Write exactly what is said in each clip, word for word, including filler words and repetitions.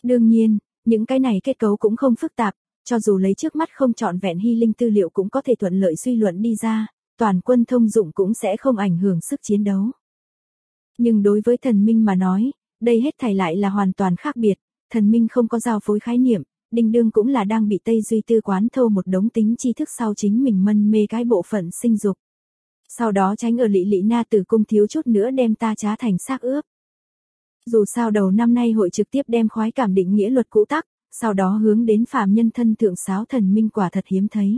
Đương nhiên, những cái này kết cấu cũng không phức tạp, cho dù lấy trước mắt không trọn vẹn healing tư liệu cũng có thể thuận lợi suy luận đi ra, toàn quân thông dụng cũng sẽ không ảnh hưởng sức chiến đấu. Nhưng đối với thần minh mà nói, đây hết thảy lại là hoàn toàn khác biệt, thần minh không có giao phối khái niệm, đinh đương cũng là đang bị Tây Duy Tư quán thâu một đống tính tri thức sau chính mình mân mê cái bộ phận sinh dục. Sau đó tránh ở Lị Lị Na Tử cung thiếu chút nữa đem ta trá thành xác ướp. Dù sao đầu năm nay hội trực tiếp đem khoái cảm định nghĩa luật cũ tắc, sau đó hướng đến phàm nhân thân thượng sáo thần minh quả thật hiếm thấy.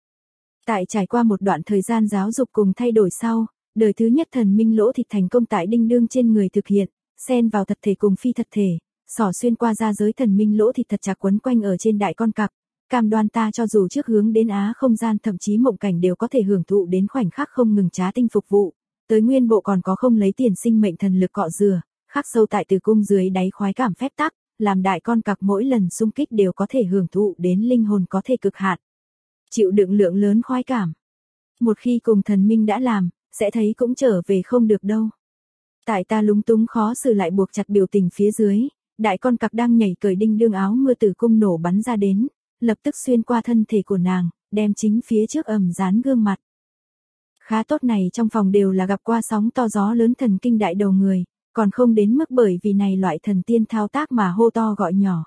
Tại trải qua một đoạn thời gian giáo dục cùng thay đổi sau, đời thứ nhất thần minh lỗ thịt thành công tại đinh đương trên người thực hiện, xen vào thật thể cùng phi thật thể, xỏ xuyên qua ra giới thần minh lỗ thịt thật chặt quấn quanh ở trên đại con cặc, cam đoan ta cho dù trước hướng đến á không gian thậm chí mộng cảnh đều có thể hưởng thụ đến khoảnh khắc không ngừng trá tinh phục vụ, tới nguyên bộ còn có không lấy tiền sinh mệnh thần lực cọ rửa, khắc sâu tại tử cung dưới đáy khoái cảm phép tắc, làm đại con cặc mỗi lần xung kích đều có thể hưởng thụ đến linh hồn có thể cực hạn. Chịu đựng lượng lớn khoái cảm. Một khi cùng thần minh đã làm, sẽ thấy cũng trở về không được đâu. Tại ta lúng túng khó xử lại buộc chặt biểu tình phía dưới, đại con cặc đang nhảy cởi đinh đương áo mưa tử cung nổ bắn ra đến, lập tức xuyên qua thân thể của nàng, đem chính phía trước ẩm dán gương mặt. Khá tốt này trong phòng đều là gặp qua sóng to gió lớn thần kinh đại đầu người, còn không đến mức bởi vì này loại thần tiên thao tác mà hô to gọi nhỏ.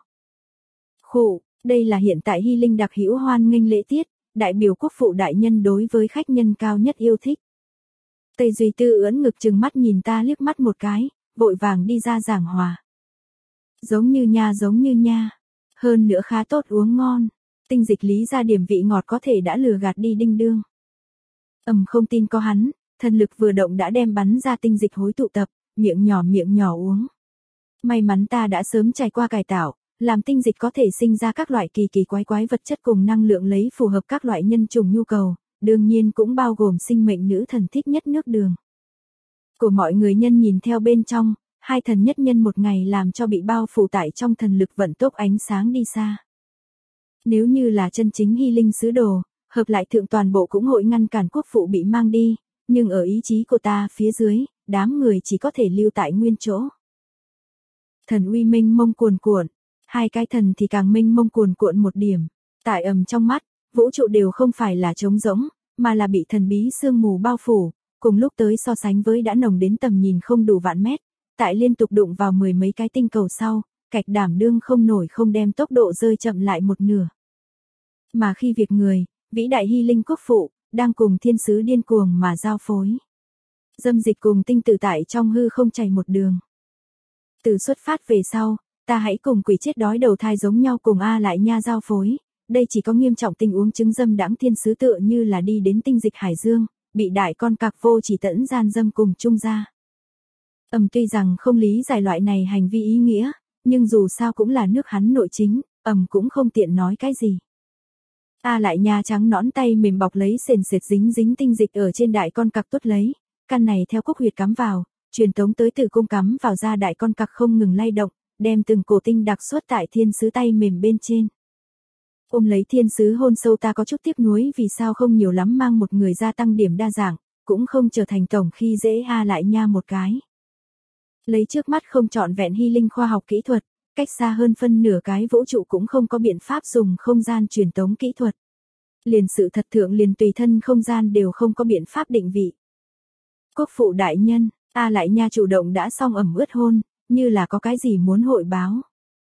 Khụ, đây là hiện tại hy linh đặc hữu hoan nghênh lễ tiết, đại biểu quốc phụ đại nhân đối với khách nhân cao nhất yêu thích. Tây Duy Tư ưỡn ngực trừng mắt nhìn ta liếc mắt một cái, vội vàng đi ra giảng hòa. Giống như nha giống như nha, hơn nữa khá tốt uống ngon, tinh dịch lý ra điểm vị ngọt có thể đã lừa gạt đi đinh đương. Ầm không tin có hắn, thần lực vừa động đã đem bắn ra tinh dịch hối tụ tập, miệng nhỏ miệng nhỏ uống. May mắn ta đã sớm trải qua cải tạo, làm tinh dịch có thể sinh ra các loại kỳ kỳ quái quái vật chất cùng năng lượng lấy phù hợp các loại nhân chủng nhu cầu, đương nhiên cũng bao gồm sinh mệnh nữ thần thích nhất nước đường. Của mọi người nhân nhìn theo bên trong, hai thần nhất nhân một ngày làm cho bị bao phủ tại trong thần lực vận tốc ánh sáng đi xa. Nếu như là chân chính hy linh sứ đồ, hợp lại thượng toàn bộ cũng hội ngăn cản quốc phụ bị mang đi, nhưng ở ý chí của ta phía dưới, đám người chỉ có thể lưu tại nguyên chỗ. Thần uy minh mông cuồn cuộn, hai cái thần thì càng minh mông cuồn cuộn một điểm, tại ầm trong mắt, vũ trụ đều không phải là trống rỗng, mà là bị thần bí sương mù bao phủ, cùng lúc tới so sánh với đã nồng đến tầm nhìn không đủ vạn mét, tại liên tục đụng vào mười mấy cái tinh cầu sau, cạch đảm đương không nổi không đem tốc độ rơi chậm lại một nửa. Mà khi việc người, vĩ đại hy linh quốc phụ, đang cùng thiên sứ điên cuồng mà giao phối. Dâm dịch cùng tinh tự tại trong hư không chảy một đường. Từ xuất phát về sau, ta hãy cùng quỷ chết đói đầu thai giống nhau cùng A lại nha giao phối, đây chỉ có nghiêm trọng tình uống chứng dâm đãng thiên sứ tựa như là đi đến tinh dịch hải dương, bị đại con cặc vô chỉ tẫn gian dâm cùng chung ra. Ầm tuy rằng không lý giải loại này hành vi ý nghĩa, nhưng dù sao cũng là nước hắn nội chính, ầm cũng không tiện nói cái gì. A lại nha trắng nõn tay mềm bọc lấy sền sệt dính dính tinh dịch ở trên đại con cặc tuốt lấy, căn này theo cúc huyệt cắm vào, truyền tống tới từ cung cắm vào ra đại con cặc không ngừng lay động, đem từng cổ tinh đặc suốt tại thiên sứ tay mềm bên trên. Ôm lấy thiên sứ hôn sâu ta có chút tiếc nuối vì sao không nhiều lắm mang một người gia tăng điểm đa dạng, cũng không trở thành tổng khi dễ A lại nha một cái. Lấy trước mắt không trọn vẹn hy linh khoa học kỹ thuật, cách xa hơn phân nửa cái vũ trụ cũng không có biện pháp dùng không gian truyền tống kỹ thuật. Liền sự thật thượng liền tùy thân không gian đều không có biện pháp định vị. Quốc phụ đại nhân, A lại nha chủ động đã xong ẩm ướt hôn, như là có cái gì muốn hội báo.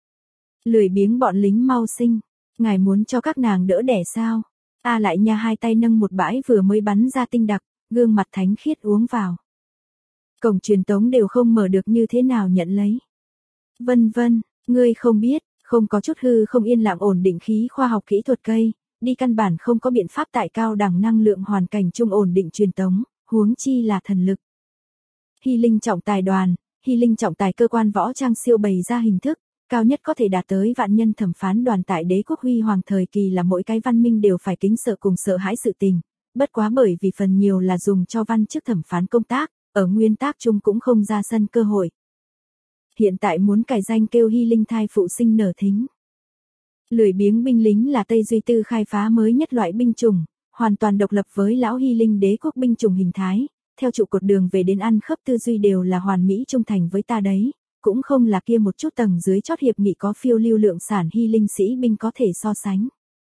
Lười biếng bọn lính mau sinh, ngài muốn cho các nàng đỡ đẻ sao? A lại nha hai tay nâng một bãi vừa mới bắn ra tinh đặc, gương mặt thánh khiết uống vào. Cổng truyền tống đều không mở được như thế nào nhận lấy. Vân vân, ngươi không biết, không có chút hư không yên lặng ổn định khí khoa học kỹ thuật cây, đi căn bản không có biện pháp tại cao đẳng năng lượng hoàn cảnh chung ổn định truyền tống, huống chi là thần lực. Hy linh trọng tài đoàn, hy linh trọng tài cơ quan võ trang siêu bày ra hình thức, cao nhất có thể đạt tới vạn nhân thẩm phán đoàn tại đế quốc huy hoàng thời kỳ là mỗi cái văn minh đều phải kính sợ cùng sợ hãi sự tình, bất quá bởi vì phần nhiều là dùng cho văn chức thẩm phán công tác, ở nguyên tác chung cũng không ra sân cơ hội. Hiện tại muốn cải danh kêu hy linh thai phụ sinh nở thính. Lười biếng binh lính là Tây Duy Tư khai phá mới nhất loại binh chủng, hoàn toàn độc lập với lão hy linh đế quốc binh chủng hình thái, theo trụ cột đường về đến ăn khớp tư duy đều là hoàn mỹ trung thành với ta đấy, cũng không là kia một chút tầng dưới chót hiệp nghị có phiêu lưu lượng sản hy linh sĩ binh có thể so sánh.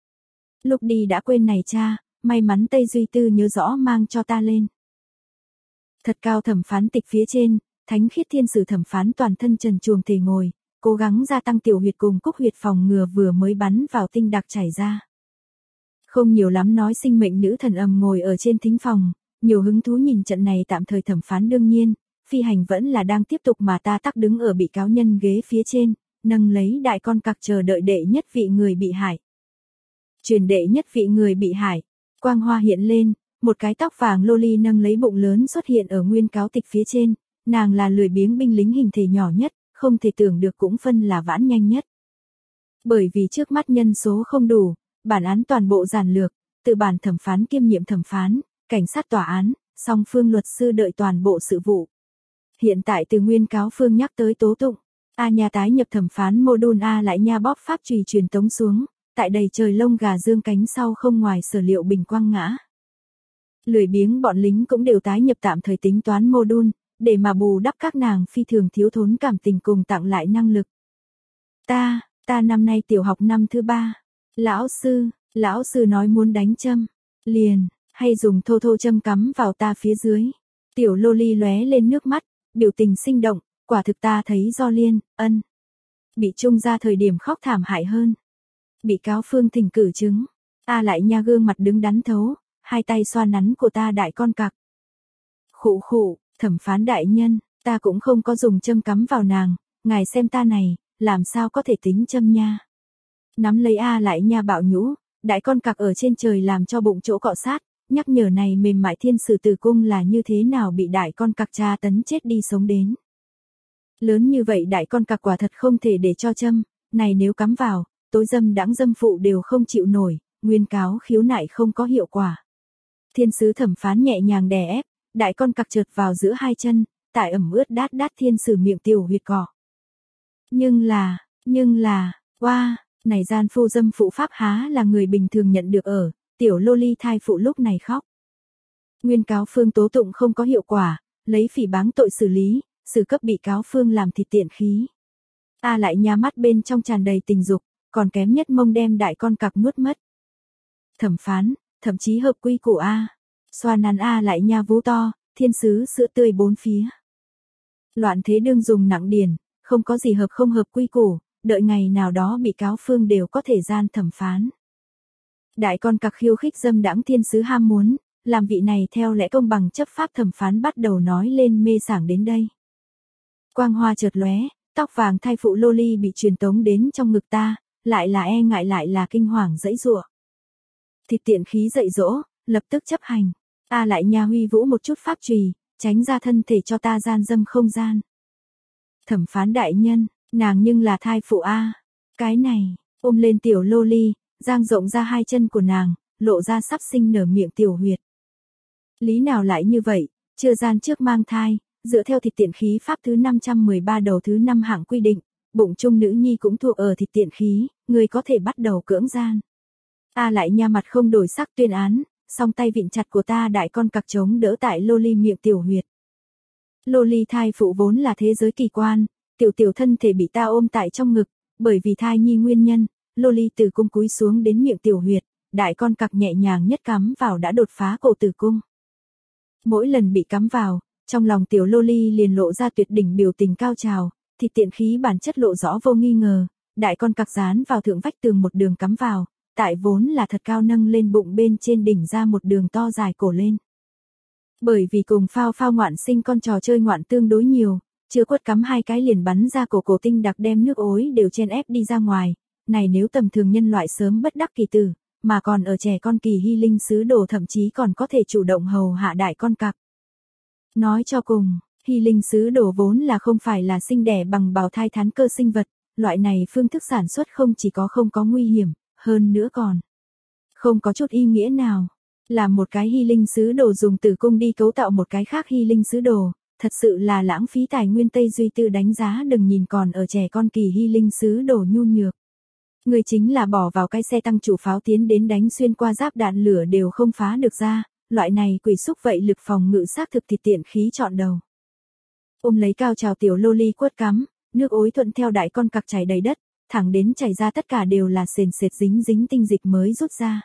Lúc đi đã quên này cha, may mắn Tây Duy Tư nhớ rõ mang cho ta lên. Thật cao thẩm phán tịch phía trên, thánh khiết thiên sử thẩm phán toàn thân trần truồng thể ngồi, cố gắng gia tăng tiểu huyệt cùng cúc huyệt phòng ngừa vừa mới bắn vào tinh đặc chảy ra. Không nhiều lắm nói sinh mệnh nữ thần ầm ngồi ở trên thính phòng, nhiều hứng thú nhìn trận này tạm thời thẩm phán đương nhiên, phi hành vẫn là đang tiếp tục mà ta tắc đứng ở bị cáo nhân ghế phía trên, nâng lấy đại con cặc chờ đợi đệ nhất vị người bị hại. Truyền đệ nhất vị người bị hại, quang hoa hiện lên, một cái tóc vàng loli nâng lấy bụng lớn xuất hiện ở nguyên cáo tịch phía trên, nàng là lười biếng binh lính hình thể nhỏ nhất, không thể tưởng được cũng phân là vãn nhanh nhất. Bởi vì trước mắt nhân số không đủ, bản án toàn bộ giản lược, từ bản thẩm phán kiêm nhiệm thẩm phán, cảnh sát tòa án, song phương luật sư đợi toàn bộ sự vụ. Hiện tại từ nguyên cáo phương nhắc tới tố tụng, A Nha tái nhập thẩm phán mô đun A lại Nha bóp pháp chùy truyền tống xuống, tại đầy trời lông gà dương cánh sau không ngoài sở liệu bình quang ngã. Lười biếng bọn lính cũng đều tái nhập tạm thời tính toán mô đun, để mà bù đắp các nàng phi thường thiếu thốn cảm tình cùng tặng lại năng lực. Ta, ta năm nay tiểu học năm thứ ba. Lão sư, lão sư nói muốn đánh châm, liền, hay dùng thô thô châm cắm vào ta phía dưới. Tiểu loli lóe lên nước mắt, biểu tình sinh động, quả thực ta thấy do liên, ân. Bị trung ra thời điểm khóc thảm hại hơn. Bị cáo phương thỉnh cử chứng. A lại Nha gương mặt đứng đắn thấu, hai tay xoa nắn của ta đại con cặc. Khụ khụ, thẩm phán đại nhân, ta cũng không có dùng châm cắm vào nàng, ngài xem ta này, làm sao có thể tính châm nha. Nắm lấy A lại Nha bạo nhũ, đại con cặc ở trên trời làm cho bụng chỗ cọ sát, nhắc nhở này mềm mại thiên sử tử cung là như thế nào bị đại con cặc tra tấn chết đi sống đến. Lớn như vậy đại con cặc quả thật không thể để cho châm, này nếu cắm vào, tối dâm đãng dâm phụ đều không chịu nổi, nguyên cáo khiếu nại không có hiệu quả. Thiên sứ thẩm phán nhẹ nhàng đè ép, đại con cặc trượt vào giữa hai chân, tại ẩm ướt đát đát thiên sử miệng tiểu huyệt cỏ. Nhưng là, nhưng là, oa, này gian phu dâm phụ pháp há là người bình thường nhận được ở, tiểu loli thai phụ lúc này khóc. Nguyên cáo phương tố tụng không có hiệu quả, lấy phỉ báng tội xử lý, xử cấp bị cáo phương làm thịt tiện khí. A lại Nha mắt bên trong tràn đầy tình dục, còn kém nhất mông đem đại con cặc nuốt mất. Thẩm phán, thậm chí hợp quy củ A. Xoa nắn A lại Nha vú to, thiên sứ sữa tươi bốn phía. Loạn thế đương dùng nặng điển, không có gì hợp không hợp quy củ, đợi ngày nào đó bị cáo phương đều có thể gian thẩm phán. Đại con cặc khiêu khích dâm đãng thiên sứ ham muốn, làm vị này theo lẽ công bằng chấp pháp thẩm phán bắt đầu nói lên mê sảng đến đây. Quang hoa chợt lóe, tóc vàng thai phụ loli bị truyền tống đến trong ngực ta, lại là e ngại lại là kinh hoàng dãy giụa. Thịt tiện khí dậy dỗ, lập tức chấp hành. A lại Nha huy vũ một chút pháp chùy, tránh ra thân thể cho ta gian dâm không gian. Thẩm phán đại nhân, nàng nhưng là thai phụ A. Cái này, ôm lên tiểu loli, giang rộng ra hai chân của nàng, lộ ra sắp sinh nở miệng tiểu huyệt. Lý nào lại như vậy, chưa gian trước mang thai, dựa theo thịt tiện khí pháp thứ năm trăm mười ba đầu thứ năm hạng quy định, bụng trung nữ nhi cũng thuộc ở thịt tiện khí, người có thể bắt đầu cưỡng gian. A lại Nha mặt không đổi sắc tuyên án, song tay vịn chặt của ta đại con cặc chống đỡ tại loli miệng tiểu huyệt. Loli thai phụ vốn là thế giới kỳ quan, tiểu tiểu thân thể bị ta ôm tại trong ngực, bởi vì thai nhi nguyên nhân, loli từ cung cúi xuống đến miệng tiểu huyệt, đại con cặc nhẹ nhàng nhất cắm vào đã đột phá cổ tử cung. Mỗi lần bị cắm vào, trong lòng tiểu loli liền lộ ra tuyệt đỉnh biểu tình cao trào, thịt tiện khí bản chất lộ rõ vô nghi ngờ, đại con cặc dán vào thượng vách tường một đường cắm vào, tại vốn là thật cao nâng lên bụng bên trên đỉnh ra một đường to dài cổ lên. Bởi vì cùng phao phao ngoạn sinh con trò chơi ngoạn tương đối nhiều, chưa quất cắm hai cái liền bắn ra cổ cổ tinh đặc đem nước ối đều chen ép đi ra ngoài, này nếu tầm thường nhân loại sớm bất đắc kỳ tử, mà còn ở trẻ con kỳ hy linh sứ đồ thậm chí còn có thể chủ động hầu hạ đại con cặc. Nói cho cùng, hy linh sứ đồ vốn là không phải là sinh đẻ bằng bào thai thán cơ sinh vật, loại này phương thức sản xuất không chỉ có không có nguy hiểm, hơn nữa còn không có chút ý nghĩa nào. Làm một cái hy linh sứ đồ dùng tử cung đi cấu tạo một cái khác hy linh sứ đồ, thật sự là lãng phí tài nguyên. Tây Duy Tư đánh giá đừng nhìn còn ở trẻ con kỳ hy linh sứ đồ nhu nhược. Người chính là bỏ vào cái xe tăng chủ pháo tiến đến đánh xuyên qua giáp đạn lửa đều không phá được ra, loại này quỷ xúc vậy lực phòng ngự xác thực thịt tiện khí chọn đầu. Ôm lấy cao trào tiểu loli quất cắm, nước ối thuận theo đại con cặc chảy đầy đất, thẳng đến chảy ra tất cả đều là sền sệt dính dính tinh dịch mới rút ra.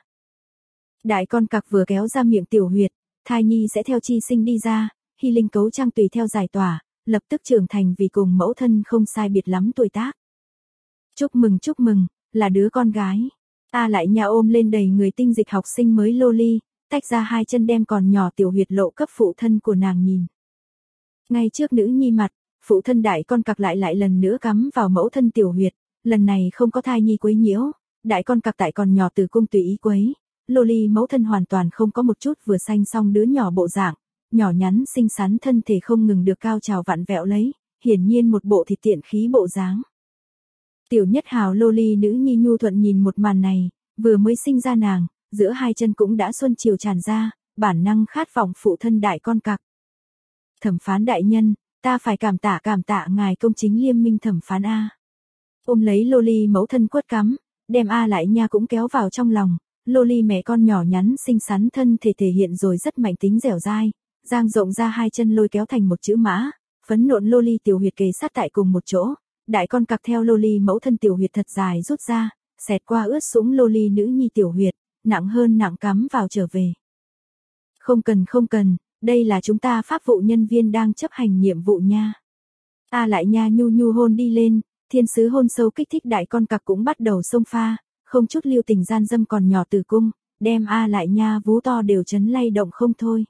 Đại con cặc vừa kéo ra miệng tiểu huyệt, thai nhi sẽ theo chi sinh đi ra, hy linh cấu trang tùy theo giải tỏa, lập tức trưởng thành vì cùng mẫu thân không sai biệt lắm tuổi tác. Chúc mừng chúc mừng, là đứa con gái. A Lại Nha ôm lên đầy người tinh dịch học sinh mới loli, tách ra hai chân đem còn nhỏ tiểu huyệt lộ cấp phụ thân của nàng nhìn. Ngay trước nữ nhi mặt, phụ thân đại con cặc lại lại lần nữa cắm vào mẫu thân tiểu huyệt, lần này không có thai nhi quấy nhiễu, đại con cặc tại còn nhỏ tử cung tùy ý quấy, loli mẫu thân hoàn toàn không có một chút vừa sanh xong đứa nhỏ bộ dạng, nhỏ nhắn xinh xắn thân thể không ngừng được cao trào vặn vẹo lấy, hiển nhiên một bộ thịt tiện khí bộ dáng. Tiểu nhất hào loli nữ nhi nhu thuận nhìn một màn này, vừa mới sinh ra nàng, giữa hai chân cũng đã xuân chiều tràn ra, bản năng khát vọng phụ thân đại con cặc. Thẩm phán đại nhân, ta phải cảm tạ cảm tạ ngài công chính liêm minh thẩm phán A. Ôm lấy loli mẫu thân quất cắm, đem A Lại Nha cũng kéo vào trong lòng, loli mẹ con nhỏ nhắn xinh xắn thân thể thể hiện rồi rất mạnh tính dẻo dai, dang rộng ra hai chân lôi kéo thành một chữ mã, phấn nộn loli tiểu huyệt kề sát tại cùng một chỗ, đại con cặc theo loli mẫu thân tiểu huyệt thật dài rút ra, xẹt qua ướt sũng loli nữ nhi tiểu huyệt, nặng hơn nặng cắm vào trở về. Không cần không cần, đây là chúng ta pháp vụ nhân viên đang chấp hành nhiệm vụ nha. A Lại Nha nhu nhu hôn đi lên, thiên sứ hôn sâu kích thích đại con cặc cũng bắt đầu xông pha, không chút lưu tình gian dâm còn nhỏ tử cung, đem A Lại Nha vú to đều chấn lay động không thôi.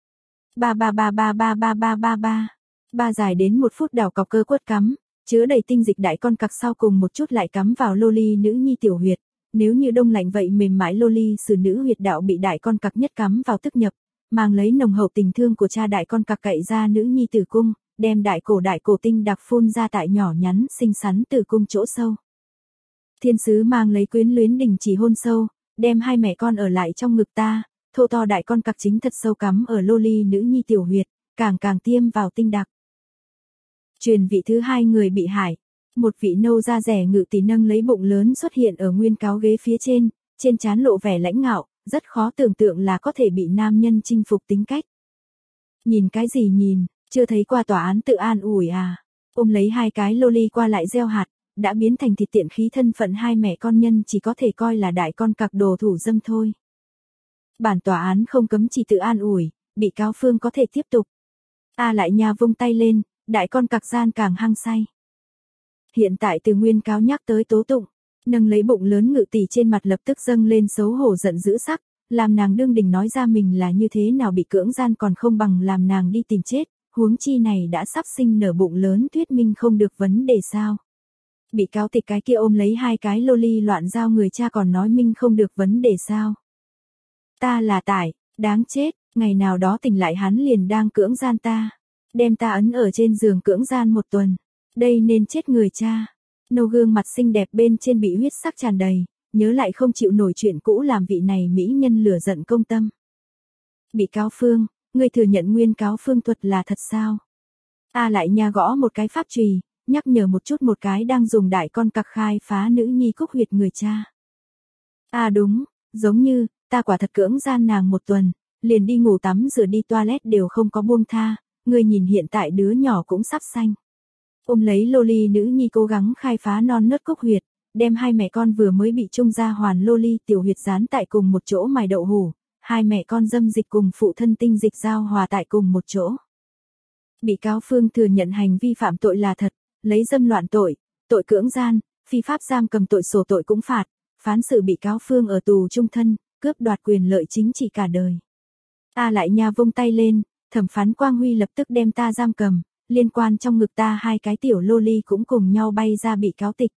Ba ba ba ba ba ba ba ba ba, ba dài đến một phút đào cọc cơ quất cắm, chứa đầy tinh dịch đại con cặc sau cùng một chút lại cắm vào loli nữ nhi tiểu huyệt, nếu như đông lạnh vậy mềm mại loli sử nữ huyệt đạo bị đại con cặc nhất cắm vào tức nhập, mang lấy nồng hậu tình thương của cha đại con cặc cậy ra nữ nhi tử cung, đem đại cổ đại cổ tinh đặc phun ra tại nhỏ nhắn xinh xắn tử cung chỗ sâu. Thiên sứ mang lấy quyến luyến đình chỉ hôn sâu, đem hai mẹ con ở lại trong ngực ta, thô to đại con cặc chính thật sâu cắm ở loli nữ nhi tiểu huyệt, càng càng tiêm vào tinh đặc. Truyền vị thứ hai người bị hại, một vị nâu da rẻ ngự tỷ nâng lấy bụng lớn xuất hiện ở nguyên cáo ghế phía trên, trên trán lộ vẻ lãnh ngạo, rất khó tưởng tượng là có thể bị nam nhân chinh phục tính cách. Nhìn cái gì nhìn, chưa thấy qua tòa án tự an ủi à, ôm lấy hai cái loli qua lại gieo hạt, đã biến thành thịt tiện khí thân phận hai mẹ con nhân chỉ có thể coi là đại con cặc đồ thủ dâm thôi. Bản tòa án không cấm chỉ tự an ủi, bị cáo phương có thể tiếp tục. A Lại Nha vung tay lên, đại con cặc gian càng hăng say. Hiện tại từ nguyên cáo nhắc tới tố tụng, nâng lấy bụng lớn ngự tỷ trên mặt lập tức dâng lên xấu hổ giận dữ sắc, làm nàng đương đình nói ra mình là như thế nào bị cưỡng gian còn không bằng làm nàng đi tìm chết, huống chi này đã sắp sinh nở bụng lớn thuyết minh không được vấn đề sao. Bị cáo tịch cái kia ôm lấy hai cái loli loạn giao người cha còn nói minh không được vấn đề sao. Ta là tải, đáng chết, ngày nào đó tỉnh lại hắn liền đang cưỡng gian ta, đem ta ấn ở trên giường cưỡng gian một tuần, đây nên chết người cha. Nâu gương mặt xinh đẹp bên trên bị huyết sắc tràn đầy, nhớ lại không chịu nổi chuyện cũ làm vị này mỹ nhân lửa giận công tâm. Bị cáo Phương, ngươi thừa nhận nguyên cáo phương thuật là thật sao? A Lại Nha gõ một cái pháp chùy, nhắc nhở một chút một cái đang dùng đại con cặc khai phá nữ nhi cúc huyệt người cha. À đúng, giống như, ta quả thật cưỡng gian nàng một tuần, liền đi ngủ tắm rửa đi toilet đều không có buông tha, ngươi nhìn hiện tại đứa nhỏ cũng sắp sanh. Ôm lấy loli nữ nhi cố gắng khai phá non nớt cúc huyệt, đem hai mẹ con vừa mới bị trung ra hoàn loli tiểu huyệt dán tại cùng một chỗ mài đậu hủ, hai mẹ con dâm dịch cùng phụ thân tinh dịch giao hòa tại cùng một chỗ. Bị cáo Phương thừa nhận hành vi phạm tội là thật, lấy dâm loạn tội, tội cưỡng gian, phi pháp giam cầm tội sổ tội cũng phạt, phán xử bị cáo Phương ở tù chung thân, cướp đoạt quyền lợi chính trị cả đời. A Lại Nha vung tay lên, thẩm phán Quang Huy lập tức đem ta giam cầm, liên quan trong ngực ta hai cái tiểu loli cũng cùng nhau bay ra bị cáo tịch.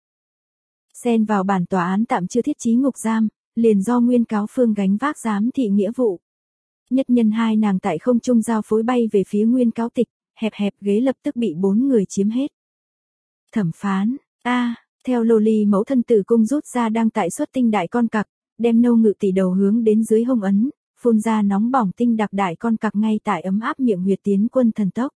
Xen vào bản tòa án tạm chưa thiết trí ngục giam, liền do nguyên cáo Phương gánh vác giám thị nghĩa vụ. Nhất nhân hai nàng tại không trung giao phối bay về phía nguyên cáo tịch, hẹp hẹp ghế lập tức bị bốn người chiếm hết. Thẩm phán, a, à, theo loli mẫu thân tử cung rút ra đang tại xuất tinh đại con cặc, đem nâu ngự tỷ đầu hướng đến dưới hông ấn, phun ra nóng bỏng tinh đặc đại con cặc ngay tại ấm áp miệng huyệt tiến quân thần tốc.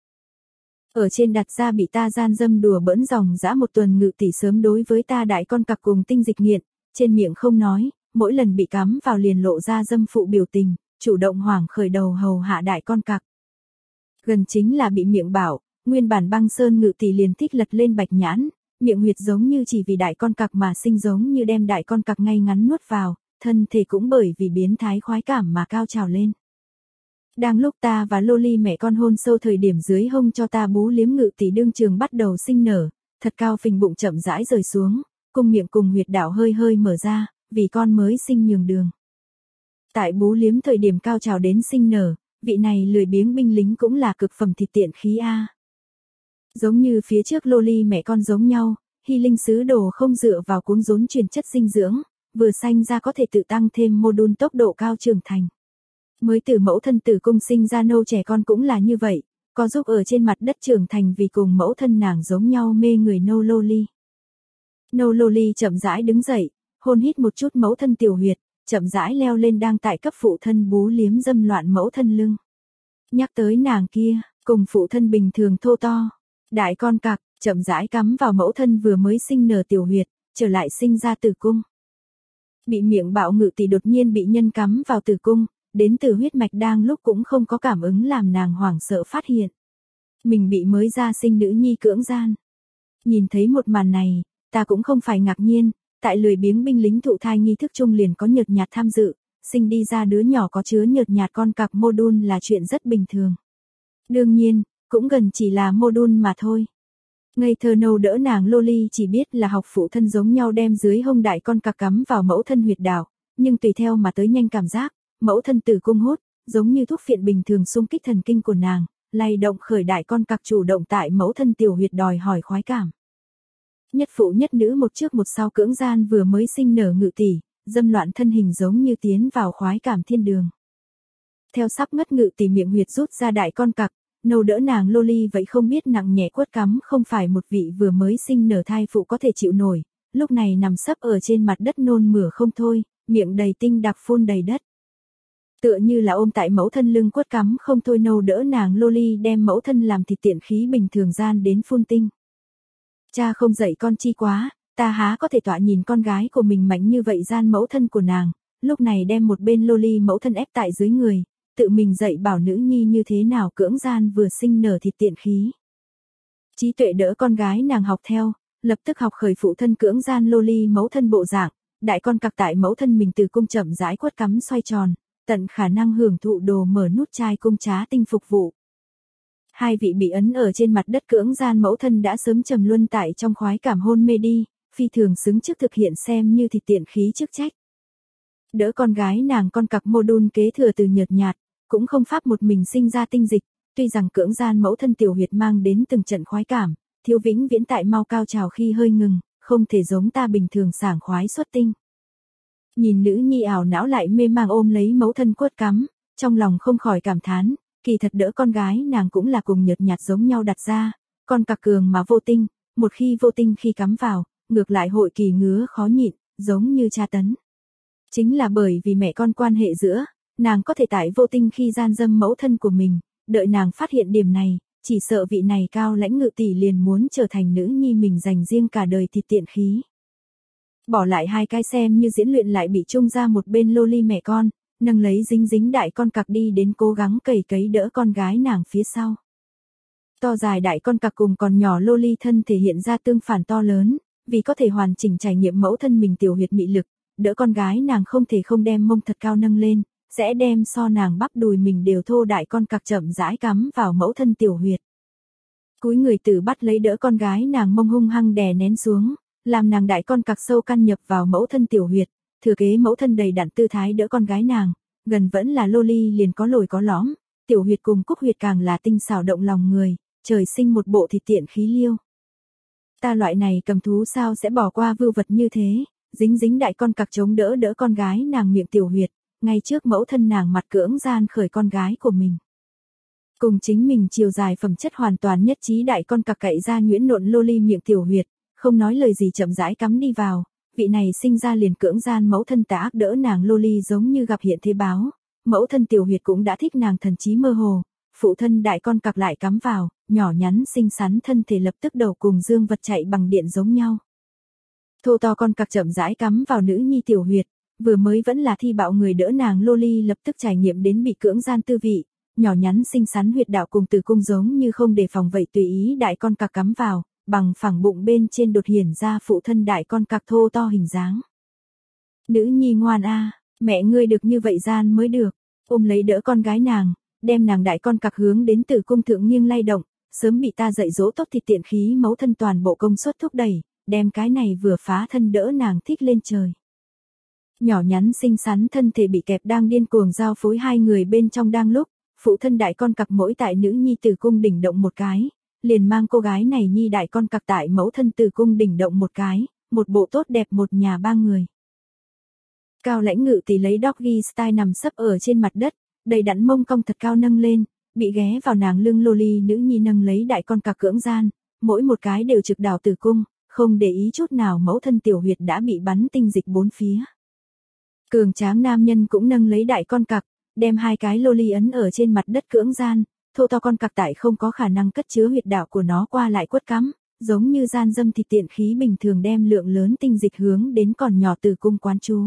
Ở trên đặt ra bị ta gian dâm đùa bỡn dòng dã một tuần ngự tỷ sớm đối với ta đại con cặc cùng tinh dịch nghiện, trên miệng không nói, mỗi lần bị cắm vào liền lộ ra dâm phụ biểu tình, chủ động hoảng khởi đầu hầu hạ đại con cặc. Gần chính là bị miệng bảo, nguyên bản băng sơn ngự tỷ liền thích lật lên bạch nhãn, miệng huyệt giống như chỉ vì đại con cặc mà sinh, giống như đem đại con cặc ngay ngắn nuốt vào, thân thể cũng bởi vì biến thái khoái cảm mà cao trào lên. Đang lúc ta và Loli mẹ con hôn sâu thời điểm dưới hông cho ta bú liếm ngự tỷ đương trường bắt đầu sinh nở, thật cao phình bụng chậm rãi rời xuống, cung miệng cùng huyệt đạo hơi hơi mở ra, vì con mới sinh nhường đường. Tại bú liếm thời điểm cao trào đến sinh nở, vị này lười biếng binh lính cũng là cực phẩm thịt tiện khí a. Giống như phía trước Loli mẹ con giống nhau, Hy Linh sứ đồ không dựa vào cuống rốn truyền chất dinh dưỡng, vừa sanh ra có thể tự tăng thêm module tốc độ cao trưởng thành. Mới từ mẫu thân tử cung sinh ra nâu trẻ con cũng là như vậy, có giúp ở trên mặt đất trưởng thành vì cùng mẫu thân nàng giống nhau mê người nâu Loli. Nâu Loli chậm rãi đứng dậy, hôn hít một chút mẫu thân tiểu huyệt, chậm rãi leo lên đang tại cấp phụ thân bú liếm dâm loạn mẫu thân lưng. Nhắc tới nàng kia, cùng phụ thân bình thường thô to, đại con cặc, chậm rãi cắm vào mẫu thân vừa mới sinh nở tiểu huyệt, trở lại sinh ra tử cung. Bị miệng bạo ngự tỷ đột nhiên bị nhân cắm vào tử cung, đến từ huyết mạch đang lúc cũng không có cảm ứng làm nàng hoảng sợ phát hiện. Mình bị mới ra sinh nữ nhi cưỡng gian. Nhìn thấy một màn này, ta cũng không phải ngạc nhiên, tại lười biếng binh lính thụ thai nghi thức chung liền có nhợt nhạt tham dự, sinh đi ra đứa nhỏ có chứa nhợt nhạt con cặc module là chuyện rất bình thường. Đương nhiên, cũng gần chỉ là module mà thôi. Ngây thơ nâu đỡ nàng Loli chỉ biết là học phụ thân giống nhau đem dưới hông đại con cặc cắm vào mẫu thân huyệt đạo, nhưng tùy theo mà tới nhanh cảm giác, mẫu thân tử cung hút, giống như thuốc phiện bình thường xung kích thần kinh của nàng, lay động khởi đại con cặc chủ động tại mẫu thân tiểu huyệt đòi hỏi khoái cảm. Nhất phụ nhất nữ một trước một sau cưỡng gian vừa mới sinh nở ngự tỷ, dâm loạn thân hình giống như tiến vào khoái cảm thiên đường. Theo sắp ngất ngự tỷ miệng huyệt rút ra đại con cặc, nâu đỡ nàng Loli vậy không biết nặng nhẹ quất cắm không phải một vị vừa mới sinh nở thai phụ có thể chịu nổi, lúc này nằm sấp ở trên mặt đất nôn mửa không thôi, miệng đầy tinh đặc phun đầy đất. Tựa như là ôm tại mẫu thân lưng quất cắm không thôi nâu đỡ nàng Loli đem mẫu thân làm thịt tiện khí bình thường gian đến phun tinh. Cha không dạy con chi quá, ta há có thể tọa nhìn con gái của mình mạnh như vậy gian mẫu thân của nàng, lúc này đem một bên Loli mẫu thân ép tại dưới người, tự mình dạy bảo nữ nhi như thế nào cưỡng gian vừa sinh nở thịt tiện khí. Trí tuệ đỡ con gái nàng học theo, lập tức học khởi phụ thân cưỡng gian Loli mẫu thân bộ dạng, đại con cặc tại mẫu thân mình từ cung chậm rãi quất cắm xoay tròn, tận khả năng hưởng thụ đồ mở nút chai cung trá tinh phục vụ. Hai vị bị ấn ở trên mặt đất cưỡng gian mẫu thân đã sớm trầm luân tại trong khoái cảm hôn mê đi, phi thường xứng trước thực hiện xem như thịt tiện khí chức trách. Đỡ con gái nàng con cặc module kế thừa từ nhợt nhạt, cũng không pháp một mình sinh ra tinh dịch, tuy rằng cưỡng gian mẫu thân tiểu huyệt mang đến từng trận khoái cảm, thiếu vĩnh viễn tại mau cao trào khi hơi ngừng, không thể giống ta bình thường sảng khoái xuất tinh. Nhìn nữ nhi ảo não lại mê mang ôm lấy mẫu thân quất cắm, trong lòng không khỏi cảm thán, kỳ thật đỡ con gái nàng cũng là cùng nhợt nhạt giống nhau đặt ra, con cặc cường mà vô tinh, một khi vô tinh khi cắm vào, ngược lại hội kỳ ngứa khó nhịn, giống như tra tấn. Chính là bởi vì mẹ con quan hệ giữa, nàng có thể tại vô tinh khi gian dâm mẫu thân của mình, đợi nàng phát hiện điểm này, chỉ sợ vị này cao lãnh ngự tỷ liền muốn trở thành nữ nhi mình dành riêng cả đời thịt tiện khí. Bỏ lại hai cái xem như diễn luyện lại bị chung ra một bên Loli mẹ con, nâng lấy dính dính đại con cặc đi đến cố gắng cầy cấy đỡ con gái nàng phía sau. To dài đại con cặc cùng còn nhỏ Loli thân thể hiện ra tương phản to lớn, vì có thể hoàn chỉnh trải nghiệm mẫu thân mình tiểu huyệt mị lực, đỡ con gái nàng không thể không đem mông thật cao nâng lên, sẽ đem so nàng bắp đùi mình đều thô đại con cặc chậm rãi cắm vào mẫu thân tiểu huyệt. Cúi người tử bắt lấy đỡ con gái nàng mông hung hăng đè nén xuống, làm nàng đại con cặc sâu căn nhập vào mẫu thân tiểu huyệt, thừa kế mẫu thân đầy đặn tư thái đỡ con gái nàng, gần vẫn là Loli liền có lồi có lõm, tiểu huyệt cùng cúc huyệt càng là tinh xảo động lòng người, trời sinh một bộ thịt tiện khí liêu. Ta loại này cầm thú sao sẽ bỏ qua vưu vật như thế, dính dính đại con cặc chống đỡ đỡ con gái nàng miệng tiểu huyệt, ngay trước mẫu thân nàng mặt cưỡng gian khởi con gái của mình. Cùng chính mình chiều dài phẩm chất hoàn toàn nhất trí đại con cặc cậy ra nhuyễn nộn Loli miệng tiểu huyệt, không nói lời gì chậm rãi cắm đi vào, vị này sinh ra liền cưỡng gian mẫu thân tà ác đỡ nàng Loli giống như gặp hiện thế báo, mẫu thân tiểu huyệt cũng đã thích nàng thần trí mơ hồ, phụ thân đại con cặc lại cắm vào, nhỏ nhắn xinh xắn thân thể lập tức đầu cùng dương vật chạy bằng điện giống nhau. Thô to con cặc chậm rãi cắm vào nữ nhi tiểu huyệt, vừa mới vẫn là thi bạo người đỡ nàng Loli lập tức trải nghiệm đến bị cưỡng gian tư vị, nhỏ nhắn xinh xắn huyệt đạo cùng tử cung giống như không đề phòng vậy tùy ý đại con cặc cắm vào, bằng phẳng bụng bên trên đột hiển ra phụ thân đại con cặc thô to hình dáng. Nữ nhi ngoan a, mẹ ngươi được như vậy gian mới được, ôm lấy đỡ con gái nàng, đem nàng đại con cặc hướng đến tử cung thượng nghiêng lay động, sớm bị ta dạy dỗ tốt thì tiện khí mẫu thân toàn bộ công suất thúc đẩy, đem cái này vừa phá thân đỡ nàng thích lên trời. Nhỏ nhắn xinh xắn thân thể bị kẹp đang điên cuồng giao phối hai người bên trong đang lúc, phụ thân đại con cặc mỗi tại nữ nhi tử cung đỉnh động một cái, liền mang cô gái này nhi đại con cặc tại mẫu thân tử cung đỉnh động một cái, một bộ tốt đẹp một nhà ba người. Cao Lãnh Ngự tỷ lấy doggy style nằm sấp ở trên mặt đất, đầy đặn mông cong thật cao nâng lên, bị ghé vào nàng lưng loli nữ nhi nâng lấy đại con cặc cưỡng gian, mỗi một cái đều trực đảo tử cung, không để ý chút nào mẫu thân tiểu huyệt đã bị bắn tinh dịch bốn phía. Cường tráng nam nhân cũng nâng lấy đại con cặc, đem hai cái loli ấn ở trên mặt đất cưỡng gian, thô to con cặc tại không có khả năng cất chứa huyệt đạo của nó qua lại quất cắm, giống như gian dâm thịt tiện khí bình thường đem lượng lớn tinh dịch hướng đến còn nhỏ tử cung quán chú.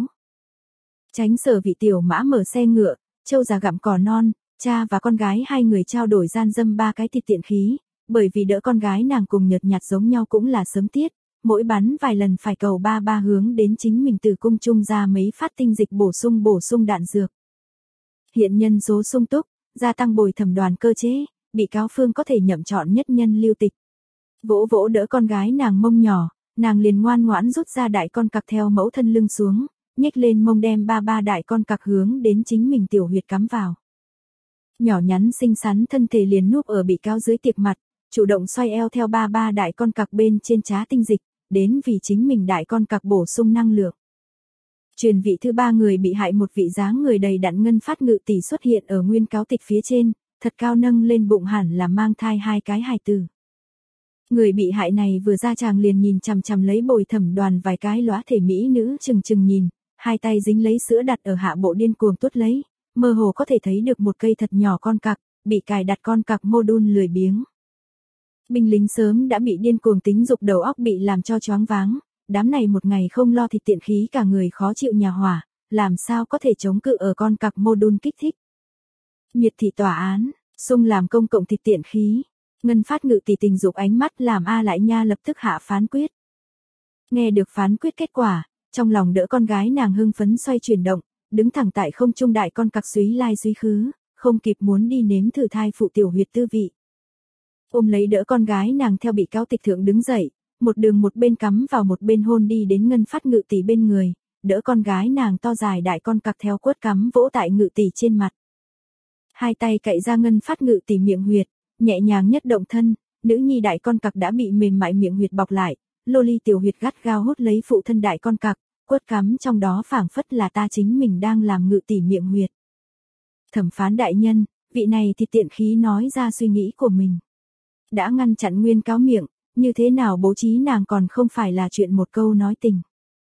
Tránh sở vị tiểu mã mở xe ngựa, trâu già gặm cỏ non, cha và con gái hai người trao đổi gian dâm ba cái thịt tiện khí, bởi vì đỡ con gái nàng cùng nhợt nhạt giống nhau cũng là sớm tiết, mỗi bắn vài lần phải cầu ba ba hướng đến chính mình từ cung trung ra mấy phát tinh dịch bổ sung bổ sung đạn dược. Hiện nhân số sung túc, gia tăng bồi thẩm đoàn cơ chế, bị cáo phương có thể nhậm chọn nhất nhân lưu tịch. Vỗ vỗ đỡ con gái nàng mông nhỏ, nàng liền ngoan ngoãn rút ra đại con cặc theo mẫu thân lưng xuống, nhếch lên mông đem ba ba đại con cặc hướng đến chính mình tiểu huyệt cắm vào. Nhỏ nhắn xinh xắn thân thể liền núp ở bị cáo dưới tiệc mặt, chủ động xoay eo theo ba ba đại con cặc bên trên trá tinh dịch, đến vì chính mình đại con cặc bổ sung năng lượng. Truyền vị thứ ba người bị hại một vị dáng người đầy đặn ngân phát ngự tỷ xuất hiện ở nguyên cáo tịch phía trên, thật cao nâng lên bụng hẳn là mang thai hai cái hài tử. Người bị hại này vừa ra tràng liền nhìn chằm chằm lấy bồi thẩm đoàn vài cái lóa thể mỹ nữ chừng chừng nhìn, hai tay dính lấy sữa đặt ở hạ bộ điên cuồng tuốt lấy, mơ hồ có thể thấy được một cây thật nhỏ con cặc, bị cài đặt con cặc mô đun lười biếng. Binh lính sớm đã bị điên cuồng tính dục đầu óc bị làm cho choáng váng, đám này một ngày không lo thịt tiện khí cả người khó chịu nhà hỏa, làm sao có thể chống cự ở con cặc mô đun kích thích. Miệt thị tòa án, xung làm công cộng thịt tiện khí, ngân phát ngự tỷ tình dục ánh mắt làm A Lại Nha lập tức hạ phán quyết. Nghe được phán quyết kết quả, trong lòng đỡ con gái nàng hưng phấn xoay chuyển động, đứng thẳng tại không trung đại con cặc suý lai suý khứ, không kịp muốn đi nếm thử thai phụ tiểu huyệt tư vị. Ôm lấy đỡ con gái nàng theo bị cáo tịch thượng đứng dậy, một đường một bên cắm vào một bên hôn đi đến ngân phát ngự tỷ bên người, đỡ con gái nàng to dài đại con cặc theo quất cắm vỗ tại ngự tỷ trên mặt. Hai tay cậy ra ngân phát ngự tỷ miệng huyệt, nhẹ nhàng nhất động thân, nữ nhi đại con cặc đã bị mềm mại miệng huyệt bọc lại, loli tiểu huyệt gắt gao hút lấy phụ thân đại con cặc, quất cắm trong đó phảng phất là ta chính mình đang làm ngự tỷ miệng huyệt. Thẩm phán đại nhân, vị này thì tiện khí nói ra suy nghĩ của mình. Đã ngăn chặn nguyên cáo miệng, như thế nào bố trí nàng còn không phải là chuyện một câu nói tình.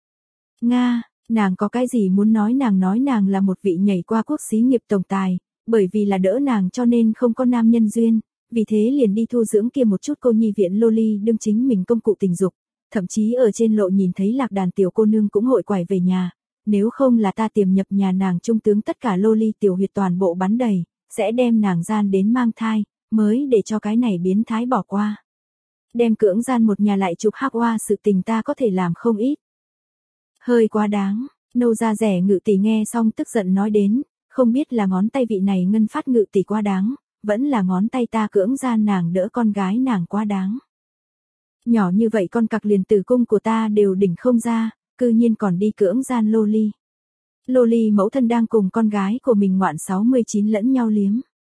Nga, nàng có cái gì muốn nói nàng nói nàng là một vị nhảy qua quốc xí nghiệp tổng tài, bởi vì là đỡ nàng cho nên không có nam nhân duyên, vì thế liền đi thu dưỡng kia một chút cô nhi viện loli đương chính mình công cụ tình dục, thậm chí ở trên lộ nhìn thấy lạc đàn tiểu cô nương cũng hội quải về nhà, nếu không là ta tiềm nhập nhà nàng trung tướng tất cả loli tiểu huyệt toàn bộ bắn đầy, sẽ đem nàng gian đến mang thai, mới để cho cái này biến thái bỏ qua. Đem cưỡng gian một nhà lại chụp hắc oa sự tình ta có thể làm không ít. Hơi quá đáng, nô ra rẻ ngự tỷ nghe xong tức giận nói đến, không biết là ngón tay vị này ngân phát ngự tỷ quá đáng, vẫn là ngón tay ta cưỡng gian nàng đỡ con gái nàng quá đáng. Nhỏ như vậy con cặc liền tử cung của ta đều đỉnh không ra, cư nhiên còn đi cưỡng gian loli. Loli mẫu thân đang cùng con gái của mình ngoạn sáu mươi chín lẫn nhau liếm.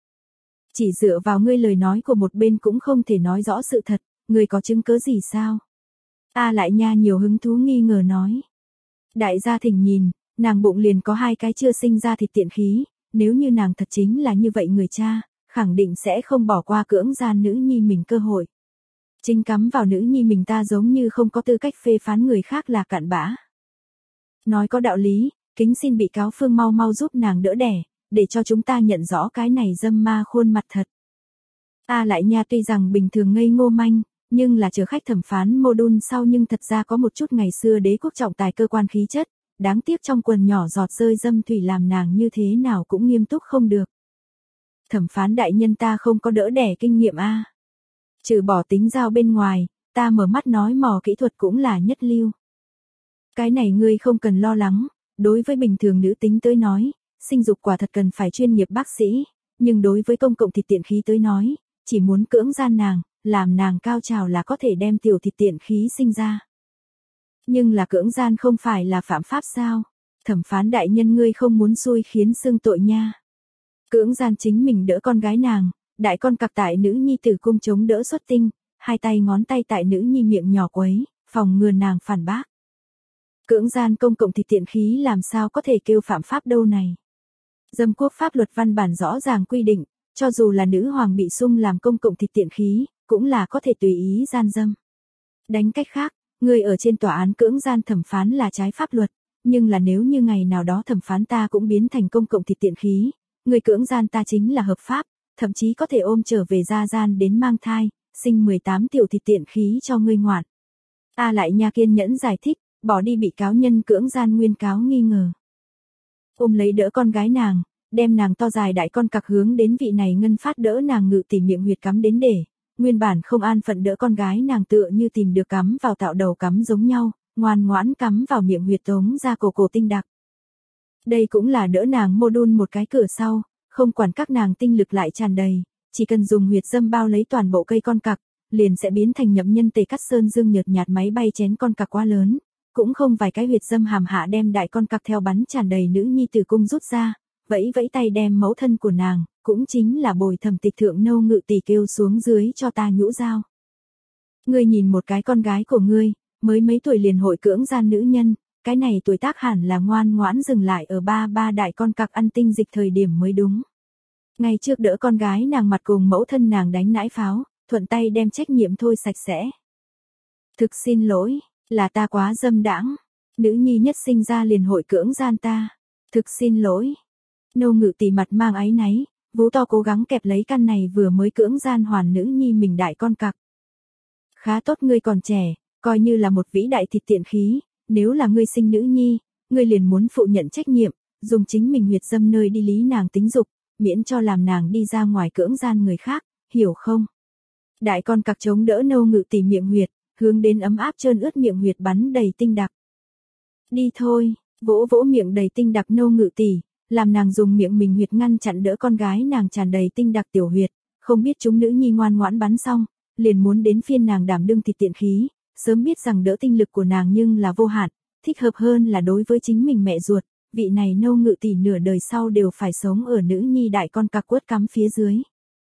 Chỉ dựa vào ngươi lời nói của một bên cũng không thể nói rõ sự thật, ngươi có chứng cứ gì sao? A Lại Nha nhiều hứng thú nghi ngờ nói. Đại gia thỉnh nhìn, nàng bụng liền có hai cái chưa sinh ra thịt tiện khí, nếu như nàng thật chính là như vậy người cha, khẳng định sẽ không bỏ qua cưỡng gian nữ nhi mình cơ hội. Chính cắm vào nữ nhi mình ta giống như không có tư cách phê phán người khác là cặn bã. Nói có đạo lý, kính xin bị cáo phương mau mau giúp nàng đỡ đẻ, để cho chúng ta nhận rõ cái này dâm ma khuôn mặt thật. A Lại Nha tuy rằng bình thường ngây ngô manh, nhưng là chờ khách thẩm phán mô đun sau nhưng thật ra có một chút ngày xưa đế quốc trọng tài cơ quan khí chất, đáng tiếc trong quần nhỏ giọt rơi dâm thủy làm nàng như thế nào cũng nghiêm túc không được. Thẩm phán đại nhân ta không có đỡ đẻ kinh nghiệm a. Trừ bỏ tính giao bên ngoài, ta mở mắt nói mò kỹ thuật cũng là nhất lưu. Cái này ngươi không cần lo lắng, đối với bình thường nữ tính tới nói, sinh dục quả thật cần phải chuyên nghiệp bác sĩ, nhưng đối với công cộng thịt tiện khí tới nói, chỉ muốn cưỡng gian nàng, làm nàng cao trào là có thể đem tiểu thịt tiện khí sinh ra. Nhưng là cưỡng gian không phải là phạm pháp sao? Thẩm phán đại nhân ngươi không muốn xui khiến xương tội nha. Cưỡng gian chính mình đỡ con gái nàng, đại con cặc tại nữ nhi tử cung chống đỡ xuất tinh, hai tay ngón tay tại nữ nhi miệng nhỏ quấy, phòng ngừa nàng phản bác. Cưỡng gian công cộng thịt tiện khí làm sao có thể kêu phạm pháp đâu này. Dâm quốc pháp luật văn bản rõ ràng quy định, cho dù là nữ hoàng bị sung làm công cộng thịt tiện khí, cũng là có thể tùy ý gian dâm. Đánh cách khác, người ở trên tòa án cưỡng gian thẩm phán là trái pháp luật, nhưng là nếu như ngày nào đó thẩm phán ta cũng biến thành công cộng thịt tiện khí, người cưỡng gian ta chính là hợp pháp, thậm chí có thể ôm trở về gia gian đến mang thai, sinh mười tám tiểu thịt tiện khí cho ngươi ngoạn. A lại nha kiên nhẫn giải thích, bỏ đi bị cáo nhân cưỡng gian nguyên cáo nghi ngờ. Ôm lấy đỡ con gái nàng, đem nàng to dài đại con cặc hướng đến vị này ngân phát đỡ nàng ngự tỉ miệng huyệt cắm đến để, nguyên bản không an phận đỡ con gái nàng tựa như tìm được cắm vào tạo đầu cắm giống nhau, ngoan ngoãn cắm vào miệng huyệt tống ra cổ cổ tinh đặc. Đây cũng là đỡ nàng mô đun một cái cửa sau, không quản các nàng tinh lực lại tràn đầy, chỉ cần dùng huyệt dâm bao lấy toàn bộ cây con cặc, liền sẽ biến thành nhậm nhân tề cắt sơn dương nhợt nhạt máy bay chén con cặc quá lớn, cũng không vài cái huyệt dâm hàm hạ đem đại con cặc theo bắn tràn đầy nữ nhi tử cung rút ra, vẫy vẫy tay đem mẫu thân của nàng, cũng chính là bồi thẩm tịch thượng nâu ngự tỷ kêu xuống dưới cho ta nhũ dao. Ngươi nhìn một cái con gái của ngươi, mới mấy tuổi liền hội cưỡng gian nữ nhân, cái này tuổi tác hẳn là ngoan ngoãn dừng lại ở ba ba đại con cặc ăn tinh dịch thời điểm mới đúng. Ngay trước đỡ con gái nàng mặt cùng mẫu thân nàng đánh nãi pháo, thuận tay đem trách nhiệm thôi sạch sẽ. Thực xin lỗi, là ta quá dâm đãng, nữ nhi nhất sinh ra liền hội cưỡng gian ta. Thực xin lỗi. Nâu ngự tỷ mặt mang áy náy, vú to cố gắng kẹp lấy căn này vừa mới cưỡng gian hoàn nữ nhi mình đại con cặc. Khá tốt ngươi còn trẻ, coi như là một vĩ đại thịt tiện khí, nếu là ngươi sinh nữ nhi, ngươi liền muốn phụ nhận trách nhiệm, dùng chính mình huyệt dâm nơi đi lý nàng tính dục, miễn cho làm nàng đi ra ngoài cưỡng gian người khác, hiểu không? Đại con cặc chống đỡ nâu ngự tỷ miệng huyệt, hướng đến ấm áp trơn ướt miệng huyệt bắn đầy tinh đặc. Đi thôi, vỗ vỗ miệng đầy tinh đặc nâu ngự tỷ, làm nàng dùng miệng mình huyệt ngăn chặn đỡ con gái nàng tràn đầy tinh đặc tiểu huyệt, không biết chúng nữ nhi ngoan ngoãn bắn xong, liền muốn đến phiên nàng đảm đương thịt tiện khí, sớm biết rằng đỡ tinh lực của nàng nhưng là vô hạn, thích hợp hơn là đối với chính mình mẹ ruột, vị này nâu ngự tỷ nửa đời sau đều phải sống ở nữ nhi đại con cặc quất cắm phía dưới.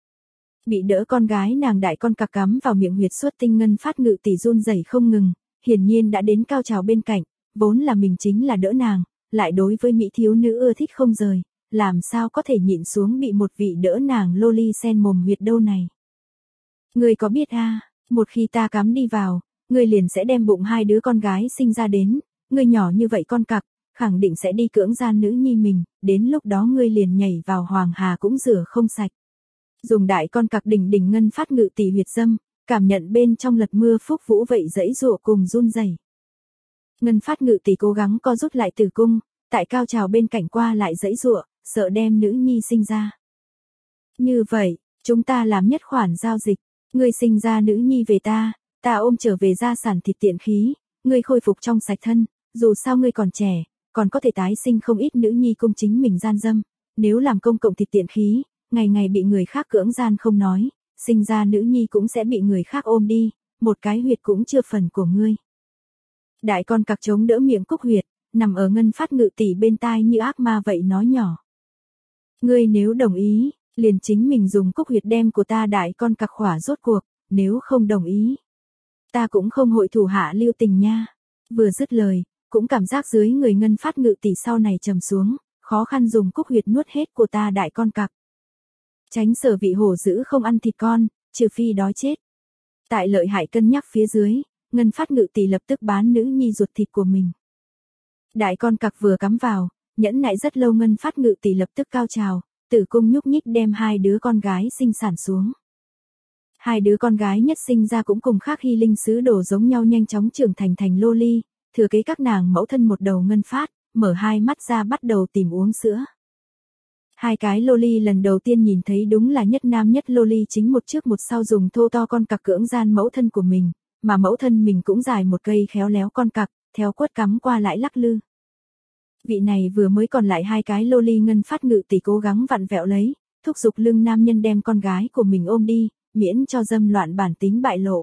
Bị đỡ con gái nàng đại con cặc cắm vào miệng huyệt suốt tinh ngân phát ngự tỷ run rẩy không ngừng, hiển nhiên đã đến cao trào bên cạnh, vốn là mình chính là đỡ nàng, lại đối với mỹ thiếu nữ ưa thích không rời, làm sao có thể nhịn xuống bị một vị đỡ nàng loli sen mồm huyệt đâu này. Ngươi có biết a, à, một khi ta cắm đi vào, ngươi liền sẽ đem bụng hai đứa con gái sinh ra đến, ngươi nhỏ như vậy con cặc, khẳng định sẽ đi cưỡng gian nữ nhi mình, đến lúc đó ngươi liền nhảy vào hoàng hà cũng rửa không sạch. Dùng đại con cặc đỉnh đỉnh ngân phát ngự tỷ huyệt dâm, cảm nhận bên trong lật mưa phúc vũ vậy dãy dụa cùng run rẩy. Ngân phát ngự tỷ cố gắng co rút lại tử cung, tại cao trào bên cạnh qua lại dãy dụa, sợ đem nữ nhi sinh ra. Như vậy, chúng ta làm nhất khoản giao dịch, ngươi sinh ra nữ nhi về ta, ta ôm trở về gia sản thịt tiện khí, ngươi khôi phục trong sạch thân, dù sao ngươi còn trẻ, còn có thể tái sinh không ít nữ nhi cung chính mình gian dâm, nếu làm công cộng thịt tiện khí, ngày ngày bị người khác cưỡng gian không nói, sinh ra nữ nhi cũng sẽ bị người khác ôm đi, một cái huyệt cũng chưa phần của ngươi. Đại con cặc chống đỡ miệng cúc huyệt, nằm ở ngân phát ngự tỷ bên tai như ác ma vậy nói nhỏ. Ngươi nếu đồng ý, liền chính mình dùng cúc huyệt đem của ta đại con cặc khỏa rốt cuộc, nếu không đồng ý, ta cũng không hội thủ hạ lưu tình nha. Vừa dứt lời, cũng cảm giác dưới người ngân phát ngự tỷ sau này trầm xuống, khó khăn dùng cúc huyệt nuốt hết của ta đại con cặc. Tránh sở vị hổ dữ không ăn thịt con, trừ phi đói chết. Tại lợi hại cân nhắc phía dưới, ngân phát ngự tỷ lập tức bán nữ nhi ruột thịt của mình. Đại con cặc vừa cắm vào, nhẫn nại rất lâu ngân phát ngự tỷ lập tức cao trào, tử cung nhúc nhích đem hai đứa con gái sinh sản xuống. Hai đứa con gái nhất sinh ra cũng cùng khác hy linh sứ đồ giống nhau nhanh chóng trưởng thành thành lô ly, thừa kế các nàng mẫu thân một đầu ngân phát, mở hai mắt ra bắt đầu tìm uống sữa. Hai cái loli lần đầu tiên nhìn thấy đúng là nhất nam nhất loli chính một trước một sau dùng thô to con cặc cưỡng gian mẫu thân của mình, mà mẫu thân mình cũng dài một cây khéo léo con cặc, theo quất cắm qua lại lắc lư. Vị này vừa mới còn lại hai cái loli Ngân Phát Ngự tỷ cố gắng vặn vẹo lấy, thúc giục lưng nam nhân đem con gái của mình ôm đi, miễn cho dâm loạn bản tính bại lộ.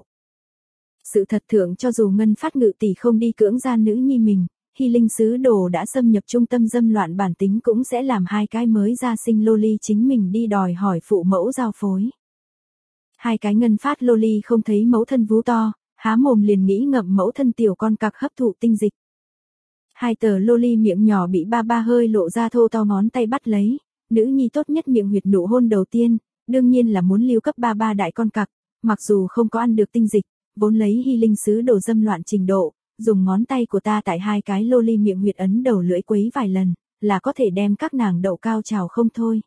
Sự thật thượng cho dù Ngân Phát Ngự tỷ không đi cưỡng gian nữ nhi mình, Hy Linh sứ đồ đã xâm nhập trung tâm dâm loạn bản tính cũng sẽ làm hai cái mới ra sinh loli chính mình đi đòi hỏi phụ mẫu giao phối. Hai cái Ngân Phát loli không thấy mẫu thân vú to, há mồm liền nghĩ ngậm mẫu thân tiểu con cặc hấp thụ tinh dịch. Hai tờ loli miệng nhỏ bị ba ba hơi lộ ra thô to ngón tay bắt lấy, nữ nhi tốt nhất miệng huyệt nụ hôn đầu tiên, đương nhiên là muốn lưu cấp ba ba đại con cặc, mặc dù không có ăn được tinh dịch, vốn lấy Hy Linh sứ đồ dâm loạn trình độ, dùng ngón tay của ta tại hai cái loli miệng huyệt ấn đầu lưỡi quấy vài lần, là có thể đem các nàng đậu cao trào không thôi.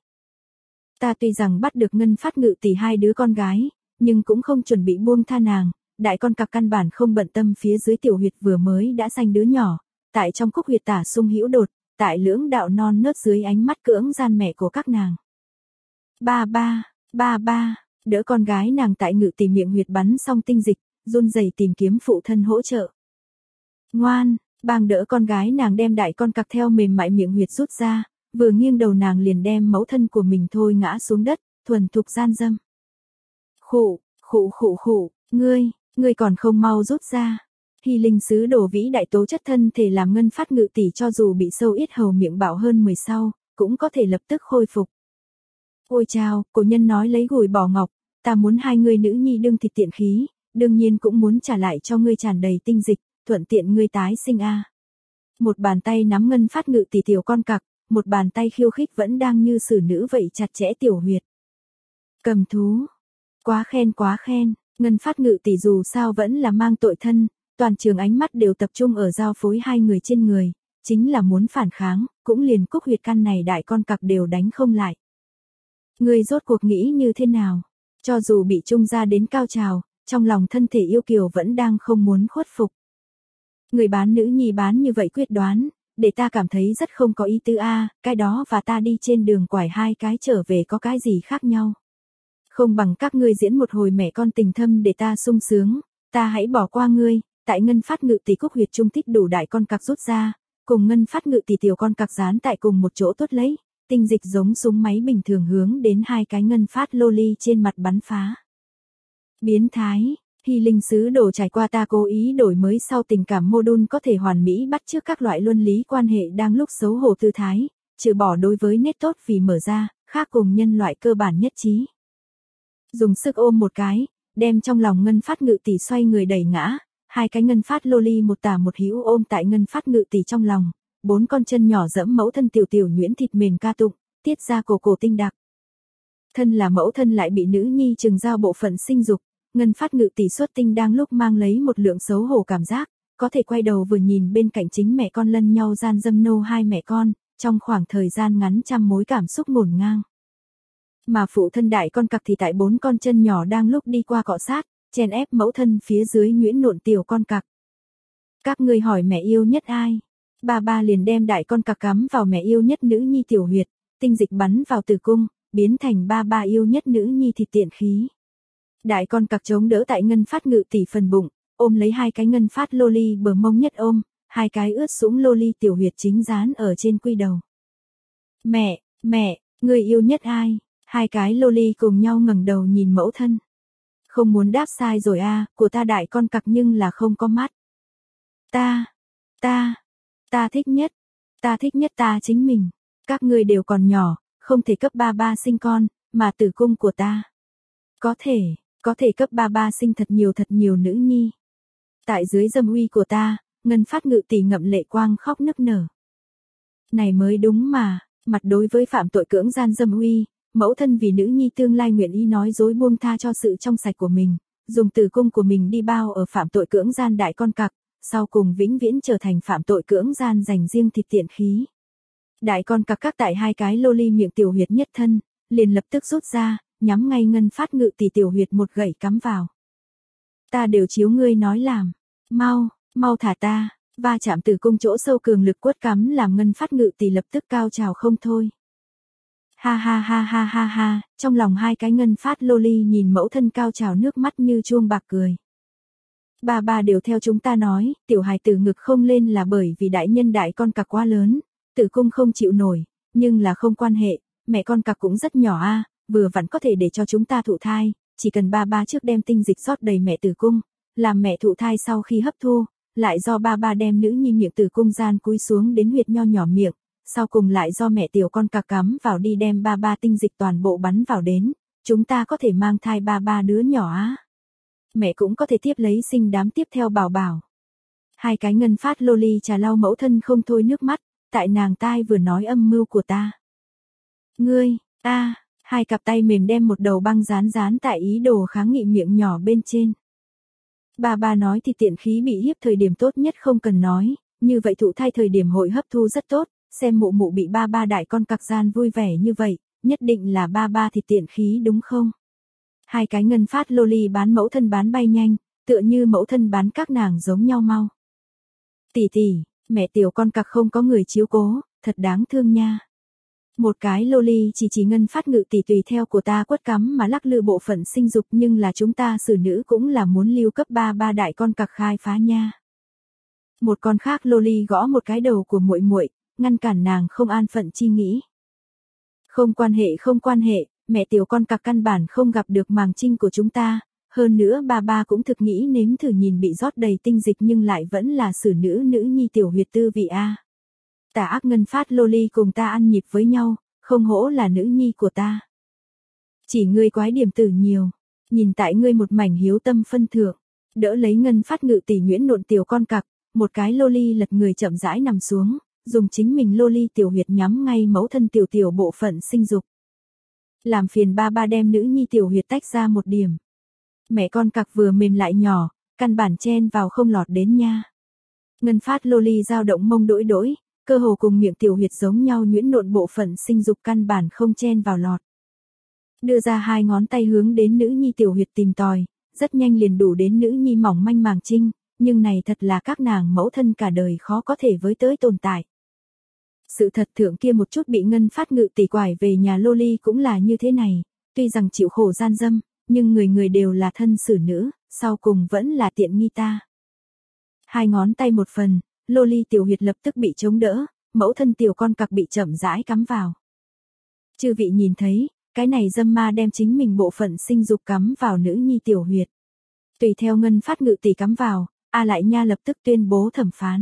Ta tuy rằng bắt được Ngân Phát Ngự tỷ hai đứa con gái, nhưng cũng không chuẩn bị buông tha nàng, đại con cặc căn bản không bận tâm phía dưới tiểu huyệt vừa mới đã sanh đứa nhỏ, tại trong cúc huyệt tả sung hữu đột, tại lưỡng đạo non nớt dưới ánh mắt cưỡng gian mẹ của các nàng. Ba ba, ba ba, đỡ con gái nàng tại ngự tỷ miệng huyệt bắn xong tinh dịch, run rẩy tìm kiếm phụ thân hỗ trợ. Ngoan, bang đỡ con gái nàng đem đại con cặc theo mềm mại miệng huyệt rút ra, vừa nghiêng đầu nàng liền đem mẫu thân của mình thôi ngã xuống đất, thuần thục gian dâm. Khụ, khụ khụ khụ, ngươi, ngươi còn không mau rút ra. Hy Linh sứ đồ vĩ đại tố chất thân thể làm Ngân Phát Ngự tỷ cho dù bị sâu yết hầu miệng bạo hơn mười sau, cũng có thể lập tức khôi phục. Ôi chao, cổ nhân nói lấy gùi bỏ ngọc, ta muốn hai người nữ nhi đương thịt tiện khí, đương nhiên cũng muốn trả lại cho ngươi tràn đầy tinh dịch, thuận tiện ngươi tái sinh a. Một bàn tay nắm Ngân Phát Ngự tỷ tiểu con cặc, một bàn tay khiêu khích vẫn đang như xử nữ vậy chặt chẽ tiểu huyệt. Cầm thú, quá khen quá khen, Ngân Phát Ngự tỷ dù sao vẫn là mang tội thân, toàn trường ánh mắt đều tập trung ở giao phối hai người trên người, chính là muốn phản kháng, cũng liền cúc huyệt căn này đại con cặc đều đánh không lại. Ngươi rốt cuộc nghĩ như thế nào? Cho dù bị trung ra đến cao trào, trong lòng thân thể yêu kiều vẫn đang không muốn khuất phục. Người bán nữ nhi bán như vậy quyết đoán, để ta cảm thấy rất không có ý tứ a, cái đó và ta đi trên đường quải hai cái trở về có cái gì khác nhau. Không bằng các ngươi diễn một hồi mẹ con tình thâm để ta sung sướng, ta hãy bỏ qua ngươi, tại Ngân Phát Ngự tỷ cúc huyệt trung thích đủ đại con cặc rút ra, cùng Ngân Phát Ngự tỷ tiểu con cặc dán tại cùng một chỗ tốt lấy, tinh dịch giống súng máy bình thường hướng đến hai cái Ngân Phát loli trên mặt bắn phá. Biến thái, Hy Linh sứ đồ trải qua ta cố ý đổi mới sau tình cảm mô đun có thể hoàn mỹ bắt chước các loại luân lý quan hệ đang lúc xấu hổ tư thái, trừ bỏ đối với nét tốt vì mở ra, khác cùng nhân loại cơ bản nhất trí. Dùng sức ôm một cái, đem trong lòng Ngân Phát Ngự tỷ xoay người đẩy ngã, hai cái Ngân Phát loli một tả một hữu ôm tại Ngân Phát Ngự tỷ trong lòng, bốn con chân nhỏ dẫm mẫu thân tiểu tiểu nhuyễn thịt mềm ca tụng, tiết ra cổ cổ tinh đặc. Thân là mẫu thân lại bị nữ nhi trừng giao bộ phận sinh dục, Ngân Phát Ngự tỷ xuất tinh đang lúc mang lấy một lượng xấu hổ cảm giác, có thể quay đầu vừa nhìn bên cạnh chính mẹ con lân nhau gian dâm nô hai mẹ con, trong khoảng thời gian ngắn trăm mối cảm xúc ngổn ngang. Mà phụ thân đại con cặc thì tại bốn con chân nhỏ đang lúc đi qua cọ sát, chèn ép mẫu thân phía dưới nhuyễn nộn tiểu con cặc. Các ngươi hỏi mẹ yêu nhất ai? Ba ba liền đem đại con cặc cắm vào mẹ yêu nhất nữ nhi tiểu huyệt, tinh dịch bắn vào tử cung, biến thành ba ba yêu nhất nữ nhi thịt tiện khí. Đại con cặc chống đỡ tại Ngân Phát Ngự tỷ phần bụng, ôm lấy hai cái Ngân Phát loli bờ mông nhất ôm, hai cái ướt sũng loli tiểu huyệt chính dán ở trên quy đầu. Mẹ, mẹ, người yêu nhất ai? Hai cái loli cùng nhau ngẩng đầu nhìn mẫu thân. Không muốn đáp sai rồi a, à, của ta đại con cặc nhưng là không có mắt. Ta, ta, ta thích nhất, ta thích nhất ta chính mình. Các ngươi đều còn nhỏ, không thể cấp ba ba sinh con, mà tử cung của ta. Có thể, có thể cấp ba ba sinh thật nhiều thật nhiều nữ nhi. Tại dưới dâm uy của ta, Ngân Phát Ngự tỷ ngậm lệ quang khóc nức nở. Này mới đúng mà, mặt đối với phạm tội cưỡng gian dâm uy, mẫu thân vì nữ nhi tương lai nguyện ý nói dối buông tha cho sự trong sạch của mình, dùng tử cung của mình đi bao ở phạm tội cưỡng gian đại con cặc, sau cùng vĩnh viễn trở thành phạm tội cưỡng gian dành riêng thịt tiện khí. Đại con cặc các tại hai cái loli miệng tiểu huyệt nhất thân, liền lập tức rút ra, nhắm ngay Ngân Phát Ngự tỷ tiểu huyệt một gậy cắm vào. Ta đều chiếu ngươi nói làm, mau, mau thả ta, va chạm tử cung chỗ sâu cường lực quất cắm làm Ngân Phát Ngự tỷ lập tức cao trào không thôi. Ha ha ha ha ha ha, trong lòng hai cái ngân phát loli nhìn mẫu thân cao trào nước mắt như chuông bạc cười. Ba ba đều theo chúng ta nói, tiểu hài tử ngực không lên là bởi vì đại nhân đại con cặc quá lớn, tử cung không chịu nổi, nhưng là không quan hệ, mẹ con cặc cũng rất nhỏ a, vừa vặn có thể để cho chúng ta thụ thai, chỉ cần ba ba trước đem tinh dịch rót đầy mẹ tử cung, làm mẹ thụ thai sau khi hấp thu, lại do ba ba đem nữ nhi miệng tử cung gian cúi xuống đến huyệt nho nhỏ miệng, sau cùng lại do mẹ tiểu con cặc cắm vào đi đem ba ba tinh dịch toàn bộ bắn vào đến, chúng ta có thể mang thai ba ba đứa nhỏ á. Mẹ cũng có thể tiếp lấy sinh đám tiếp theo bảo bảo. Hai cái ngân phát loli trà lau mẫu thân không thôi nước mắt, tại nàng tai vừa nói âm mưu của ta. Ngươi, a, hai cặp tay mềm đem một đầu băng dán dán tại ý đồ kháng nghị miệng nhỏ bên trên. Ba ba nói thì tiện khí bị hiếp thời điểm tốt nhất không cần nói, như vậy thụ thai thời điểm hội hấp thu rất tốt, xem mụ mụ bị ba ba đại con cặc gian vui vẻ như vậy, nhất định là ba ba thì tiện khí đúng không? Hai cái ngân phát loli bán mẫu thân bán bay nhanh, tựa như mẫu thân bán các nàng giống nhau mau. Tỷ tỷ, mẹ tiểu con cặc không có người chiếu cố, thật đáng thương nha. Một cái loli chỉ chỉ ngân phát ngự tỷ tùy theo của ta quất cắm mà lắc lư bộ phận sinh dục nhưng là chúng ta xử nữ cũng là muốn lưu cấp ba ba đại con cặc khai phá nha. Một con khác loli gõ một cái đầu của muội muội, ngăn cản nàng không an phận chi nghĩ. Không quan hệ không quan hệ, mẹ tiểu con cặc căn bản không gặp được màng trinh của chúng ta, hơn nữa ba ba cũng thực nghĩ nếm thử nhìn bị rót đầy tinh dịch nhưng lại vẫn là xử nữ nữ nhi tiểu huyệt tư vị a. Tà ác ngân phát loli cùng ta ăn nhịp với nhau, không hổ là nữ nhi của ta. Chỉ ngươi quái điểm tử nhiều, nhìn tại ngươi một mảnh hiếu tâm phân thượng, đỡ lấy ngân phát ngự tỷ nhuyễn nộn tiểu con cặc, một cái loli lật người chậm rãi nằm xuống, dùng chính mình loli tiểu huyệt nhắm ngay mẫu thân tiểu tiểu bộ phận sinh dục. Làm phiền ba ba đem nữ nhi tiểu huyệt tách ra một điểm. Mẹ con cặc vừa mềm lại nhỏ, căn bản chen vào không lọt đến nha. Ngân phát loli dao động mông đỗi đỗi, cơ hồ cùng miệng tiểu huyệt giống nhau nhuyễn nộn bộ phận sinh dục căn bản không chen vào lọt. Đưa ra hai ngón tay hướng đến nữ nhi tiểu huyệt tìm tòi, rất nhanh liền đủ đến nữ nhi mỏng manh màng trinh, nhưng này thật là các nàng mẫu thân cả đời khó có thể với tới tồn tại. Sự thật thượng kia một chút bị ngân phát ngự tỷ quải về nhà loli cũng là như thế này, tuy rằng chịu khổ gian dâm, nhưng người người đều là thân xử nữ, sau cùng vẫn là tiện nghi ta. Hai ngón tay một phần, loli tiểu huyệt lập tức bị chống đỡ, mẫu thân tiểu con cặc bị chậm rãi cắm vào. Chư vị nhìn thấy, cái này dâm ma đem chính mình bộ phận sinh dục cắm vào nữ nhi tiểu huyệt. Tùy theo ngân phát ngự tỷ cắm vào, A lại nha lập tức tuyên bố thẩm phán.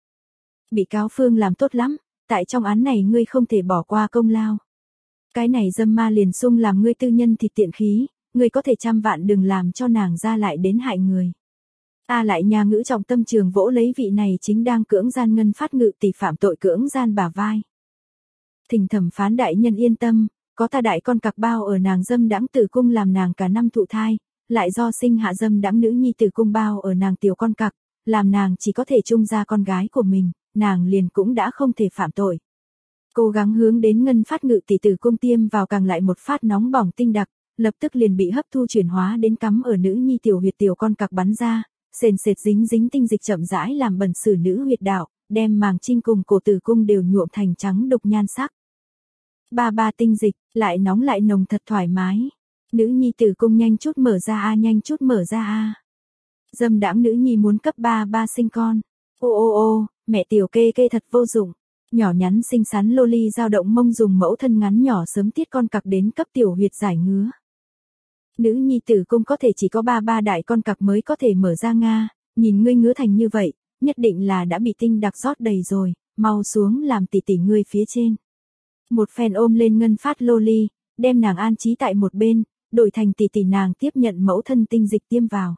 Bị cáo Phương làm tốt lắm, tại trong án này ngươi không thể bỏ qua công lao. Cái này dâm ma liền sung làm ngươi tư nhân thịt tiện khí, ngươi có thể trăm vạn đừng làm cho nàng ra lại đến hại người. A lại nha ngữ trọng tâm trường vỗ lấy vị này chính đang cưỡng gian ngân phát ngự tỷ phạm tội cưỡng gian bả vai. Thỉnh thẩm phán đại nhân yên tâm, có ta đại con cặc bao ở nàng dâm đãng tử cung làm nàng cả năm thụ thai, lại do sinh hạ dâm đãng nữ nhi tử cung bao ở nàng tiểu con cặc, làm nàng chỉ có thể chung ra con gái của mình, nàng liền cũng đã không thể phạm tội. Cố gắng hướng đến ngân phát ngự tỷ tử cung tiêm vào càng lại một phát nóng bỏng tinh đặc, lập tức liền bị hấp thu chuyển hóa đến cắm ở nữ nhi tiểu huyệt tiểu con cặc bắn ra, sền sệt dính dính tinh dịch chậm rãi làm bẩn xử nữ huyệt đạo, đem màng trinh cùng cổ tử cung đều nhuộm thành trắng đục nhan sắc. Ba ba tinh dịch, lại nóng lại nồng thật thoải mái. Nữ nhi tử cung nhanh chút mở ra a nhanh chút mở ra a. Dâm đãng nữ nhi muốn cấp ba ba sinh con. Ô ô ô, mẹ tiểu kê kê thật vô dụng. Nhỏ nhắn xinh xắn loli dao động mông dùng mẫu thân ngắn nhỏ sớm tiết con cặc đến cấp tiểu huyệt giải ngứa. Nữ nhi tử cung có thể chỉ có ba ba đại con cặc mới có thể mở ra nga, nhìn ngươi ngứa thành như vậy, nhất định là đã bị tinh đặc rót đầy rồi, mau xuống làm tỷ tỷ ngươi phía trên. Một phen ôm lên ngân phát loli, đem nàng an trí tại một bên, đổi thành tỷ tỷ nàng tiếp nhận mẫu thân tinh dịch tiêm vào.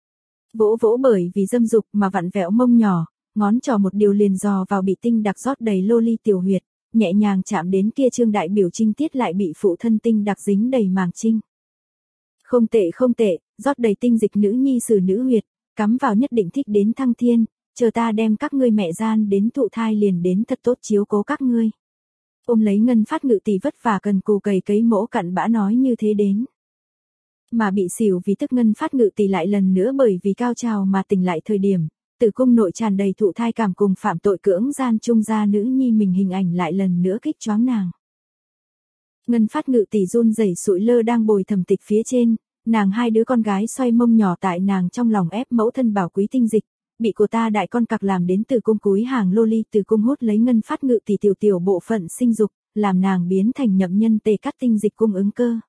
Vỗ vỗ bởi vì dâm dục mà vặn vẹo mông nhỏ, ngón trỏ một điều liền dò vào bị tinh đặc rót đầy loli tiểu huyệt, nhẹ nhàng chạm đến kia trương đại biểu trinh tiết lại bị phụ thân tinh đặc dính đầy màng trinh. Không tệ không tệ, rót đầy tinh dịch nữ nhi xử nữ huyệt, cắm vào nhất định thích đến thăng thiên, chờ ta đem các ngươi mẹ gian đến thụ thai liền đến thật tốt chiếu cố các ngươi. Ôm lấy ngân phát ngự tỷ vất vả cần cù cày cấy mỗ cặn bã nói như thế đến. Mà bị xỉu vì tức ngân phát ngự tỷ lại lần nữa bởi vì cao trào mà tỉnh lại thời điểm, tử cung nội tràn đầy thụ thai cảm cùng phạm tội cưỡng gian trung gia nữ nhi mình hình ảnh lại lần nữa kích choáng nàng. Ngân Phát Ngự tỷ run rẩy sụi lơ đang bồi thẩm tịch phía trên, nàng hai đứa con gái xoay mông nhỏ tại nàng trong lòng ép mẫu thân bảo quý tinh dịch, bị cô ta đại con cặc làm đến từ cung cúi hàng loli từ cung hút lấy Ngân Phát Ngự tỷ tiểu tiểu bộ phận sinh dục, làm nàng biến thành nhậm nhân tê cắt tinh dịch cung ứng cơ.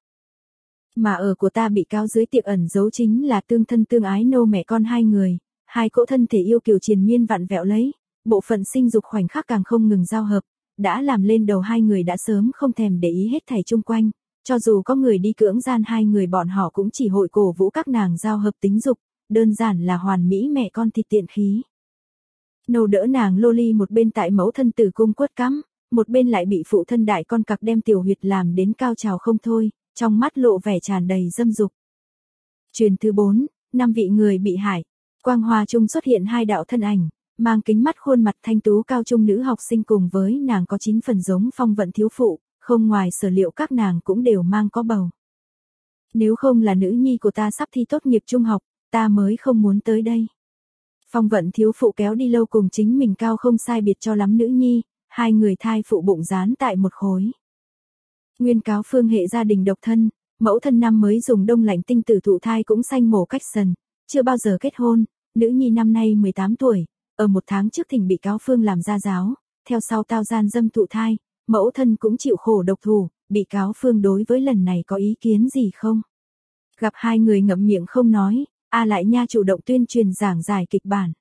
Mà ở của ta bị cáo dưới tiệc ẩn giấu chính là tương thân tương ái nô mẹ con hai người, hai cỗ thân thể yêu kiều triền miên vặn vẹo lấy, bộ phận sinh dục khoảnh khắc càng không ngừng giao hợp, đã làm lên đầu hai người đã sớm không thèm để ý hết thảy chung quanh, cho dù có người đi cưỡng gian hai người bọn họ cũng chỉ hội cổ vũ các nàng giao hợp tính dục, đơn giản là hoàn mỹ mẹ con thịt tiện khí. Nâu đỡ nàng loli một bên tại mẫu thân tử cung quất cắm, một bên lại bị phụ thân đại con cặc đem tiểu huyệt làm đến cao trào không thôi, trong mắt lộ vẻ tràn đầy dâm dục. Truyền thứ bốn, năm vị người bị hại. Quang hoa trung xuất hiện hai đạo thân ảnh, mang kính mắt khuôn mặt thanh tú cao trung nữ học sinh cùng với nàng có chín phần giống Phong Vận thiếu phụ, không ngoài sở liệu các nàng cũng đều mang có bầu. Nếu không là nữ nhi của ta sắp thi tốt nghiệp trung học, ta mới không muốn tới đây. Phong Vận thiếu phụ kéo đi lâu cùng chính mình cao không sai biệt cho lắm nữ nhi, hai người thai phụ bụng dán tại một khối. Nguyên cáo phương hệ gia đình độc thân, mẫu thân năm mới dùng đông lạnh tinh tử thụ thai cũng sanh mổ cách sần, chưa bao giờ kết hôn, nữ nhi năm nay mười tám tuổi, ở một tháng trước thỉnh bị cáo phương làm gia giáo, theo sau tao gian dâm thụ thai, mẫu thân cũng chịu khổ độc thủ, bị cáo phương đối với lần này có ý kiến gì không? Gặp hai người ngậm miệng không nói, A lại nha chủ động tuyên truyền giảng giải kịch bản.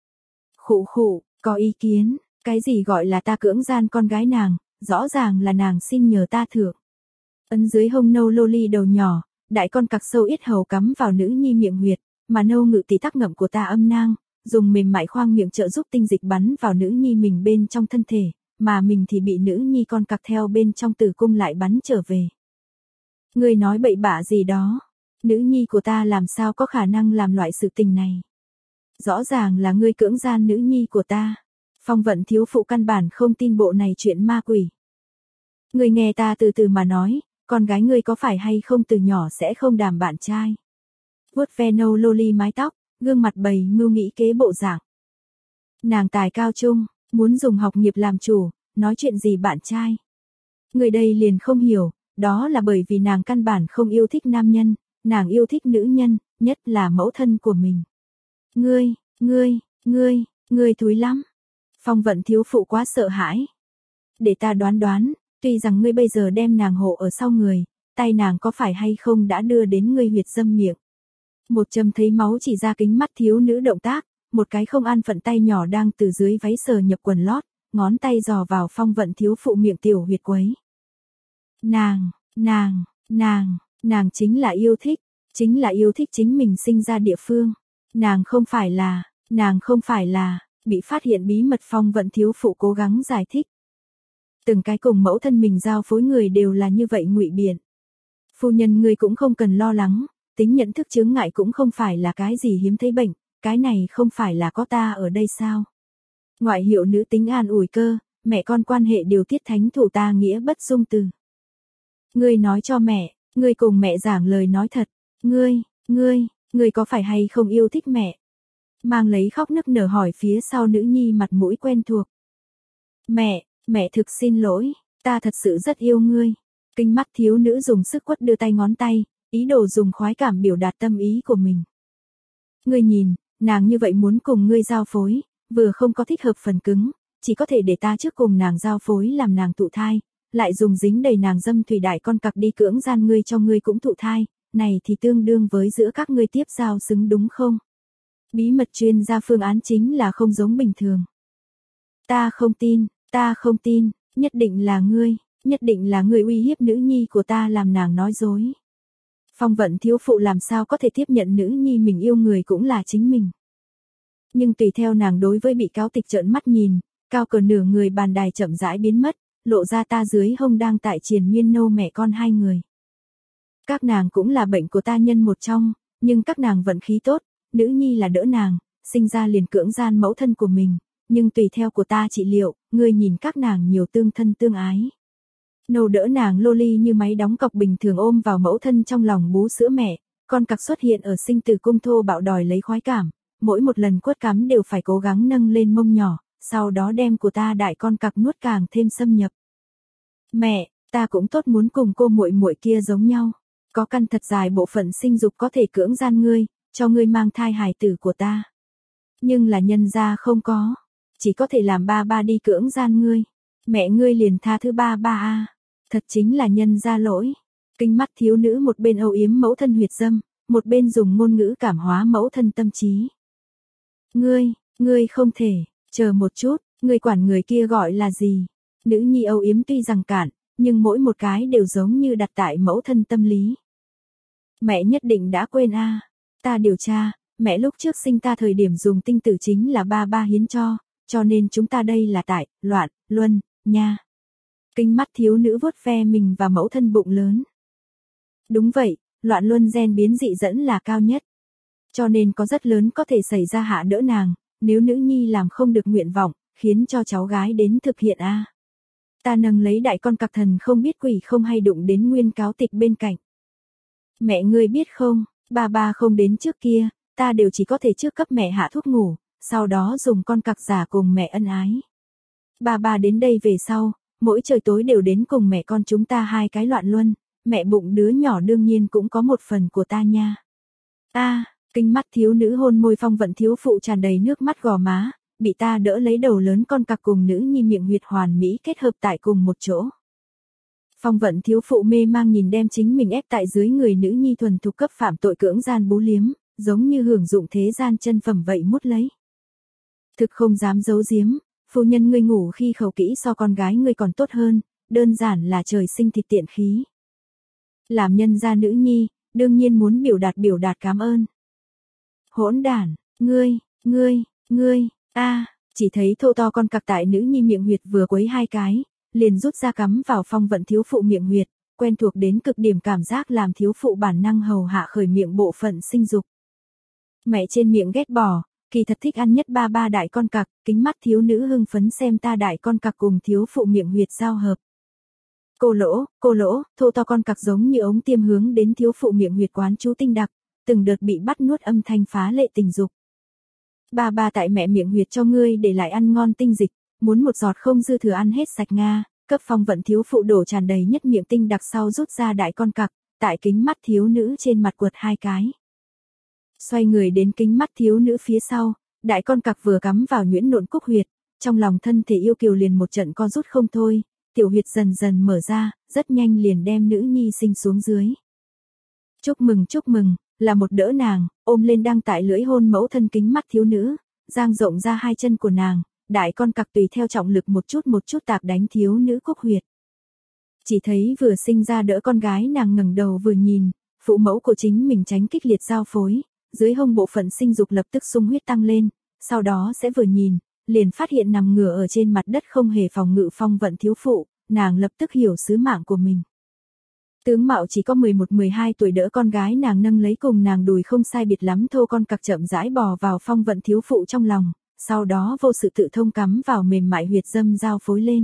Khụ khụ, có ý kiến, cái gì gọi là ta cưỡng gian con gái nàng, rõ ràng là nàng xin nhờ ta thưởng. Ấn dưới hông nâu loli đầu nhỏ, đại con cặc sâu yết hầu cắm vào nữ nhi miệng huyệt, mà nâu ngự tỷ tắc ngậm của ta âm nang, dùng mềm mại khoang miệng trợ giúp tinh dịch bắn vào nữ nhi mình bên trong thân thể, mà mình thì bị nữ nhi con cặc theo bên trong tử cung lại bắn trở về. Ngươi nói bậy bạ gì đó, nữ nhi của ta làm sao có khả năng làm loại sự tình này. Rõ ràng là ngươi cưỡng gian nữ nhi của ta. Phong Vận thiếu phụ căn bản không tin bộ này chuyện ma quỷ. Ngươi nghe ta từ từ mà nói, con gái ngươi có phải hay không từ nhỏ sẽ không đảm bạn trai. Vuốt ve nâu loli mái tóc, gương mặt bầy mưu nghĩ kế bộ dạng. Nàng tài cao trung, muốn dùng học nghiệp làm chủ, nói chuyện gì bạn trai. Người đây liền không hiểu, đó là bởi vì nàng căn bản không yêu thích nam nhân, nàng yêu thích nữ nhân, nhất là mẫu thân của mình. Ngươi, ngươi, ngươi, ngươi thúi lắm. Phong Vận thiếu phụ quá sợ hãi. Để ta đoán đoán, tuy rằng ngươi bây giờ đem nàng hộ ở sau người, tay nàng có phải hay không đã đưa đến ngươi huyệt dâm miệng. Một châm thấy máu chỉ ra kính mắt thiếu nữ động tác, một cái không an phận tay nhỏ đang từ dưới váy sờ nhập quần lót, ngón tay dò vào Phong Vận thiếu phụ miệng tiểu huyệt quấy. Nàng, nàng, nàng, nàng chính là yêu thích, chính là yêu thích chính mình sinh ra địa phương. Nàng không phải là, nàng không phải là, bị phát hiện bí mật Phong Vận thiếu phụ cố gắng giải thích. Từng cái cùng mẫu thân mình giao phối người đều là như vậy ngụy biện. Phu nhân ngươi cũng không cần lo lắng, tính nhận thức chướng ngại cũng không phải là cái gì hiếm thấy bệnh, cái này không phải là có ta ở đây sao. Ngoại hiệu nữ tính an ủi cơ, mẹ con quan hệ điều tiết thánh thủ ta nghĩa bất dung từ. Ngươi nói cho mẹ, ngươi cùng mẹ giảng lời nói thật, ngươi, ngươi, ngươi có phải hay không yêu thích mẹ? Mang lấy khóc nức nở hỏi phía sau nữ nhi mặt mũi quen thuộc. Mẹ, mẹ thực xin lỗi, ta thật sự rất yêu ngươi. Kinh mắt thiếu nữ dùng sức quất đưa tay ngón tay, ý đồ dùng khoái cảm biểu đạt tâm ý của mình. Ngươi nhìn, nàng như vậy muốn cùng ngươi giao phối, vừa không có thích hợp phần cứng, chỉ có thể để ta trước cùng nàng giao phối làm nàng thụ thai, lại dùng dính đầy nàng dâm thủy đại con cặc đi cưỡng gian ngươi cho ngươi cũng thụ thai, này thì tương đương với giữa các ngươi tiếp giao xứng đúng không? Bí mật chuyên gia phương án chính là không giống bình thường. Ta không tin, ta không tin, nhất định là ngươi, nhất định là ngươi uy hiếp nữ nhi của ta làm nàng nói dối. Phong Vận thiếu phụ làm sao có thể tiếp nhận nữ nhi mình yêu người cũng là chính mình. Nhưng tùy theo nàng đối với bị cáo tịch trợn mắt nhìn, cao cờ nửa người bàn đài chậm rãi biến mất, lộ ra ta dưới hông đang tại triền miên nô mẹ con hai người. Các nàng cũng là bệnh của ta nhân một trong, nhưng các nàng vận khí tốt, nữ nhi là đỡ nàng, sinh ra liền cưỡng gian mẫu thân của mình, nhưng tùy theo của ta trị liệu, ngươi nhìn các nàng nhiều tương thân tương ái. Nâu đỡ nàng loli như máy đóng cọc bình thường ôm vào mẫu thân trong lòng bú sữa mẹ, con cặc xuất hiện ở sinh tử cung thô bạo đòi lấy khoái cảm, mỗi một lần quất cắm đều phải cố gắng nâng lên mông nhỏ, sau đó đem của ta đại con cặc nuốt càng thêm xâm nhập. Mẹ, Ta cũng tốt muốn cùng cô muội muội kia giống nhau, có căn thật dài bộ phận sinh dục có thể cưỡng gian ngươi, cho ngươi mang thai hài tử của ta. Nhưng là nhân gia không có, chỉ có thể làm ba ba đi cưỡng gian ngươi. Mẹ ngươi liền tha thứ ba ba a, thật chính là nhân gia lỗi. Kinh mắt thiếu nữ một bên âu yếm mẫu thân huyệt dâm, một bên dùng ngôn ngữ cảm hóa mẫu thân tâm trí. Ngươi, ngươi không thể, chờ một chút, ngươi quản người kia gọi là gì? Nữ nhi âu yếm tuy rằng cản, nhưng mỗi một cái đều giống như đặt tại mẫu thân tâm lý. Mẹ nhất định đã quên a, ta điều tra, mẹ lúc trước sinh ta thời điểm dùng tinh tử chính là ba ba hiến cho, cho nên chúng ta đây là tại, loạn, luân, nha. Kinh mắt thiếu nữ vuốt ve mình và mẫu thân bụng lớn. Đúng vậy, loạn luân gen biến dị dẫn là cao nhất. Cho nên có rất lớn có thể xảy ra hạ đỡ nàng, nếu nữ nhi làm không được nguyện vọng, khiến cho cháu gái đến thực hiện a. Ta nâng lấy đại con cặc thần không biết quỷ không hay đụng đến nguyên cáo tịch bên cạnh. Mẹ ngươi biết không, ba ba không đến trước kia, ta đều chỉ có thể trước cấp mẹ hạ thuốc ngủ, sau đó dùng con cặc giả cùng mẹ ân ái. Ba ba đến đây về sau, mỗi trời tối đều đến cùng mẹ con chúng ta hai cái loạn luân, mẹ bụng đứa nhỏ đương nhiên cũng có một phần của ta nha. A, kinh mắt thiếu nữ hôn môi Phong Vận thiếu phụ tràn đầy nước mắt gò má, bị ta đỡ lấy đầu lớn con cặc cùng nữ nhi miệng huyệt hoàn mỹ kết hợp tại cùng một chỗ. Phong Vận thiếu phụ mê mang nhìn đem chính mình ép tại dưới người nữ nhi thuần thục cấp phạm tội cưỡng gian bú liếm, giống như hưởng dụng thế gian chân phẩm vậy mút lấy. Thực không dám giấu giếm, phu nhân ngươi ngủ khi khẩu kỹ so con gái ngươi còn tốt hơn, đơn giản là trời sinh thịt tiện khí. Làm nhân gia nữ nhi, đương nhiên muốn biểu đạt biểu đạt cảm ơn. Hỗn đản, ngươi, ngươi, ngươi, a, chỉ thấy thô to con cặc tại nữ nhi miệng huyệt vừa quấy hai cái, liền rút ra cắm vào Phong Vận thiếu phụ miệng huyệt, quen thuộc đến cực điểm cảm giác làm thiếu phụ bản năng hầu hạ khởi miệng bộ phận sinh dục. Mẹ trên miệng ghét bỏ, kỳ thật thích ăn nhất ba ba đại con cặc, kính mắt thiếu nữ hưng phấn xem ta đại con cặc cùng thiếu phụ miệng huyệt giao hợp. Cô lỗ, cô lỗ, thô to con cặc giống như ống tiêm hướng đến thiếu phụ miệng huyệt quán chú tinh đặc, từng đợt bị bắt nuốt âm thanh phá lệ tình dục. Ba ba tại mẹ miệng huyệt cho ngươi để lại ăn ngon tinh dịch, muốn một giọt không dư thừa ăn hết sạch nga, cấp Phong Vận thiếu phụ đổ tràn đầy nhất miệng tinh đặc sau rút ra đại con cặc, tại kính mắt thiếu nữ trên mặt quật hai cái. Xoay người đến kính mắt thiếu nữ phía sau, đại con cặc vừa cắm vào nhuyễn nộn cúc huyệt, trong lòng thân thể yêu kiều liền một trận co rút không thôi, tiểu huyệt dần dần mở ra, rất nhanh liền đem nữ nhi sinh xuống dưới. Chúc mừng chúc mừng, là một đỡ nàng, ôm lên đang tại lưỡi hôn mẫu thân kính mắt thiếu nữ, dang rộng ra hai chân của nàng, đại con cặc tùy theo trọng lực một chút một chút tạc đánh thiếu nữ cúc huyệt. Chỉ thấy vừa sinh ra đỡ con gái nàng ngẩng đầu vừa nhìn, phụ mẫu của chính mình tránh kịch liệt giao phối, dưới hông bộ phận sinh dục lập tức sung huyết tăng lên, sau đó sẽ vừa nhìn, liền phát hiện nằm ngửa ở trên mặt đất không hề phòng ngự Phong Vận thiếu phụ, nàng lập tức hiểu sứ mạng của mình. Tướng mạo chỉ có mười một mười hai tuổi đỡ con gái nàng nâng lấy cùng nàng đùi không sai biệt lắm thô con cặc chậm rãi bò vào Phong Vận thiếu phụ trong lòng, sau đó vô sự tự thông cắm vào mềm mại huyệt dâm giao phối lên.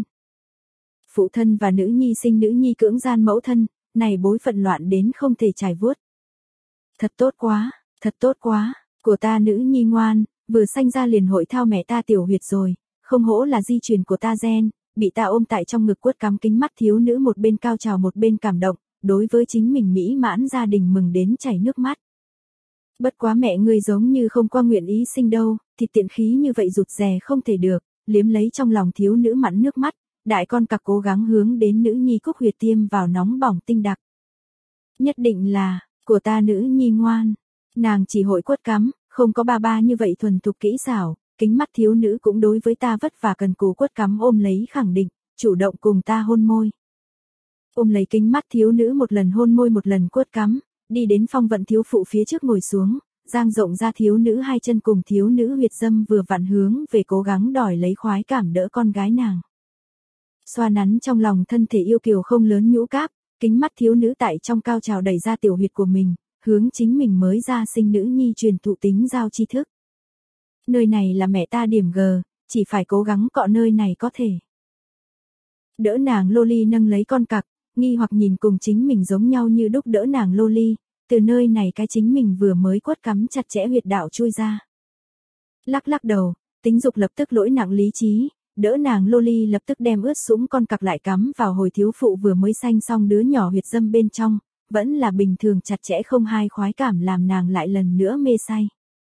Phụ thân và nữ nhi sinh nữ nhi cưỡng gian mẫu thân, này bối phận loạn đến không thể trải vuốt. Thật tốt quá, thật tốt quá, của ta nữ nhi ngoan, vừa sanh ra liền hội thao mẹ ta tiểu huyệt rồi, không hổ là di truyền của ta gen, bị ta ôm tại trong ngực quất cắm kính mắt thiếu nữ một bên cao trào một bên cảm động, đối với chính mình mỹ mãn gia đình mừng đến chảy nước mắt. Bất quá mẹ ngươi giống như không qua nguyện ý sinh đâu, thịt tiện khí như vậy rụt rè không thể được, liếm lấy trong lòng thiếu nữ mặn nước mắt, đại con cặc cố gắng hướng đến nữ nhi cúc huyệt tiêm vào nóng bỏng tinh đặc. Nhất định là, của ta nữ nhi ngoan, nàng chỉ hội quất cắm, không có ba ba như vậy thuần thục kỹ xảo, kính mắt thiếu nữ cũng đối với ta vất vả cần cù quất cắm ôm lấy khẳng định, chủ động cùng ta hôn môi. Ôm lấy kính mắt thiếu nữ một lần hôn môi một lần quất cắm, đi đến Phong Vận thiếu phụ phía trước ngồi xuống, dang rộng ra thiếu nữ hai chân cùng thiếu nữ huyệt dâm vừa vặn hướng về cố gắng đòi lấy khoái cảm đỡ con gái nàng. Xoa nắn trong lòng thân thể yêu kiều không lớn nhũ cáp, kính mắt thiếu nữ tại trong cao trào đẩy ra tiểu huyệt của mình, hướng chính mình mới ra sinh nữ nhi truyền thụ tính giao tri thức. Nơi này là mẹ ta điểm G, chỉ phải cố gắng cọ nơi này có thể. Đỡ nàng loli nâng lấy con cặc, nghi hoặc nhìn cùng chính mình giống nhau như đúc đỡ nàng loli, từ nơi này cái chính mình vừa mới quất cắm chặt chẽ huyệt đạo chui ra. Lắc lắc đầu, tính dục lập tức lỗi nặng lý trí, đỡ nàng loli lập tức đem ướt sũng con cặc lại cắm vào hồi thiếu phụ vừa mới sanh xong đứa nhỏ huyệt dâm bên trong, vẫn là bình thường chặt chẽ không hai khoái cảm làm nàng lại lần nữa mê say.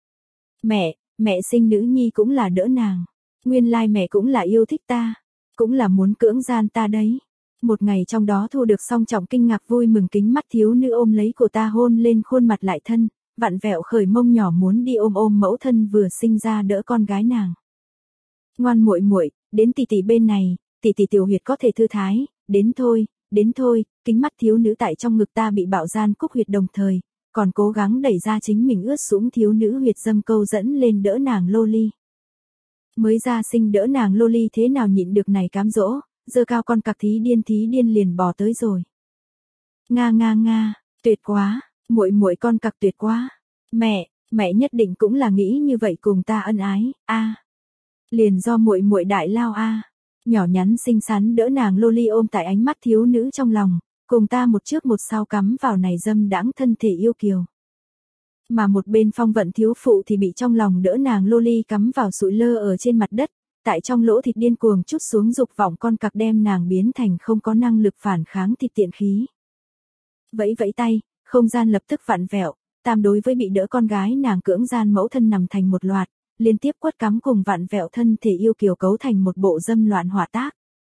Mẹ, mẹ sinh nữ nhi cũng là đỡ nàng. Nguyên lai mẹ cũng là yêu thích ta, cũng là muốn cưỡng gian ta đấy. Một ngày trong đó Thu được song trọng kinh ngạc vui mừng kính mắt thiếu nữ ôm lấy cô ta hôn lên khuôn mặt lại thân, vặn vẹo khởi mông nhỏ muốn đi ôm ôm mẫu thân vừa sinh ra đỡ con gái nàng. Ngoan muội muội, đến tỷ tỷ bên này, tỷ tỷ tiểu huyệt có thể thư thái, đến thôi, đến thôi, kính mắt thiếu nữ tại trong ngực ta bị bạo gian cúc huyệt đồng thời, còn cố gắng đẩy ra chính mình ướt sũng thiếu nữ huyệt dâm câu dẫn lên đỡ nàng loli. Mới ra sinh đỡ nàng loli thế nào nhịn được này cám dỗ, giơ cao con cặc thí điên thí điên liền bò tới rồi. Nga nga nga, tuyệt quá, muội muội con cặc tuyệt quá. Mẹ, mẹ nhất định cũng là nghĩ như vậy cùng ta ân ái, a. À. Liền do muội muội đại lao a. À. Nhỏ nhắn xinh xắn đỡ nàng loli ôm tại ánh mắt thiếu nữ trong lòng, cùng ta một trước một sau cắm vào này dâm đãng thân thể yêu kiều. Mà một bên Phong Vận thiếu phụ thì bị trong lòng đỡ nàng loli cắm vào sụi lơ ở trên mặt đất, tại trong lỗ thịt điên cuồng trút xuống dục vọng con cặc đem nàng biến thành không có năng lực phản kháng thịt tiện khí. Vẫy vẫy tay, không gian lập tức vặn vẹo, tam đối với bị đỡ con gái nàng cưỡng gian mẫu thân nằm thành một loạt, liên tiếp quất cắm cùng vặn vẹo thân thể yêu kiều cấu thành một bộ dâm loạn hỏa tác.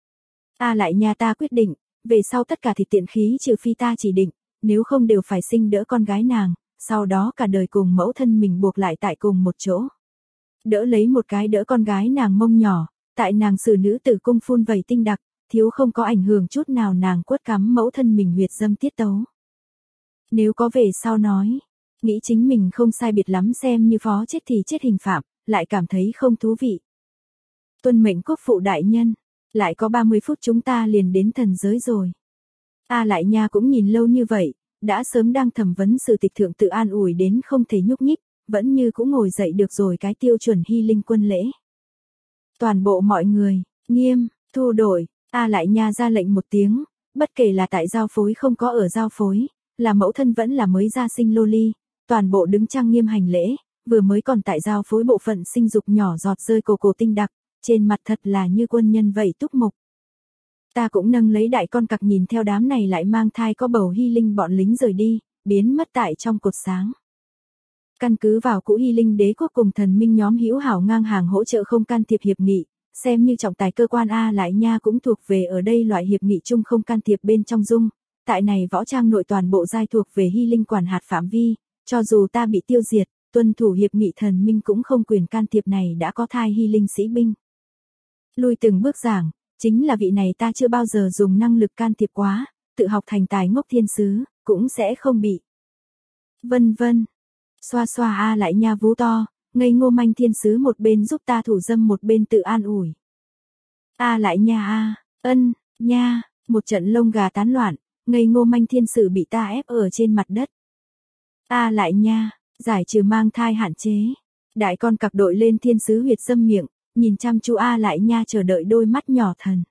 A lại nha ta quyết định, về sau tất cả thịt tiện khí trừ phi ta chỉ định, nếu không đều phải sinh đỡ con gái nàng, sau đó cả đời cùng mẫu thân mình buộc lại tại cùng một chỗ. Đỡ lấy một cái đỡ con gái nàng mông nhỏ, tại nàng xử nữ tử cung phun vẩy tinh đặc, thiếu không có ảnh hưởng chút nào nàng quất cắm mẫu thân mình huyệt dâm tiết tấu. Nếu có về sau nói, nghĩ chính mình không sai biệt lắm xem như phó chết thì chết hình phạm, lại cảm thấy không thú vị. Tuân mệnh quốc phụ đại nhân, lại có ba mươi phút chúng ta liền đến thần giới rồi. A lại nha cũng nhìn lâu như vậy, đã sớm đang thẩm vấn sự tịch thượng tự an ủi đến không thể nhúc nhích, vẫn như cũng ngồi dậy được rồi cái tiêu chuẩn hy linh quân lễ. Toàn bộ mọi người, nghiêm, thu đổi, A lại nha ra lệnh một tiếng, bất kể là tại giao phối không có ở giao phối, là mẫu thân vẫn là mới ra sinh loli, toàn bộ đứng trang nghiêm hành lễ, vừa mới còn tại giao phối bộ phận sinh dục nhỏ giọt rơi cổ cổ tinh đặc, trên mặt thật là như quân nhân vậy túc mục. Ta cũng nâng lấy đại con cặc nhìn theo đám này lại mang thai có bầu hy linh bọn lính rời đi, biến mất tại trong cột sáng. Căn cứ vào cũ hy linh đế quốc cùng thần minh nhóm hữu hảo ngang hàng hỗ trợ không can thiệp hiệp nghị, xem như trọng tài cơ quan A lại nha cũng thuộc về ở đây loại hiệp nghị chung không can thiệp bên trong dung, tại này võ trang nội toàn bộ giai thuộc về hy linh quản hạt phạm vi, cho dù ta bị tiêu diệt, tuân thủ hiệp nghị thần minh cũng không quyền can thiệp này đã có thai hy linh sĩ binh. Lui từng bước giảng, chính là vị này ta chưa bao giờ dùng năng lực can thiệp quá, tự học thành tài ngốc thiên sứ, cũng sẽ không bị. Vân vân. Xoa xoa A lại nha vú to, ngây ngô manh thiên sứ một bên giúp ta thủ dâm một bên tự an ủi. A lại nha a, ân, nha, một trận lông gà tán loạn, ngây ngô manh thiên sử bị ta ép ở trên mặt đất. A lại nha, giải trừ mang thai hạn chế. Đại con cặc đội lên thiên sứ huyệt dâm miệng, nhìn chăm chú A lại nha chờ đợi đôi mắt nhỏ thần.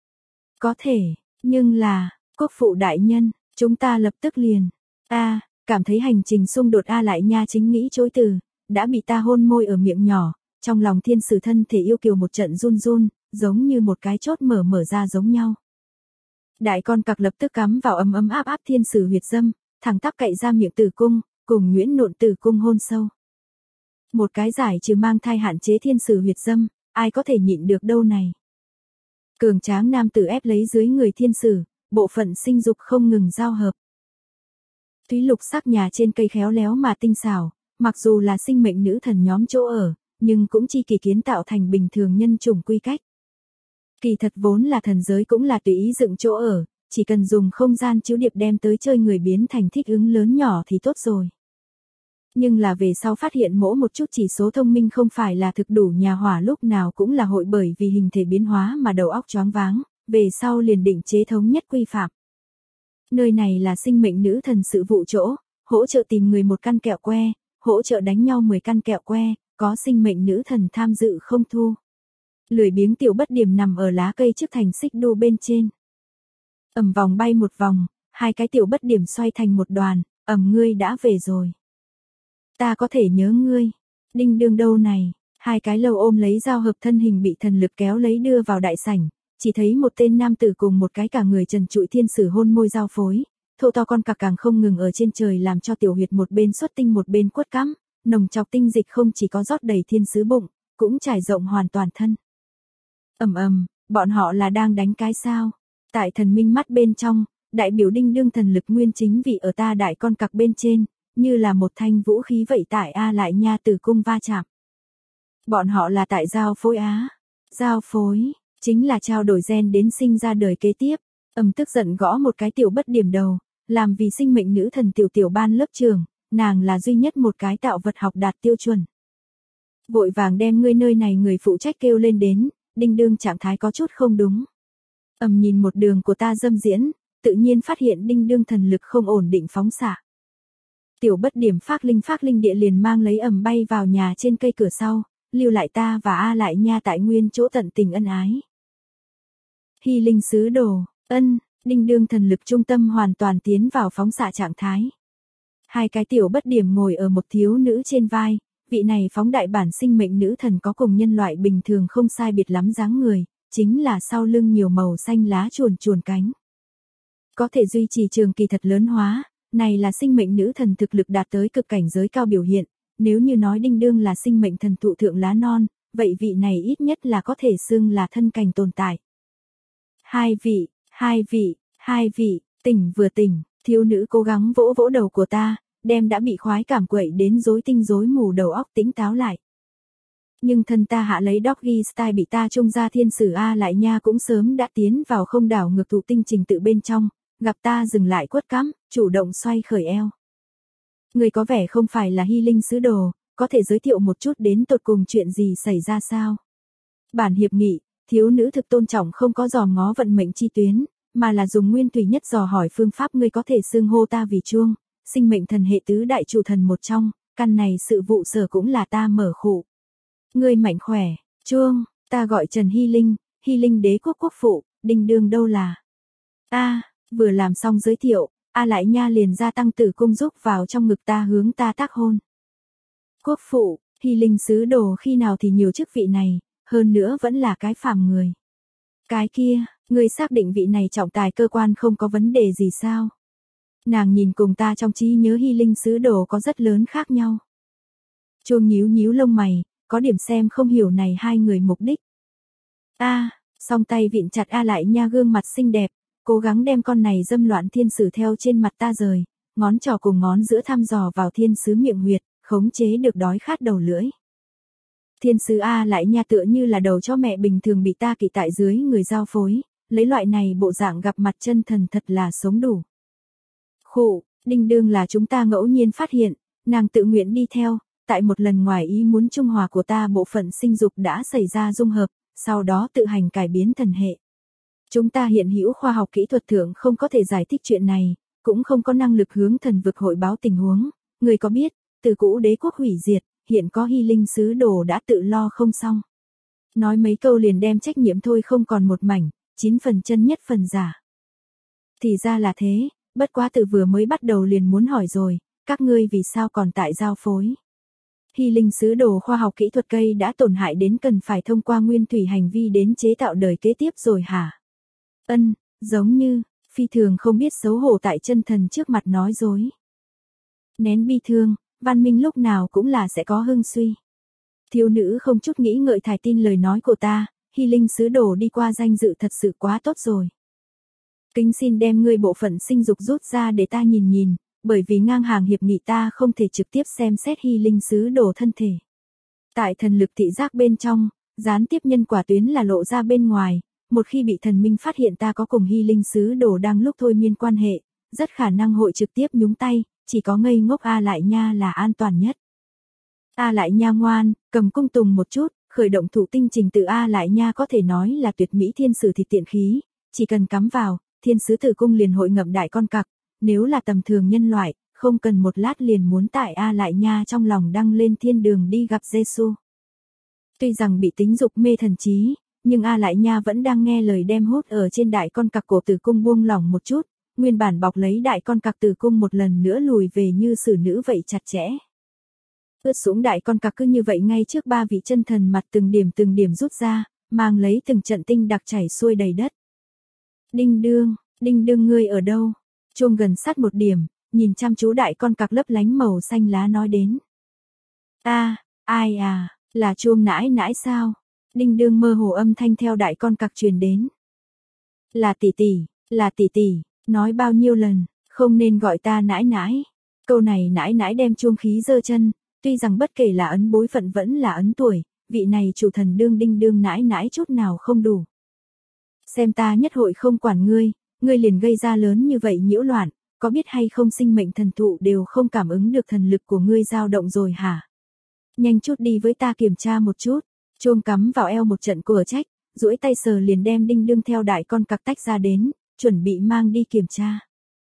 Có thể, nhưng là, quốc phụ đại nhân, chúng ta lập tức liền. A, cảm thấy hành trình xung đột A lại nha chính nghĩ chối từ, đã bị ta hôn môi ở miệng nhỏ, trong lòng thiên sử thân thể yêu kiều một trận run run, giống như một cái chốt mở mở ra giống nhau. Đại con cặc lập tức cắm vào ấm ấm áp áp thiên sử huyệt dâm, thẳng tắp cậy ra miệng tử cung, cùng Nguyễn Nộn tử cung hôn sâu. Một cái giải trừ mang thai hạn chế thiên sử huyệt dâm, ai có thể nhịn được đâu này. Cường tráng nam tử ép lấy dưới người thiên sử, bộ phận sinh dục không ngừng giao hợp. Thúy lục sắc nhà trên cây khéo léo mà tinh xảo, mặc dù là sinh mệnh nữ thần nhóm chỗ ở, nhưng cũng chi kỳ kiến tạo thành bình thường nhân chủng quy cách. Kỳ thật vốn là thần giới cũng là tùy ý dựng chỗ ở, chỉ cần dùng không gian chiếu điệp đem tới chơi người biến thành thích ứng lớn nhỏ thì tốt rồi. Nhưng là về sau phát hiện mỗi một chút chỉ số thông minh không phải là thực đủ nhà hỏa lúc nào cũng là hội bởi vì hình thể biến hóa mà đầu óc choáng váng, về sau liền định chế thống nhất quy phạm. Nơi này là sinh mệnh nữ thần sự vụ chỗ, hỗ trợ tìm người một căn kẹo que, hỗ trợ đánh nhau mười căn kẹo que, có sinh mệnh nữ thần tham dự không thu. Lười biếng tiểu bất điểm nằm ở lá cây trước thành xích đu bên trên. Ầm vòng bay một vòng, hai cái tiểu bất điểm xoay thành một đoàn, ầm ngươi đã về rồi. Ta có thể nhớ ngươi. Đinh đương đâu này, Hai cái lâu ôm lấy giao hợp thân hình bị thần lực kéo lấy đưa vào đại sảnh, chỉ thấy một tên nam tử cùng một cái cả người trần trụi thiên sử hôn môi giao phối, thô to con cặc càng không ngừng ở trên trời làm cho tiểu huyệt một bên xuất tinh một bên quất cắm, nồng chọc tinh dịch không chỉ có rót đầy thiên sứ bụng, cũng trải rộng hoàn toàn thân. Ầm ầm, bọn họ là đang đánh cái sao? Tại thần minh mắt bên trong, đại biểu đinh đương thần lực nguyên chính vị ở ta đại con cặc bên trên, như là một thanh vũ khí vậy tại A Lại Nha tử cung va chạm. Bọn họ là tại giao phối á. Giao phối, chính là trao đổi gen đến sinh ra đời kế tiếp. Ầm tức giận gõ một cái tiểu bất điểm đầu, làm vì sinh mệnh nữ thần tiểu tiểu ban lớp trường, nàng là duy nhất một cái tạo vật học đạt tiêu chuẩn. Vội vàng đem ngươi nơi này người phụ trách kêu lên đến, đinh đương trạng thái có chút không đúng. Ầm nhìn một đường của ta dâm diễn, tự nhiên phát hiện đinh đương thần lực không ổn định phóng xạ. Tiểu bất điểm phác linh phác linh địa liền mang lấy ầm bay vào nhà trên cây cửa sau, lưu lại ta và A Lại Nha tại nguyên chỗ tận tình ân ái. Hy linh sứ đồ, ân, đinh đương thần lực trung tâm hoàn toàn tiến vào phóng xạ trạng thái. Hai cái tiểu bất điểm ngồi ở một thiếu nữ trên vai, vị này phóng đại bản sinh mệnh nữ thần có cùng nhân loại bình thường không sai biệt lắm dáng người, chính là sau lưng nhiều màu xanh lá chuồn chuồn cánh. Có thể duy trì trường kỳ thật lớn hóa, này là sinh mệnh nữ thần thực lực đạt tới cực cảnh giới cao biểu hiện, nếu như nói đinh đương là sinh mệnh thần thụ thượng lá non, vậy vị này ít nhất là có thể xưng là thân cảnh tồn tại. Hai vị, hai vị, hai vị, tỉnh vừa tỉnh, thiếu nữ cố gắng vỗ vỗ đầu của ta, đem đã bị khoái cảm quậy đến rối tinh rối mù đầu óc tỉnh táo lại. Nhưng thân ta hạ lấy doggy style bị ta trung ra thiên sử A Lại Nha cũng sớm đã tiến vào không đảo ngược thụ tinh trình tự bên trong, gặp ta dừng lại quất cắm, chủ động xoay khởi eo. Người có vẻ không phải là hy linh sứ đồ, có thể giới thiệu một chút đến tột cùng chuyện gì xảy ra sao? Bản hiệp nghị, thiếu nữ thực tôn trọng không có dòm ngó vận mệnh chi tuyến, mà là dùng nguyên tùy nhất dò hỏi phương pháp ngươi có thể xưng hô ta vì chuông, sinh mệnh thần hệ tứ đại trụ thần một trong, căn này sự vụ sở cũng là ta mở khụ. Ngươi mạnh khỏe, chuông, ta gọi Trần Hy Linh, Hy Linh đế quốc quốc phụ, đinh đương đâu là? A, vừa làm xong giới thiệu, A Lại Nha liền gia tăng tử cung giúp vào trong ngực ta hướng ta tác hôn. Quốc phụ, Hy linh sứ đồ khi nào thì nhiều chức vị này, hơn nữa vẫn là cái phàm người. Cái kia, ngươi xác định vị này trọng tài cơ quan không có vấn đề gì sao? Nàng nhìn cùng ta trong trí nhớ Hy linh sứ đồ có rất lớn khác nhau. Chuông nhíu nhíu lông mày, có điểm xem không hiểu này hai người mục đích. A, song tay vịn chặt A Lại Nha gương mặt xinh đẹp, cố gắng đem con này dâm loạn thiên sử theo trên mặt ta rời, ngón trỏ cùng ngón giữa thăm dò vào thiên sứ miệng huyệt, khống chế được đói khát đầu lưỡi. Thiên sứ A Lại Nha tựa như là đầu cho mẹ bình thường bị ta kỵ tại dưới người giao phối, lấy loại này bộ dạng gặp mặt chân thần thật là sống đủ. Khụ, đinh đương là chúng ta ngẫu nhiên phát hiện, nàng tự nguyện đi theo, tại một lần ngoài ý muốn trung hòa của ta bộ phận sinh dục đã xảy ra dung hợp, sau đó tự hành cải biến thần hệ. Chúng ta hiện hữu khoa học kỹ thuật thượng không có thể giải thích chuyện này, cũng không có năng lực hướng thần vực hội báo tình huống, người có biết, từ cũ đế quốc hủy diệt, hiện có hy linh sứ đồ đã tự lo không xong. Nói mấy câu liền đem trách nhiệm thôi không còn một mảnh, chín phần chân nhất phần giả. Thì ra là thế, bất quá từ vừa mới bắt đầu liền muốn hỏi rồi, các ngươi vì sao còn tại giao phối? Hy linh sứ đồ khoa học kỹ thuật cây đã tổn hại đến cần phải thông qua nguyên thủy hành vi đến chế tạo đời kế tiếp rồi hả? Ân, giống như, phi thường không biết xấu hổ tại chân thần trước mặt nói dối. Nén bi thương, văn minh lúc nào cũng là sẽ có hưng suy. Thiếu nữ không chút nghĩ ngợi thải tin lời nói của ta, hy linh sứ đồ đi qua danh dự thật sự quá tốt rồi. Kính xin đem ngươi bộ phận sinh dục rút ra để ta nhìn nhìn, bởi vì ngang hàng hiệp nghị ta không thể trực tiếp xem xét hy linh sứ đồ thân thể. Tại thần lực thị giác bên trong, gián tiếp nhân quả tuyến là lộ ra bên ngoài, một khi bị thần minh phát hiện ta có cùng hy linh sứ đồ đang lúc thôi miên quan hệ, rất khả năng hội trực tiếp nhúng tay, chỉ có ngây ngốc A Lại Nha là an toàn nhất. A Lại Nha ngoan, cầm cung tùng một chút, khởi động thụ tinh trình tự A Lại Nha có thể nói là tuyệt mỹ thiên sử thịt tiện khí, chỉ cần cắm vào, thiên sứ tử cung liền hội ngậm đại con cặc, nếu là tầm thường nhân loại, không cần một lát liền muốn tại A Lại Nha trong lòng đăng lên thiên đường đi gặp Giêsu. Tuy rằng bị tính dục mê thần trí, nhưng A Lại Nha vẫn đang nghe lời đem hút ở trên đại con cặc cổ tử cung buông lỏng một chút, nguyên bản bọc lấy đại con cặc tử cung một lần nữa lùi về như xử nữ vậy chặt chẽ. Ướt sũng đại con cặc cứ như vậy ngay trước ba vị chân thần mặt từng điểm từng điểm rút ra, mang lấy từng trận tinh đặc chảy xuôi đầy đất. Đinh đương, đinh đương ngươi ở đâu? Chuông gần sát một điểm, nhìn chăm chú đại con cặc lấp lánh màu xanh lá nói đến. A, ai à, là chuông nãi nãi sao? Đinh đương mơ hồ âm thanh theo đại con cặc truyền đến. Là tỷ tỷ, là tỷ tỷ, nói bao nhiêu lần, không nên gọi ta nãi nãi. Câu này nãi nãi đem chuông khí giơ chân, tuy rằng bất kể là ấn bối phận vẫn là ấn tuổi, vị này chủ thần đương đinh đương nãi nãi chút nào không đủ. Xem ta nhất hội không quản ngươi, ngươi liền gây ra lớn như vậy nhiễu loạn, có biết hay không sinh mệnh thần thụ đều không cảm ứng được thần lực của ngươi dao động rồi hả? Nhanh chút đi với ta kiểm tra một chút, chuông cắm vào eo một trận cửa trách, duỗi tay sờ liền đem đinh đương theo đại con cặc tách ra đến, chuẩn bị mang đi kiểm tra.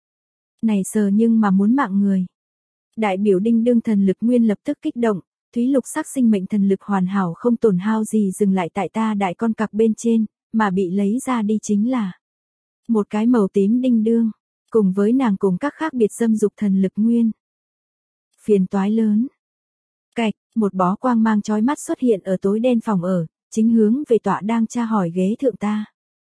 Này sờ nhưng mà muốn mạng người. Đại biểu đinh đương thần lực nguyên lập tức kích động, thúy lục sắc sinh mệnh thần lực hoàn hảo không tổn hao gì dừng lại tại ta đại con cặc bên trên, mà bị lấy ra đi chính là một cái màu tím đinh đương, cùng với nàng cùng các khác biệt dâm dục thần lực nguyên. Phiền toái lớn. Cạch, một bó quang mang chói mắt xuất hiện ở tối đen phòng ở, chính hướng về tọa đang tra hỏi ghế thượng ta.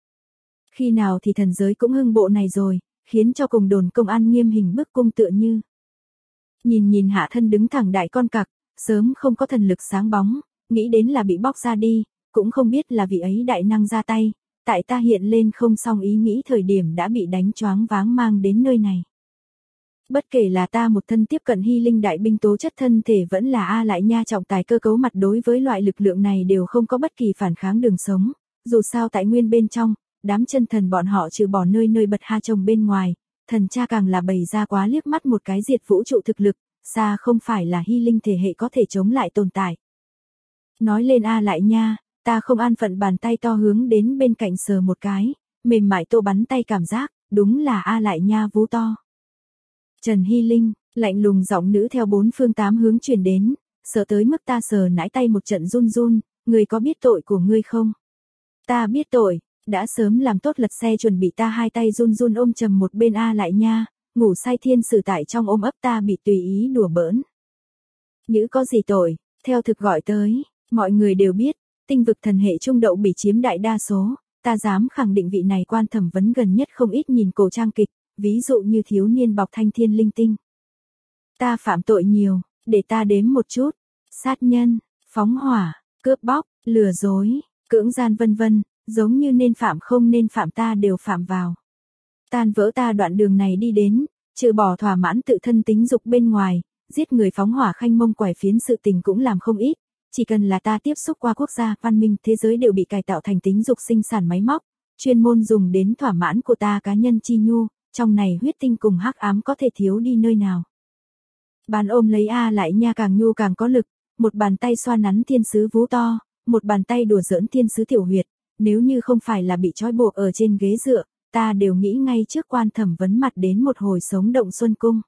Khi nào thì thần giới cũng hưng bộ này rồi, khiến cho cùng đồn công an nghiêm hình bức cung tựa như. Nhìn nhìn hạ thân đứng thẳng đại con cặc, sớm không có thần lực sáng bóng, nghĩ đến là bị bóc ra đi, cũng không biết là vị ấy đại năng ra tay, tại ta hiện lên không xong ý nghĩ thời điểm đã bị đánh choáng váng mang đến nơi này. Bất kể là ta một thân tiếp cận hy linh đại binh tố chất thân thể vẫn là A lại nha trọng tài cơ cấu mặt đối với loại lực lượng này đều không có bất kỳ phản kháng đường sống, dù sao tại nguyên bên trong, đám chân thần bọn họ trừ bỏ nơi nơi bật ha chồng bên ngoài, thần cha càng là bày ra quá liếc mắt một cái diệt vũ trụ thực lực, xa không phải là hy linh thể hệ có thể chống lại tồn tại. Nói lên A lại nha, ta không an phận bàn tay to hướng đến bên cạnh sờ một cái, mềm mại tô bắn tay cảm giác, đúng là A lại nha vú to. Trần Hy Linh, lạnh lùng giọng nữ theo bốn phương tám hướng truyền đến, sợ tới mức ta sờ nãi tay một trận run run, ngươi có biết tội của ngươi không? Ta biết tội, đã sớm làm tốt lật xe chuẩn bị ta hai tay run run ôm chầm một bên A lại nha, ngủ say thiên sử tại trong ôm ấp ta bị tùy ý đùa bỡn. Nhữ có gì tội, theo thực gọi tới, mọi người đều biết, tinh vực thần hệ trung đậu bị chiếm đại đa số, ta dám khẳng định vị này quan thẩm vấn gần nhất không ít nhìn cổ trang kịch, ví dụ như thiếu niên bọc thanh thiên linh tinh. Ta phạm tội nhiều, để ta đếm một chút, sát nhân, phóng hỏa, cướp bóc, lừa dối, cưỡng gian vân vân, giống như nên phạm không nên phạm ta đều phạm vào. Tan vỡ ta đoạn đường này đi đến, trừ bỏ thỏa mãn tự thân tính dục bên ngoài, giết người phóng hỏa khanh mông quải phiến sự tình cũng làm không ít, chỉ cần là ta tiếp xúc qua quốc gia văn minh thế giới đều bị cải tạo thành tính dục sinh sản máy móc, chuyên môn dùng đến thỏa mãn của ta cá nhân chi nhu, trong này huyết tinh cùng hắc ám có thể thiếu đi nơi nào. Bàn ôm lấy A lại nha càng nhu càng có lực, một bàn tay xoa nắn thiên sứ vú to, một bàn tay đùa giỡn thiên sứ tiểu huyệt, nếu như không phải là bị trói buộc ở trên ghế dựa, ta đều nghĩ ngay trước quan thẩm vấn mặt đến một hồi sống động xuân cung.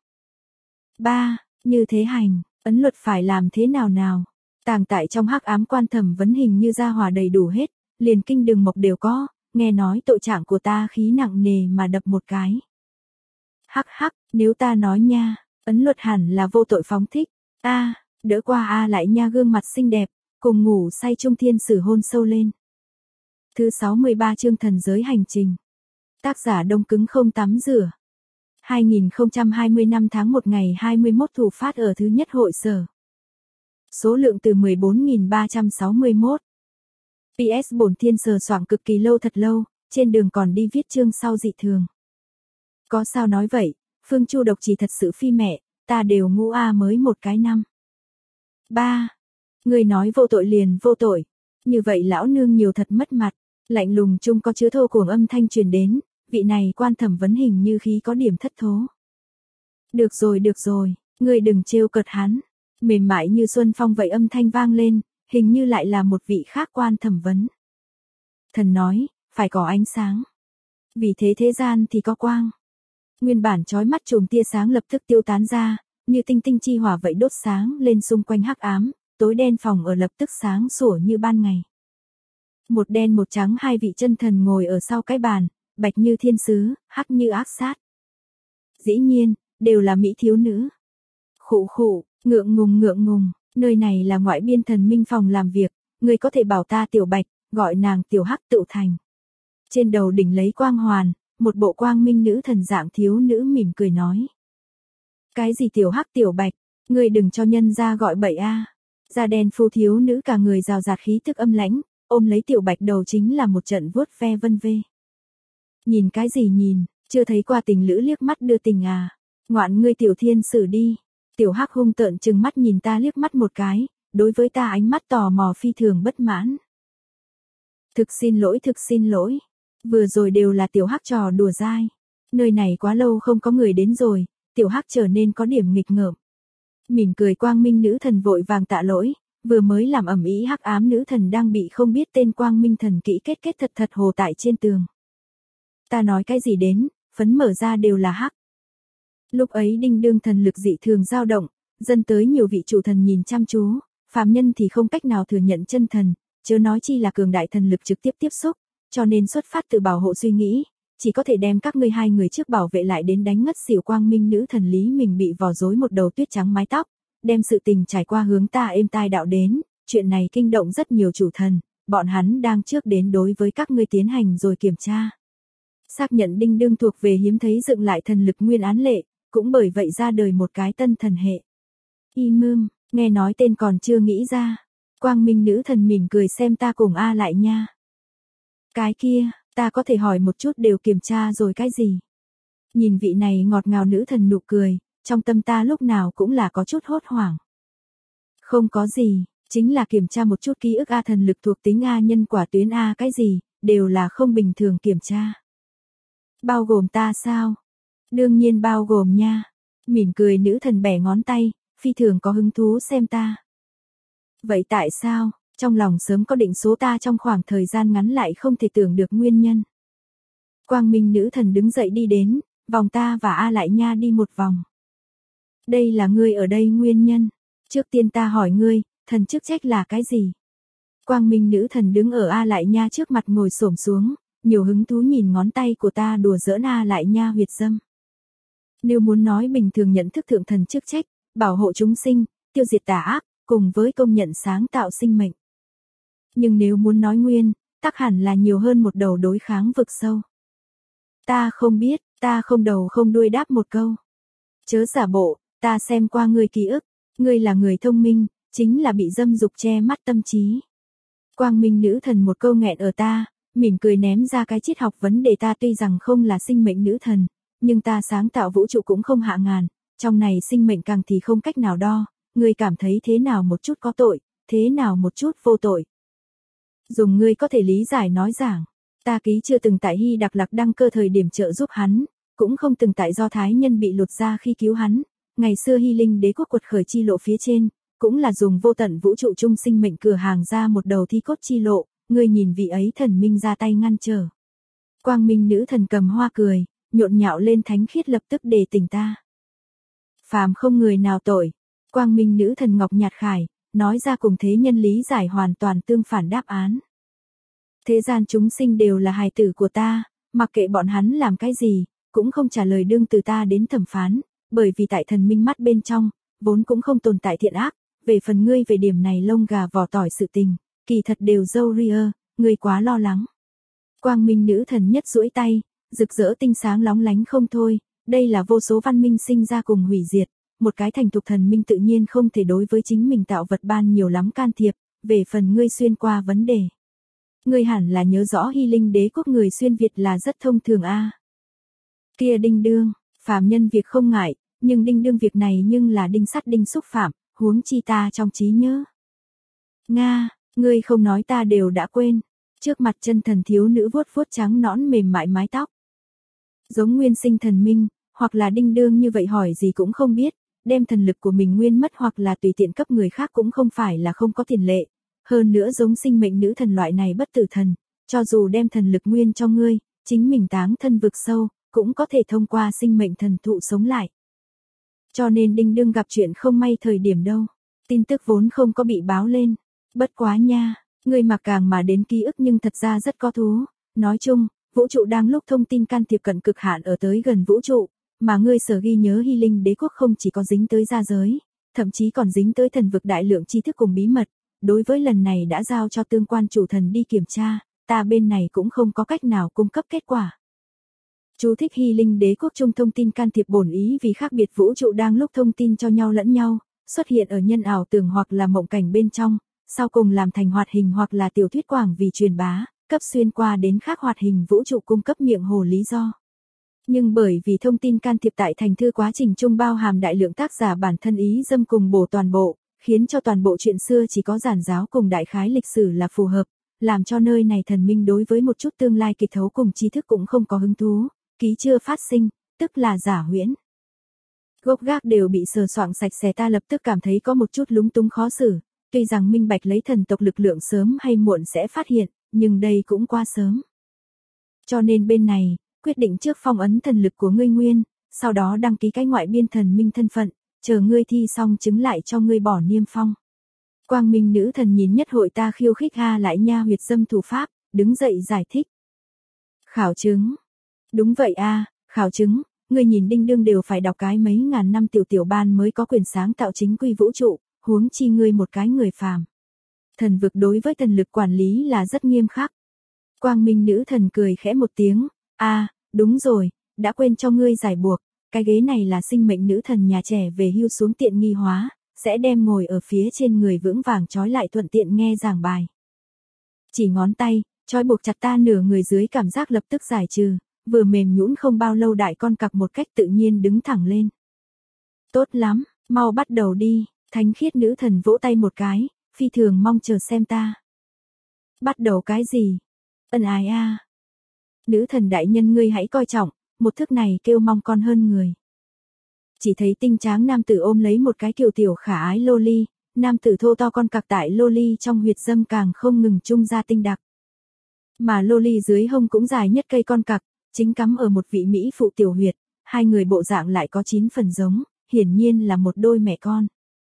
ba. Như thế hành, ấn luật phải làm thế nào nào? Tàng tại trong hắc ám quan thẩm vấn hình như ra hòa đầy đủ hết, liền kinh đường mộc đều có, nghe nói tội trạng của ta khí nặng nề mà đập một cái. Hắc hắc, nếu ta nói nha, ấn luật hẳn là vô tội phóng thích. A, à, đỡ qua A lại nha gương mặt xinh đẹp, cùng ngủ say trung thiên sử hôn sâu lên. Thứ sáu mươi ba chương thần giới hành trình. Tác giả đông cứng không tắm rửa. hai nghìn không trăm hai mươi năm tháng một ngày hai mươi mốt thủ phát ở thứ nhất hội sở. Số lượng từ mười bốn nghìn ba trăm sáu mươi mốt. pê ét bổn thiên sờ soạng cực kỳ lâu thật lâu, trên đường còn đi viết chương sau dị thường. Có sao nói vậy, Phương Chu độc chỉ thật sự phi mẹ, ta đều ngu a mới một cái năm. ba. Người nói vô tội liền vô tội, như vậy lão nương nhiều thật mất mặt, lạnh lùng chung có chứa thô cuồng âm thanh truyền đến, vị này quan thẩm vấn hình như khí có điểm thất thố. Được rồi được rồi, ngươi đừng trêu cợt hắn, mềm mại như xuân phong vậy âm thanh vang lên, hình như lại là một vị khác quan thẩm vấn. Thần nói, phải có ánh sáng. Vì thế thế gian thì có quang. Nguyên bản chói mắt chùm tia sáng lập tức tiêu tán ra, như tinh tinh chi hỏa vậy đốt sáng lên xung quanh hắc ám, tối đen phòng ở lập tức sáng sủa như ban ngày. Một đen một trắng hai vị chân thần ngồi ở sau cái bàn, bạch như thiên sứ, hắc như ác sát. Dĩ nhiên, đều là mỹ thiếu nữ. Khụ khụ, ngượng ngùng ngượng ngùng, Nơi này là ngoại biên thần minh phòng làm việc, ngươi có thể bảo ta Tiểu Bạch, gọi nàng Tiểu Hắc tự thành. Trên đầu đỉnh lấy quang hoàn, một bộ quang minh nữ thần dạng thiếu nữ mỉm cười nói. Cái gì Tiểu Hắc Tiểu Bạch, ngươi đừng cho nhân ra gọi bậy a. Da đen phu thiếu nữ cả người rào rạt khí tức âm lãnh, ôm lấy Tiểu Bạch đầu chính là một trận vuốt ve vân vê. Nhìn cái gì nhìn, chưa thấy qua tình lữ liếc mắt đưa tình à, ngoạn ngươi tiểu thiên sử đi. Tiểu Hắc hung tợn trừng mắt nhìn ta liếc mắt một cái, đối với ta ánh mắt tò mò phi thường bất mãn. Thực xin lỗi thực xin lỗi, vừa rồi đều là Tiểu Hắc trò đùa dai. Nơi này quá lâu không có người đến rồi, Tiểu Hắc trở nên có điểm nghịch ngợm. Mỉm cười quang minh nữ thần vội vàng tạ lỗi, vừa mới làm ẩm ý hắc ám nữ thần đang bị không biết tên quang minh thần kỹ kết kết thật thật hồ tại trên tường. Ta nói cái gì đến, phấn mở ra đều là hắc. Lúc ấy đinh đương thần lực dị thường dao động, dân tới nhiều vị chủ thần nhìn chăm chú, phàm nhân thì không cách nào thừa nhận chân thần, chớ nói chi là cường đại thần lực trực tiếp tiếp xúc, cho nên xuất phát từ bảo hộ suy nghĩ, chỉ có thể đem các ngươi hai người trước bảo vệ lại đến đánh ngất xỉu quang minh nữ thần lý mình bị vò rối một đầu tuyết trắng mái tóc, đem sự tình trải qua hướng ta êm tai đạo đến, chuyện này kinh động rất nhiều chủ thần, bọn hắn đang trước đến đối với các ngươi tiến hành rồi kiểm tra. Xác nhận đinh đương thuộc về hiếm thấy dựng lại thần lực nguyên án lệ, cũng bởi vậy ra đời một cái tân thần hệ. Y mương, nghe nói tên còn chưa nghĩ ra. Quang minh nữ thần mỉm cười xem ta cùng A lại nha. Cái kia, ta có thể hỏi một chút đều kiểm tra rồi cái gì? Nhìn vị này ngọt ngào nữ thần nụ cười, trong tâm ta lúc nào cũng là có chút hốt hoảng. Không có gì, chính là kiểm tra một chút ký ức A thần lực thuộc tính A nhân quả tuyến A cái gì, đều là không bình thường kiểm tra. Bao gồm ta sao? Đương nhiên bao gồm nha. Mỉm cười nữ thần bẻ ngón tay, phi thường có hứng thú xem ta. Vậy tại sao, trong lòng sớm có định số ta trong khoảng thời gian ngắn lại không thể tưởng được nguyên nhân. Quang minh nữ thần đứng dậy đi đến, vòng ta và A lại nha đi một vòng. Đây là ngươi ở đây nguyên nhân. Trước tiên ta hỏi ngươi, thần chức trách là cái gì? Quang minh nữ thần đứng ở A lại nha trước mặt ngồi xổm xuống, nhiều hứng thú nhìn ngón tay của ta đùa giỡn A lại nha huyệt dâm. Nếu muốn nói bình thường nhận thức thượng thần chức trách, bảo hộ chúng sinh, tiêu diệt tà ác, cùng với công nhận sáng tạo sinh mệnh. Nhưng nếu muốn nói nguyên, tắc hẳn là nhiều hơn một đầu đối kháng vực sâu. Ta không biết, ta không đầu không đuôi đáp một câu. Chớ giả bộ, ta xem qua ngươi ký ức, ngươi là người thông minh, chính là bị dâm dục che mắt tâm trí. Quang minh nữ thần một câu nghẹn ở ta, mỉm cười ném ra cái triết học vấn đề ta tuy rằng không là sinh mệnh nữ thần, nhưng ta sáng tạo vũ trụ cũng không hạ ngàn, trong này sinh mệnh càng thì không cách nào đo, ngươi cảm thấy thế nào một chút có tội, thế nào một chút vô tội. Dùng ngươi có thể lý giải nói giảng, ta ký chưa từng tại Hy Đặc Lạc đăng cơ thời điểm trợ giúp hắn, cũng không từng tại do thái nhân bị lột ra khi cứu hắn, ngày xưa Hy Linh đế quốc quật khởi chi lộ phía trên, cũng là dùng vô tận vũ trụ trung sinh mệnh cửa hàng ra một đầu thi cốt chi lộ, ngươi nhìn vị ấy thần minh ra tay ngăn trở. Quang minh nữ thần cầm hoa cười, nhộn nhạo lên thánh khiết lập tức đề tỉnh ta. Phàm không người nào tội, quang minh nữ thần ngọc nhạt khải, nói ra cùng thế nhân lý giải hoàn toàn tương phản đáp án. Thế gian chúng sinh đều là hài tử của ta, mặc kệ bọn hắn làm cái gì, cũng không trả lời đương từ ta đến thẩm phán, bởi vì tại thần minh mắt bên trong, vốn cũng không tồn tại thiện ác, về phần ngươi về điểm này lông gà vỏ tỏi sự tình, kỳ thật đều dâu ria, ngươi quá lo lắng. Quang minh nữ thần nhất duỗi tay, rực rỡ tinh sáng lóng lánh không thôi, đây là vô số văn minh sinh ra cùng hủy diệt, một cái thành thục thần minh tự nhiên không thể đối với chính mình tạo vật ban nhiều lắm can thiệp, về phần ngươi xuyên qua vấn đề. Ngươi hẳn là nhớ rõ Hy Linh đế quốc người xuyên Việt là rất thông thường a. Kia đinh đương, phàm nhân việc không ngại, nhưng đinh đương việc này nhưng là đinh sắt đinh xúc phạm, huống chi ta trong trí nhớ. Nga, ngươi không nói ta đều đã quên. Trước mặt chân thần thiếu nữ vuốt vuốt trắng nõn mềm mại mái tóc. Giống nguyên sinh thần minh, hoặc là đinh đương như vậy hỏi gì cũng không biết, đem thần lực của mình nguyên mất hoặc là tùy tiện cấp người khác cũng không phải là không có tiền lệ. Hơn nữa giống sinh mệnh nữ thần loại này bất tử thần, cho dù đem thần lực nguyên cho ngươi, chính mình táng thân vực sâu, cũng có thể thông qua sinh mệnh thần thụ sống lại. Cho nên đinh đương gặp chuyện không may thời điểm đâu, tin tức vốn không có bị báo lên, bất quá nha. Ngươi mà càng mà đến ký ức nhưng thật ra rất có thú, nói chung, vũ trụ đang lúc thông tin can thiệp cận cực hạn ở tới gần vũ trụ, mà ngươi sở ghi nhớ Hy Linh đế quốc không chỉ có dính tới gia giới, thậm chí còn dính tới thần vực đại lượng tri thức cùng bí mật, đối với lần này đã giao cho tương quan chủ thần đi kiểm tra, ta bên này cũng không có cách nào cung cấp kết quả. Chú thích: Hy Linh đế quốc trung thông tin can thiệp bổn ý vì khác biệt vũ trụ đang lúc thông tin cho nhau lẫn nhau, xuất hiện ở nhân ảo tưởng hoặc là mộng cảnh bên trong, sau cùng làm thành hoạt hình hoặc là tiểu thuyết quảng vì truyền bá, cấp xuyên qua đến khác hoạt hình vũ trụ cung cấp miệng hồ lý do. Nhưng bởi vì thông tin can thiệp tại thành thư quá trình chung bao hàm đại lượng tác giả bản thân ý dâm cùng bổ toàn bộ, khiến cho toàn bộ chuyện xưa chỉ có giản giáo cùng đại khái lịch sử là phù hợp, làm cho nơi này thần minh đối với một chút tương lai kịch thấu cùng tri thức cũng không có hứng thú, ký chưa phát sinh, tức là giả huyễn. Gốc gác đều bị sờ soạng sạch sẽ, ta lập tức cảm thấy có một chút lúng túng khó xử, tuy rằng minh bạch lấy thần tộc lực lượng sớm hay muộn sẽ phát hiện, nhưng đây cũng quá sớm. Cho nên bên này, quyết định trước phong ấn thần lực của ngươi nguyên, sau đó đăng ký cái ngoại biên thần minh thân phận, chờ ngươi thi xong chứng lại cho ngươi bỏ niêm phong. Quang Minh nữ thần nhìn nhất hội ta khiêu khích ha lại nha huyệt dâm thủ pháp, đứng dậy giải thích. Khảo chứng. Đúng vậy a, khảo chứng, ngươi nhìn đinh đương đều phải đọc cái mấy ngàn năm tiểu tiểu ban mới có quyền sáng tạo chính quy vũ trụ, huống chi ngươi một cái người phàm. Thần vực đối với thần lực quản lý là rất nghiêm khắc. Quang Minh nữ thần cười khẽ một tiếng, a, à, đúng rồi, đã quên cho ngươi giải buộc, cái ghế này là sinh mệnh nữ thần nhà trẻ về hưu xuống tiện nghi hóa, sẽ đem ngồi ở phía trên người vững vàng trói lại thuận tiện nghe giảng bài. Chỉ ngón tay, trói buộc chặt ta nửa người dưới cảm giác lập tức giải trừ, vừa mềm nhũn không bao lâu đại con cặc một cách tự nhiên đứng thẳng lên. Tốt lắm, mau bắt đầu đi, thánh khiết nữ thần vỗ tay một cái, phi thường mong chờ xem ta. Bắt đầu cái gì? Ân ái a. À. Nữ thần đại nhân ngươi hãy coi trọng, một thức này kêu mong con hơn người. Chỉ thấy tinh tráng nam tử ôm lấy một cái kiều tiểu khả ái loli, nam tử thô to con cặc tại loli trong huyệt dâm càng không ngừng trung ra tinh đặc. Mà loli dưới hông cũng dài nhất cây con cặc, chính cắm ở một vị mỹ phụ tiểu huyệt, hai người bộ dạng lại có chín phần giống, hiển nhiên là một đôi mẹ con.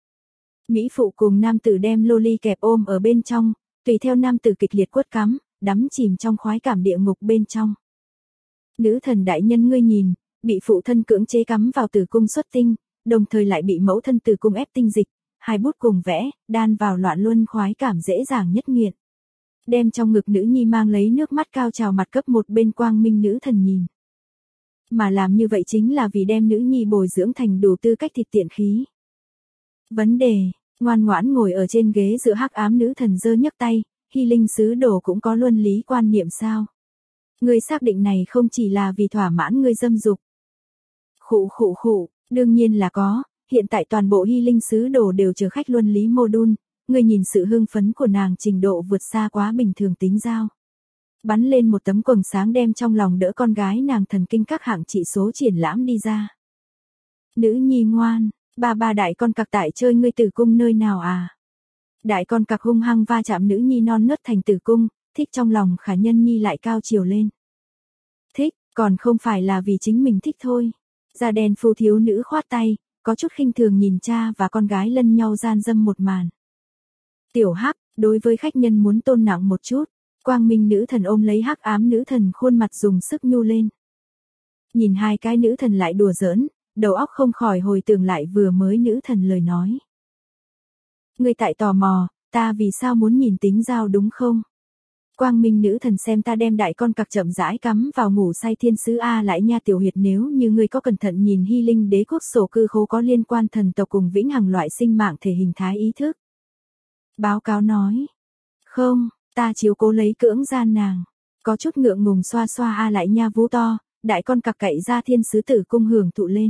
Mỹ phụ cùng nam tử đem loli kẹp ôm ở bên trong, tùy theo nam tử kịch liệt quất cắm, đắm chìm trong khoái cảm địa ngục bên trong. Nữ thần đại nhân ngươi nhìn, bị phụ thân cưỡng chế cắm vào tử cung xuất tinh, đồng thời lại bị mẫu thân tử cung ép tinh dịch, hai bút cùng vẽ, đan vào loạn luân khoái cảm dễ dàng nhất nghiện. Đem trong ngực nữ nhi mang lấy nước mắt cao trào mặt cấp một bên Quang Minh nữ thần nhìn. Mà làm như vậy chính là vì đem nữ nhi bồi dưỡng thành đủ tư cách thịt tiện khí. Vấn đề, ngoan ngoãn ngồi ở trên ghế giữa hắc ám nữ thần giơ nhấc tay, Hy Linh sứ đồ cũng có luân lý quan niệm sao? Ngươi xác định này không chỉ là vì thỏa mãn ngươi dâm dục. Khụ khụ khụ, đương nhiên là có, hiện tại toàn bộ Hy Linh sứ đồ đều chờ khách luân lý module, ngươi nhìn sự hưng phấn của nàng trình độ vượt xa quá bình thường tính giao. Bắn lên một tấm quầng sáng đem trong lòng đỡ con gái nàng thần kinh các hạng trị số triển lãm đi ra. Nữ nhi ngoan, ba ba đại con cặc tại chơi ngươi tử cung nơi nào à? Đại con cặc hung hăng va chạm nữ nhi non nớt thành tử cung, thích trong lòng khả nhân nhi lại cao chiều lên. Thích, còn không phải là vì chính mình thích thôi. Da đen phu thiếu nữ khoát tay, có chút khinh thường nhìn cha và con gái lân nhau gian dâm một màn. Tiểu Hắc, đối với khách nhân muốn tôn nặng một chút, Quang Minh nữ thần ôm lấy hắc ám nữ thần khuôn mặt dùng sức nhu lên. Nhìn hai cái nữ thần lại đùa giỡn, đầu óc không khỏi hồi tưởng lại vừa mới nữ thần lời nói. Ngươi tại tò mò, ta vì sao muốn nhìn tính giao đúng không? Quang Minh nữ thần xem ta đem đại con cặc chậm rãi cắm vào ngủ say thiên sứ A lại nha tiểu huyệt, nếu như ngươi có cẩn thận nhìn Hy Linh đế quốc sổ cư khố có liên quan thần tộc cùng vĩnh hằng loại sinh mạng thể hình thái ý thức. Báo cáo nói. Không, ta chiếu cố lấy cưỡng gian nàng. Có chút ngượng ngùng xoa xoa A lại nha vú to, đại con cặc cậy ra thiên sứ tử cung hưởng thụ lên.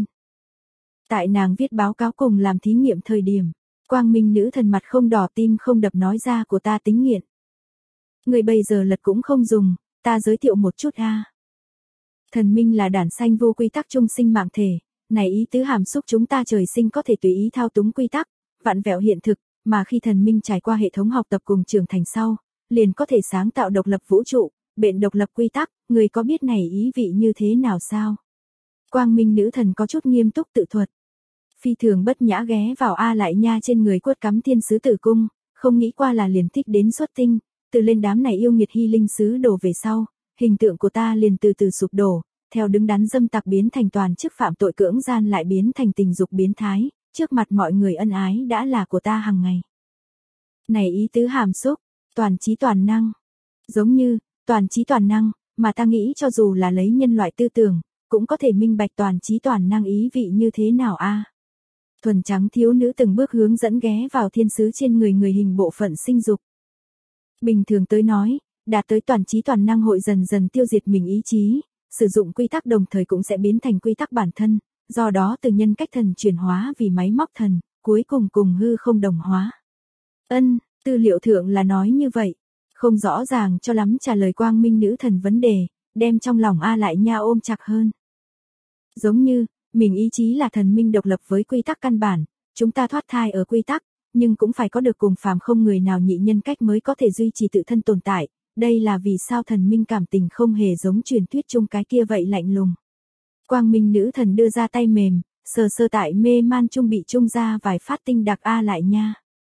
Tại nàng viết báo cáo cùng làm thí nghiệm thời điểm, Quang Minh nữ thần mặt không đỏ tim không đập nói ra của ta tính nghiện. Người bây giờ lật cũng không dùng, ta giới thiệu một chút a. Thần minh là đản sanh vô quy tắc trung sinh mạng thể, này ý tứ hàm xúc chúng ta trời sinh có thể tùy ý thao túng quy tắc, vặn vẹo hiện thực, mà khi thần minh trải qua hệ thống học tập cùng trưởng thành sau, liền có thể sáng tạo độc lập vũ trụ, biện độc lập quy tắc, người có biết này ý vị như thế nào sao? Quang Minh nữ thần có chút nghiêm túc tự thuật. Phi thường bất nhã ghé vào A lại nha trên người quất cắm thiên sứ tử cung, không nghĩ qua là liền thích đến xuất tinh, từ lên đám này yêu nghiệt Hy Linh sứ đồ về sau, hình tượng của ta liền từ từ sụp đổ, theo đứng đắn dâm tặc biến thành toàn chức phạm tội cưỡng gian lại biến thành tình dục biến thái, trước mặt mọi người ân ái đã là của ta hàng ngày. Này ý tứ hàm xúc, toàn trí toàn năng. Giống như, toàn trí toàn năng, mà ta nghĩ cho dù là lấy nhân loại tư tưởng, cũng có thể minh bạch toàn trí toàn năng ý vị như thế nào a. Thuần trắng thiếu nữ từng bước hướng dẫn ghé vào thiên sứ trên người người hình bộ phận sinh dục. Bình thường tới nói, đạt tới toàn trí toàn năng hội dần dần tiêu diệt mình ý chí, sử dụng quy tắc đồng thời cũng sẽ biến thành quy tắc bản thân, do đó từ nhân cách thần chuyển hóa vì máy móc thần, cuối cùng cùng hư không đồng hóa. Ân, tư liệu thượng là nói như vậy, không rõ ràng cho lắm trả lời quang minh nữ thần vấn đề, đem trong lòng A lại nha ôm chặt hơn. Giống như, mình ý chí là thần minh độc lập với quy tắc căn bản, chúng ta thoát thai ở quy tắc, nhưng cũng phải có được cùng phàm không người nào nhị nhân cách mới có thể duy trì tự thân tồn tại, đây là vì sao thần minh cảm tình không hề giống truyền thuyết chung cái kia vậy lạnh lùng. Quang minh nữ thần đưa ra tay mềm, sờ sơ tại mê man chung bị trung ra vài phát tinh đặc A lại nha.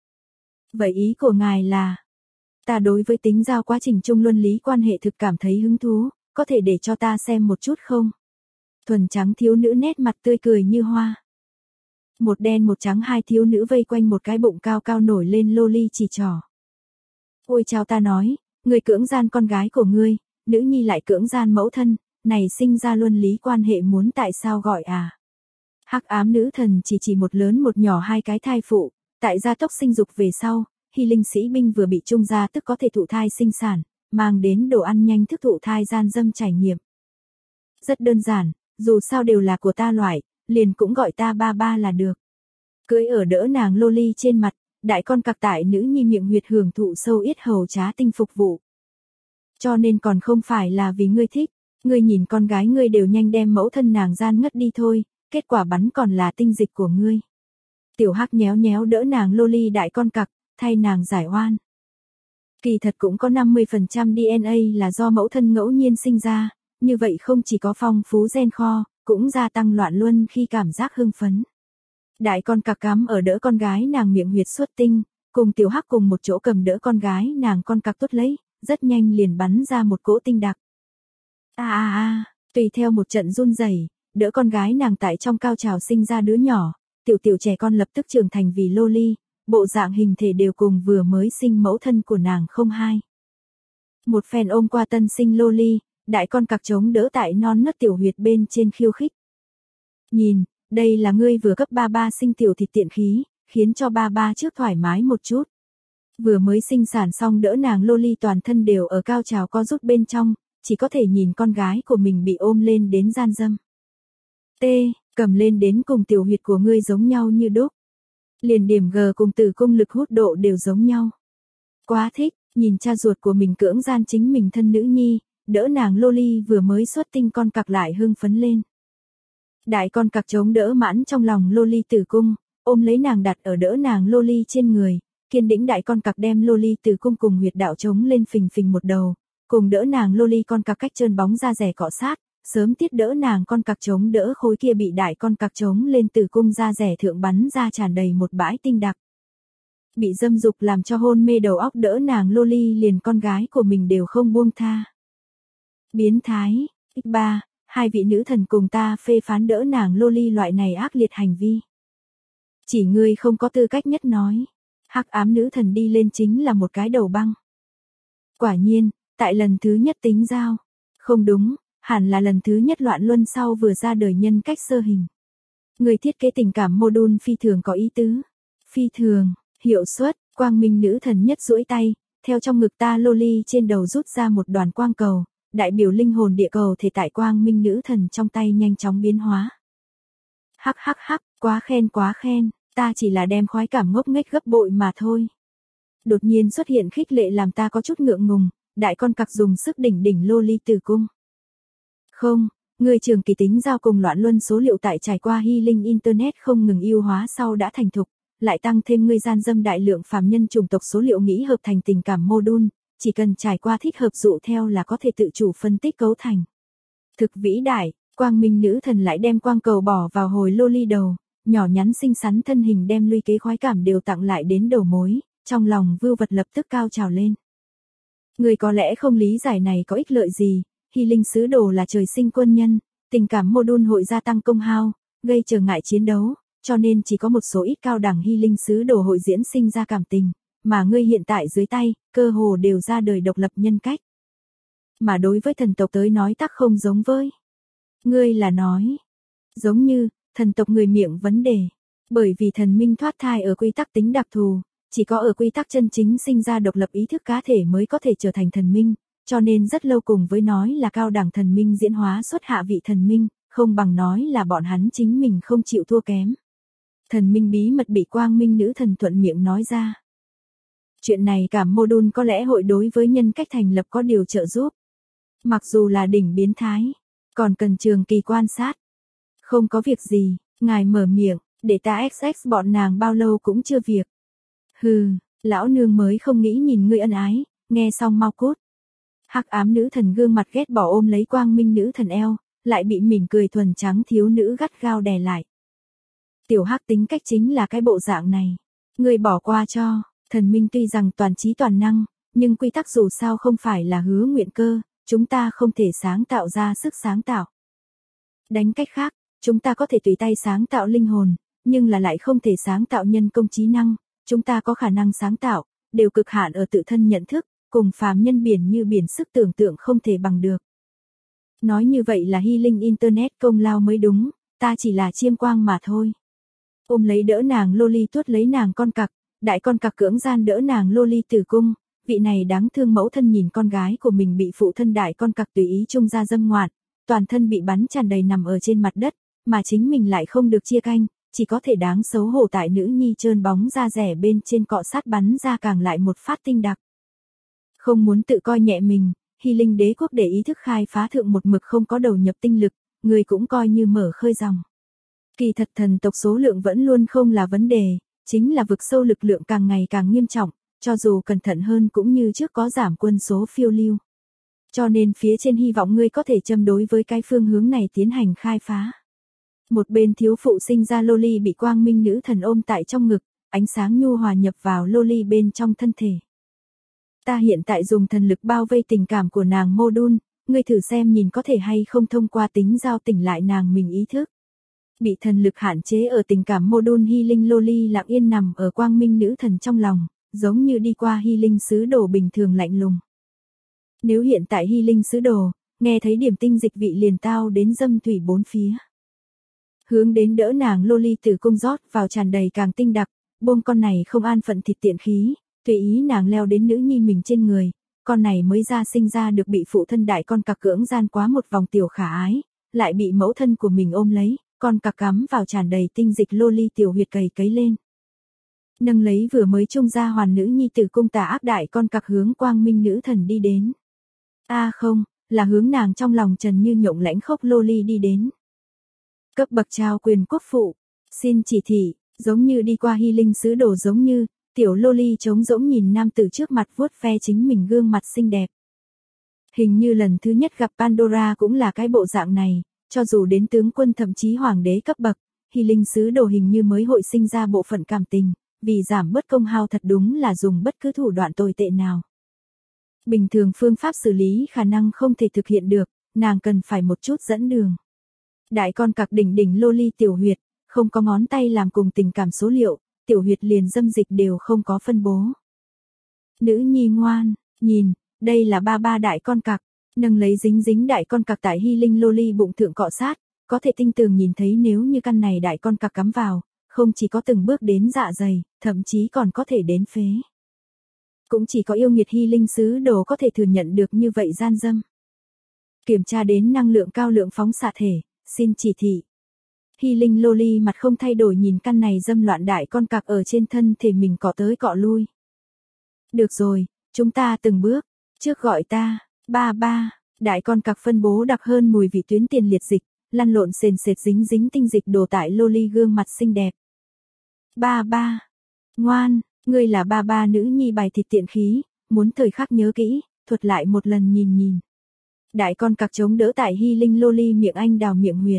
Vậy ý của ngài là, ta đối với tính giao quá trình chung luân lý quan hệ thực cảm thấy hứng thú, có thể để cho ta xem một chút không? Thuần trắng thiếu nữ nét mặt tươi cười như hoa. Một đen một trắng hai thiếu nữ vây quanh một cái bụng cao cao nổi lên loli chỉ trỏ. Ôi chao ta nói, người cưỡng gian con gái của ngươi, nữ nhi lại cưỡng gian mẫu thân, này sinh ra luân lý quan hệ muốn tại sao gọi à? Hắc ám nữ thần chỉ chỉ một lớn một nhỏ hai cái thai phụ, tại gia tốc sinh dục về sau, hy linh sĩ binh vừa bị trung gia tức có thể thụ thai sinh sản, mang đến đồ ăn nhanh thức thụ thai gian dâm trải nghiệm. Rất đơn giản, dù sao đều là của ta loại, liền cũng gọi ta ba ba là được. Cưỡi ở đỡ nàng loli trên mặt, đại con cặc tại nữ nhi miệng huyệt hưởng thụ sâu yết hầu trá tinh phục vụ. Cho nên còn không phải là vì ngươi thích, ngươi nhìn con gái ngươi đều nhanh đem mẫu thân nàng gian ngất đi thôi, kết quả bắn còn là tinh dịch của ngươi. Tiểu Hắc nhéo nhéo đỡ nàng loli đại con cặc, thay nàng giải oan. Kỳ thật cũng có năm mươi phần trăm đê en a là do mẫu thân ngẫu nhiên sinh ra, như vậy không chỉ có phong phú gen kho, cũng gia tăng loạn luân khi cảm giác hưng phấn. Đại con cặc cắm ở đỡ con gái nàng miệng huyệt xuất tinh, cùng Tiểu Hắc cùng một chỗ cầm đỡ con gái nàng con cặc tốt lấy, rất nhanh liền bắn ra một cỗ tinh đặc. A a a, tùy theo một trận run rẩy, đỡ con gái nàng tại trong cao trào sinh ra đứa nhỏ, tiểu tiểu trẻ con lập tức trưởng thành vì loli, bộ dạng hình thể đều cùng vừa mới sinh mẫu thân của nàng không hai. Một phen ôm qua tân sinh loli, đại con cặc chống đỡ tại non nớt tiểu huyệt bên trên khiêu khích. Nhìn, đây là ngươi vừa cấp ba ba sinh tiểu thịt tiện khí, khiến cho ba ba trước thoải mái một chút. Vừa mới sinh sản xong đỡ nàng loli toàn thân đều ở cao trào co rút bên trong, chỉ có thể nhìn con gái của mình bị ôm lên đến gian dâm. T, cầm lên đến cùng tiểu huyệt của ngươi giống nhau như đúc. Liền điểm G cùng tử cung lực hút độ đều giống nhau. Quá thích, nhìn cha ruột của mình cưỡng gian chính mình thân nữ nhi, đỡ nàng loli vừa mới xuất tinh con cặc lại hưng phấn lên. Đại con cặc chống đỡ mãn trong lòng loli tử cung, ôm lấy nàng đặt ở đỡ nàng loli trên người, kiên đĩnh đại con cặc đem loli tử cung cùng huyệt đạo chống lên phình phình một đầu, cùng đỡ nàng loli con cặc cách trơn bóng ra rẻ cọ sát, sớm tiết đỡ nàng con cặc chống đỡ khối kia bị đại con cặc chống lên tử cung ra rẻ thượng bắn ra tràn đầy một bãi tinh đặc. Bị dâm dục làm cho hôn mê đầu óc đỡ nàng loli liền con gái của mình đều không buông tha. Biến thái, x ba, hai vị nữ thần cùng ta phê phán đỡ nàng loli loại này ác liệt hành vi. Chỉ ngươi không có tư cách nhất nói. Hắc ám nữ thần đi lên chính là một cái đầu băng. Quả nhiên, tại lần thứ nhất tính giao. Không đúng, hẳn là lần thứ nhất loạn luân sau vừa ra đời nhân cách sơ hình. Người thiết kế tình cảm module phi thường có ý tứ. Phi thường, hiệu suất, quang minh nữ thần nhất duỗi tay, theo trong ngực ta loli trên đầu rút ra một đoàn quang cầu, đại biểu linh hồn địa cầu thể tại quang minh nữ thần trong tay nhanh chóng biến hóa. Hắc hắc hắc, quá khen quá khen, ta chỉ là đem khoái cảm ngốc nghếch gấp bội mà thôi. Đột nhiên xuất hiện khích lệ làm ta có chút ngượng ngùng, đại con cặc dùng sức đỉnh đỉnh loli tử cung. Không, người trường kỳ tính giao cùng loạn luân số liệu tại trải qua healing internet không ngừng ưu hóa sau đã thành thục, lại tăng thêm người gian dâm đại lượng phàm nhân chủng tộc số liệu nghĩ hợp thành tình cảm module, chỉ cần trải qua thích hợp dụ theo là có thể tự chủ phân tích cấu thành. Thực vĩ đại, quang minh nữ thần lại đem quang cầu bỏ vào hồi loli đầu, nhỏ nhắn xinh xắn thân hình đem luy kế khoái cảm đều tặng lại đến đầu mối, trong lòng vưu vật lập tức cao trào lên. Người có lẽ không lý giải này có ích lợi gì, hy linh sứ đồ là trời sinh quân nhân, tình cảm module hội gia tăng công hao, gây trở ngại chiến đấu, cho nên chỉ có một số ít cao đẳng hy linh sứ đồ hội diễn sinh ra cảm tình, mà ngươi hiện tại dưới tay, cơ hồ đều ra đời độc lập nhân cách. Mà đối với thần tộc tới nói tắc không giống với. Ngươi là nói, giống như, thần tộc người miệng vấn đề, bởi vì thần minh thoát thai ở quy tắc tính đặc thù, chỉ có ở quy tắc chân chính sinh ra độc lập ý thức cá thể mới có thể trở thành thần minh, cho nên rất lâu cùng với nói là cao đẳng thần minh diễn hóa xuất hạ vị thần minh, không bằng nói là bọn hắn chính mình không chịu thua kém. Thần minh bí mật bị quang minh nữ thần thuận miệng nói ra. Chuyện này cả module có lẽ hội đối với nhân cách thành lập có điều trợ giúp. Mặc dù là đỉnh biến thái, còn cần trường kỳ quan sát. Không có việc gì, ngài mở miệng, để ta ích ích bọn nàng bao lâu cũng chưa việc. Hừ, lão nương mới không nghĩ nhìn ngươi ân ái, nghe xong mau cút. Hắc ám nữ thần gương mặt ghét bỏ ôm lấy quang minh nữ thần eo, lại bị mỉm cười thuần trắng thiếu nữ gắt gao đè lại. Tiểu Hắc tính cách chính là cái bộ dạng này. Ngươi bỏ qua cho, thần minh tuy rằng toàn trí toàn năng, nhưng quy tắc dù sao không phải là hứa nguyện cơ, chúng ta không thể sáng tạo ra sức sáng tạo. Đánh cách khác, chúng ta có thể tùy tay sáng tạo linh hồn, nhưng là lại không thể sáng tạo nhân công trí năng, chúng ta có khả năng sáng tạo, đều cực hạn ở tự thân nhận thức, cùng phàm nhân biển như biển sức tưởng tượng không thể bằng được. Nói như vậy là healing internet công lao mới đúng, ta chỉ là chiêm quang mà thôi. Ôm lấy đỡ nàng loli tuốt lấy nàng con cặc, đại con cặc cưỡng gian đỡ nàng loli tử cung, vị này đáng thương mẫu thân nhìn con gái của mình bị phụ thân đại con cặc tùy ý trung ra dâm ngoạn, toàn thân bị bắn tràn đầy nằm ở trên mặt đất, mà chính mình lại không được chia canh, chỉ có thể đáng xấu hổ tại nữ nhi trơn bóng da rẻ bên trên cọ sát bắn ra càng lại một phát tinh đặc. Không muốn tự coi nhẹ mình, hy linh đế quốc để ý thức khai phá thượng một mực không có đầu nhập tinh lực, người cũng coi như mở khơi dòng. Kỳ thật thần tộc số lượng vẫn luôn không là vấn đề, chính là vực sâu lực lượng càng ngày càng nghiêm trọng, cho dù cẩn thận hơn cũng như trước có giảm quân số phiêu lưu. Cho nên phía trên hy vọng ngươi có thể châm đối với cái phương hướng này tiến hành khai phá. Một bên thiếu phụ sinh ra loli bị quang minh nữ thần ôm tại trong ngực, ánh sáng nhu hòa nhập vào loli bên trong thân thể. Ta hiện tại dùng thần lực bao vây tình cảm của nàng module, ngươi thử xem nhìn có thể hay không thông qua tính giao tỉnh lại nàng mình ý thức. Bị thần lực hạn chế ở tình cảm module healing loli lặng yên nằm ở quang minh nữ thần trong lòng, giống như đi qua healing sứ đồ bình thường lạnh lùng. Nếu hiện tại healing sứ đồ, nghe thấy điểm tinh dịch vị liền tao đến dâm thủy bốn phía. Hướng đến đỡ nàng loli từ cung rót vào tràn đầy càng tinh đặc, bông con này không an phận thịt tiện khí, tùy ý nàng leo đến nữ nhi mình trên người, con này mới ra sinh ra được bị phụ thân đại con cặc cưỡng gian quá một vòng tiểu khả ái, lại bị mẫu thân của mình ôm lấy, con cặc cắm vào tràn đầy tinh dịch loli tiểu huyệt cầy cấy lên. Nâng lấy vừa mới trung ra hoàn nữ nhi từ cung tà ác đại con cặc hướng quang minh nữ thần đi đến. A à không, là hướng nàng trong lòng trần như nhộng lãnh khốc loli đi đến. Cấp bậc trao quyền quốc phụ, xin chỉ thị, giống như đi qua healing sứ đồ giống như, tiểu loli trống rỗng nhìn nam tử trước mặt vuốt ve chính mình gương mặt xinh đẹp. Hình như lần thứ nhất gặp Pandora cũng là cái bộ dạng này, cho dù đến tướng quân thậm chí hoàng đế cấp bậc, healing sứ đồ hình như mới hội sinh ra bộ phận cảm tình, vì giảm bớt công hao thật đúng là dùng bất cứ thủ đoạn tồi tệ nào. Bình thường phương pháp xử lý khả năng không thể thực hiện được, nàng cần phải một chút dẫn đường. Đại con cặc đỉnh đỉnh loli tiểu huyệt, không có ngón tay làm cùng tình cảm số liệu, tiểu huyệt liền dâm dịch đều không có phân bố. Nữ nhi ngoan, nhìn, đây là ba ba đại con cặc, nâng lấy dính dính đại con cặc tại healing loli bụng thượng cọ sát, có thể tinh tường nhìn thấy nếu như căn này đại con cặc cắm vào, không chỉ có từng bước đến dạ dày, thậm chí còn có thể đến phế. Cũng chỉ có yêu nghiệt healing sứ đồ có thể thừa nhận được như vậy gian dâm. Kiểm tra đến năng lượng cao lượng phóng xạ thể, xin chỉ thị. Healing loli mặt không thay đổi nhìn căn này dâm loạn đại con cặc ở trên thân thể mình cọ tới cọ lui. Được rồi, chúng ta từng bước, trước gọi ta, ba ba, đại con cặc phân bố đặc hơn mùi vị tuyến tiền liệt dịch, lăn lộn sền sệt dính dính tinh dịch đổ tại loli gương mặt xinh đẹp. Ba ba, ngoan, ngươi là ba ba nữ nhi bài thịt tiện khí, muốn thời khắc nhớ kỹ, thuật lại một lần nhìn nhìn. Đại con cặc chống đỡ tại healing loli miệng anh đào miệng huyệt.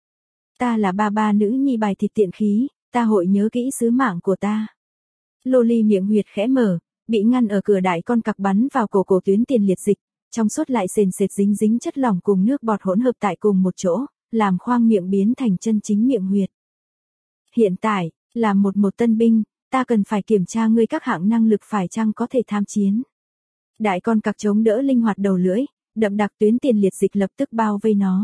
Ta là ba ba nữ nhi bài thịt tiện khí, ta hội nhớ kỹ sứ mạng của ta. Loli miệng huyệt khẽ mở, bị ngăn ở cửa đại con cặc bắn vào cổ cổ tuyến tiền liệt dịch, trong suốt lại sền sệt dính dính chất lỏng cùng nước bọt hỗn hợp tại cùng một chỗ, làm khoang miệng biến thành chân chính miệng huyệt. Hiện tại, là một một tân binh, ta cần phải kiểm tra ngươi các hạng năng lực phải chăng có thể tham chiến. Đại con cặc chống đỡ linh hoạt đầu lưỡi, đậm đặc tuyến tiền liệt dịch lập tức bao vây nó.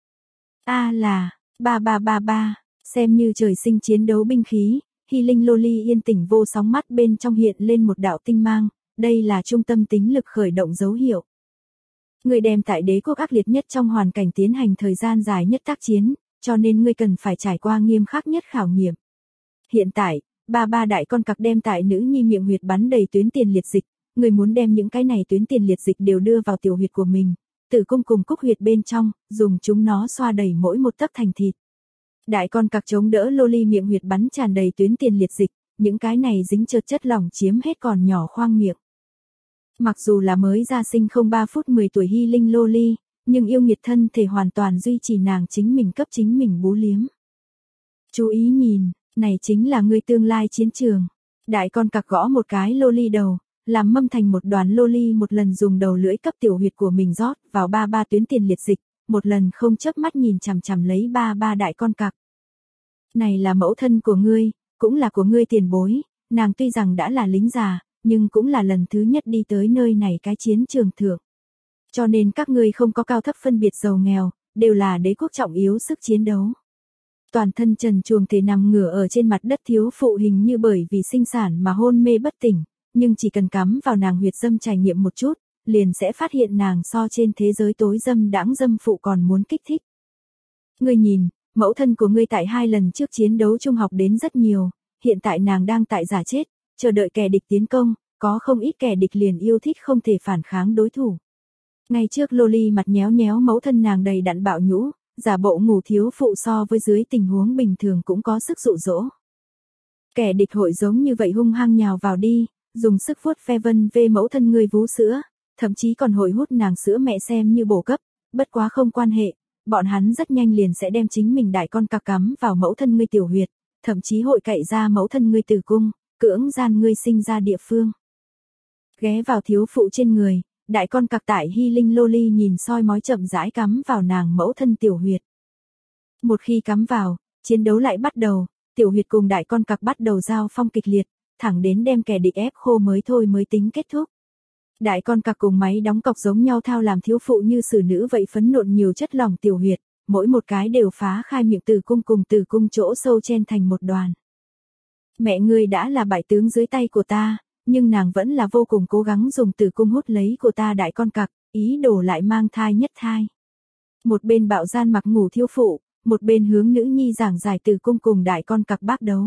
A là, ba ba ba ba, xem như trời sinh chiến đấu binh khí, Hy Linh Loli yên tĩnh vô sóng mắt bên trong hiện lên một đạo tinh mang, đây là trung tâm tính lực khởi động dấu hiệu. Ngươi đem tại đế quốc ác liệt nhất trong hoàn cảnh tiến hành thời gian dài nhất tác chiến, cho nên ngươi cần phải trải qua nghiêm khắc nhất khảo nghiệm. Hiện tại, ba ba đại con cặc đem tại nữ nhi miệng huyệt bắn đầy tuyến tiền liệt dịch, ngươi muốn đem những cái này tuyến tiền liệt dịch đều đưa vào tiểu huyệt của mình, tử cung cùng cúc huyệt bên trong, dùng chúng nó xoa đầy mỗi một tấc thành thịt. Đại con cặc chống đỡ Loli miệng huyệt bắn tràn đầy tuyến tiền liệt dịch, những cái này dính trượt chất lỏng chiếm hết còn nhỏ khoang miệng. Mặc dù là mới ra sinh không ba phút mười tuổi Hy Linh Loli, nhưng yêu nghiệt thân thể hoàn toàn duy trì nàng chính mình cấp chính mình bú liếm. Chú ý nhìn, này chính là ngươi tương lai chiến trường. Đại con cặc gõ một cái Loli đầu, làm mâm thành một đoàn Loli một lần dùng đầu lưỡi cấp tiểu huyệt của mình rót vào ba ba tuyến tiền liệt dịch, một lần không chớp mắt nhìn chằm chằm lấy ba ba đại con cặc. Này là mẫu thân của ngươi, cũng là của ngươi tiền bối, nàng tuy rằng đã là lính già, nhưng cũng là lần thứ nhất đi tới nơi này cái chiến trường thượng. Cho nên các ngươi không có cao thấp phân biệt giàu nghèo, đều là đế quốc trọng yếu sức chiến đấu. Toàn thân trần truồng thể nằm ngửa ở trên mặt đất thiếu phụ hình như bởi vì sinh sản mà hôn mê bất tỉnh, nhưng chỉ cần cắm vào nàng huyệt dâm trải nghiệm một chút, liền sẽ phát hiện nàng so trên thế giới tối dâm đãng dâm phụ còn muốn kích thích. Ngươi nhìn, mẫu thân của ngươi tại hai lần trước chiến đấu trung học đến rất nhiều, hiện tại nàng đang tại giả chết, chờ đợi kẻ địch tiến công, có không ít kẻ địch liền yêu thích không thể phản kháng đối thủ. Ngay trước Loli mặt nhéo nhéo mẫu thân nàng đầy đặn bạo nhũ, giả bộ ngủ thiếu phụ so với dưới tình huống bình thường cũng có sức dụ dỗ. Kẻ địch hội giống như vậy hung hăng nhào vào đi, dùng sức vuốt ve vân vê mẫu thân ngươi vú sữa, thậm chí còn hội hút nàng sữa mẹ xem như bổ cấp, bất quá không quan hệ, bọn hắn rất nhanh liền sẽ đem chính mình đại con cặc cắm vào mẫu thân ngươi tiểu huyệt, thậm chí hội cậy ra mẫu thân ngươi tử cung, cưỡng gian ngươi sinh ra địa phương. Ghé vào thiếu phụ trên người, đại con cặc tại Hy Linh Loli nhìn soi mói chậm rãi cắm vào nàng mẫu thân tiểu huyệt. Một khi cắm vào, chiến đấu lại bắt đầu, tiểu huyệt cùng đại con cặc bắt đầu giao phong kịch liệt, thẳng đến đem kẻ địch ép khô mới thôi mới tính kết thúc. Đại con cặc cùng máy đóng cọc giống nhau thao làm thiếu phụ như xử nữ vậy phấn nộn nhiều chất lỏng tiểu huyệt, mỗi một cái đều phá khai miệng tử cung cùng tử cung chỗ sâu chen thành một đoàn. Mẹ ngươi đã là bại tướng dưới tay của ta, nhưng nàng vẫn là vô cùng cố gắng dùng tử cung hút lấy của ta đại con cặc, ý đồ lại mang thai nhất thai. Một bên bạo gian mặc ngủ thiếu phụ, một bên hướng nữ nhi giảng giải tử cung cùng đại con cặc bác đấu.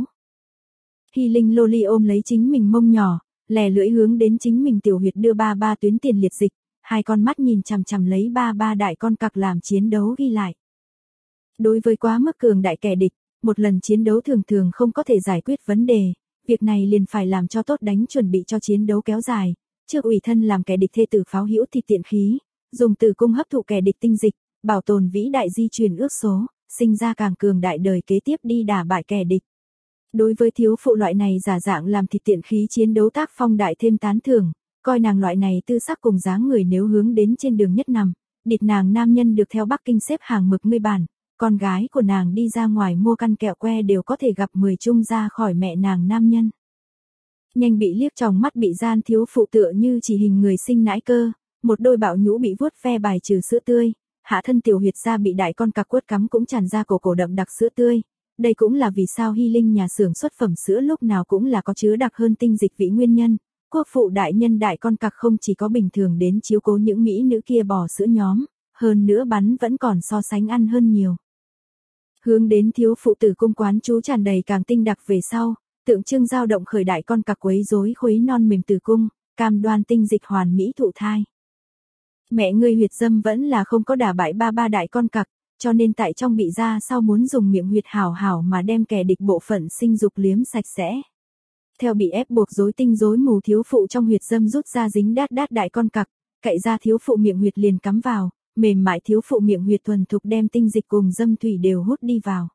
Hy Linh Loli ôm lấy chính mình mông nhỏ, lè lưỡi hướng đến chính mình tiểu huyệt đưa ba ba tuyến tiền liệt dịch, hai con mắt nhìn chằm chằm lấy ba ba đại con cặc làm chiến đấu ghi lại. Đối với quá mức cường đại kẻ địch, một lần chiến đấu thường thường không có thể giải quyết vấn đề, việc này liền phải làm cho tốt đánh chuẩn bị cho chiến đấu kéo dài, trước ủy thân làm kẻ địch thê tử pháo hữu thì tiện khí, dùng tử cung hấp thụ kẻ địch tinh dịch, bảo tồn vĩ đại di truyền ước số, sinh ra càng cường đại đời kế tiếp đi đả bại kẻ địch. Đối với thiếu phụ loại này giả dạng làm thịt tiện khí chiến đấu tác phong đại thêm tán thưởng, coi nàng loại này tư sắc cùng dáng người nếu hướng đến trên đường nhất nằm, địt nàng nam nhân được theo Bắc Kinh xếp hàng mực ngươi bản, con gái của nàng đi ra ngoài mua căn kẹo que đều có thể gặp mười chung ra khỏi mẹ nàng nam nhân. Nhanh bị liếc tròng mắt bị gian thiếu phụ tựa như chỉ hình người sinh nãi cơ, một đôi bạo nhũ bị vuốt ve bài trừ sữa tươi, hạ thân tiểu huyệt ra bị đại con cặc quất cắm cũng tràn ra cổ cổ đậm đặc sữa tươi. Đây cũng là vì sao Hy Linh nhà xưởng xuất phẩm sữa lúc nào cũng là có chứa đặc hơn tinh dịch vị nguyên nhân. Quốc phụ đại nhân đại con cặc không chỉ có bình thường đến chiếu cố những mỹ nữ kia bò sữa nhóm, hơn nữa bắn vẫn còn so sánh ăn hơn nhiều. Hướng đến thiếu phụ tử cung quán chú tràn đầy càng tinh đặc về sau, tượng trưng dao động khởi đại con cặc quấy rối khuấy non mềm tử cung, cam đoan tinh dịch hoàn mỹ thụ thai. Mẹ ngươi huyệt dâm vẫn là không có đả bại ba ba đại con cặc, cho nên tại trong bị ra sau muốn dùng miệng huyệt hảo hảo mà đem kẻ địch bộ phận sinh dục liếm sạch sẽ. Theo bị ép buộc rối tinh rối mù thiếu phụ trong huyệt dâm rút ra dính đát đát đại con cặc, cậy ra thiếu phụ miệng huyệt liền cắm vào, mềm mại thiếu phụ miệng huyệt thuần thục đem tinh dịch cùng dâm thủy đều hút đi vào.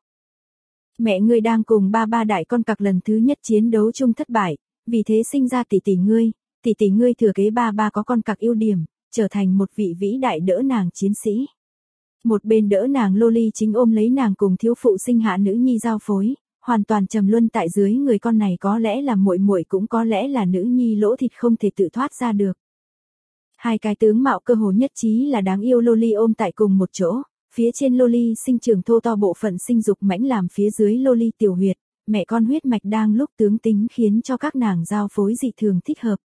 Mẹ ngươi đang cùng ba ba đại con cặc lần thứ nhất chiến đấu chung thất bại, vì thế sinh ra tỷ tỷ ngươi, tỷ tỷ ngươi thừa kế ba ba có con cặc ưu điểm, trở thành một vị vĩ đại đỡ nàng chiến sĩ. Một bên đỡ nàng Loli chính ôm lấy nàng cùng thiếu phụ sinh hạ nữ nhi giao phối, hoàn toàn trầm luân tại dưới người con này, có lẽ là muội muội cũng có lẽ là nữ nhi lỗ thịt không thể tự thoát ra được. Hai cái tướng mạo cơ hồ nhất trí là đáng yêu loli ôm tại cùng một chỗ, phía trên loli sinh trưởng thô to bộ phận sinh dục mãnh làm phía dưới loli tiểu huyệt, mẹ con huyết mạch đang lúc tướng tính khiến cho các nàng giao phối dị thường thích hợp.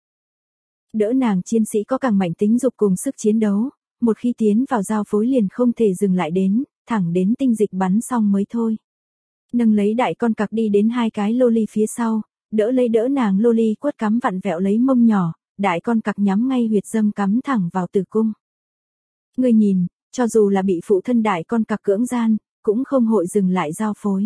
Đỡ nàng chiến sĩ có càng mạnh tính dục cùng sức chiến đấu, một khi tiến vào giao phối liền không thể dừng lại đến, thẳng đến tinh dịch bắn xong mới thôi. Nâng lấy đại con cặc đi đến hai cái loli phía sau, đỡ lấy đỡ nàng loli quất cắm vặn vẹo lấy mông nhỏ, đại con cặc nhắm ngay huyệt dâm cắm thẳng vào tử cung. Ngươi nhìn, cho dù là bị phụ thân đại con cặc cưỡng gian, cũng không hội dừng lại giao phối.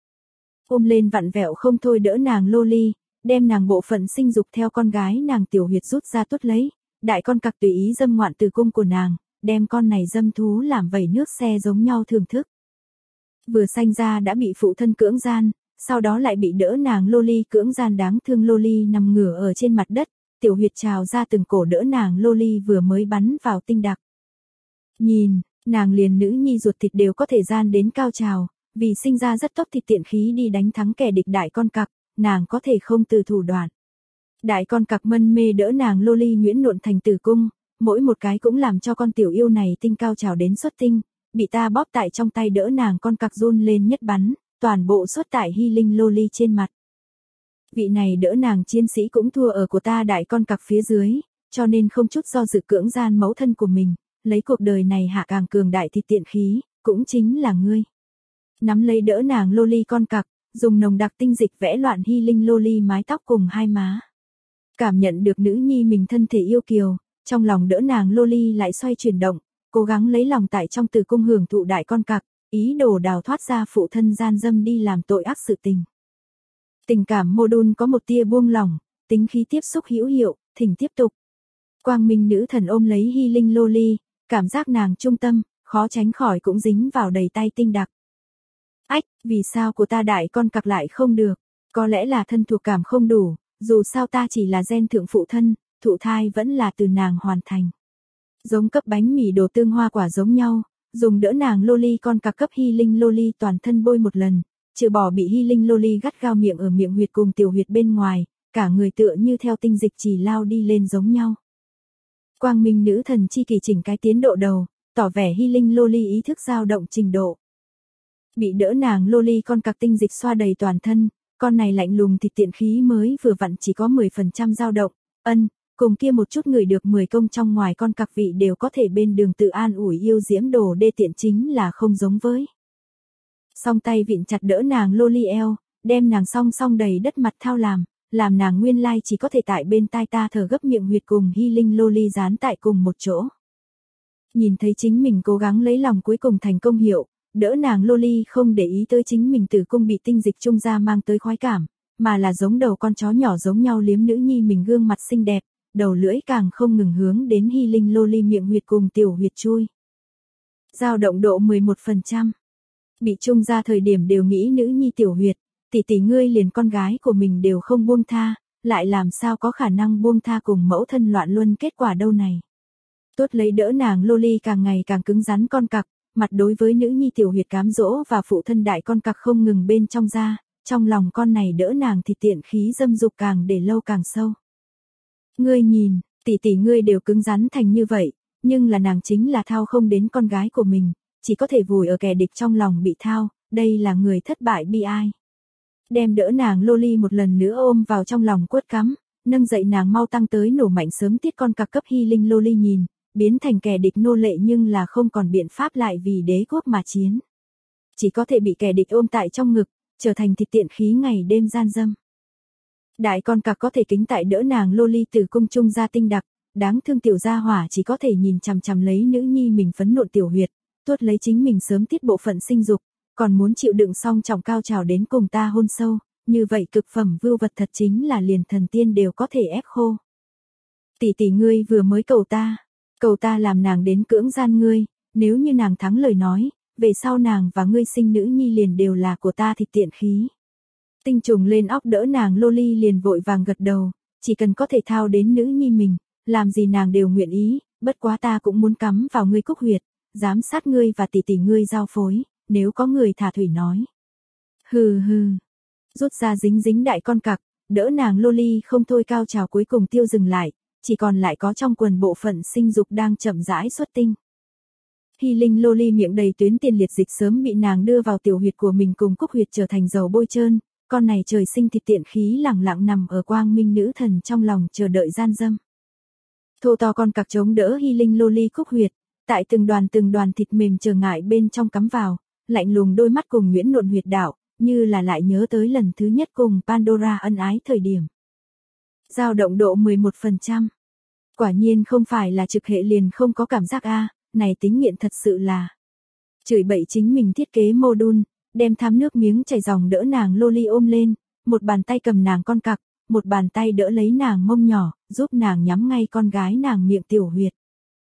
Ôm lên vặn vẹo không thôi đỡ nàng loli, đem nàng bộ phận sinh dục theo con gái nàng tiểu huyệt rút ra tuốt lấy, đại con cặc tùy ý dâm ngoạn tử cung của nàng, đem con này dâm thú làm vẩy nước xe giống nhau thưởng thức. Vừa sanh ra đã bị phụ thân cưỡng gian, sau đó lại bị đỡ nàng loli cưỡng gian đáng thương loli nằm ngửa ở trên mặt đất, tiểu huyệt trào ra từng cổ đỡ nàng loli vừa mới bắn vào tinh đặc. Nhìn, nàng liền nữ nhi ruột thịt đều có thể gian đến cao trào, vì sinh ra rất tốt thịt tiện khí đi đánh thắng kẻ địch đại con cặc, nàng có thể không từ thủ đoạn. Đại con cặc mân mê đỡ nàng loli nhuyễn nhuộn thành tử cung, mỗi một cái cũng làm cho con tiểu yêu này tinh cao trào đến xuất tinh, bị ta bóp tại trong tay đỡ nàng con cặc run lên nhất bắn, toàn bộ xuất tại hy linh loli trên mặt. Vị này đỡ nàng chiến sĩ cũng thua ở của ta đại con cặc phía dưới, cho nên không chút do dự cưỡng gian mẫu thân của mình, lấy cuộc đời này hạ càng cường đại thịt tiện khí, cũng chính là ngươi. Nắm lấy đỡ nàng loli con cặc, dùng nồng đặc tinh dịch vẽ loạn hy linh loli mái tóc cùng hai má. Cảm nhận được nữ nhi mình thân thể yêu kiều, trong lòng đỡ nàng loli lại xoay chuyển động, cố gắng lấy lòng tại trong tử cung hưởng thụ đại con cặc, ý đồ đào thoát ra phụ thân gian dâm đi làm tội ác sự tình. Tình cảm mô đun có một tia buông lỏng, tính khí tiếp xúc hữu hiệu, thỉnh tiếp tục. Quang minh nữ thần ôm lấy hy linh loli, cảm giác nàng trung tâm, khó tránh khỏi cũng dính vào đầy tay tinh đặc. Ách, vì sao của ta đại con cặc lại không được, có lẽ là thân thuộc cảm không đủ, dù sao ta chỉ là gen thượng phụ thân, thụ thai vẫn là từ nàng hoàn thành. Giống cấp bánh mì đồ tương hoa quả giống nhau, dùng đỡ nàng loli con cặc cấp hy linh loli toàn thân bôi một lần, trừ bỏ bị hy linh loli gắt gao miệng ở miệng huyệt cùng tiểu huyệt bên ngoài, cả người tựa như theo tinh dịch chỉ lao đi lên giống nhau. Quang minh nữ thần chi kỳ chỉnh cái tiến độ đầu, tỏ vẻ hy linh loli ý thức dao động trình độ. Bị đỡ nàng loli con cặc tinh dịch xoa đầy toàn thân, con này lạnh lùng thịt tiện khí mới vừa vặn chỉ có mười phần trăm dao động, ân, cùng kia một chút người được mười công trong ngoài con cặc vị đều có thể bên đường tự an ủi yêu diễm đồ đê tiện chính là không giống với. Song tay vịn chặt đỡ nàng loli eo, đem nàng song song đầy đất mặt thao làm, làm nàng nguyên lai chỉ có thể tại bên tai ta thở gấp miệng huyệt cùng hy linh loli dán tại cùng một chỗ. Nhìn thấy chính mình cố gắng lấy lòng cuối cùng thành công hiệu, đỡ nàng loli không để ý tới chính mình tử cung bị tinh dịch trung ra mang tới khoái cảm, mà là giống đầu con chó nhỏ giống nhau liếm nữ nhi mình gương mặt xinh đẹp, đầu lưỡi càng không ngừng hướng đến hy linh loli miệng huyệt cùng tiểu huyệt chui. Dao động độ mười một phần trăm. Bị trung ra thời điểm đều nghĩ nữ nhi tiểu huyệt, tỷ tỷ ngươi liền con gái của mình đều không buông tha, lại làm sao có khả năng buông tha cùng mẫu thân loạn luân kết quả đâu này. Tốt lấy đỡ nàng loli càng ngày càng cứng rắn con cặc, mặt đối với nữ nhi tiểu huyệt cám dỗ và phụ thân đại con cặc không ngừng bên trong ra, trong lòng con này đỡ nàng thì tiện khí dâm dục càng để lâu càng sâu. Ngươi nhìn, tỷ tỷ ngươi đều cứng rắn thành như vậy, nhưng là nàng chính là thao không đến con gái của mình, chỉ có thể vùi ở kẻ địch trong lòng bị thao, đây là người thất bại bi ai. Đem đỡ nàng loli một lần nữa ôm vào trong lòng quất cắm, nâng dậy nàng mau tăng tới nổ mạnh sớm tiết con cặc cấp hy linh loli nhìn, biến thành kẻ địch nô lệ nhưng là không còn biện pháp lại vì đế quốc mà chiến. Chỉ có thể bị kẻ địch ôm tại trong ngực, trở thành thịt tiện khí ngày đêm gian dâm. Đại con cặc có thể kính tại đỡ nàng loli từ cung trung ra tinh đặc, đáng thương tiểu gia hỏa chỉ có thể nhìn chằm chằm lấy nữ nhi mình phấn nộ tiểu huyệt, tuốt lấy chính mình sớm tiết bộ phận sinh dục, còn muốn chịu đựng song trọng cao trào đến cùng ta hôn sâu, như vậy cực phẩm vưu vật thật chính là liền thần tiên đều có thể ép khô. Tỷ tỷ ngươi vừa mới cầu ta, cầu ta làm nàng đến cưỡng gian ngươi, nếu như nàng thắng lời nói, về sau nàng và ngươi sinh nữ nhi liền đều là của ta thịt tiện khí. Tinh trùng lên óc đỡ nàng loli liền vội vàng gật đầu, chỉ cần có thể thao đến nữ nhi mình, làm gì nàng đều nguyện ý, bất quá ta cũng muốn cắm vào ngươi cúc huyệt, giám sát ngươi và tỷ tỷ ngươi giao phối, nếu có người thả thủy nói. Hừ hừ, Rút ra dính dính đại con cặc, đỡ nàng loli không thôi cao trào cuối cùng tiêu dừng lại, chỉ còn lại có trong quần bộ phận sinh dục đang chậm rãi xuất tinh. Hy Linh loli miệng đầy tuyến tiền liệt dịch sớm bị nàng đưa vào tiểu huyệt của mình cùng cúc huyệt trở thành dầu bôi trơn, con này trời sinh thịt tiện khí lẳng lặng nằm ở quang minh nữ thần trong lòng chờ đợi gian dâm. Thô to con cặc chống đỡ Hy Linh loli cúc huyệt, tại từng đoàn từng đoàn thịt mềm trở ngại bên trong cắm vào, lạnh lùng đôi mắt cùng nhuyễn nhuận huyệt đạo, như là lại nhớ tới lần thứ nhất cùng Pandora ân ái thời điểm. Dao động độ mười một phần trăm. Quả nhiên không phải là trực hệ liền không có cảm giác a, này tính nghiện thật sự là. Chửi bậy chính mình thiết kế module, đem tham nước miếng chảy dòng đỡ nàng loli ôm lên, một bàn tay cầm nàng con cặc, một bàn tay đỡ lấy nàng mông nhỏ, giúp nàng nhắm ngay con gái nàng miệng tiểu huyệt.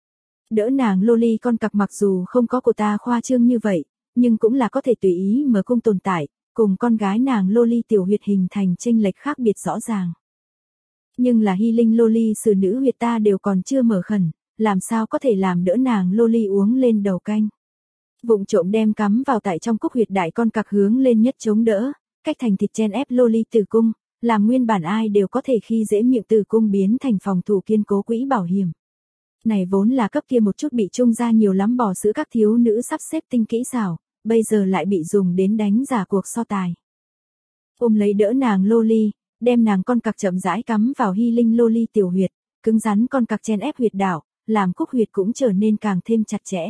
Đỡ nàng loli con cặc mặc dù không có của ta khoa trương như vậy, nhưng cũng là có thể tùy ý mở cung tồn tại, cùng con gái nàng loli tiểu huyệt hình thành chênh lệch khác biệt rõ ràng. Nhưng là Hy Linh loli xử nữ huyệt ta đều còn chưa mở khẩn, làm sao có thể làm đỡ nàng loli uống lên đầu canh. Vụng trộm đem cắm vào tại trong cúc huyệt đại con cặc hướng lên nhất chống đỡ, cách thành thịt chen ép loli tử cung, làm nguyên bản ai đều có thể khi dễ miệng tử cung biến thành phòng thủ kiên cố quỹ bảo hiểm. Này vốn là cấp kia một chút bị trung ra nhiều lắm bò sữa các thiếu nữ sắp xếp tinh kỹ xảo, bây giờ lại bị dùng đến đánh giả cuộc so tài. Ôm lấy đỡ nàng loli, đem nàng con cặc chậm rãi cắm vào Hy Linh loli tiểu huyệt, cứng rắn con cặc chen ép huyệt đạo, làm cúc huyệt cũng trở nên càng thêm chặt chẽ.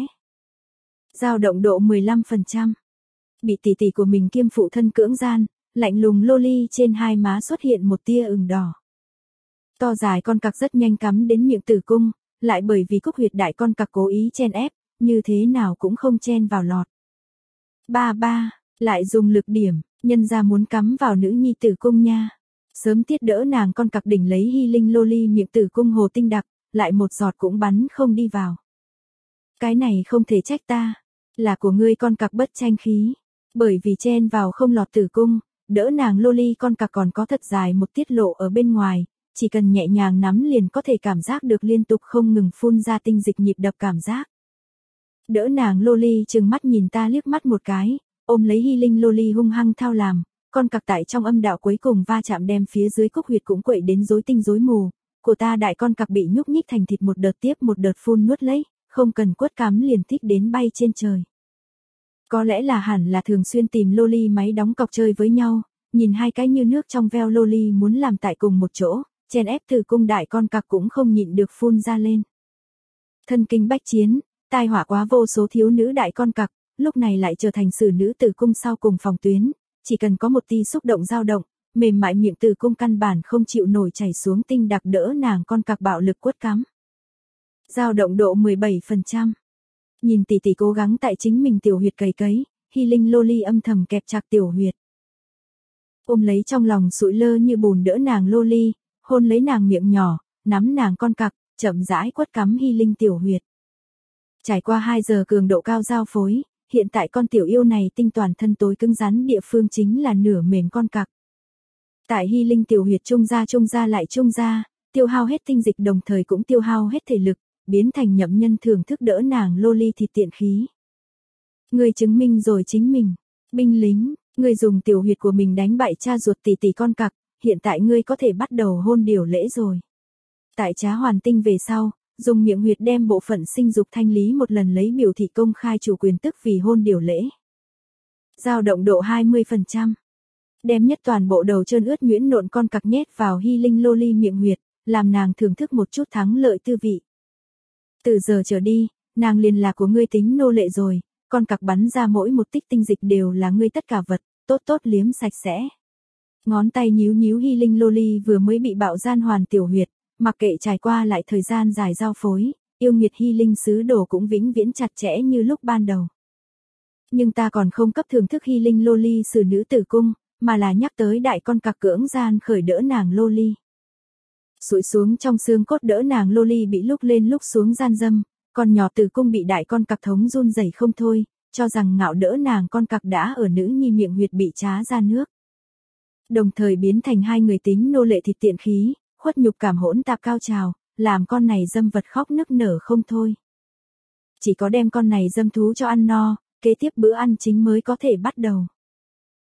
Dao động độ mười lăm phần trăm. Bị tỷ tỷ của mình kiêm phụ thân cưỡng gian, lạnh lùng loli trên hai má xuất hiện một tia ửng đỏ. To dài con cặc rất nhanh cắm đến miệng tử cung, lại bởi vì cúc huyệt đại con cặc cố ý chen ép, như thế nào cũng không chen vào lọt. Ba ba, lại dùng lực điểm, nhân ra muốn cắm vào nữ nhi tử cung nha. Sớm tiết đỡ nàng con cặc đỉnh lấy Hy Linh loli miệng tử cung hồ tinh đặc, lại một giọt cũng bắn không đi vào. Cái này không thể trách ta, là của ngươi con cặc bất tranh khí, bởi vì chen vào không lọt tử cung, đỡ nàng loli con cặc còn có thật dài một tiết lộ ở bên ngoài, chỉ cần nhẹ nhàng nắm liền có thể cảm giác được liên tục không ngừng phun ra tinh dịch nhịp đập cảm giác. Đỡ nàng loli trừng mắt nhìn ta liếc mắt một cái, ôm lấy Hy Linh loli hung hăng thao làm, con cặc tại trong âm đạo cuối cùng va chạm đem phía dưới cúc huyệt cũng quậy đến rối tinh rối mù, của ta đại con cặc bị nhúc nhích thành thịt một đợt tiếp một đợt phun nuốt lấy, không cần quất cắm liền thích đến bay trên trời. Có lẽ là hẳn là thường xuyên tìm loli máy đóng cọc chơi với nhau, nhìn hai cái như nước trong veo loli muốn làm tại cùng một chỗ, chen ép tử cung đại con cặc cũng không nhịn được phun ra lên. Thân kinh bách chiến, tai họa quá vô số thiếu nữ đại con cặc, lúc này lại trở thành xử nữ tử cung sau cùng phòng tuyến, chỉ cần có một tia xúc động dao động, mềm mại miệng tử cung căn bản không chịu nổi chảy xuống tinh đặc đỡ nàng con cặc bạo lực quất cắm. Dao động độ mười bảy phần trăm. Nhìn tỷ tỷ cố gắng tại chính mình tiểu huyệt cày cấy, Hy Linh loli âm thầm kẹp chặt tiểu huyệt. Ôm lấy trong lòng sụi lơ như bùn đỡ nàng loli, hôn lấy nàng miệng nhỏ, nắm nàng con cặc, chậm rãi quất cắm Hy Linh tiểu huyệt. Trải qua hai giờ cường độ cao giao phối, hiện tại con tiểu yêu này tinh toàn thân tối cứng rắn địa phương chính là nửa mềm con cặc. Tại Hy Linh tiểu huyệt trung ra trung ra lại trung ra, tiêu hao hết tinh dịch đồng thời cũng tiêu hao hết thể lực, biến thành nhậm nhân thưởng thức đỡ nàng loli thịt tiện khí. Ngươi chứng minh rồi chính mình, binh lính, ngươi dùng tiểu huyệt của mình đánh bại cha ruột tỷ tỷ con cặc, hiện tại ngươi có thể bắt đầu hôn điều lễ rồi. Tại trá hoàn tinh về sau, dùng miệng huyệt đem bộ phận sinh dục thanh lý một lần lấy biểu thị công khai chủ quyền tức vì hôn điều lễ. Dao động độ hai mươi phần trăm. Đem nhất toàn bộ đầu trơn ướt nhuyễn nộn con cặc nhét vào Hy Linh loli miệng huyệt, làm nàng thưởng thức một chút thắng lợi tư vị. Từ giờ trở đi, nàng liền là của ngươi tính nô lệ rồi, con cặc bắn ra mỗi một tích tinh dịch đều là ngươi tất cả vật, tốt tốt liếm sạch sẽ. Ngón tay nhíu nhíu Hy Linh loli vừa mới bị bạo gian hoàn tiểu huyệt, mặc kệ trải qua lại thời gian dài giao phối, yêu nghiệt Hy Linh sứ đồ cũng vĩnh viễn chặt chẽ như lúc ban đầu. Nhưng ta còn không cấp thưởng thức Hy Linh loli xử nữ tử cung, mà là nhắc tới đại con cặc cưỡng gian khởi đỡ nàng loli. Sụi xuống trong xương cốt đỡ nàng loli bị lúc lên lúc xuống gian dâm, còn nhỏ tử cung bị đại con cặc thống run rẩy không thôi, cho rằng ngạo đỡ nàng con cặc đã ở nữ nhi miệng huyệt bị trá ra nước. Đồng thời biến thành hai người tính nô lệ thịt tiện khí, khuất nhục cảm hỗn tạp cao trào, làm con này dâm vật khóc nức nở không thôi. Chỉ có đem con này dâm thú cho ăn no, kế tiếp bữa ăn chính mới có thể bắt đầu.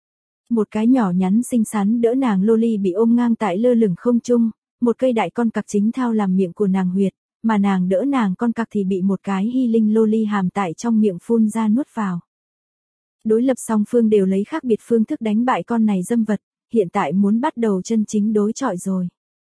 Một cái nhỏ nhắn xinh xắn đỡ nàng loli bị ôm ngang tại lơ lửng không trung, một cây đại con cặc chính thao làm miệng của nàng huyệt, mà nàng đỡ nàng con cặc thì bị một cái healing loli hàm tại trong miệng phun ra nuốt vào. Đối lập song phương đều lấy khác biệt phương thức đánh bại con này dâm vật, hiện tại muốn bắt đầu chân chính đối chọi rồi.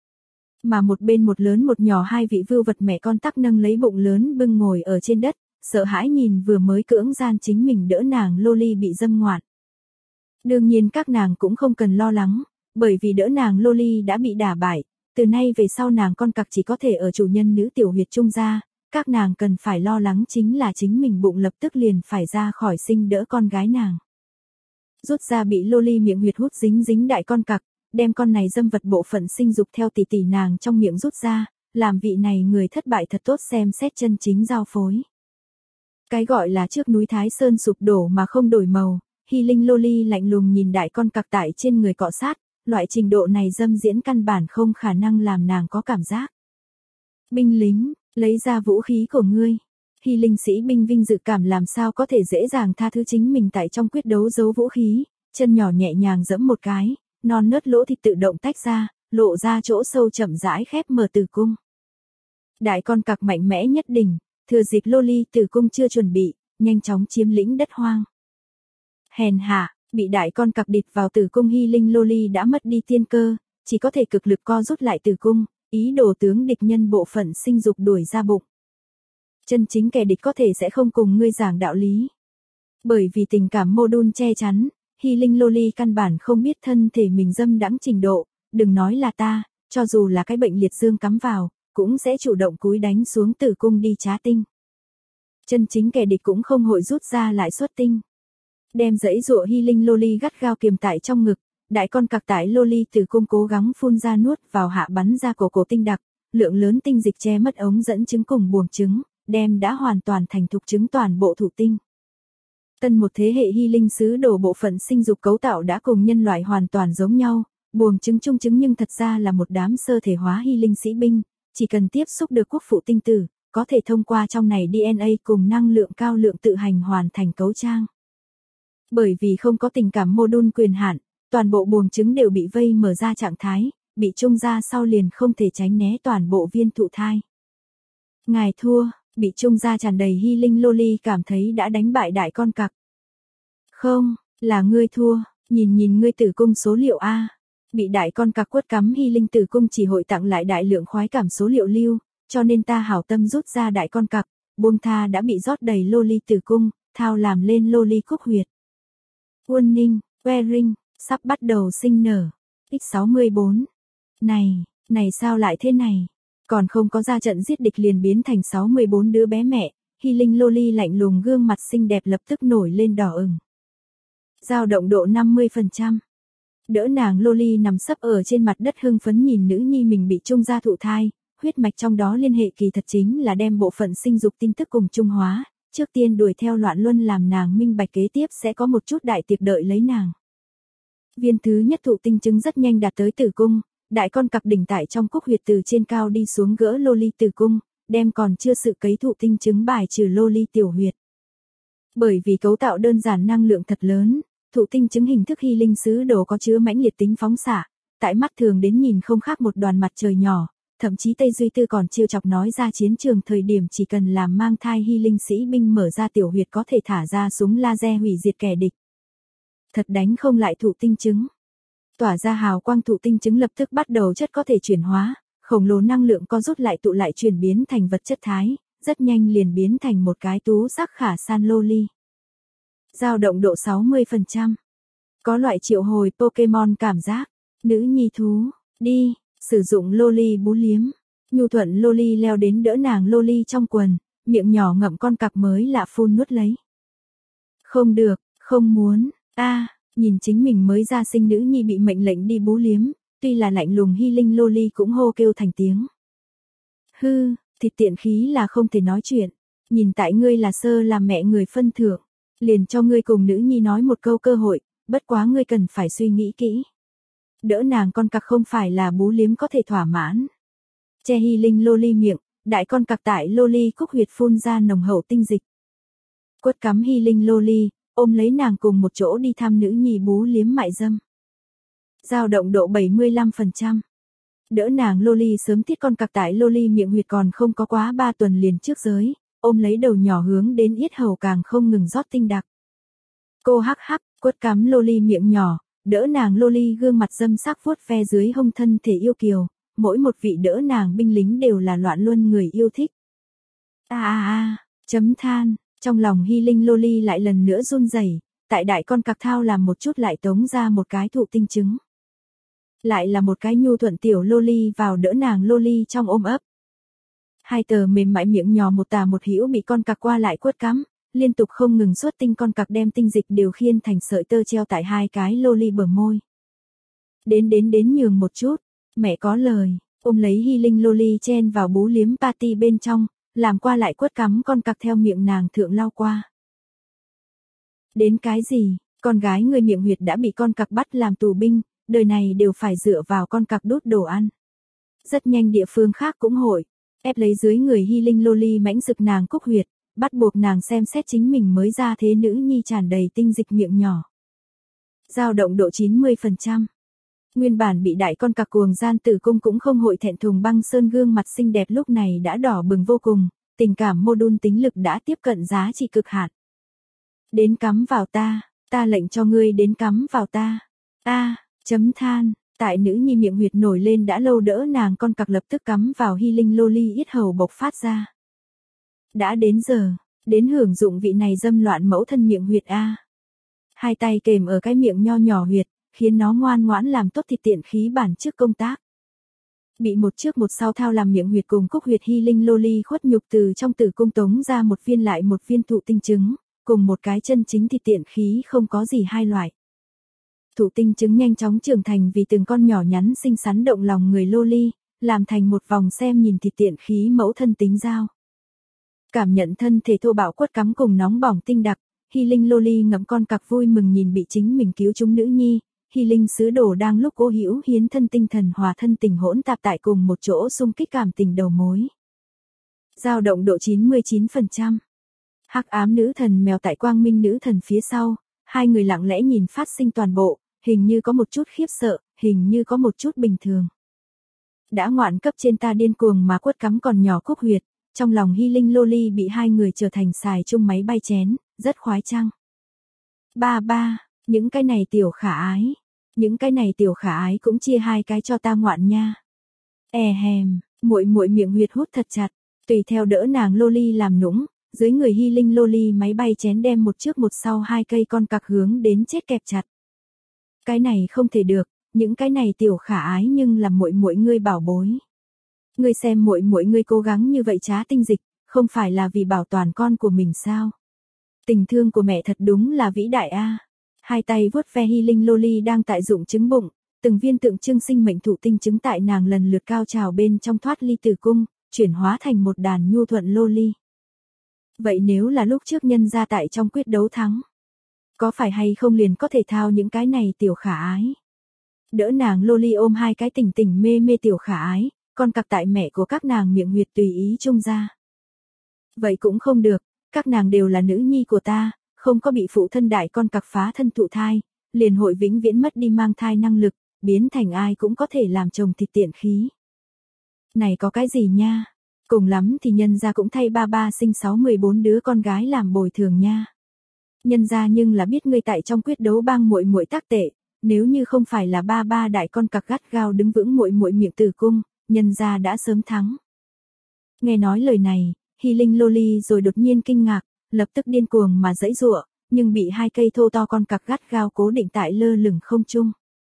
Mà một bên một lớn một nhỏ hai vị vưu vật mẹ con tắc nâng lấy bụng lớn bưng ngồi ở trên đất, sợ hãi nhìn vừa mới cưỡng gian chính mình đỡ nàng loli bị dâm ngoạn. Đương nhiên các nàng cũng không cần lo lắng, bởi vì đỡ nàng loli đã bị đả bại, từ nay về sau nàng con cặc chỉ có thể ở chủ nhân nữ tiểu huyệt trung gia, các nàng cần phải lo lắng chính là chính mình bụng lập tức liền phải ra khỏi sinh đỡ con gái nàng. Rút ra bị loli miệng huyệt hút dính dính đại con cặc, đem con này dâm vật bộ phận sinh dục theo tỷ tỷ nàng trong miệng rút ra, làm vị này người thất bại thật tốt xem xét chân chính giao phối. Cái gọi là trước núi Thái Sơn sụp đổ mà không đổi màu, healing loli lạnh lùng nhìn đại con cặc tại trên người cọ sát, loại trình độ này dâm diễn căn bản không khả năng làm nàng có cảm giác. Binh lính, lấy ra vũ khí của ngươi. Healing sĩ binh vinh dự cảm làm sao có thể dễ dàng tha thứ chính mình tại trong quyết đấu giấu vũ khí, chân nhỏ nhẹ nhàng giẫm một cái, non nớt lỗ thịt tự động tách ra, lộ ra chỗ sâu chậm rãi khép mở tử cung. Đại con cặc mạnh mẽ nhất đỉnh, thừa dịp loli tử cung chưa chuẩn bị, nhanh chóng chiếm lĩnh đất hoang. Hèn hạ, bị đại con cặc địt vào tử cung healing loli đã mất đi tiên cơ, chỉ có thể cực lực co rút lại tử cung, ý đồ tướng địch nhân bộ phận sinh dục đuổi ra bụng. Chân chính kẻ địch có thể sẽ không cùng ngươi giảng đạo lý. Bởi vì tình cảm module che chắn, healing loli căn bản không biết thân thể mình dâm đãng trình độ, đừng nói là ta, cho dù là cái bệnh liệt dương cắm vào, cũng sẽ chủ động cúi đánh xuống tử cung đi trá tinh. Chân chính kẻ địch cũng không hội rút ra lại xuất tinh. Đem dãy dụa healing loli gắt gao kiềm tại trong ngực, đại con cặc tại loli tử cung cố gắng phun ra nuốt vào hạ bắn ra cổ cổ tinh đặc, lượng lớn tinh dịch che mất ống dẫn trứng cùng buồng trứng, đem đã hoàn toàn thành thục trứng toàn bộ thụ tinh. Tân một thế hệ healing sứ đồ bộ phận sinh dục cấu tạo đã cùng nhân loại hoàn toàn giống nhau, buồng trứng trung trứng nhưng thật ra là một đám sơ thể hóa healing sĩ binh, chỉ cần tiếp xúc được quốc phụ tinh tử, có thể thông qua trong này đê en a cùng năng lượng cao lượng tự hành hoàn thành cấu trang. Bởi vì không có tình cảm module quyền hạn, toàn bộ buồng trứng đều bị vây mở ra trạng thái, bị trung ra sau liền không thể tránh né toàn bộ viên thụ thai. Ngài thua, bị trung ra tràn đầy healing loli cảm thấy đã đánh bại đại con cặc. Không, là ngươi thua, nhìn nhìn ngươi tử cung số liệu A. Bị đại con cặc quất cắm healing tử cung chỉ hội tặng lại đại lượng khoái cảm số liệu lưu, cho nên ta hảo tâm rút ra đại con cặc, buông tha đã bị rót đầy loli tử cung, thao làm lên loli cúc huyệt. Quân ninh, wearing, sắp bắt đầu sinh nở. X sáu mươi bốn. Này, này sao lại thế này? Còn không có ra trận giết địch liền biến thành sáu mươi bốn đứa bé mẹ, healing loli lạnh lùng gương mặt xinh đẹp lập tức nổi lên đỏ ửng. Dao động độ năm mươi phần trăm. Đỡ nàng loli nằm sấp ở trên mặt đất hưng phấn nhìn nữ nhi mình bị trung gia thụ thai, huyết mạch trong đó liên hệ kỳ thật chính là đem bộ phận sinh dục tin tức cùng trung hóa, trước tiên đuổi theo loạn luân làm nàng minh bạch kế tiếp sẽ có một chút đại tiệc đợi lấy nàng. Viên thứ nhất thụ tinh trứng rất nhanh đạt tới tử cung, đại con cặc đỉnh tại trong cúc huyệt từ trên cao đi xuống gỡ loli tử cung, đem còn chưa sự cấy thụ tinh trứng bài trừ loli tiểu huyệt. Bởi vì cấu tạo đơn giản năng lượng thật lớn, thụ tinh trứng hình thức healing sứ đồ có chứa mãnh liệt tính phóng xạ, tại mắt thường đến nhìn không khác một đoàn mặt trời nhỏ, thậm chí Tây Duy Tư còn trêu chọc nói ra chiến trường thời điểm chỉ cần làm mang thai healing sĩ binh mở ra tiểu huyệt có thể thả ra súng laser hủy diệt kẻ địch. Thật đánh không lại thụ tinh trứng. Tỏa ra hào quang thụ tinh trứng lập tức bắt đầu chất có thể chuyển hóa, khổng lồ năng lượng co rút lại tụ lại chuyển biến thành vật chất thái, rất nhanh liền biến thành một cái tú sắc khả san loli. Dao động độ sáu mươi phần trăm. Có loại triệu hồi Pokemon cảm giác, nữ nhi thú, đi, sử dụng loli bú liếm. Nhu thuận loli leo đến đỡ nàng loli trong quần, miệng nhỏ ngậm con cặc mới lạ phun nuốt lấy. Không được, không muốn, a nhìn chính mình mới ra sinh nữ nhi bị mệnh lệnh đi bú liếm, tuy là lạnh lùng healing loli cũng hô kêu thành tiếng. Hư, thịt tiện khí là không thể nói chuyện, nhìn tại ngươi là sơ làm mẹ người phân thưởng, liền cho ngươi cùng nữ nhi nói một câu cơ hội, bất quá ngươi cần phải suy nghĩ kỹ. Đỡ nàng con cặc không phải là bú liếm có thể thỏa mãn. Che healing loli miệng, đại con cặc tại loli cúc huyệt phun ra nồng hậu tinh dịch. Quất cắm healing loli, ôm lấy nàng cùng một chỗ đi thăm nữ nhi bú liếm mại dâm. Dao động độ bảy mươi lăm phần trăm. Đỡ nàng loli sớm tiết con cặc tại loli miệng huyệt còn không có quá ba tuần liền trước giới, ôm lấy đầu nhỏ hướng đến yết hầu càng không ngừng rót tinh đặc. Cô hắc hắc, quất cắm loli miệng nhỏ, đỡ nàng loli gương mặt dâm sắc vuốt ve dưới hông thân thể yêu kiều, mỗi một vị đỡ nàng binh lính đều là loạn luân người yêu thích. A a a, chấm than, trong lòng Hy Linh loli lại lần nữa run rẩy, tại đại con cặc thao làm một chút lại tống ra một cái thụ tinh trứng. Lại là một cái nhu thuận tiểu loli vào đỡ nàng loli trong ôm ấp. Hai tờ mềm mại miệng nhỏ một tà một hữu bị con cặc qua lại quất cắm, liên tục không ngừng xuất tinh, con cặc đem tinh dịch đều khiên thành sợi tơ treo tại hai cái loli bờ môi. Đến đến đến nhường một chút, mẹ có lời, ôm lấy Hy Linh loli chen vào bú liếm party bên trong, làm qua lại quất cắm con cặc theo miệng nàng thượng lao qua. Đến cái gì, con gái người miệng huyệt đã bị con cặc bắt làm tù binh, đời này đều phải dựa vào con cặc đút đồ ăn. Rất nhanh địa phương khác cũng hội, ép lấy dưới người Hy Linh loli mãnh rực nàng cúc huyệt, bắt buộc nàng xem xét chính mình mới ra thế nữ nhi tràn đầy tinh dịch miệng nhỏ. Dao động độ chín mươi phần trăm. Nguyên bản bị đại con cặc cuồng gian tử cung cũng không hội thẹn thùng băng sơn gương mặt xinh đẹp lúc này đã đỏ bừng vô cùng, tình cảm mô đun tính lực đã tiếp cận giá trị cực hạn. Đến cắm vào ta, ta lệnh cho ngươi đến cắm vào ta. A, chấm than, tại nữ nhi miệng huyệt nổi lên đã lâu đỡ nàng con cặc lập tức cắm vào Hy Linh loli yết hầu bộc phát ra. Đã đến giờ, đến hưởng dụng vị này dâm loạn mẫu thân miệng huyệt a. Hai tay kềm ở cái miệng nho nhỏ huyệt, khiến nó ngoan ngoãn làm tốt thịt tiện khí bản trước công tác. Bị một trước một sau thao làm miệng huyệt cùng cúc huyệt Hy Linh loli khuất nhục từ trong tử cung tống ra một viên lại một viên thụ tinh trứng, cùng một cái chân chính thịt tiện khí không có gì hai loại. Thụ tinh trứng nhanh chóng trưởng thành vì từng con nhỏ nhắn xinh xắn động lòng người loli, làm thành một vòng xem nhìn thịt tiện khí mẫu thân tính dao. Cảm nhận thân thể thô bạo quất cắm cùng nóng bỏng tinh đặc, Hy Linh loli ngậm con cặc vui mừng nhìn bị chính mình cứu chúng nữ nhi. Hy Linh sứ đồ đang lúc cố hữu hiến thân tinh thần hòa thân tình hỗn tạp tại cùng một chỗ xung kích cảm tình đầu mối. Dao động độ chín mươi chín phần trăm. Hắc ám nữ thần mèo tại quang minh nữ thần phía sau, hai người lặng lẽ nhìn phát sinh toàn bộ, hình như có một chút khiếp sợ, hình như có một chút bình thường. Đã ngoạn cấp trên ta điên cuồng mà quất cắm còn nhỏ cúc huyệt, trong lòng Hy Linh loli bị hai người trở thành xài chung máy bay chén, rất khoái chăng. Ba ba, những cái này tiểu khả ái. Những cái này tiểu khả ái cũng chia hai cái cho ta ngoạn nha. E hèm, muội muội miệng huyệt hút thật chặt, tùy theo đỡ nàng loli làm nũng, dưới người Hy Linh loli máy bay chén đem một trước một sau hai cây con cặc hướng đến chết kẹp chặt. Cái này không thể được, những cái này tiểu khả ái nhưng là muội muội ngươi bảo bối. Ngươi xem muội muội ngươi cố gắng như vậy trá tinh dịch, không phải là vì bảo toàn con của mình sao? Tình thương của mẹ thật đúng là vĩ đại a. Hai tay vuốt ve Hy Linh loli đang tại dụng trứng bụng, từng viên tượng trưng sinh mệnh thụ tinh trứng tại nàng lần lượt cao trào bên trong thoát ly tử cung, chuyển hóa thành một đàn nhu thuận loli. Vậy nếu là lúc trước nhân gia tại trong quyết đấu thắng, có phải hay không liền có thể thao những cái này tiểu khả ái? Đỡ nàng loli ôm hai cái tỉnh tỉnh mê mê tiểu khả ái, con cặc tại mẹ của các nàng miệng huyệt tùy ý chung ra. Vậy cũng không được, các nàng đều là nữ nhi của ta. Không có bị phụ thân đại con cặc phá thân thụ thai, liền hội vĩnh viễn mất đi mang thai năng lực, biến thành ai cũng có thể làm chồng thịt tiện khí. Này có cái gì nha, cùng lắm thì nhân gia cũng thay ba ba sinh sáu mười bốn đứa con gái làm bồi thường nha. Nhân gia nhưng là biết ngươi tại trong quyết đấu bang muội muội tác tệ, nếu như không phải là ba ba đại con cặc gắt gao đứng vững muội muội miệng tử cung, nhân gia đã sớm thắng. Nghe nói lời này, Hy Linh loli rồi đột nhiên kinh ngạc, lập tức điên cuồng mà giãy giụa, nhưng bị hai cây thô to con cặc gắt gao cố định tại lơ lửng không trung.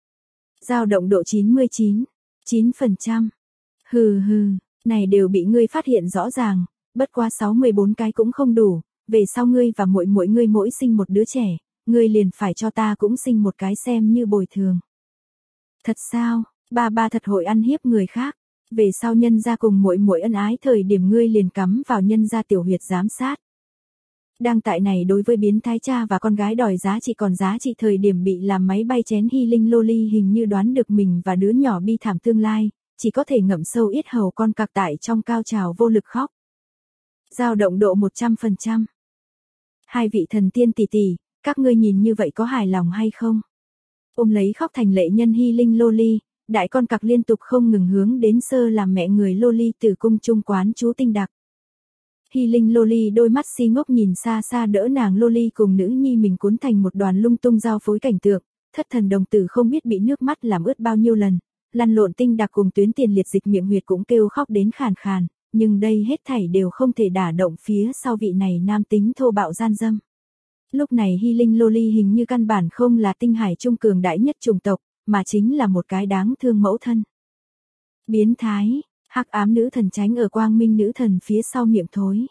Dao động độ chín mươi chín, chín phần trăm. Hừ hừ, này đều bị ngươi phát hiện rõ ràng, bất quá sáu mươi bốn cái cũng không đủ, về sau ngươi và muội muội ngươi mỗi sinh một đứa trẻ, ngươi liền phải cho ta cũng sinh một cái xem như bồi thường. Thật sao? Ba ba thật hội ăn hiếp người khác, về sau nhân gia cùng muội muội ân ái thời điểm ngươi liền cắm vào nhân gia tiểu huyệt giám sát. Đang tại này đối với biến thái cha và con gái đòi giá trị còn giá trị thời điểm bị làm máy bay chén Hy Linh loli hình như đoán được mình và đứa nhỏ bi thảm tương lai, chỉ có thể ngậm sâu yết hầu con cặc tại trong cao trào vô lực khóc. Dao động độ một trăm phần trăm. Hai vị thần tiên tỷ tỷ, Các ngươi nhìn như vậy có hài lòng hay không? Ôm lấy khóc thành lệ nhân hy linh loli, đại con cặc liên tục không ngừng hướng đến sơ làm mẹ người loli từ cung trung quán chú tinh đặc. Hy linh loli đôi mắt si ngốc nhìn xa xa đỡ nàng loli cùng nữ nhi mình cuốn thành một đoàn lung tung giao phối cảnh tượng, thất thần đồng tử không biết bị nước mắt làm ướt bao nhiêu lần, lăn lộn tinh đặc cùng tuyến tiền liệt dịch miệng huyệt cũng kêu khóc đến khàn khàn, nhưng đây hết thảy đều không thể đả động phía sau vị này nam tính thô bạo gian dâm. Lúc này hy linh loli hình như căn bản không là tinh hải trung cường đại nhất chủng tộc, mà chính là một cái đáng thương mẫu thân. Biến thái, hắc ám nữ thần tránh ở quang minh nữ thần phía sau miệng thối.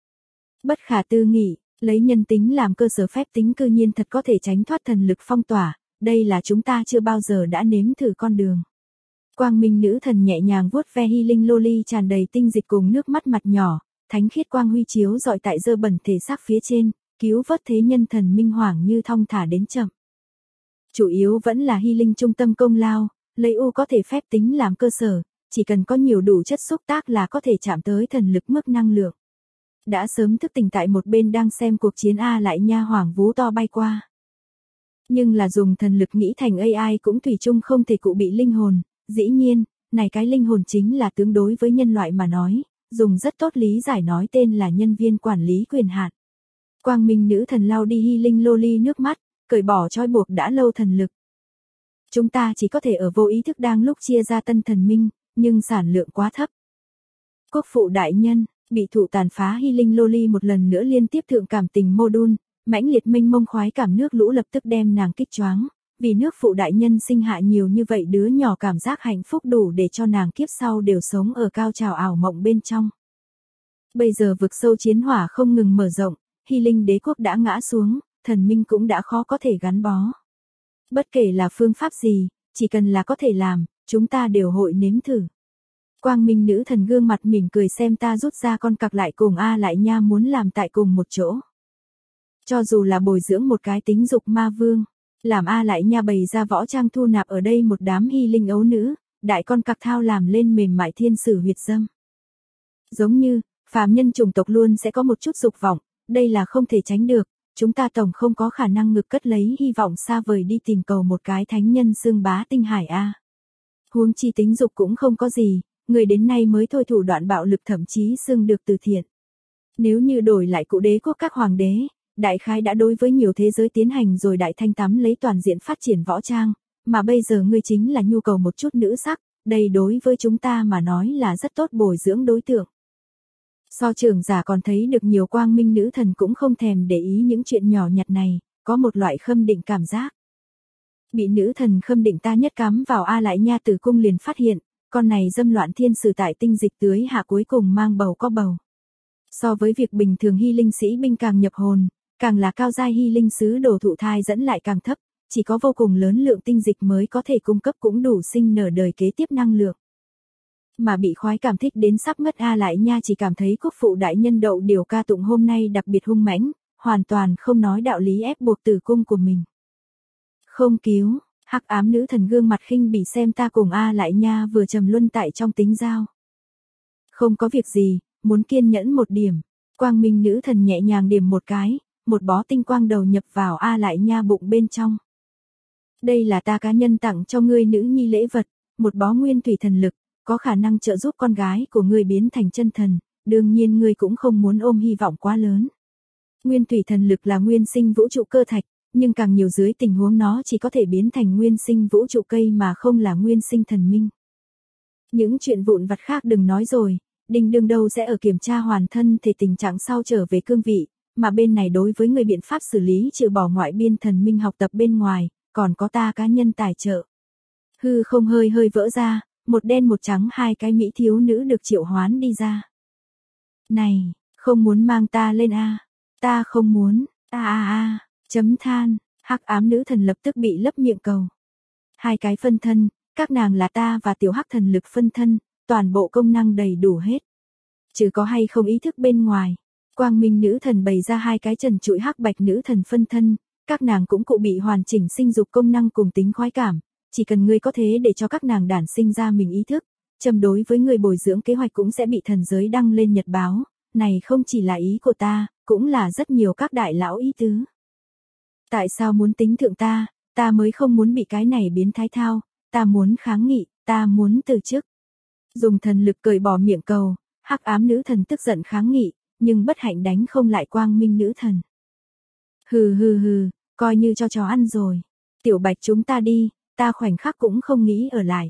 Bất khả tư nghị, lấy nhân tính làm cơ sở phép tính cư nhiên thật có thể tránh thoát thần lực phong tỏa, đây là chúng ta chưa bao giờ đã nếm thử con đường. Quang minh nữ thần nhẹ nhàng vuốt ve hy linh loli tràn đầy tinh dịch cùng nước mắt mặt nhỏ, thánh khiết quang huy chiếu dọi tại dơ bẩn thể xác phía trên, cứu vớt thế nhân thần minh hoàng như thong thả đến chậm. Chủ yếu vẫn là hy linh trung tâm công lao, lấy u có thể phép tính làm cơ sở, chỉ cần có nhiều đủ chất xúc tác là có thể chạm tới thần lực mức năng lượng. Đã sớm thức tỉnh tại một bên đang xem cuộc chiến A lại nha hoàng vú to bay qua. Nhưng là dùng thần lực nghĩ thành a i cũng thủy chung không thể cụ bị linh hồn, dĩ nhiên, này cái linh hồn chính là tương đối với nhân loại mà nói, dùng rất tốt lý giải nói tên là nhân viên quản lý quyền hạn. Quang minh nữ thần lau đi hy linh loli nước mắt, cởi bỏ trói buộc đã lâu thần lực. Chúng ta chỉ có thể ở vô ý thức đang lúc chia ra tân thần minh, nhưng sản lượng quá thấp. Quốc phụ đại nhân, bị thụ tàn phá hy linh loli một lần nữa liên tiếp thượng cảm tình mô đun, mãnh liệt minh mông khoái cảm nước lũ lập tức đem nàng kích choáng, vì nước phụ đại nhân sinh hạ nhiều như vậy đứa nhỏ cảm giác hạnh phúc đủ để cho nàng kiếp sau đều sống ở cao trào ảo mộng bên trong. Bây giờ vực sâu chiến hỏa không ngừng mở rộng, hy linh đế quốc đã ngã xuống, thần minh cũng đã khó có thể gắn bó. Bất kể là phương pháp gì, chỉ cần là có thể làm, chúng ta đều hội nếm thử. Quang minh nữ thần gương mặt mỉm cười xem ta rút ra con cặc lại cùng A lại nha muốn làm tại cùng một chỗ. Cho dù là bồi dưỡng một cái tính dục ma vương, làm A lại nha bày ra võ trang thu nạp ở đây một đám hy linh ấu nữ, đại con cặc thao làm lên mềm mại thiên sử huyệt dâm. Giống như, phàm nhân chủng tộc luôn sẽ có một chút dục vọng, đây là không thể tránh được, chúng ta tổng không có khả năng ngực cất lấy hy vọng xa vời đi tìm cầu một cái thánh nhân xương bá tinh hải A. Huống chi tính dục cũng không có gì, người đến nay mới thôi thủ đoạn bạo lực thậm chí xưng được từ thiện. Nếu như đổi lại cụ đế quốc các hoàng đế, đại khái đã đối với nhiều thế giới tiến hành rồi đại thanh tắm lấy toàn diện phát triển võ trang, mà bây giờ ngươi chính là nhu cầu một chút nữ sắc, đây đối với chúng ta mà nói là rất tốt bồi dưỡng đối tượng. So trưởng giả còn thấy được nhiều quang minh nữ thần cũng không thèm để ý những chuyện nhỏ nhặt này, có một loại khâm định cảm giác. Bị nữ thần khâm định ta nhất cắm vào A lại nha tử cung liền phát hiện, con này dâm loạn thiên sử tại tinh dịch tưới hạ cuối cùng mang bầu có bầu. So với việc bình thường hy linh sĩ binh càng nhập hồn, càng là cao giai hy linh sứ đồ thụ thai dẫn lại càng thấp, chỉ có vô cùng lớn lượng tinh dịch mới có thể cung cấp cũng đủ sinh nở đời kế tiếp năng lượng. Mà bị khoái cảm thích đến sắp ngất A lại nha chỉ cảm thấy quốc phụ đại nhân đậu điều ca tụng hôm nay đặc biệt hung mãnh, hoàn toàn không nói đạo lý ép buộc tử cung của mình. Không cứu, hắc ám nữ thần gương mặt khinh bỉ xem ta cùng A lại nha vừa trầm luân tại trong tính giao. Không có việc gì, muốn kiên nhẫn một điểm, quang minh nữ thần nhẹ nhàng điểm một cái, một bó tinh quang đầu nhập vào A lại nha bụng bên trong. Đây là ta cá nhân tặng cho ngươi nữ nhi lễ vật, một bó nguyên thủy thần lực, có khả năng trợ giúp con gái của ngươi biến thành chân thần, đương nhiên ngươi cũng không muốn ôm hy vọng quá lớn. Nguyên thủy thần lực là nguyên sinh vũ trụ cơ thạch, nhưng càng nhiều dưới tình huống nó chỉ có thể biến thành nguyên sinh vũ trụ cây mà không là nguyên sinh thần minh. Những chuyện vụn vặt khác đừng nói rồi, đình đương đâu sẽ ở kiểm tra hoàn thân thể tình trạng sau trở về cương vị, mà bên này đối với người biện pháp xử lý trừ bỏ ngoại biên thần minh học tập bên ngoài, còn có ta cá nhân tài trợ. Hư không hơi hơi vỡ ra, một đen một trắng hai cái mỹ thiếu nữ được triệu hoán đi ra. Này, không muốn mang ta lên a, ta không muốn, a a a, chấm than, hắc ám nữ thần lập tức bị lấp miệng cầu. Hai cái phân thân, các nàng là ta và tiểu hắc thần lực phân thân, toàn bộ công năng đầy đủ hết. Chứ có hay không ý thức bên ngoài, quang minh nữ thần bày ra hai cái trần trụi hắc bạch nữ thần phân thân, các nàng cũng cụ bị hoàn chỉnh sinh dục công năng cùng tính khoái cảm, chỉ cần ngươi có thế để cho các nàng đản sinh ra mình ý thức, châm đối với người bồi dưỡng kế hoạch cũng sẽ bị thần giới đăng lên nhật báo, này không chỉ là ý của ta, cũng là rất nhiều các đại lão ý tứ. Tại sao muốn tính thượng ta, ta mới không muốn bị cái này biến thái thao, ta muốn kháng nghị, ta muốn từ chức. Dùng thần lực cởi bỏ miệng cầu, hắc ám nữ thần tức giận kháng nghị, nhưng bất hạnh đánh không lại quang minh nữ thần. Hừ hừ hừ, coi như cho chó ăn rồi. Tiểu Bạch chúng ta đi, ta khoảnh khắc cũng không nghĩ ở lại.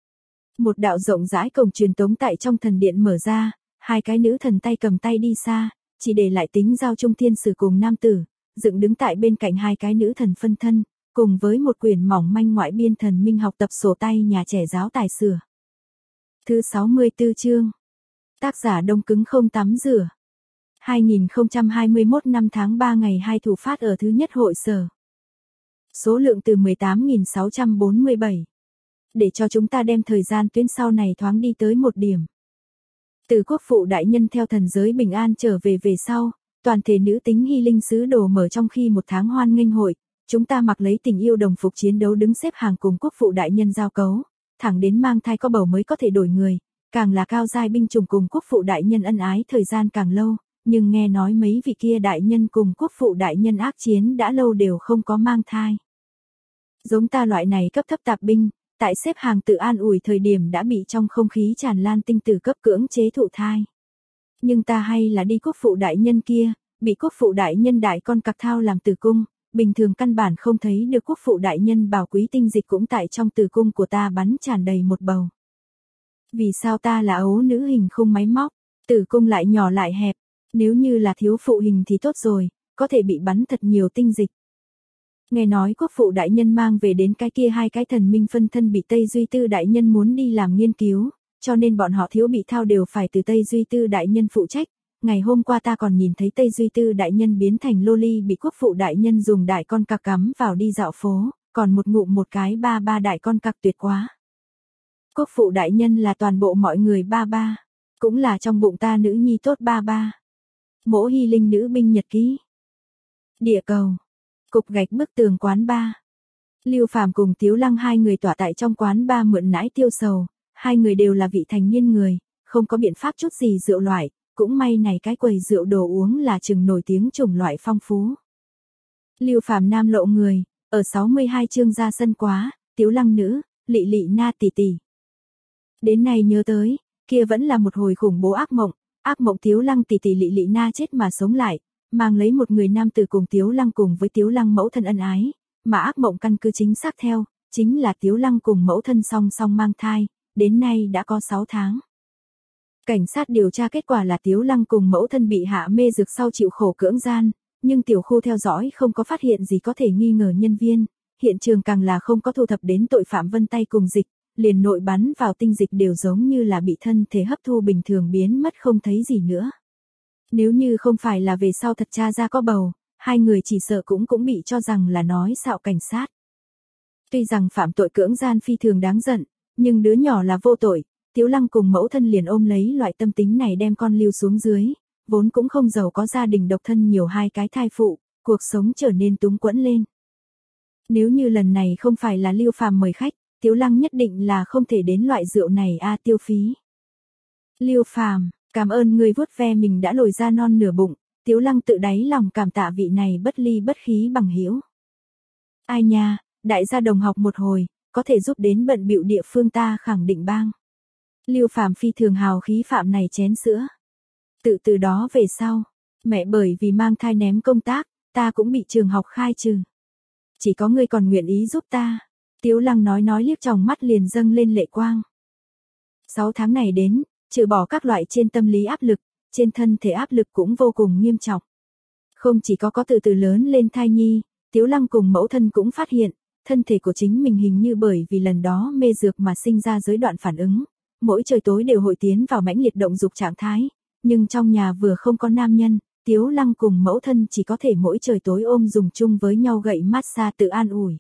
Một đạo rộng rãi cổng truyền tống tại trong thần điện mở ra, hai cái nữ thần tay cầm tay đi xa, chỉ để lại Tính Giao Trung thiên sử cùng nam tử, dựng đứng tại bên cạnh hai cái nữ thần phân thân, cùng với một quyển mỏng manh ngoại biên thần minh học tập sổ tay nhà trẻ giáo tài sửa. Thứ sáu mươi tư chương. Tác giả Đông Cứng không tắm rửa. hai nghìn không trăm hai mươi mốt năm tháng ba ngày hai thủ phát ở thứ nhất hội sở. Số lượng từ mười tám nghìn sáu trăm bốn mươi bảy. Để cho chúng ta đem thời gian tuyến sau này thoáng đi tới một điểm. Từ quốc phụ đại nhân theo thần giới bình an trở về về sau, toàn thể nữ tính hy linh sứ đồ mở trong khi một tháng hoan nghênh hội, chúng ta mặc lấy tình yêu đồng phục chiến đấu đứng xếp hàng cùng quốc phụ đại nhân giao cấu, thẳng đến mang thai có bầu mới có thể đổi người, càng là cao giai binh chủng cùng quốc phụ đại nhân ân ái thời gian càng lâu, nhưng nghe nói mấy vị kia đại nhân cùng quốc phụ đại nhân ác chiến đã lâu đều không có mang thai. Giống ta loại này cấp thấp tạp binh, tại xếp hàng tự an ủi thời điểm đã bị trong không khí tràn lan tinh tử cấp cưỡng chế thụ thai. Nhưng ta hay là đi quốc phụ đại nhân kia, bị quốc phụ đại nhân đại con cặc thao làm tử cung, bình thường căn bản không thấy được quốc phụ đại nhân bảo quý tinh dịch cũng tại trong tử cung của ta bắn tràn đầy một bầu. Vì sao ta là ấu nữ hình khung máy móc, tử cung lại nhỏ lại hẹp, nếu như là thiếu phụ hình thì tốt rồi, có thể bị bắn thật nhiều tinh dịch. Nghe nói quốc phụ đại nhân mang về đến cái kia hai cái thần minh phân thân bị Tây Duy Tư đại nhân muốn đi làm nghiên cứu, cho nên bọn họ thiếu bị thao đều phải từ Tây Duy Tư đại nhân phụ trách. Ngày hôm qua ta còn nhìn thấy Tây Duy Tư đại nhân biến thành loli bị quốc phụ đại nhân dùng đại con cặc cắm vào đi dạo phố, còn một ngụm một cái ba ba đại con cặc tuyệt quá. Quốc phụ đại nhân là toàn bộ mọi người ba ba, cũng là trong bụng ta nữ nhi tốt ba ba. Mỗ hy linh nữ binh nhật ký. Địa cầu. Cục gạch bức tường quán ba. Lưu Phàm cùng Tiếu Lăng hai người tỏa tại trong quán ba mượn nãi tiêu sầu, hai người đều là vị thành niên người, không có biện pháp chút gì rượu loại, cũng may này cái quầy rượu đồ uống là chừng nổi tiếng chủng loại phong phú. Lưu Phàm nam lộ người, ở sáu mươi hai chương ra sân quá, Tiếu Lăng nữ, Lị Lị Na tỷ tỷ. Đến nay nhớ tới, kia vẫn là một hồi khủng bố ác mộng, ác mộng Tiếu Lăng tỷ tỷ Lị Lị Na chết mà sống lại, mang lấy một người nam tử cùng Tiếu Lăng cùng với Tiếu Lăng mẫu thân ân ái, mà ác mộng căn cứ chính xác theo, chính là Tiếu Lăng cùng mẫu thân song song mang thai, đến nay đã có sáu tháng. Cảnh sát điều tra kết quả là Tiếu Lăng cùng mẫu thân bị hạ mê dược sau chịu khổ cưỡng gian, nhưng tiểu khu theo dõi không có phát hiện gì có thể nghi ngờ nhân viên, hiện trường càng là không có thu thập đến tội phạm vân tay cùng dịch, liền nội bắn vào tinh dịch đều giống như là bị thân thể hấp thu bình thường biến mất không thấy gì nữa. Nếu như không phải là về sau thật cha ra có bầu, hai người chỉ sợ cũng cũng bị cho rằng là nói xạo cảnh sát. Tuy rằng phạm tội cưỡng gian phi thường đáng giận, nhưng đứa nhỏ là vô tội, Tiếu Lăng cùng mẫu thân liền ôm lấy loại tâm tính này đem con lưu xuống dưới, vốn cũng không giàu có gia đình độc thân nhiều hai cái thai phụ, cuộc sống trở nên túng quẫn lên. Nếu như lần này không phải là Lưu Phàm mời khách, Tiếu Lăng nhất định là không thể đến loại rượu này a tiêu phí. Lưu Phàm, cảm ơn người vuốt ve mình đã lồi ra non nửa bụng, Tiếu Lăng tự đáy lòng cảm tạ vị này bất ly bất khí bằng hữu. Ai nha, đại gia đồng học một hồi, có thể giúp đến bận bịu địa phương ta khẳng định bang. Lưu Phàm phi thường hào khí phạm này chén sữa. Tự từ đó về sau, mẹ bởi vì mang thai ném công tác, ta cũng bị trường học khai trừ. Chỉ có ngươi còn nguyện ý giúp ta. Tiếu Lăng nói nói liếc tròng mắt liền dâng lên lệ quang. Sáu tháng này đến, trừ bỏ các loại trên tâm lý áp lực, trên thân thể áp lực cũng vô cùng nghiêm trọng. Không chỉ có có từ từ lớn lên thai nhi, Tiếu Lăng cùng mẫu thân cũng phát hiện, thân thể của chính mình hình như bởi vì lần đó mê dược mà sinh ra giới đoạn phản ứng. Mỗi trời tối đều hội tiến vào mãnh liệt động dục trạng thái, nhưng trong nhà vừa không có nam nhân, Tiếu Lăng cùng mẫu thân chỉ có thể mỗi trời tối ôm dùng chung với nhau gậy massage tự an ủi.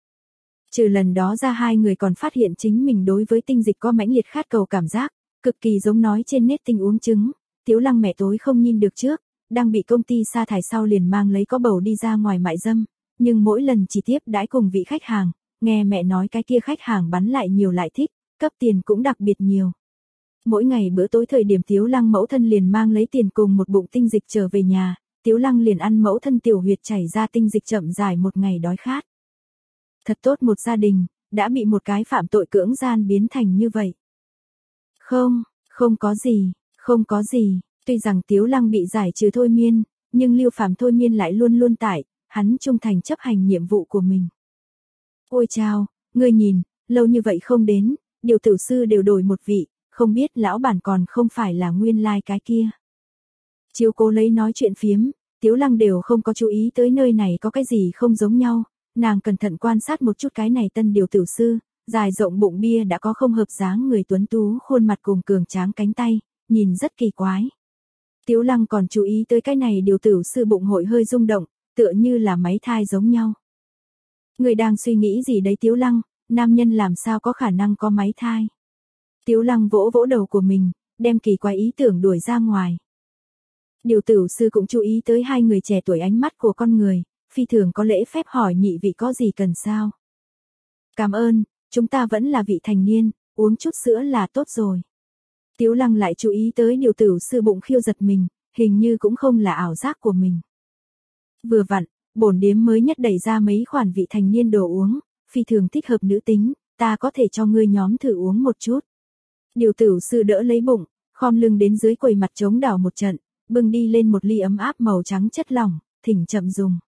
Trừ lần đó ra hai người còn phát hiện chính mình đối với tinh dịch có mãnh liệt khát cầu cảm giác, cực kỳ giống nói trên nét tinh uống trứng. Tiếu Lăng mẹ tối không nhìn được trước, đang bị công ty sa thải sau liền mang lấy có bầu đi ra ngoài mại dâm, nhưng mỗi lần chỉ tiếp đãi cùng vị khách hàng, nghe mẹ nói cái kia khách hàng bắn lại nhiều lại thích, cấp tiền cũng đặc biệt nhiều. Mỗi ngày bữa tối thời điểm Tiếu Lăng mẫu thân liền mang lấy tiền cùng một bụng tinh dịch trở về nhà, Tiếu Lăng liền ăn mẫu thân tiểu huyệt chảy ra tinh dịch chậm dài một ngày đói khát. Thật tốt một gia đình, đã bị một cái phạm tội cưỡng gian biến thành như vậy. Không, không có gì, không có gì, tuy rằng Tiếu Lăng bị giải trừ thôi miên, nhưng Lưu Phàm thôi miên lại luôn luôn tại, hắn trung thành chấp hành nhiệm vụ của mình. Ôi chao, ngươi nhìn, lâu như vậy không đến, điều tử sư đều đổi một vị, không biết lão bản còn không phải là nguyên lai like cái kia. Chiếu cố lấy nói chuyện phiếm, Tiếu Lăng đều không có chú ý tới nơi này có cái gì không giống nhau, nàng cẩn thận quan sát một chút cái này tân điều tử sư, dài rộng bụng bia đã có không hợp dáng người tuấn tú khuôn mặt cùng cường tráng cánh tay, nhìn rất kỳ quái. Tiếu Lăng còn chú ý tới cái này điều tử sư bụng hội hơi rung động, tựa như là máy thai giống nhau. Người đang suy nghĩ gì đấy Tiếu Lăng, nam nhân làm sao có khả năng có máy thai. Tiếu Lăng vỗ vỗ đầu của mình, đem kỳ quái ý tưởng đuổi ra ngoài. Điều tử sư cũng chú ý tới hai người trẻ tuổi ánh mắt của con người, phi thường có lễ phép hỏi nhị vị có gì cần sao. Cảm ơn, chúng ta vẫn là vị thành niên, uống chút sữa là tốt rồi. Tiếu Lăng lại chú ý tới điều tử sư bụng khiêu giật mình, hình như cũng không là ảo giác của mình. Vừa vặn, bổn điếm mới nhất đẩy ra mấy khoản vị thành niên đồ uống, phi thường thích hợp nữ tính, ta có thể cho ngươi nhóm thử uống một chút. Điều tử sư đỡ lấy bụng, khom lưng đến dưới quầy mặt trống đảo một trận, bưng đi lên một ly ấm áp màu trắng chất lỏng, thỉnh chậm dùng.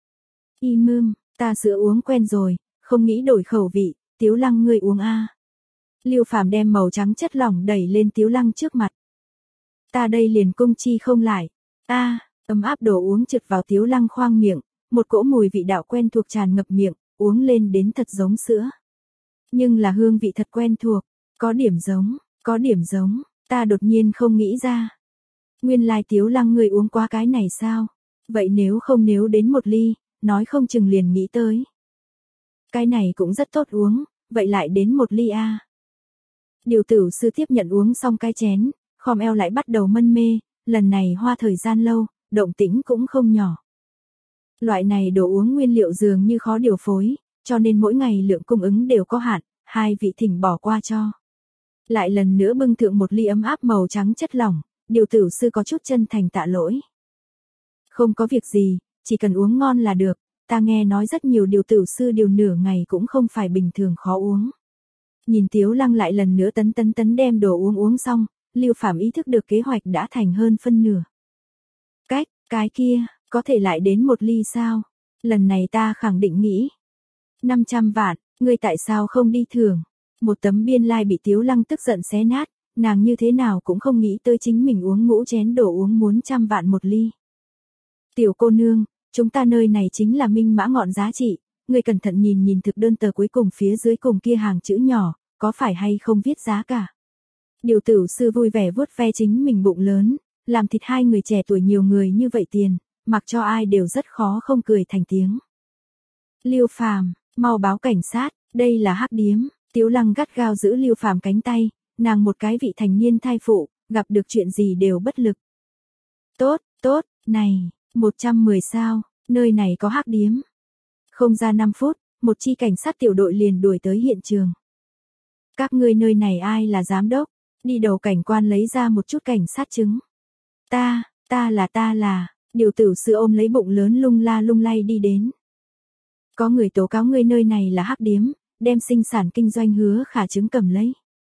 Y mương, ta sữa uống quen rồi, không nghĩ đổi khẩu vị, Tiếu Lăng ngươi uống a. Lưu Phàm đem màu trắng chất lỏng đẩy lên Tiếu Lăng trước mặt. Ta đây liền cung chi không lại. A, ấm áp đồ uống trượt vào Tiếu Lăng khoang miệng, một cỗ mùi vị đạo quen thuộc tràn ngập miệng, uống lên đến thật giống sữa. Nhưng là hương vị thật quen thuộc, có điểm giống, có điểm giống, ta đột nhiên không nghĩ ra. Nguyên lai Tiếu Lăng người uống qua cái này sao? Vậy nếu không nếu đến một ly, nói không chừng liền nghĩ tới. Cái này cũng rất tốt uống, vậy lại đến một ly a. Điều tử sư tiếp nhận uống xong cái chén, khom eo lại bắt đầu mân mê, lần này hoa thời gian lâu, động tĩnh cũng không nhỏ. Loại này đồ uống nguyên liệu dường như khó điều phối, cho nên mỗi ngày lượng cung ứng đều có hạn, hai vị thỉnh bỏ qua cho. Lại lần nữa bưng thượng một ly ấm áp màu trắng chất lỏng, điều tử sư có chút chân thành tạ lỗi. Không có việc gì, chỉ cần uống ngon là được, ta nghe nói rất nhiều điều tử sư điều nửa ngày cũng không phải bình thường khó uống. Nhìn Tiếu Lăng lại lần nữa tấn tấn tấn đem đồ uống uống xong, Lưu Phàm ý thức được kế hoạch đã thành hơn phân nửa. Cách, cái kia, có thể lại đến một ly sao? Lần này ta khẳng định nghĩ. năm trăm vạn, ngươi tại sao không đi thưởng? Một tấm biên lai like bị Tiếu Lăng tức giận xé nát, nàng như thế nào cũng không nghĩ tới chính mình uống ngũ chén đồ uống muốn trăm vạn một ly. Tiểu cô nương, chúng ta nơi này chính là minh mã ngọn giá trị, ngươi cẩn thận nhìn nhìn thực đơn tờ cuối cùng phía dưới cùng kia hàng chữ nhỏ, có phải hay không viết giá cả. Điều tử sư vui vẻ vuốt ve chính mình bụng lớn, làm thịt hai người trẻ tuổi nhiều người như vậy tiền, mặc cho ai đều rất khó không cười thành tiếng. Lưu Phàm, mau báo cảnh sát, đây là hắc điếm. Tiếu Lăng gắt gao giữ Lưu Phàm cánh tay, nàng một cái vị thành niên thai phụ, gặp được chuyện gì đều bất lực. Tốt, tốt, này, một trăm mười sao, nơi này có hắc điếm. Không ra năm phút, một chi cảnh sát tiểu đội liền đuổi tới hiện trường. Các ngươi nơi này ai là giám đốc? Đi đầu cảnh quan lấy ra một chút cảnh sát chứng. Ta, ta là ta là, điều tử sư ôm lấy bụng lớn lung la lung lay đi đến. Có người tố cáo ngươi nơi này là hắc điếm, đem sinh sản kinh doanh hứa khả chứng cầm lấy.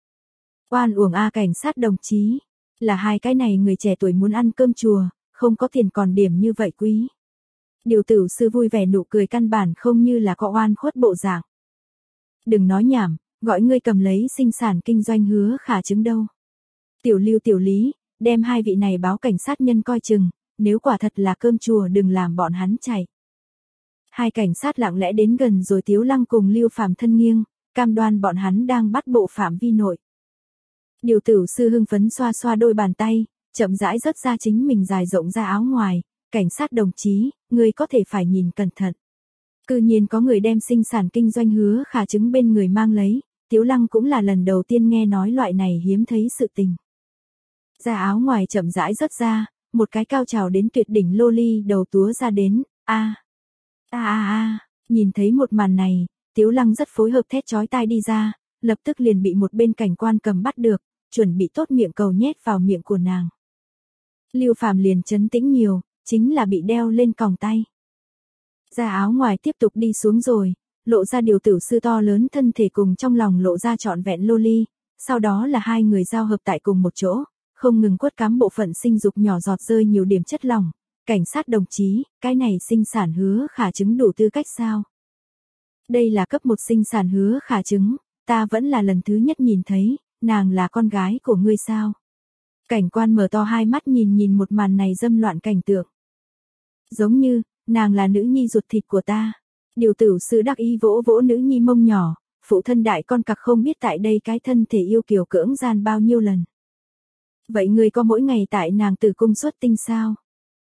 Oan uổng a cảnh sát đồng chí, là hai cái này người trẻ tuổi muốn ăn cơm chùa, không có tiền còn điểm như vậy quý. Điều tử sư vui vẻ nụ cười căn bản không như là có oan khuất bộ dạng. Đừng nói nhảm, gọi ngươi cầm lấy sinh sản kinh doanh hứa khả chứng đâu. Tiểu Lưu tiểu Lý, đem hai vị này báo cảnh sát nhân coi chừng, nếu quả thật là cơm chùa đừng làm bọn hắn chạy. Hai cảnh sát lặng lẽ đến gần rồi Tiếu Lăng cùng Lưu Phàm thân nghiêng, cam đoan bọn hắn đang bắt bộ phạm vi nội. Điều tử sư hưng phấn xoa xoa đôi bàn tay, chậm rãi rớt ra chính mình dài rộng ra áo ngoài, cảnh sát đồng chí, người có thể phải nhìn cẩn thận. Cư nhiên có người đem sinh sản kinh doanh hứa khả chứng bên người mang lấy, Tiếu Lăng cũng là lần đầu tiên nghe nói loại này hiếm thấy sự tình. Ra áo ngoài chậm rãi rớt ra, một cái cao trào đến tuyệt đỉnh loli đầu túa ra đến, a a a a, nhìn thấy một màn này, Tiếu Lăng rất phối hợp thét chói tai đi ra, lập tức liền bị một bên cảnh quan cầm bắt được, chuẩn bị tốt miệng cầu nhét vào miệng của nàng. Lưu Phàm liền trấn tĩnh nhiều, chính là bị đeo lên còng tay. Ra áo ngoài tiếp tục đi xuống rồi, lộ ra điều tử sư to lớn thân thể cùng trong lòng lộ ra trọn vẹn loli, sau đó là hai người giao hợp tại cùng một chỗ, không ngừng quất cắm bộ phận sinh dục nhỏ giọt rơi nhiều điểm chất lỏng. Cảnh sát đồng chí, cái này sinh sản hứa khả chứng đủ tư cách sao? Đây là cấp một sinh sản hứa khả chứng, ta vẫn là lần thứ nhất nhìn thấy, nàng là con gái của ngươi sao? Cảnh quan mở to hai mắt nhìn nhìn một màn này dâm loạn cảnh tượng. Giống như, nàng là nữ nhi ruột thịt của ta. Điều tử sư đắc ý vỗ vỗ nữ nhi mông nhỏ, phụ thân đại con cặc không biết tại đây cái thân thể yêu kiều cưỡng gian bao nhiêu lần. Vậy ngươi có mỗi ngày tại nàng tử cung xuất tinh sao?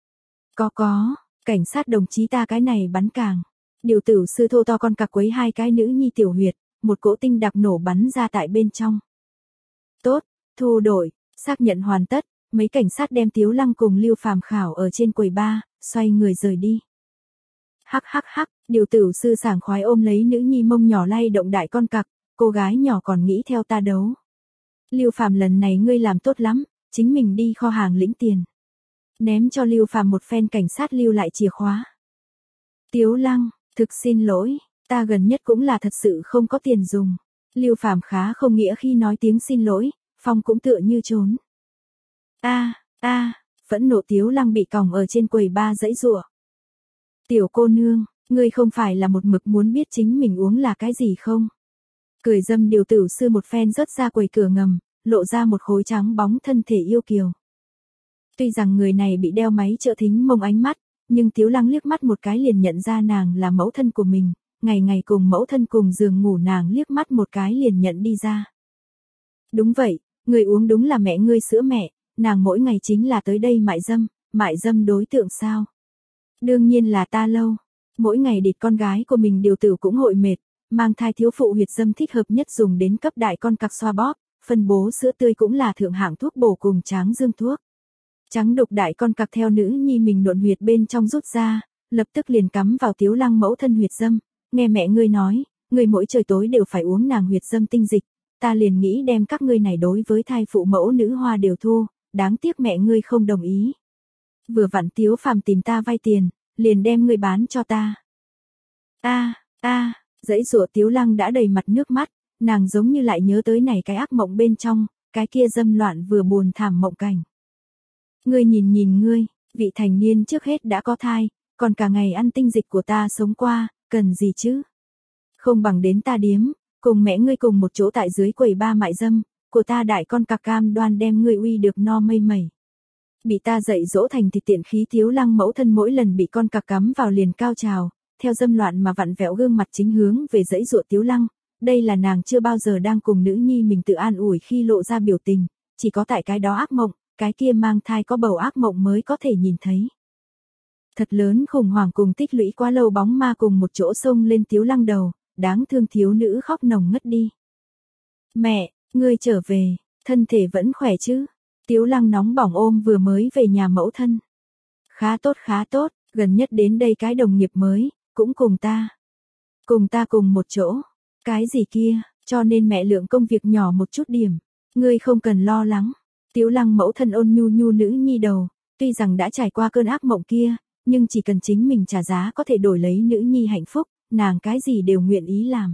Có có, cảnh sát đồng chí ta cái này bắn càng. Điều tử sư thô to con cặc quấy hai cái nữ nhi tiểu huyệt, một cỗ tinh đặc nổ bắn ra tại bên trong. Tốt, thu đổi, xác nhận hoàn tất, mấy cảnh sát đem Tiếu Lăng cùng Lưu Phàm khảo ở trên quầy bar, xoay người rời đi. Hắc hắc hắc, điều tử sư sảng khoái ôm lấy nữ nhi mông nhỏ lay động đại con cặc, cô gái nhỏ còn nghĩ theo ta đấu. Lưu Phàm lần này ngươi làm tốt lắm, chính mình đi kho hàng lĩnh tiền. Ném cho Lưu Phàm một phen cảnh sát lưu lại chìa khóa. Tiếu Lăng, thực xin lỗi, ta gần nhất cũng là thật sự không có tiền dùng. Lưu Phàm khá không nghĩa khi nói tiếng xin lỗi, Phong cũng tựa như trốn. A, a, phẫn nộ Tiếu Lăng bị còng ở trên quầy bar dãy giụa. Tiểu cô nương, ngươi không phải là một mực muốn biết chính mình uống là cái gì không? Cười dâm điều tử sư một phen rớt ra quầy cửa ngầm, lộ ra một khối trắng bóng thân thể yêu kiều. Tuy rằng người này bị đeo máy trợ thính mông ánh mắt, nhưng Tiếu Lăng liếc mắt một cái liền nhận ra nàng là mẫu thân của mình, ngày ngày cùng mẫu thân cùng giường ngủ nàng liếc mắt một cái liền nhận đi ra. Đúng vậy, người uống đúng là mẹ ngươi sữa mẹ, nàng mỗi ngày chính là tới đây mại dâm, mại dâm đối tượng sao? Đương nhiên là ta lâu, mỗi ngày địt con gái của mình điều tử cũng hội mệt, mang thai thiếu phụ huyệt dâm thích hợp nhất dùng đến cấp đại con cặc xoa bóp, phân bố sữa tươi cũng là thượng hạng thuốc bổ cùng tráng dương thuốc. Trắng đục đại con cặc theo nữ nhi mình nhuận huyệt bên trong rút ra, lập tức liền cắm vào Tiếu Lăng mẫu thân huyệt dâm, nghe mẹ ngươi nói, ngươi mỗi trời tối đều phải uống nàng huyệt dâm tinh dịch, ta liền nghĩ đem các ngươi này đối với thai phụ mẫu nữ hoa đều thu, đáng tiếc mẹ ngươi không đồng ý. Vừa vặn Tiếu Phàm tìm ta vay tiền, liền đem ngươi bán cho ta. A, a, dãy rủa Tiếu Lăng đã đầy mặt nước mắt, nàng giống như lại nhớ tới này cái ác mộng bên trong, cái kia dâm loạn vừa buồn thảm mộng cảnh. Ngươi nhìn nhìn ngươi, vị thành niên trước hết đã có thai, còn cả ngày ăn tinh dịch của ta sống qua, cần gì chứ? Không bằng đến ta điếm, cùng mẹ ngươi cùng một chỗ tại dưới quầy ba mại dâm, của ta đại con cặc cam đoan đem ngươi uy được no mây mẩy. Bị ta dạy dỗ thành thịt tiện khí Tiếu Lăng mẫu thân mỗi lần bị con cặc cắm vào liền cao trào, theo dâm loạn mà vặn vẹo gương mặt chính hướng về dãy dụa Tiếu Lăng, đây là nàng chưa bao giờ đang cùng nữ nhi mình tự an ủi khi lộ ra biểu tình, chỉ có tại cái đó ác mộng, cái kia mang thai có bầu ác mộng mới có thể nhìn thấy. Thật lớn khủng hoảng cùng tích lũy quá lâu bóng ma cùng một chỗ xông lên Tiếu Lăng đầu, đáng thương thiếu nữ khóc nồng ngất đi. Mẹ, ngươi trở về, thân thể vẫn khỏe chứ? Tiếu Lăng nóng bỏng ôm vừa mới về nhà mẫu thân. Khá tốt khá tốt, gần nhất đến đây cái đồng nghiệp mới, cũng cùng ta. Cùng ta cùng một chỗ. Cái gì kia, cho nên mẹ lượng công việc nhỏ một chút điểm. Ngươi không cần lo lắng. Tiếu Lăng mẫu thân ôn nhu nhu nữ nhi đầu, tuy rằng đã trải qua cơn ác mộng kia, nhưng chỉ cần chính mình trả giá có thể đổi lấy nữ nhi hạnh phúc, nàng cái gì đều nguyện ý làm.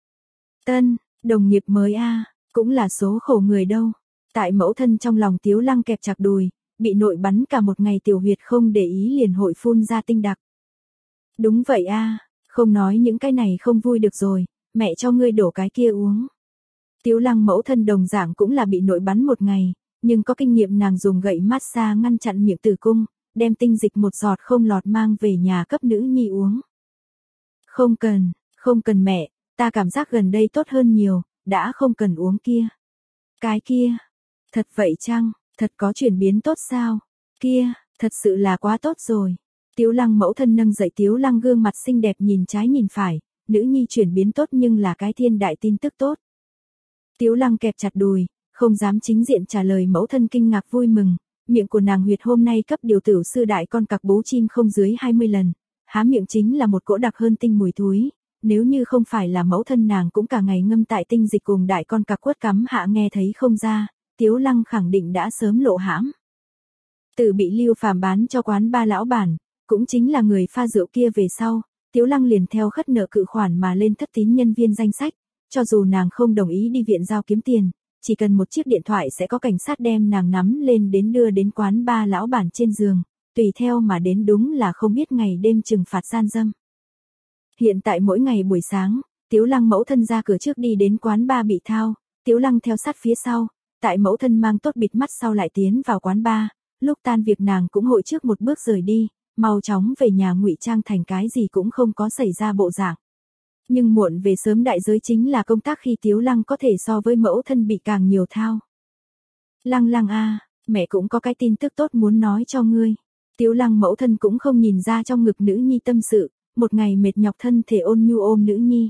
Tân, đồng nghiệp mới a, cũng là số khổ người đâu. Tại mẫu thân trong lòng Tiếu Lăng kẹp chặt đùi, bị nội bắn cả một ngày tiểu huyệt không để ý liền hội phun ra tinh đặc. Đúng vậy a, không nói những cái này không vui được rồi, mẹ cho ngươi đổ cái kia uống. Tiếu Lăng mẫu thân đồng dạng cũng là bị nội bắn một ngày, nhưng có kinh nghiệm nàng dùng gậy massage ngăn chặn miệng tử cung, đem tinh dịch một giọt không lọt mang về nhà cấp nữ nhi uống. Không cần, không cần mẹ, ta cảm giác gần đây tốt hơn nhiều, đã không cần uống kia. Cái kia, thật vậy chăng, thật có chuyển biến tốt sao? Kia, thật sự là quá tốt rồi. Tiếu Lăng mẫu thân nâng dậy Tiếu Lăng gương mặt xinh đẹp nhìn trái nhìn phải, nữ nhi chuyển biến tốt nhưng là cái thiên đại tin tức tốt. Tiếu Lăng kẹp chặt đùi, không dám chính diện trả lời mẫu thân kinh ngạc vui mừng, miệng của nàng huyệt hôm nay cấp điều tử sư đại con cặc bú chim không dưới hai mươi lần, há miệng chính là một cỗ đặc hơn tinh mùi thúi, nếu như không phải là mẫu thân nàng cũng cả ngày ngâm tại tinh dịch cùng đại con cặc quất cắm hạ nghe thấy không ra, Tiếu Lăng khẳng định đã sớm lộ hãm. Từ bị Lưu Phàm bán cho quán ba lão bản, cũng chính là người pha rượu kia về sau, Tiếu Lăng liền theo khất nợ cự khoản mà lên thất tín nhân viên danh sách, cho dù nàng không đồng ý đi viện giao kiếm tiền, chỉ cần một chiếc điện thoại sẽ có cảnh sát đem nàng nắm lên đến đưa đến quán ba lão bản trên giường, tùy theo mà đến đúng là không biết ngày đêm trừng phạt gian dâm. Hiện tại mỗi ngày buổi sáng, Tiếu Lăng mẫu thân ra cửa trước đi đến quán ba bị thao, Tiếu Lăng theo sát phía sau, tại mẫu thân mang tốt bịt mắt sau lại tiến vào quán ba, lúc tan việc nàng cũng hội trước một bước rời đi, mau chóng về nhà ngụy trang thành cái gì cũng không có xảy ra bộ dạng. Nhưng muộn về sớm đại giới chính là công tác khi Tiếu Lăng có thể so với mẫu thân bị càng nhiều thao. Lăng Lăng a, mẹ cũng có cái tin tức tốt muốn nói cho ngươi. Tiếu Lăng mẫu thân cũng không nhìn ra trong ngực nữ nhi tâm sự, một ngày mệt nhọc thân thể ôn nhu ôm nữ nhi.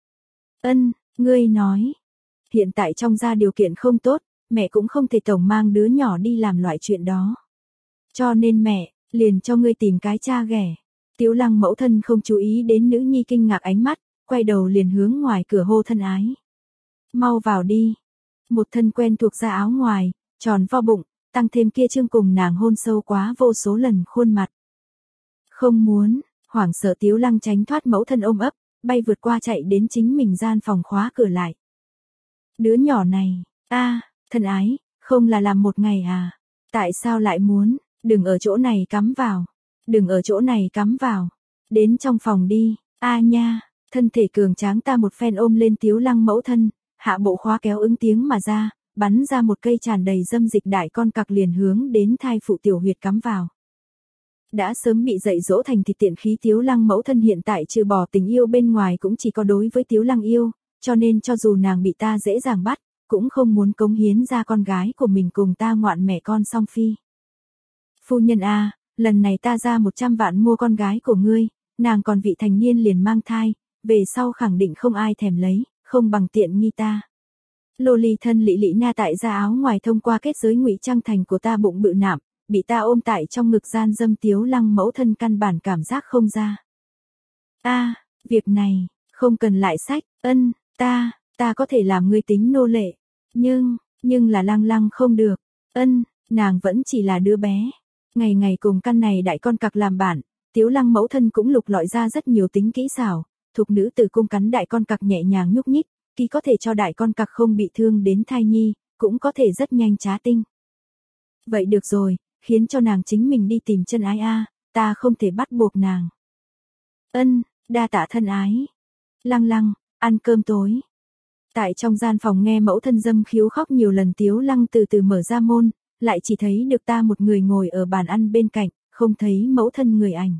Ân, ngươi nói. Hiện tại trong gia điều kiện không tốt, mẹ cũng không thể tổng mang đứa nhỏ đi làm loại chuyện đó. Cho nên mẹ, liền cho ngươi tìm cái cha ghẻ. Tiếu Lăng mẫu thân không chú ý đến nữ nhi kinh ngạc ánh mắt, quay đầu liền hướng ngoài cửa hô thân ái. Mau vào đi. Một thân quen thuộc da áo ngoài, tròn vo bụng, tăng thêm kia trương cùng nàng hôn sâu quá vô số lần khuôn mặt. Không muốn, hoảng sợ Tiếu Lăng tránh thoát mẫu thân ôm ấp, bay vượt qua chạy đến chính mình gian phòng khóa cửa lại. Đứa nhỏ này, a, thân ái, không là làm một ngày à? Tại sao lại muốn, đừng ở chỗ này cắm vào, đừng ở chỗ này cắm vào, đến trong phòng đi, a nha, thân thể cường tráng ta một phen ôm lên Tiếu Lăng mẫu thân, hạ bộ khóa kéo ứng tiếng mà ra, bắn ra một cây tràn đầy dâm dịch đại con cặc liền hướng đến thai phụ tiểu huyệt cắm vào. Đã sớm bị dạy dỗ thành thịt tiện khí Tiếu Lăng mẫu thân hiện tại trừ bỏ tình yêu bên ngoài cũng chỉ có đối với Tiếu Lăng yêu, cho nên cho dù nàng bị ta dễ dàng bắt, cũng không muốn cống hiến ra con gái của mình cùng ta ngoạn mẹ con song phi. Phu nhân a, lần này ta ra một trăm vạn mua con gái của ngươi, nàng còn vị thành niên liền mang thai, về sau khẳng định không ai thèm lấy, không bằng tiện nghi ta. Lô ly thân Lị Lị Na tại da áo ngoài thông qua kết giới ngụy trang thành của ta bụng bự nạm, bị ta ôm tại trong ngực gian dâm Tiếu Lăng mẫu thân căn bản cảm giác không ra. A, việc này, không cần lại sách, ân, ta, ta có thể làm ngươi tính nô lệ, nhưng, nhưng là Lăng Lăng không được, ân, nàng vẫn chỉ là đứa bé. Ngày ngày cùng căn này đại con cặc làm bạn, Tiếu Lăng mẫu thân cũng lục lọi ra rất nhiều tính kỹ xảo, thục nữ tử cung cắn đại con cặc nhẹ nhàng nhúc nhích,既có thể cho đại con cặc không bị thương đến thai nhi, cũng có thể rất nhanh trá tinh. Vậy được rồi, khiến cho nàng chính mình đi tìm chân ái a, ta không thể bắt buộc nàng. Ân, đa tạ thân ái. Lăng Lăng, ăn cơm tối. Tại trong gian phòng nghe mẫu thân dâm khiếu khóc nhiều lần Tiếu Lăng từ từ mở ra môn, lại chỉ thấy được ta một người ngồi ở bàn ăn bên cạnh, không thấy mẫu thân người ảnh.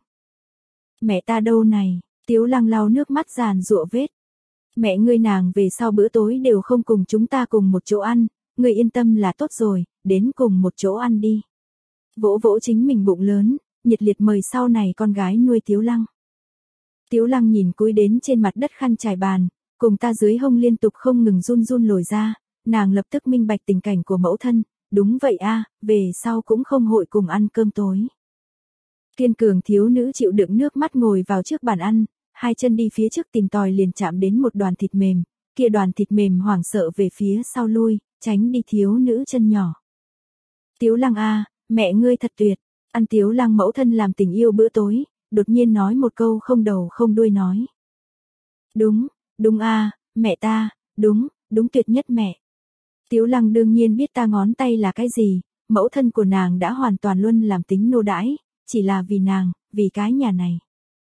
Mẹ ta đâu này, Tiếu Lăng lau nước mắt giàn giụa vết. Mẹ ngươi nàng về sau bữa tối đều không cùng chúng ta cùng một chỗ ăn, ngươi yên tâm là tốt rồi, đến cùng một chỗ ăn đi. Vỗ vỗ chính mình bụng lớn, nhiệt liệt mời sau này con gái nuôi Tiếu Lăng. Tiếu Lăng nhìn cúi đến trên mặt đất khăn trải bàn, cùng ta dưới hông liên tục không ngừng run run lồi ra, nàng lập tức minh bạch tình cảnh của mẫu thân, đúng vậy a, về sau cũng không hội cùng ăn cơm tối. Kiên cường thiếu nữ chịu đựng nước mắt ngồi vào trước bàn ăn, hai chân đi phía trước tìm tòi liền chạm đến một đoàn thịt mềm, kia đoàn thịt mềm hoảng sợ về phía sau lui, tránh đi thiếu nữ chân nhỏ. Tiếu Lăng a, mẹ ngươi thật tuyệt, ăn Tiếu Lăng mẫu thân làm tình yêu bữa tối, đột nhiên nói một câu không đầu không đuôi nói. Đúng, đúng a, mẹ ta, đúng, đúng tuyệt nhất mẹ. Tiếu Lăng đương nhiên biết ta ngón tay là cái gì, mẫu thân của nàng đã hoàn toàn luôn làm tính nô đãi, chỉ là vì nàng, vì cái nhà này.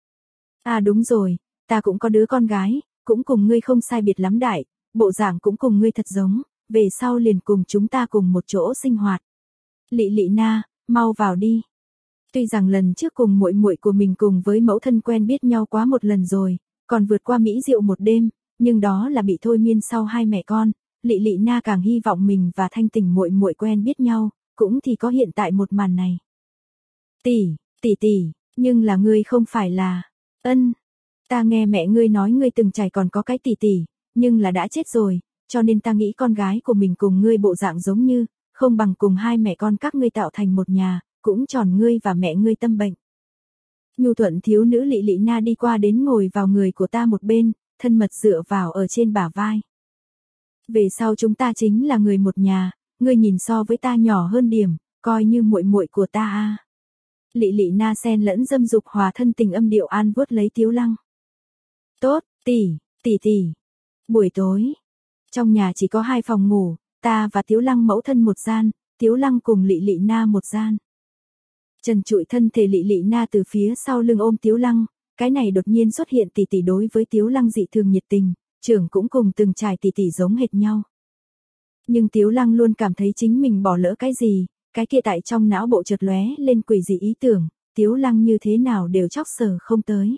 À đúng rồi, ta cũng có đứa con gái, cũng cùng ngươi không sai biệt lắm đại, bộ dạng cũng cùng ngươi thật giống, về sau liền cùng chúng ta cùng một chỗ sinh hoạt. Lị Lị Na, mau vào đi. Tuy rằng lần trước cùng muội muội của mình cùng với mẫu thân quen biết nhau quá một lần rồi, còn vượt qua mỹ diệu một đêm, nhưng đó là bị thôi miên sau hai mẹ con, Lị Lị Na càng hy vọng mình và thanh tình muội muội quen biết nhau, cũng thì có hiện tại một màn này. Tỷ, tỷ tỷ, nhưng là ngươi không phải là... Ân, ta nghe mẹ ngươi nói ngươi từng trải còn có cái tỷ tỷ, nhưng là đã chết rồi, cho nên ta nghĩ con gái của mình cùng ngươi bộ dạng giống như, không bằng cùng hai mẹ con các ngươi tạo thành một nhà, cũng tròn ngươi và mẹ ngươi tâm bệnh. Nhu thuận thiếu nữ Lị Lị Na đi qua đến ngồi vào người của ta một bên, thân mật dựa vào ở trên bả vai. Về sau chúng ta chính là người một nhà, ngươi nhìn so với ta nhỏ hơn điểm, coi như muội muội của ta a. Lị Lị Na xen lẫn dâm dục hòa thân tình âm điệu an vuốt lấy Tiếu Lăng. Tốt, tỷ, tỷ tỷ. Buổi tối, trong nhà chỉ có hai phòng ngủ, ta và Tiếu Lăng mẫu thân một gian, Tiếu Lăng cùng Lị Lị Na một gian. Trần trụi thân thể Lị Lị Na từ phía sau lưng ôm Tiếu Lăng, cái này đột nhiên xuất hiện tỷ tỷ đối với Tiếu Lăng dị thường nhiệt tình, trưởng cũng cùng từng trải tỷ tỷ giống hệt nhau. Nhưng Tiếu Lăng luôn cảm thấy chính mình bỏ lỡ cái gì, cái kia tại trong não bộ chợt lóe lên quỷ dị ý tưởng, Tiếu Lăng như thế nào đều chóc sở không tới.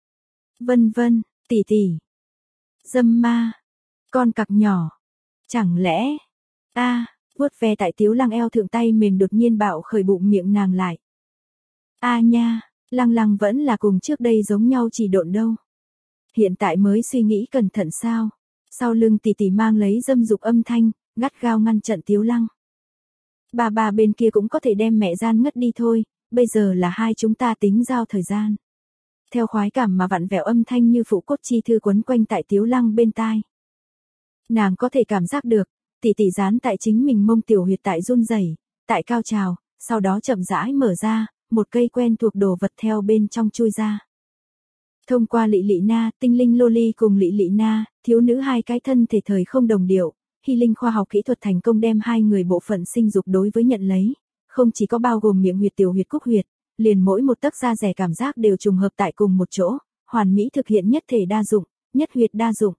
Vân vân, tỷ tỷ. Dâm ma. Con cặc nhỏ. Chẳng lẽ. A, vuốt ve tại Tiếu Lăng eo thượng tay mềm đột nhiên bạo khởi bụng miệng nàng lại. A nha, Lăng Lăng vẫn là cùng trước đây giống nhau chỉ độn đâu. Hiện tại mới suy nghĩ cẩn thận sao. Sau lưng tỷ tỷ mang lấy dâm dục âm thanh, gắt gao ngăn trận Tiếu Lăng. Bà bà bên kia cũng có thể đem mẹ gian ngất đi thôi, bây giờ là hai chúng ta tính giao thời gian. Theo khoái cảm mà vặn vẹo âm thanh như phụ cốt chi thư quấn quanh tại Tiếu Lăng bên tai. Nàng có thể cảm giác được, tỷ tỷ dán tại chính mình mông tiểu huyệt tại run rẩy, tại cao trào, sau đó chậm rãi mở ra, một cây quen thuộc đồ vật theo bên trong chui ra. Thông qua Lị Lị Na, tinh linh Loli cùng Lị Lị Na, thiếu nữ hai cái thân thể thời không đồng điệu, Hy Linh khoa học kỹ thuật thành công đem hai người bộ phận sinh dục đối với nhận lấy, không chỉ có bao gồm miệng huyệt tiểu huyệt cúc huyệt, liền mỗi một tấc da rẻ cảm giác đều trùng hợp tại cùng một chỗ, hoàn mỹ thực hiện nhất thể đa dụng, nhất huyệt đa dụng.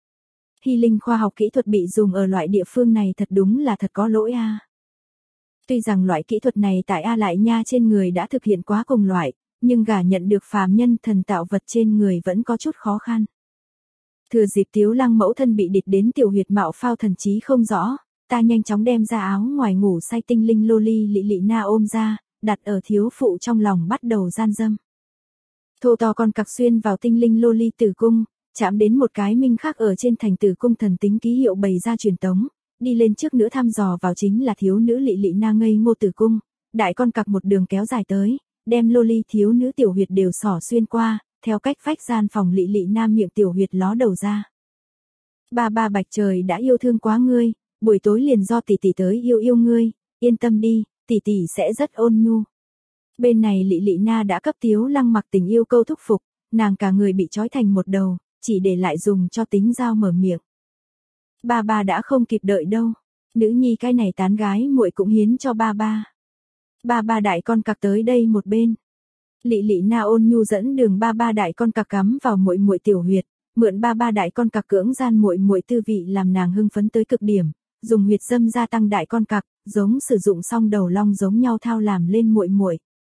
Hy Linh khoa học kỹ thuật bị dùng ở loại địa phương này thật đúng là thật có lỗi a. Tuy rằng loại kỹ thuật này tại A Lại Nha trên người đã thực hiện quá cùng loại, nhưng gả nhận được phàm nhân thần tạo vật trên người vẫn có chút khó khăn. Thừa dịp Tiếu Lăng mẫu thân bị địch đến tiểu huyệt mạo phao thần trí không rõ, ta nhanh chóng đem ra áo ngoài ngủ say tinh linh Loli Lị Lị Na ôm ra, đặt ở thiếu phụ trong lòng bắt đầu gian dâm. Thô to con cặc xuyên vào tinh linh Loli tử cung, chạm đến một cái minh khắc ở trên thành tử cung thần tính ký hiệu bày ra truyền tống, đi lên trước nữa thăm dò vào chính là thiếu nữ Lị Lị Na ngây ngô tử cung, đại con cặc một đường kéo dài tới, đem Loli thiếu nữ tiểu huyệt đều xỏ xuyên qua, theo cách vách gian phòng Lị Lị Na miệng tiểu huyệt ló đầu ra. Ba ba bạch trời đã yêu thương quá ngươi, buổi tối liền do tỷ tỷ tới yêu yêu ngươi, yên tâm đi, tỷ tỷ sẽ rất ôn nhu. Bên này Lị Lị Na đã cấp Tiếu Lăng mặc tình yêu câu thúc phục, nàng cả người bị trói thành một đầu, chỉ để lại dùng cho tính dao mở miệng. Ba ba đã không kịp đợi đâu, nữ nhi cái này tán gái muội cũng hiến cho ba ba. Ba ba đại con cặc tới đây một bên. Lị Lị Na ôn nhu dẫn đường ba ba đại con cặc cắm vào muội muội tiểu huyệt, mượn ba ba đại con cặc cưỡng gian muội muội tư vị làm nàng hưng phấn tới cực điểm, dùng huyệt dâm gia tăng đại con cặc, giống sử dụng xong đầu long giống nhau thao làm lên muội muội.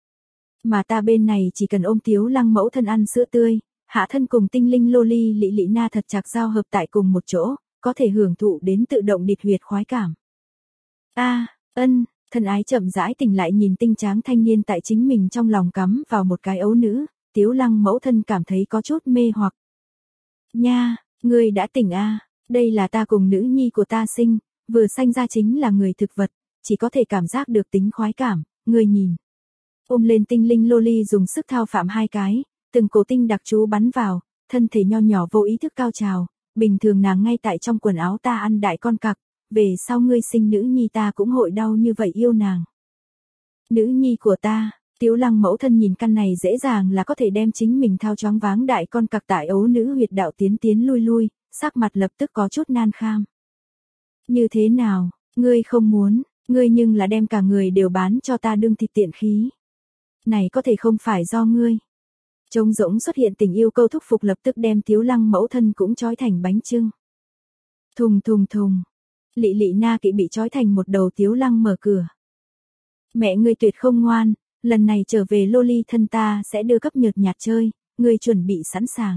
Mà ta bên này chỉ cần ôm Tiếu Lăng mẫu thân ăn sữa tươi, hạ thân cùng tinh linh Loli Lị Lị Na thật chặt giao hợp tại cùng một chỗ, có thể hưởng thụ đến tự động địt huyệt khoái cảm. A, ân, thân ái chậm rãi tỉnh lại nhìn tinh tráng thanh niên tại chính mình trong lòng cắm vào một cái ấu nữ, Tiếu Lăng mẫu thân cảm thấy có chút mê hoặc. Nha, ngươi đã tỉnh a, đây là ta cùng nữ nhi của ta sinh, vừa sanh ra chính là người thực vật, chỉ có thể cảm giác được tính khoái cảm, ngươi nhìn. Ôm lên tinh linh Loli dùng sức thao phạm hai cái, từng cổ tinh đặc chú bắn vào, thân thể nho nhỏ vô ý thức cao trào, bình thường nàng ngay tại trong quần áo ta ăn đại con cặc, về sau ngươi sinh nữ nhi ta cũng hội đau như vậy yêu nàng. Nữ nhi của ta, Tiếu Lăng mẫu thân nhìn căn này dễ dàng là có thể đem chính mình thao choáng váng đại con cặc tại ấu nữ huyệt đạo tiến tiến lui lui, sắc mặt lập tức có chút nan kham. Như thế nào, ngươi không muốn, ngươi nhưng là đem cả người đều bán cho ta đương thịt tiện khí. Này có thể không phải do ngươi. Trống rỗng xuất hiện tình yêu câu thúc phục lập tức đem Tiếu Lăng mẫu thân cũng trói thành bánh chưng. Thùng thùng thùng. Lị Lị Na kỵ bị trói thành một đầu. Tiếu Lăng mở cửa. Mẹ ngươi tuyệt không ngoan, lần này trở về Loli thân ta sẽ đưa cấp nhợt nhạt chơi, ngươi chuẩn bị sẵn sàng.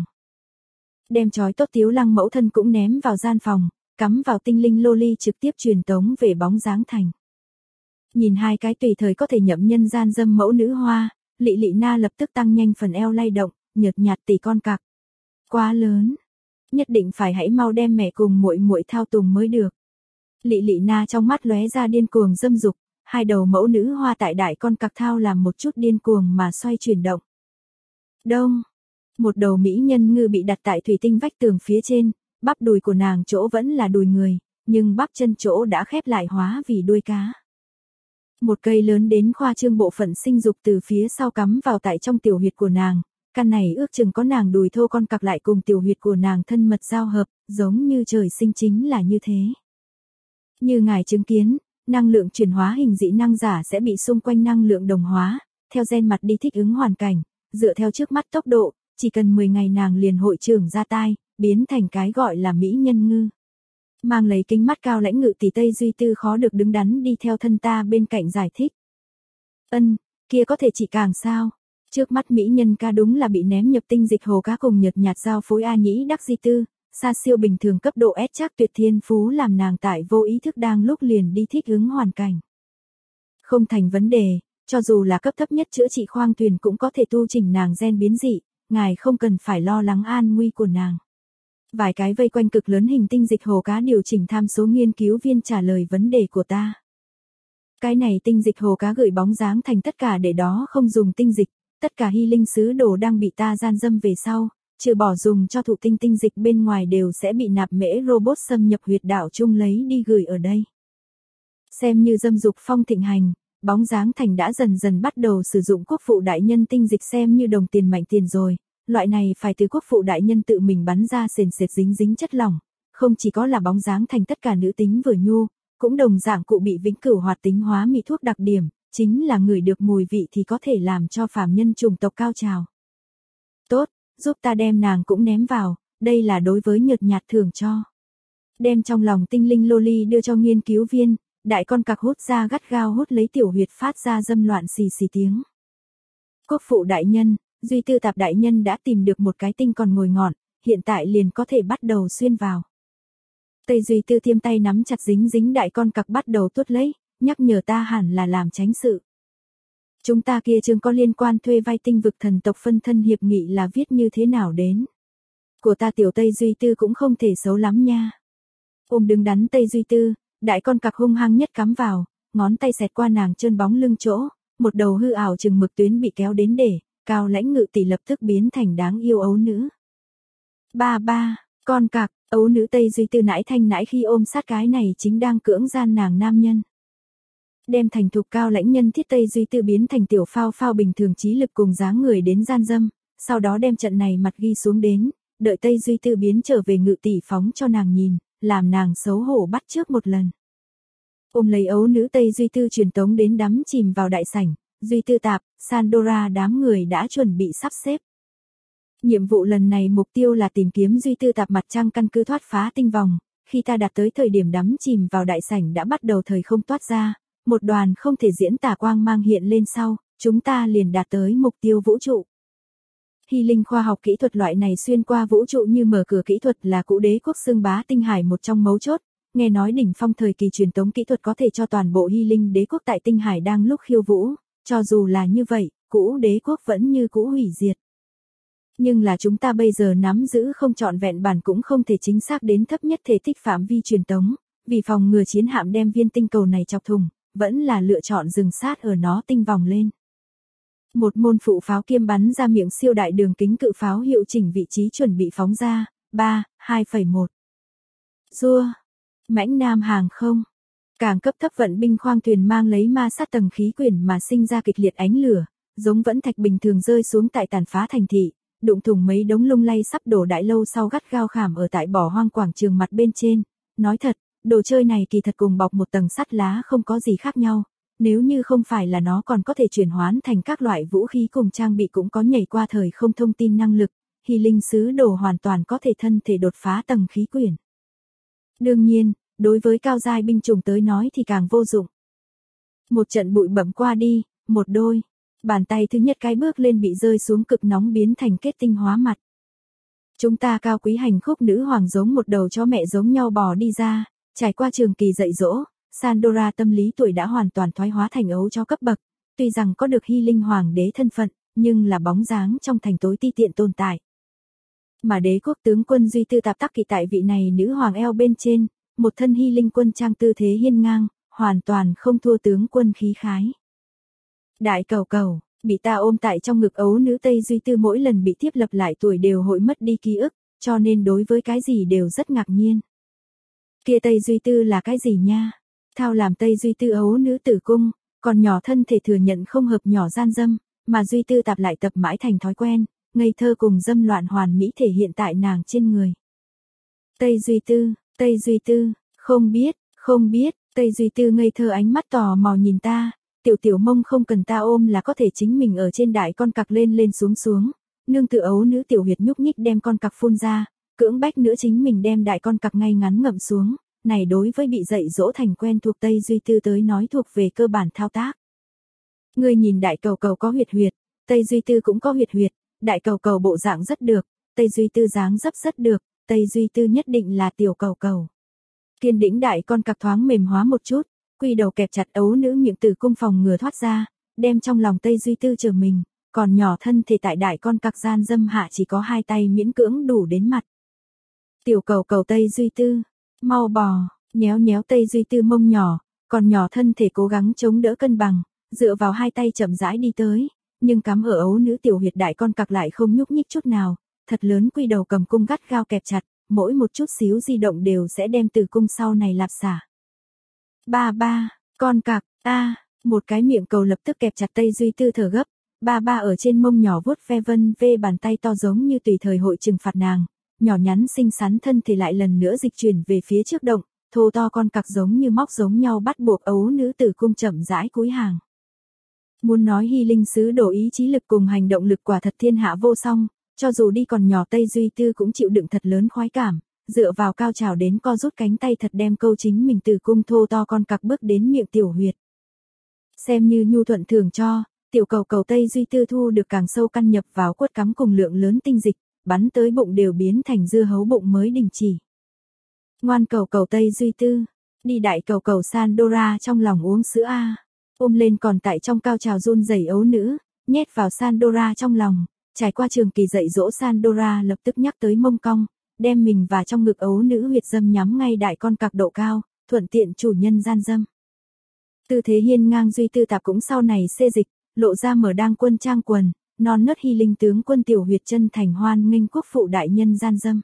Đem trói tốt Tiếu Lăng mẫu thân cũng ném vào gian phòng, cắm vào tinh linh Loli trực tiếp truyền tống về bóng dáng thành. Nhìn hai cái tùy thời có thể nhậm nhân gian dâm mẫu nữ hoa, Lị Lị Na lập tức tăng nhanh phần eo lay động, nhợt nhạt tỷ con cặc. Quá lớn, nhất định phải hãy mau đem mẹ cùng muội muội thao tùng mới được. Lị Lị Na trong mắt lóe ra điên cuồng dâm dục, hai đầu mẫu nữ hoa tại đại con cặc thao làm một chút điên cuồng mà xoay chuyển động. Đông, một đầu mỹ nhân ngư bị đặt tại thủy tinh vách tường phía trên, bắp đùi của nàng chỗ vẫn là đùi người, nhưng bắp chân chỗ đã khép lại hóa vì đuôi cá. Một cây lớn đến khoa trương bộ phận sinh dục từ phía sau cắm vào tại trong tiểu huyệt của nàng, căn này ước chừng có nàng đùi thô con cặc lại cùng tiểu huyệt của nàng thân mật giao hợp, giống như trời sinh chính là như thế. Như ngài chứng kiến, năng lượng chuyển hóa hình dị năng giả sẽ bị xung quanh năng lượng đồng hóa, theo gen mặt đi thích ứng hoàn cảnh, dựa theo trước mắt tốc độ, chỉ cần mười ngày nàng liền hội trưởng ra tai, biến thành cái gọi là mỹ nhân ngư. Mang lấy kính mắt cao lãnh ngự tỷ Tây Duy Tư khó được đứng đắn đi theo thân ta bên cạnh giải thích. Ân, kia có thể chỉ càng sao? Trước mắt mỹ nhân ca đúng là bị ném nhập tinh dịch hồ cá cùng nhợt nhạt giao phối A Nhĩ Đắc Di Tư, xa siêu bình thường cấp độ S chắc tuyệt thiên phú làm nàng tại vô ý thức đang lúc liền đi thích ứng hoàn cảnh. Không thành vấn đề, cho dù là cấp thấp nhất chữa trị khoang thuyền cũng có thể tu chỉnh nàng gen biến dị, ngài không cần phải lo lắng an nguy của nàng. Vài cái vây quanh cực lớn hình tinh dịch hồ cá điều chỉnh tham số nghiên cứu viên trả lời vấn đề của ta. Cái này tinh dịch hồ cá gửi bóng dáng thành tất cả để đó không dùng tinh dịch, tất cả hy linh sứ đồ đang bị ta gian dâm về sau, trừ bỏ dùng cho thụ tinh tinh dịch bên ngoài đều sẽ bị nạp mễ robot xâm nhập huyệt đạo chung lấy đi gửi ở đây. Xem như dâm dục phong thịnh hành, bóng dáng thành đã dần dần bắt đầu sử dụng quốc phụ đại nhân tinh dịch xem như đồng tiền mạnh tiền rồi. Loại này phải từ quốc phụ đại nhân tự mình bắn ra sền sệt dính dính chất lỏng, không chỉ có là bóng dáng thành tất cả nữ tính vừa nhu, cũng đồng dạng cụ bị vĩnh cửu hoạt tính hóa mỹ thuốc đặc điểm, chính là người được mùi vị thì có thể làm cho phàm nhân chủng tộc cao trào. Tốt, giúp ta đem nàng cũng ném vào, đây là đối với nhợt nhạt thưởng cho. Đem trong lòng tinh linh loli đưa cho nghiên cứu viên, đại con cặc hút ra gắt gao hút lấy tiểu huyệt phát ra dâm loạn xì xì tiếng. Quốc phụ đại nhân, Duy Tư Tạp đại nhân đã tìm được một cái tinh còn ngồi ngọn, hiện tại liền có thể bắt đầu xuyên vào. Tây Duy Tư tiêm tay nắm chặt dính dính đại con cặc bắt đầu tuốt lấy, nhắc nhở ta hẳn là làm tránh sự. Chúng ta kia chương có liên quan thuê vai tinh vực thần tộc phân thân hiệp nghị là viết như thế nào đến. Của ta tiểu Tây Duy Tư cũng không thể xấu lắm nha. Ôm đứng đắn Tây Duy Tư, đại con cặc hung hăng nhất cắm vào, ngón tay xẹt qua nàng trơn bóng lưng chỗ, một đầu hư ảo chừng mực tuyến bị kéo đến để. Cao lãnh ngự tỷ lập tức biến thành đáng yêu ấu nữ. Ba ba, con cặc, ấu nữ Tây Duy Tư nãi thanh nãi khi ôm sát cái này chính đang cưỡng gian nàng nam nhân. Đem thành thục cao lãnh nhân thiết Tây Duy Tư biến thành tiểu phao phao bình thường trí lực cùng dáng người đến gian dâm, sau đó đem trận này mặt ghi xuống đến, đợi Tây Duy Tư biến trở về ngự tỷ phóng cho nàng nhìn, làm nàng xấu hổ bắt trước một lần. Ôm lấy ấu nữ Tây Duy Tư truyền tống đến đắm chìm vào đại sảnh. Duy Tư Tạp, Sandora đám người đã chuẩn bị sắp xếp. Nhiệm vụ lần này mục tiêu là tìm kiếm Duy Tư Tạp mặt trăng căn cứ thoát phá tinh vòng, khi ta đạt tới thời điểm đắm chìm vào đại sảnh đã bắt đầu thời không toát ra, một đoàn không thể diễn tả quang mang hiện lên sau, chúng ta liền đạt tới mục tiêu vũ trụ. Hy linh khoa học kỹ thuật loại này xuyên qua vũ trụ như mở cửa kỹ thuật là cũ đế quốc xương bá tinh hải một trong mấu chốt, nghe nói đỉnh phong thời kỳ truyền tống kỹ thuật có thể cho toàn bộ Hy linh đế quốc tại tinh hải đang lúc khiêu vũ. Cho dù là như vậy, cũ đế quốc vẫn như cũ hủy diệt. Nhưng là chúng ta bây giờ nắm giữ không trọn vẹn bản cũng không thể chính xác đến thấp nhất thể tích phạm vi truyền tống, vì phòng ngừa chiến hạm đem viên tinh cầu này chọc thủng, vẫn là lựa chọn dừng sát ở nó tinh vòng lên. Một môn phụ pháo kiêm bắn ra miệng siêu đại đường kính cự pháo hiệu chỉnh vị trí chuẩn bị phóng ra, ba, hai phẩy một. Rua, mãnh nam hàng không. Càng cấp thấp vận binh khoang thuyền mang lấy ma sát tầng khí quyển mà sinh ra kịch liệt ánh lửa, giống vẫn thạch bình thường rơi xuống tại tàn phá thành thị, đụng thủng mấy đống lung lay sắp đổ đại lâu sau gắt gao khảm ở tại bỏ hoang quảng trường mặt bên trên. Nói thật, đồ chơi này kỳ thật cùng bọc một tầng sắt lá không có gì khác nhau, nếu như không phải là nó còn có thể chuyển hoán thành các loại vũ khí cùng trang bị cũng có nhảy qua thời không thông tin năng lực, Hy linh sứ đồ hoàn toàn có thể thân thể đột phá tầng khí quyển. Đương nhiên, đối với cao giai binh chủng tới nói thì càng vô dụng. Một trận bụi bặm qua đi, một đôi, bàn tay thứ nhất cái bước lên bị rơi xuống cực nóng biến thành kết tinh hóa mặt. Chúng ta cao quý hành khúc nữ hoàng giống một đầu chó mẹ giống nhau bò đi ra, trải qua trường kỳ dạy dỗ, Sandora tâm lý tuổi đã hoàn toàn thoái hóa thành ấu chó cấp bậc, tuy rằng có được Hy linh hoàng đế thân phận, nhưng là bóng dáng trong thành tối ti tiện tồn tại. Mà đế quốc tướng quân Duy Tư Tạp tắc kỵ tại vị này nữ hoàng eo bên trên, một thân Hy linh quân trang tư thế hiên ngang, hoàn toàn không thua tướng quân khí khái. Đại cầu cầu, bị ta ôm tại trong ngực ấu nữ Tây Duy Tư mỗi lần bị tiếp lập lại tuổi đều hội mất đi ký ức, cho nên đối với cái gì đều rất ngạc nhiên. Kia Tây Duy Tư là cái gì nha? Thao làm Tây Duy Tư ấu nữ tử cung, Còn nhỏ thân thể thừa nhận không hợp nhỏ gian dâm, mà Duy Tư Tạp lại tập mãi thành thói quen, ngây thơ cùng dâm loạn hoàn mỹ thể hiện tại nàng trên người. Tây Duy Tư, Tây Duy Tư, không biết, không biết, Tây Duy Tư ngây thơ ánh mắt tò mò nhìn ta, tiểu tiểu mông không cần ta ôm là có thể chính mình ở trên đại con cặc lên lên xuống xuống, nương tự ấu nữ tiểu huyệt nhúc nhích đem con cặc phun ra, cưỡng bách nữa chính mình đem đại con cặc ngay ngắn ngậm xuống, này đối với bị dạy dỗ thành quen thuộc Tây Duy Tư tới nói thuộc về cơ bản thao tác. Ngươi nhìn đại cầu cầu có huyệt huyệt, Tây Duy Tư cũng có huyệt huyệt, đại cầu cầu bộ dạng rất được, Tây Duy Tư dáng dấp rất được, Tây Duy Tư nhất định là tiểu cầu cầu. Kiên đĩnh đại con cặc thoáng mềm hóa một chút, quy đầu kẹp chặt ấu nữ miệng từ cung phòng ngừa thoát ra, đem trong lòng Tây Duy Tư chờ mình, còn nhỏ thân thể tại đại con cặc gian dâm hạ chỉ có hai tay miễn cưỡng đủ đến mặt. Tiểu cầu cầu Tây Duy Tư, mau bò, nhéo nhéo Tây Duy Tư mông nhỏ, còn nhỏ thân thể cố gắng chống đỡ cân bằng, dựa vào hai tay chậm rãi đi tới, nhưng cắm ở ấu nữ tiểu huyệt đại con cặc lại không nhúc nhích chút nào, thật lớn quy đầu cầm cung gắt gao kẹp chặt, mỗi một chút xíu di động đều sẽ đem từ cung sau này lạp xả. Ba ba, con cặc, a, một cái miệng cầu lập tức kẹp chặt Tây Duy Tư thở gấp, ba ba ở trên mông nhỏ vuốt ve vân vê bàn tay to giống như tùy thời hội trừng phạt nàng, nhỏ nhắn xinh xắn thân thể lại lần nữa dịch chuyển về phía trước động, thô to con cặc giống như móc giống nhau bắt buộc ấu nữ tử cung chậm rãi cúi hàng. Muốn nói hy linh sứ đổ ý chí lực cùng hành động lực quả thật thiên hạ vô song, cho dù đi còn nhỏ Tây Duy Tư cũng chịu đựng thật lớn khoái cảm, dựa vào cao trào đến co rút cánh tay thật đem câu chính mình từ cung thô to con cặc bước đến miệng tiểu huyệt. Xem như nhu thuận thường cho, tiểu cầu cầu Tây Duy Tư thu được càng sâu căn nhập vào quất cắm cùng lượng lớn tinh dịch, bắn tới bụng đều biến thành dưa hấu bụng mới đình chỉ. Ngoan cầu cầu Tây Duy Tư, đi đại cầu cầu Sandora trong lòng uống sữa a, ôm lên còn tại trong cao trào run rẩy ấu nữ, nhét vào Sandora trong lòng, trải qua trường kỳ dạy dỗ Sandora lập tức nhắc tới mông cong, đem mình và trong ngực ấu nữ huyệt dâm nhắm ngay đại con cặc độ cao, thuận tiện chủ nhân gian dâm. Tư thế hiên ngang Duy Tư Tạp cũng sau này xê dịch, lộ ra mở đang quân trang quần, non nớt hy linh tướng quân tiểu huyệt chân thành hoan nghênh quốc phụ đại nhân gian dâm.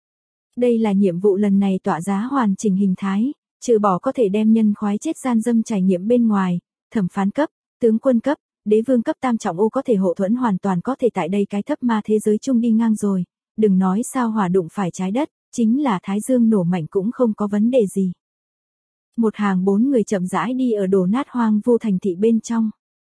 Đây là nhiệm vụ lần này tỏa giá hoàn chỉnh hình thái, trừ bỏ có thể đem nhân khoái chết gian dâm trải nghiệm bên ngoài, thẩm phán cấp, tướng quân cấp, đế vương cấp tam trọng ô có thể hộ thuẫn hoàn toàn có thể tại đây cái thấp ma thế giới chung đi ngang rồi, đừng nói sao hỏa đụng phải trái đất, chính là thái dương nổ mạnh cũng không có vấn đề gì. Một hàng bốn người chậm rãi đi ở đổ nát hoang vu thành thị bên trong.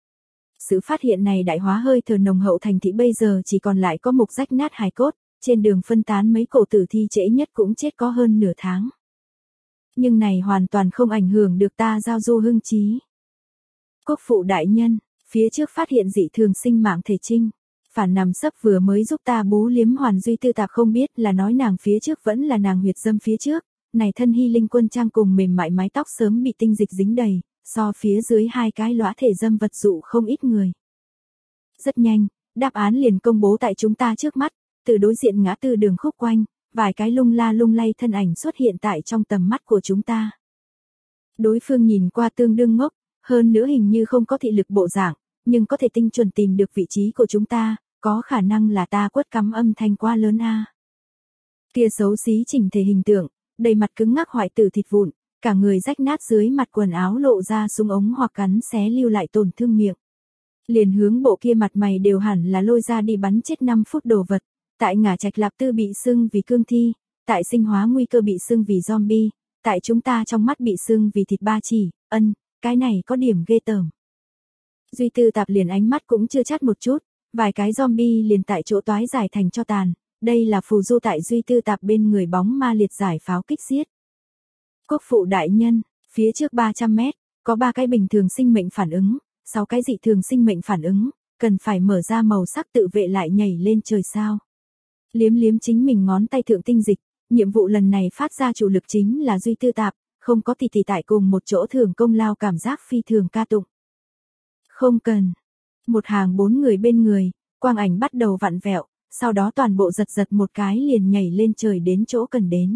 Sự phát hiện này đại hóa hơi thở nồng hậu thành thị bây giờ chỉ còn lại có mục rách nát hài cốt, trên đường phân tán mấy cổ tử thi trễ nhất cũng chết có hơn nửa tháng. Nhưng này hoàn toàn không ảnh hưởng được ta giao du hưng trí. Quốc phụ đại nhân, phía trước phát hiện dị thường sinh mạng thể trinh, phản nằm sấp vừa mới giúp ta bú liếm hoàn Duy Tư Tạp không biết là nói nàng phía trước vẫn là nàng huyệt dâm phía trước, này thân hy linh quân trang cùng mềm mại mái tóc sớm bị tinh dịch dính đầy, so phía dưới hai cái lõa thể dâm vật dụ không ít người. Rất nhanh, đáp án liền công bố tại chúng ta trước mắt, từ đối diện ngã tư đường khúc quanh, vài cái lung la lung lay thân ảnh xuất hiện tại trong tầm mắt của chúng ta. Đối phương nhìn qua tương đương ngốc, hơn nữa hình như không có thị lực bộ dạng, nhưng có thể tinh chuẩn tìm được vị trí của chúng ta, có khả năng là ta quất cắm âm thanh quá lớn a. Kia xấu xí chỉnh thể hình tượng, đầy mặt cứng ngắc hoại tử thịt vụn, cả người rách nát dưới mặt quần áo lộ ra súng ống hoặc cắn xé lưu lại tổn thương miệng. Liền hướng bộ kia mặt mày đều hẳn là lôi ra đi bắn chết năm phút đồ vật, tại ngả trạch lạp tư bị sưng vì cương thi, tại sinh hóa nguy cơ bị sưng vì zombie, tại chúng ta trong mắt bị sưng vì thịt ba chỉ, ân, cái này có điểm ghê tởm. Duy Tư Tạp liền ánh mắt cũng chưa chắt một chút, vài cái zombie liền tại chỗ toái giải thành cho tàn, đây là phù du tại Duy Tư Tạp bên người bóng ma liệt giải pháo kích giết. Quốc phụ đại nhân, phía trước ba trăm mét, có ba cái bình thường sinh mệnh phản ứng, sáu cái dị thường sinh mệnh phản ứng, cần phải mở ra màu sắc tự vệ lại nhảy lên trời sao. Liếm liếm chính mình ngón tay thượng tinh dịch, nhiệm vụ lần này phát ra chủ lực chính là Duy Tư Tạp, không có tỷ tỷ tại cùng một chỗ thường công lao cảm giác phi thường ca tụng. Không cần. Một hàng bốn người bên người, quang ảnh bắt đầu vặn vẹo, sau đó toàn bộ giật giật một cái liền nhảy lên trời đến chỗ cần đến.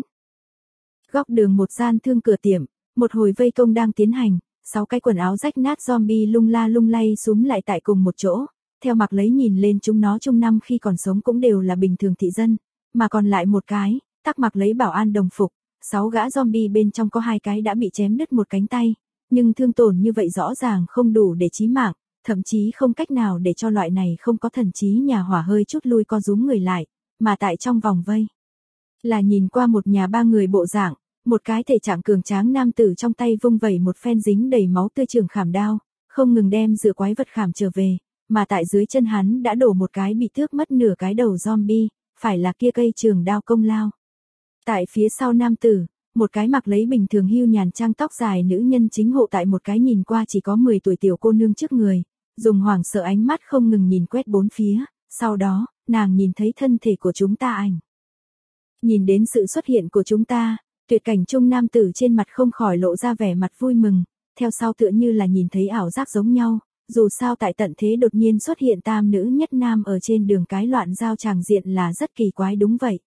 Góc đường một gian thương cửa tiệm, một hồi vây công đang tiến hành, sáu cái quần áo rách nát zombie lung la lung lay súm lại tại cùng một chỗ, theo mặc lấy nhìn lên chúng nó chung năm khi còn sống cũng đều là bình thường thị dân, mà còn lại một cái, tắc mặc lấy bảo an đồng phục, sáu gã zombie bên trong có hai cái đã bị chém đứt một cánh tay, nhưng thương tổn như vậy rõ ràng không đủ để chí mạng, thậm chí không cách nào để cho loại này không có thần trí nhà hỏa hơi chút lui co rúm người lại, mà tại trong vòng vây. Là nhìn qua một nhà ba người bộ dạng, một cái thể trạng cường tráng nam tử trong tay vung vẩy một phen dính đầy máu tươi trường khảm đao, không ngừng đem dựa quái vật khảm trở về, mà tại dưới chân hắn đã đổ một cái bị thước mất nửa cái đầu zombie, phải là kia cây trường đao công lao. Tại phía sau nam tử, một cái mặc lấy bình thường hưu nhàn trang tóc dài nữ nhân chính hộ tại một cái nhìn qua chỉ có mười tuổi tiểu cô nương trước người, dùng hoảng sợ ánh mắt không ngừng nhìn quét bốn phía, sau đó, nàng nhìn thấy thân thể của chúng ta ảnh. Nhìn đến sự xuất hiện của chúng ta, tuyệt cảnh trung nam tử trên mặt không khỏi lộ ra vẻ mặt vui mừng, theo sau tựa như là nhìn thấy ảo giác giống nhau, dù sao tại tận thế đột nhiên xuất hiện tam nữ nhất nam ở trên đường cái loạn giao tràng diện là rất kỳ quái đúng vậy.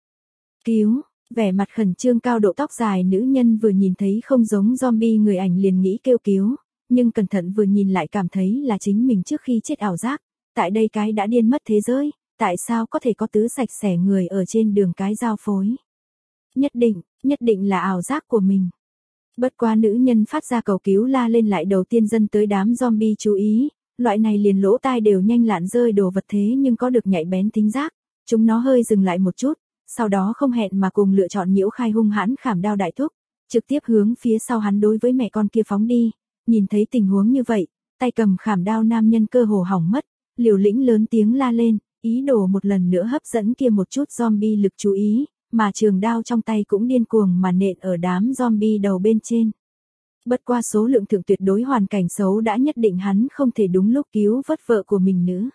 Cứu, vẻ mặt khẩn trương cao độ tóc dài nữ nhân vừa nhìn thấy không giống zombie người ảnh liền nghĩ kêu cứu, nhưng cẩn thận vừa nhìn lại cảm thấy là chính mình trước khi chết ảo giác, tại đây cái đã điên mất thế giới, tại sao có thể có tứ sạch sẽ người ở trên đường cái giao phối. Nhất định, nhất định là ảo giác của mình. Bất quá nữ nhân phát ra cầu cứu la lên lại đầu tiên dân tới đám zombie chú ý, loại này liền lỗ tai đều nhanh lạn rơi đồ vật thế nhưng có được nhạy bén thính giác, chúng nó hơi dừng lại một chút, sau đó không hẹn mà cùng lựa chọn nhiễu khai hung hãn khảm đao đại thúc, trực tiếp hướng phía sau hắn đối với mẹ con kia phóng đi, nhìn thấy tình huống như vậy, tay cầm khảm đao nam nhân cơ hồ hỏng mất, liều lĩnh lớn tiếng la lên, ý đồ một lần nữa hấp dẫn kia một chút zombie lực chú ý, mà trường đao trong tay cũng điên cuồng mà nện ở đám zombie đầu bên trên. Bất qua số lượng thượng tuyệt đối hoàn cảnh xấu đã nhất định hắn không thể đúng lúc cứu vớt vợ của mình nữa.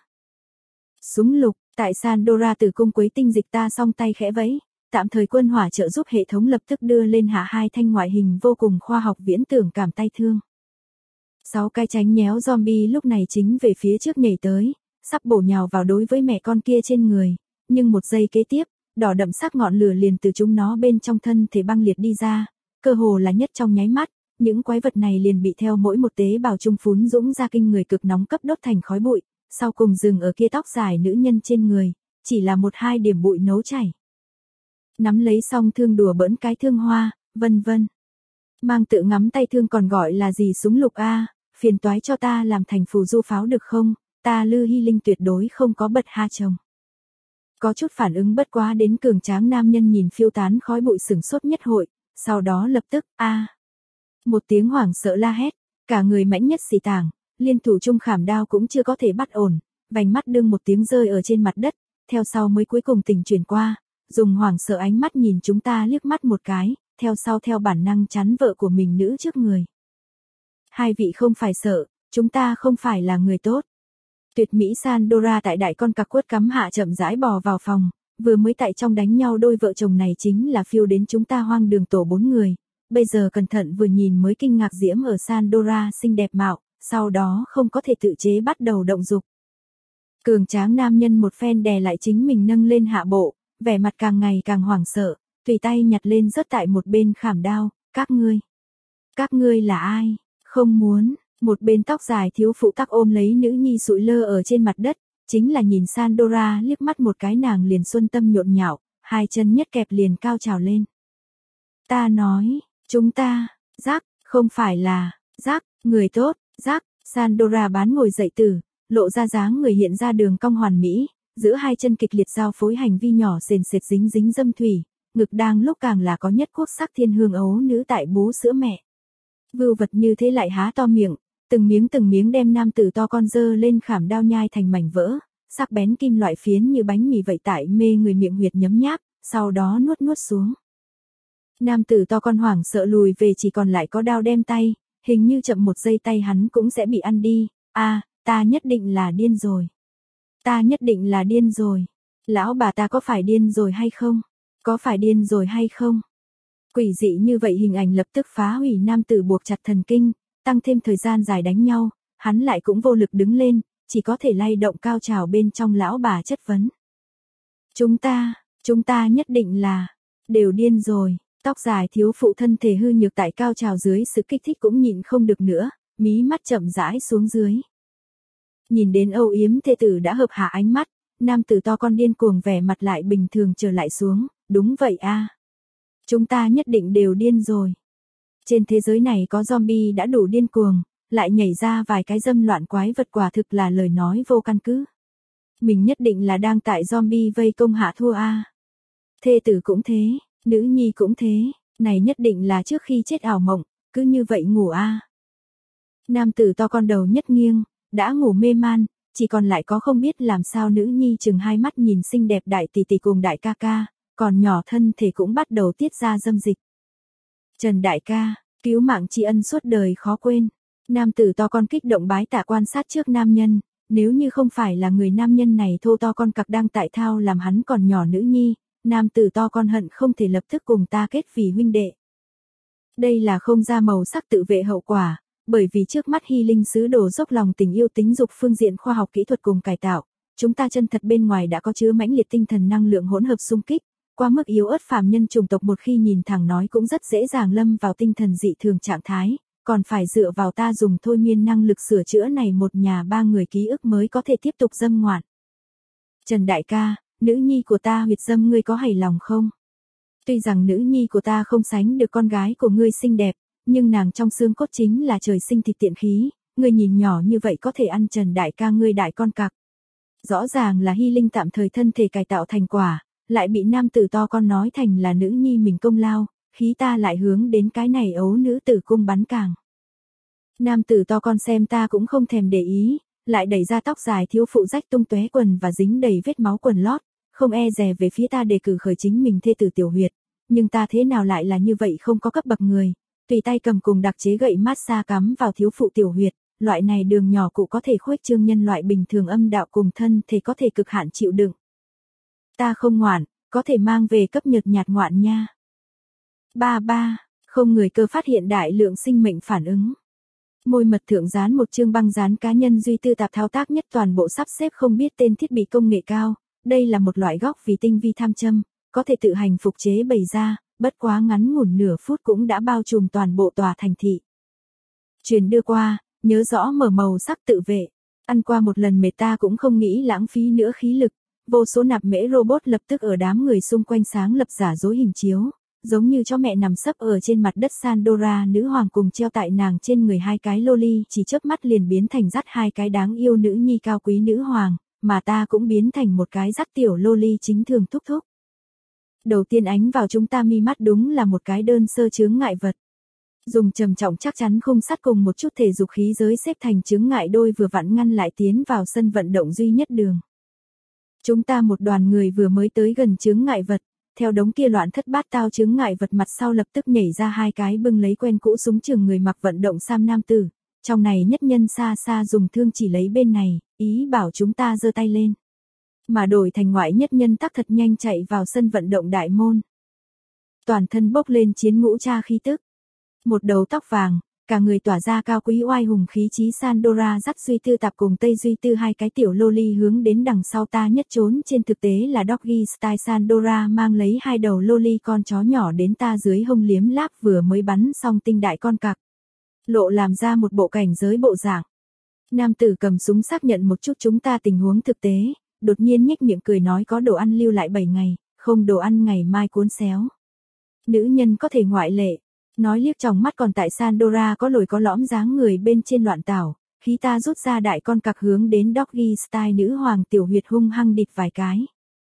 Súng lục, tại Sandora từ cung quấy tinh dịch ta song tay khẽ vẫy, tạm thời quân hỏa trợ giúp hệ thống lập tức đưa lên hạ hai thanh ngoại hình vô cùng khoa học viễn tưởng cảm tay thương. Sáu cái tránh nhéo zombie lúc này chính về phía trước nhảy tới, sắp bổ nhào vào đối với mẹ con kia trên người, nhưng một giây kế tiếp, đỏ đậm sắc ngọn lửa liền từ chúng nó bên trong thân thể băng liệt đi ra, cơ hồ là nhất trong nháy mắt, những quái vật này liền bị theo mỗi một tế bào trung phún dũng ra kinh người cực nóng cấp đốt thành khói bụi, sau cùng dừng ở kia tóc dài nữ nhân trên người, chỉ là một hai điểm bụi nấu chảy. Nắm lấy xong thương đùa bỡn cái thương hoa, vân vân. Mang tự ngắm tay thương còn gọi là gì súng lục a, phiền toái cho ta làm thành phù du pháo được không, ta Lư Hy Linh tuyệt đối không có bật ha chồng. Có chút phản ứng bất quá đến cường tráng nam nhân nhìn phiêu tán khói bụi sửng sốt nhất hội, sau đó lập tức, a một tiếng hoảng sợ la hét, cả người mãnh nhất xì tàng, liên thủ trung khảm đao cũng chưa có thể bắt ổn, vành mắt đương một tiếng rơi ở trên mặt đất, theo sau mới cuối cùng tỉnh chuyển qua, dùng hoảng sợ ánh mắt nhìn chúng ta liếc mắt một cái, theo sau theo bản năng chắn vợ của mình nữ trước người. Hai vị không phải sợ, chúng ta không phải là người tốt. Tuyệt mỹ Sandora tại đại con cặc quất cắm hạ chậm rãi bò vào phòng, vừa mới tại trong đánh nhau đôi vợ chồng này chính là phiêu đến chúng ta hoang đường tổ bốn người, bây giờ cẩn thận vừa nhìn mới kinh ngạc diễm ở Sandora xinh đẹp mạo, sau đó không có thể tự chế bắt đầu động dục. Cường tráng nam nhân một phen đè lại chính mình nâng lên hạ bộ, vẻ mặt càng ngày càng hoảng sợ, tùy tay nhặt lên rớt tại một bên khảm đao, các ngươi. Các ngươi là ai? Không muốn. Một bên tóc dài thiếu phụ tắc ôm lấy nữ nhi sụi lơ ở trên mặt đất, chính là nhìn Sandora liếc mắt một cái nàng liền xuân tâm nhộn nhạo, hai chân nhất kẹp liền cao trào lên. Ta nói, chúng ta, Giác, không phải là, Giác, người tốt, Giác, Sandora bán ngồi dậy từ, lộ ra dáng người hiện ra đường cong hoàn mỹ, giữa hai chân kịch liệt giao phối hành vi nhỏ sền sệt dính dính dâm thủy, ngực đang lúc càng là có nhất quốc sắc thiên hương ấu nữ tại bú sữa mẹ. Vưu vật như thế lại há to miệng, từng miếng từng miếng đem nam tử to con dơ lên khảm đao nhai thành mảnh vỡ, sắc bén kim loại phiến như bánh mì vậy tại mê người miệng huyệt nhấm nháp, sau đó nuốt nuốt xuống. Nam tử to con hoảng sợ lùi về chỉ còn lại có đao đem tay, hình như chậm một giây tay hắn cũng sẽ bị ăn đi, a à, ta nhất định là điên rồi. Ta nhất định là điên rồi. Lão bà ta có phải điên rồi hay không? Có phải điên rồi hay không? Quỷ dị như vậy hình ảnh lập tức phá hủy nam tử buộc chặt thần kinh, tăng thêm thời gian dài đánh nhau, hắn lại cũng vô lực đứng lên, chỉ có thể lay động cao trào bên trong lão bà chất vấn. Chúng ta, chúng ta nhất định là, đều điên rồi, tóc dài thiếu phụ thân thể hư nhược tại cao trào dưới sự kích thích cũng nhịn không được nữa, mí mắt chậm rãi xuống dưới. Nhìn đến âu yếm thê tử đã hợp hạ ánh mắt, nam tử to con điên cuồng vẻ mặt lại bình thường trở lại xuống, đúng vậy a, chúng ta nhất định đều điên rồi. Trên thế giới này có zombie đã đủ điên cuồng, lại nhảy ra vài cái dâm loạn quái vật quả thực là lời nói vô căn cứ. Mình nhất định là đang tại zombie vây công hạ thua a. Thê tử cũng thế, nữ nhi cũng thế, này nhất định là trước khi chết ảo mộng, cứ như vậy ngủ a. Nam tử to con đầu nhất nghiêng, đã ngủ mê man, chỉ còn lại có không biết làm sao nữ nhi chừng hai mắt nhìn xinh đẹp đại tỷ tỷ cùng đại ca ca, còn nhỏ thân thể cũng bắt đầu tiết ra dâm dịch. Trần đại ca, cứu mạng tri ân suốt đời khó quên. Nam tử to con kích động bái tạ quan sát trước nam nhân, nếu như không phải là người nam nhân này thô to con cặc đang tại thao làm hắn còn nhỏ nữ nhi, nam tử to con hận không thể lập tức cùng ta kết vì huynh đệ. Đây là không ra màu sắc tự vệ hậu quả, bởi vì trước mắt Hy Linh sứ đồ dốc lòng tình yêu tính dục phương diện khoa học kỹ thuật cùng cải tạo, chúng ta chân thật bên ngoài đã có chứa mãnh liệt tinh thần năng lượng hỗn hợp xung kích, qua mức yếu ớt phàm nhân chủng tộc một khi nhìn thẳng nói cũng rất dễ dàng lâm vào tinh thần dị thường trạng thái, còn phải dựa vào ta dùng thôi miên năng lực sửa chữa này một nhà ba người ký ức mới có thể tiếp tục dâm ngoạn. Trần đại ca, nữ nhi của ta huyệt dâm ngươi có hài lòng không? Tuy rằng nữ nhi của ta không sánh được con gái của ngươi xinh đẹp, nhưng nàng trong xương cốt chính là trời sinh thịt tiện khí, ngươi nhìn nhỏ như vậy có thể ăn Trần đại ca ngươi đại con cặc. Rõ ràng là Hy Linh tạm thời thân thể cải tạo thành quả, lại bị nam tử to con nói thành là nữ nhi mình công lao, khí ta lại hướng đến cái này ấu nữ tử cung bắn càng. Nam tử to con xem ta cũng không thèm để ý, lại đẩy ra tóc dài thiếu phụ rách tung tóe quần và dính đầy vết máu quần lót, không e dè về phía ta đề cử khởi chính mình thê tử tiểu huyệt, nhưng ta thế nào lại là như vậy không có cấp bậc người, tùy tay cầm cùng đặc chế gậy massage cắm vào thiếu phụ tiểu huyệt, loại này đường nhỏ cụ có thể khuếch trương nhân loại bình thường âm đạo cùng thân thể có thể cực hạn chịu đựng. Ta không ngoạn, có thể mang về cấp nhợt nhạt ngoạn nha. Ba ba, không người cơ phát hiện đại lượng sinh mệnh phản ứng. Môi mật thượng dán một chương băng dán cá nhân duy tư tạp thao tác nhất toàn bộ sắp xếp không biết tên thiết bị công nghệ cao, đây là một loại góc vì tinh vi tham châm, có thể tự hành phục chế bày ra, bất quá ngắn ngủn nửa phút cũng đã bao trùm toàn bộ tòa thành thị. Truyền đưa qua, nhớ rõ mở màu sắc tự vệ, ăn qua một lần mệt ta cũng không nghĩ lãng phí nữa khí lực, vô số nạp mễ robot lập tức ở đám người xung quanh sáng lập giả dối hình chiếu. Giống như chó mẹ nằm sấp ở trên mặt đất Sandora nữ hoàng cùng treo tại nàng trên người hai cái loli chỉ chớp mắt liền biến thành dắt hai cái đáng yêu nữ nhi cao quý nữ hoàng, mà ta cũng biến thành một cái dắt tiểu loli chính thường thúc thúc. Đầu tiên ánh vào chúng ta mi mắt đúng là một cái đơn sơ chướng ngại vật. Dùng trầm trọng chắc chắn khung sắt cùng một chút thể dục khí giới xếp thành chướng ngại đôi vừa vặn ngăn lại tiến vào sân vận động duy nhất đường. Chúng ta một đoàn người vừa mới tới gần chướng ngại vật. Theo đống kia loạn thất bát tao chướng ngại vật mặt sau lập tức nhảy ra hai cái bưng lấy quen cũ súng trường người mặc vận động sam nam tử, trong này nhất nhân xa xa dùng thương chỉ lấy bên này, ý bảo chúng ta giơ tay lên. Mà đổi thành ngoại nhất nhân tắc thật nhanh chạy vào sân vận động đại môn. Toàn thân bốc lên chiến ngũ cha khí tức. Một đầu tóc vàng, cả người tỏa ra cao quý oai hùng khí chí Sandora dắt Duy Tư Tạp cùng Tây Duy Tư hai cái tiểu loli hướng đến đằng sau ta nhất trốn trên thực tế là Doggy Style Sandora mang lấy hai đầu loli con chó nhỏ đến ta dưới hông liếm láp vừa mới bắn xong tinh đại con cặc. Lộ làm ra một bộ cảnh giới bộ dạng. Nam tử cầm súng xác nhận một chút chúng ta tình huống thực tế, đột nhiên nhếch miệng cười nói có đồ ăn lưu lại bảy ngày, không đồ ăn ngày mai cuốn xéo. Nữ nhân có thể ngoại lệ. Nói liếc trong mắt còn tại Sandora có lồi có lõm dáng người bên trên loạn tảo, khí ta rút ra đại con cặc hướng đến Doggy Style nữ hoàng tiểu huyệt hung hăng địt vài cái.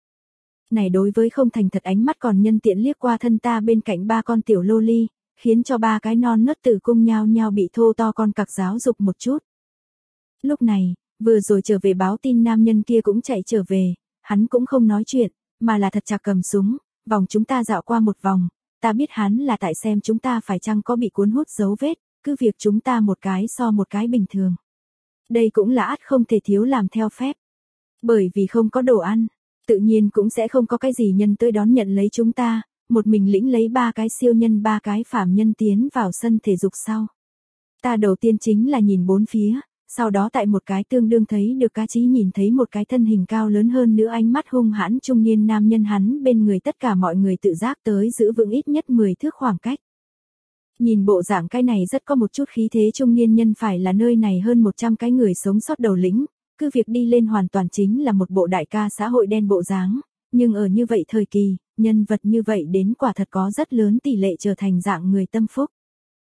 Này đối với không thành thật ánh mắt còn nhân tiện liếc qua thân ta bên cạnh ba con tiểu loli, khiến cho ba cái non nớt tử cung nhao nhao bị thô to con cặc giáo dục một chút. Lúc này, vừa rồi trở về báo tin nam nhân kia cũng chạy trở về, hắn cũng không nói chuyện, mà là thật chặt cầm súng, vòng chúng ta dạo qua một vòng. Ta biết hắn là tại xem chúng ta phải chăng có bị cuốn hút dấu vết, cứ việc chúng ta một cái so một cái bình thường. Đây cũng là ắt không thể thiếu làm theo phép. Bởi vì không có đồ ăn, tự nhiên cũng sẽ không có cái gì nhân tới đón nhận lấy chúng ta, một mình lĩnh lấy ba cái siêu nhân ba cái phàm nhân tiến vào sân thể dục sau. Ta đầu tiên chính là nhìn bốn phía, sau đó tại một cái tương đương thấy được cá chí nhìn thấy một cái thân hình cao lớn hơn nữa ánh mắt hung hãn trung niên nam nhân hắn bên người tất cả mọi người tự giác tới giữ vững ít nhất mười thước khoảng cách. Nhìn bộ dạng cái này rất có một chút khí thế trung niên nhân phải là nơi này hơn một trăm cái người sống sót đầu lĩnh, cứ việc đi lên hoàn toàn chính là một bộ đại ca xã hội đen bộ dáng, nhưng ở như vậy thời kỳ, nhân vật như vậy đến quả thật có rất lớn tỷ lệ trở thành dạng người tâm phúc.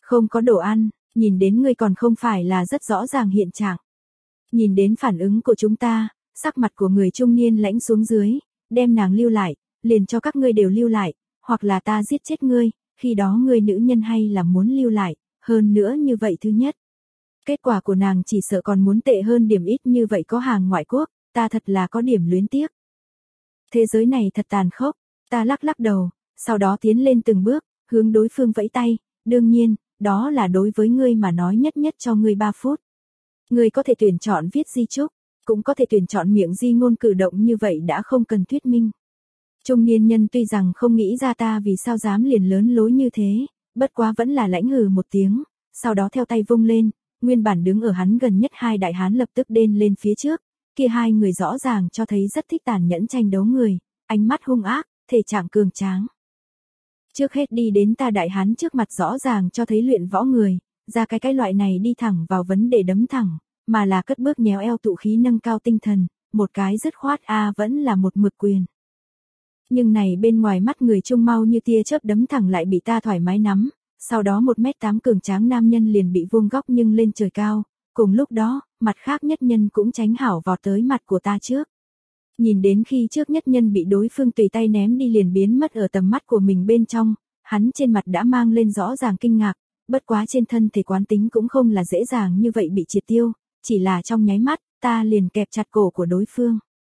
Không có đồ ăn, nhìn đến ngươi còn không phải là rất rõ ràng hiện trạng. Nhìn đến phản ứng của chúng ta, sắc mặt của người trung niên lãnh xuống dưới, đem nàng lưu lại, liền cho các ngươi đều lưu lại, hoặc là ta giết chết ngươi, khi đó ngươi nữ nhân hay là muốn lưu lại, hơn nữa như vậy thứ nhất. Kết quả của nàng chỉ sợ còn muốn tệ hơn điểm ít như vậy có hàng ngoại quốc, ta thật là có điểm luyến tiếc. Thế giới này thật tàn khốc, ta lắc lắc đầu, sau đó tiến lên từng bước, hướng đối phương vẫy tay, đương nhiên, đó là đối với ngươi mà nói nhất nhất cho ngươi ba phút. Ngươi có thể tuyển chọn viết di chúc, cũng có thể tuyển chọn miệng di ngôn cử động như vậy đã không cần thuyết minh. Trung niên nhân tuy rằng không nghĩ ra ta vì sao dám liền lớn lối như thế, bất quá vẫn là lãnh hừ một tiếng, sau đó theo tay vung lên, nguyên bản đứng ở hắn gần nhất hai đại hán lập tức đên lên phía trước, kia hai người rõ ràng cho thấy rất thích tàn nhẫn tranh đấu người, ánh mắt hung ác, thể trạng cường tráng. Trước hết đi đến ta đại hán trước mặt rõ ràng cho thấy luyện võ người, ra cái cái loại này đi thẳng vào vấn đề đấm thẳng, mà là cất bước nhéo eo tụ khí nâng cao tinh thần, một cái dứt khoát a vẫn là một mực quyền. Nhưng này bên ngoài mắt người trung mau như tia chớp đấm thẳng lại bị ta thoải mái nắm, sau đó một mét tám cường tráng nam nhân liền bị vuông góc nhưng lên trời cao, cùng lúc đó, mặt khác nhất nhân cũng tránh hảo vọt tới mặt của ta trước. Nhìn đến khi trước nhất nhân bị đối phương tùy tay ném đi liền biến mất ở tầm mắt của mình bên trong, hắn trên mặt đã mang lên rõ ràng kinh ngạc, bất quá trên thân thể quán tính cũng không là dễ dàng như vậy bị triệt tiêu, chỉ là trong nháy mắt, ta liền kẹp chặt cổ của đối phương.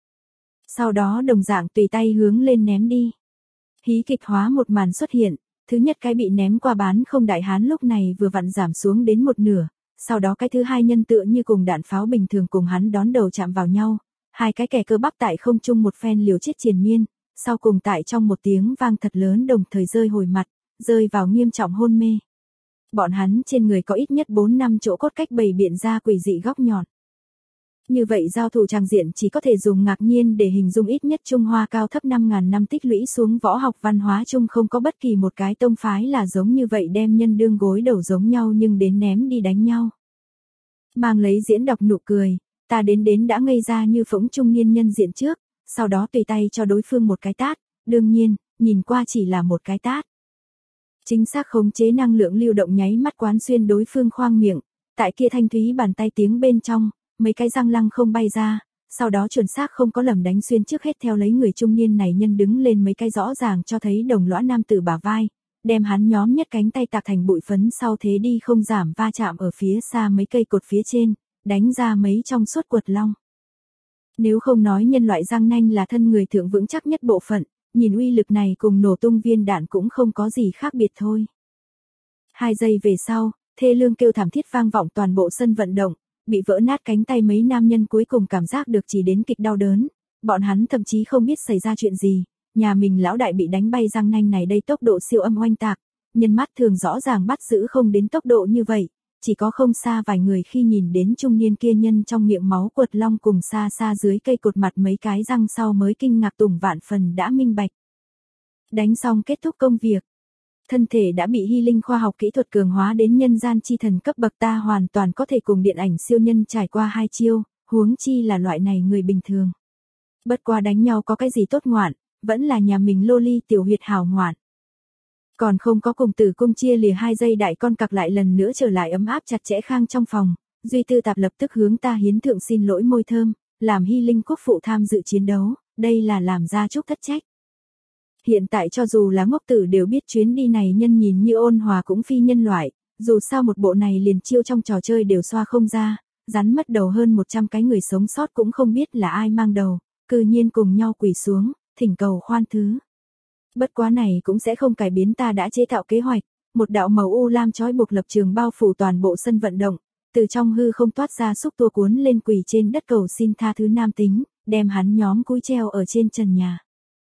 Sau đó đồng dạng tùy tay hướng lên ném đi. Hí kịch hóa một màn xuất hiện, thứ nhất cái bị ném qua bán không đại hán lúc này vừa vặn giảm xuống đến một nửa, sau đó cái thứ hai nhân tựa như cùng đạn pháo bình thường cùng hắn đón đầu chạm vào nhau, hai cái kẻ cơ bắp tại không trung một phen liều chết triền miên, sau cùng tại trong một tiếng vang thật lớn đồng thời rơi hồi mặt, rơi vào nghiêm trọng hôn mê. Bọn hắn trên người có ít nhất bốn năm chỗ cốt cách bày biện ra quỷ dị góc nhọn. Như vậy giao thủ tràng diện chỉ có thể dùng ngạc nhiên để hình dung ít nhất Trung Hoa cao thấp năm ngàn năm tích lũy xuống võ học văn hóa chung không có bất kỳ một cái tông phái là giống như vậy đem nhân đương gối đầu giống nhau nhưng đến ném đi đánh nhau. Mang lấy diễn đọc nụ cười, ta đến đến đã ngây ra như phỗng trung niên nhân diện trước, sau đó tùy tay cho đối phương một cái tát, đương nhiên, nhìn qua chỉ là một cái tát. Chính xác khống chế năng lượng lưu động nháy mắt quán xuyên đối phương khoang miệng, tại kia thanh thúy bàn tay tiếng bên trong, mấy cái răng lăng không bay ra, sau đó chuẩn xác không có lầm đánh xuyên trước hết theo lấy người trung niên này nhân đứng lên mấy cái rõ ràng cho thấy đồng lõa nam tử bả vai, đem hắn nhóm nhất cánh tay tạc thành bụi phấn sau thế đi không giảm va chạm ở phía xa mấy cây cột phía trên, đánh ra mấy trong suốt quật long. Nếu không nói nhân loại răng nanh là thân người thượng vững chắc nhất bộ phận, nhìn uy lực này cùng nổ tung viên đạn cũng không có gì khác biệt thôi. Hai giây về sau, thê lương kêu thảm thiết vang vọng toàn bộ sân vận động, bị vỡ nát cánh tay mấy nam nhân cuối cùng cảm giác được chỉ đến kịch đau đớn, bọn hắn thậm chí không biết xảy ra chuyện gì, nhà mình lão đại bị đánh bay răng nanh này đây tốc độ siêu âm oanh tạc, nhân mắt thường rõ ràng bắt giữ không đến tốc độ như vậy, chỉ có không xa vài người khi nhìn đến trung niên kia nhân trong miệng máu quật long cùng xa xa dưới cây cột mặt mấy cái răng sau mới kinh ngạc tủng vạn phần đã minh bạch. Đánh xong kết thúc công việc. Thân thể đã bị hy linh khoa học kỹ thuật cường hóa đến nhân gian chi thần cấp bậc ta hoàn toàn có thể cùng điện ảnh siêu nhân trải qua hai chiêu, huống chi là loại này người bình thường. Bất qua đánh nhau có cái gì tốt ngoạn, vẫn là nhà mình loli tiểu huyệt hào ngoạn. Còn không có cùng tử cung chia lìa hai giây đại con cặc lại lần nữa trở lại ấm áp chặt chẽ khang trong phòng, Duy Tư Tạp lập tức hướng ta hiến thượng xin lỗi môi thơm, làm hy linh quốc phụ tham dự chiến đấu, đây là làm ra chúc thất trách. Hiện tại cho dù là ngốc tử đều biết chuyến đi này nhân nhìn như ôn hòa cũng phi nhân loại, dù sao một bộ này liền chiêu trong trò chơi đều xoa không ra, rắn mất đầu hơn một trăm cái người sống sót cũng không biết là ai mang đầu, cư nhiên cùng nhau quỳ xuống, thỉnh cầu khoan thứ. Bất quá này cũng sẽ không cải biến ta đã chế tạo kế hoạch, một đạo màu u lam trói buộc lập trường bao phủ toàn bộ sân vận động, từ trong hư không toát ra xúc tua cuốn lên quỳ trên đất cầu xin tha thứ nam tính, đem hắn nhóm cúi treo ở trên trần nhà.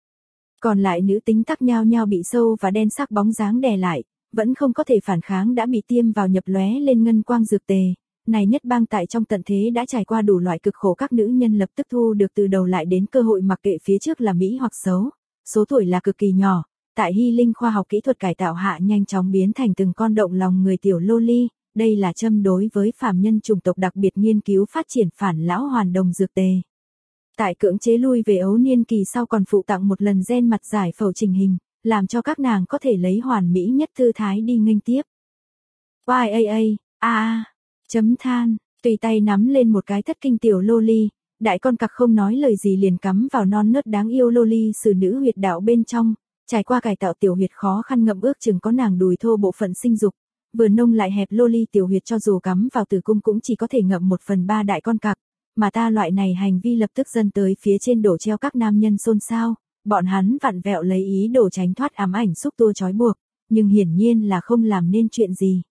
Còn lại nữ tính tắc nhao nhao bị sâu và đen sắc bóng dáng đè lại, vẫn không có thể phản kháng đã bị tiêm vào nhập lóe lên ngân quang dược tề. Này nhất bang tại trong tận thế đã trải qua đủ loại cực khổ các nữ nhân lập tức thu được từ đầu lại đến cơ hội mặc kệ phía trước là mỹ hoặc xấu, số tuổi là cực kỳ nhỏ, tại hy linh khoa học kỹ thuật cải tạo hạ nhanh chóng biến thành từng con động lòng người tiểu loli, đây là châm đối với phàm nhân chủng tộc đặc biệt nghiên cứu phát triển phản lão hoàn đồng dược tề. Tại cưỡng chế lui về ấu niên kỳ sau còn phụ tặng một lần gen mặt giải phẫu trình hình, làm cho các nàng có thể lấy hoàn mỹ nhất thư thái đi nghênh tiếp. oai a a, a a, chấm than, tùy tay nắm lên một cái thất kinh tiểu loli, đại con cặc không nói lời gì liền cắm vào non nớt đáng yêu loli xử nữ huyệt đạo bên trong, trải qua cải tạo tiểu huyệt khó khăn ngậm ước chừng có nàng đùi thô bộ phận sinh dục, vừa nông lại hẹp loli tiểu huyệt cho dù cắm vào tử cung cũng chỉ có thể ngậm một phần ba đại con cặc, mà ta loại này hành vi lập tức dâng tới phía trên đổ treo các nam nhân xôn xao, bọn hắn vặn vẹo lấy ý đồ tránh thoát ám ảnh xúc tua trói buộc, nhưng hiển nhiên là không làm nên chuyện gì.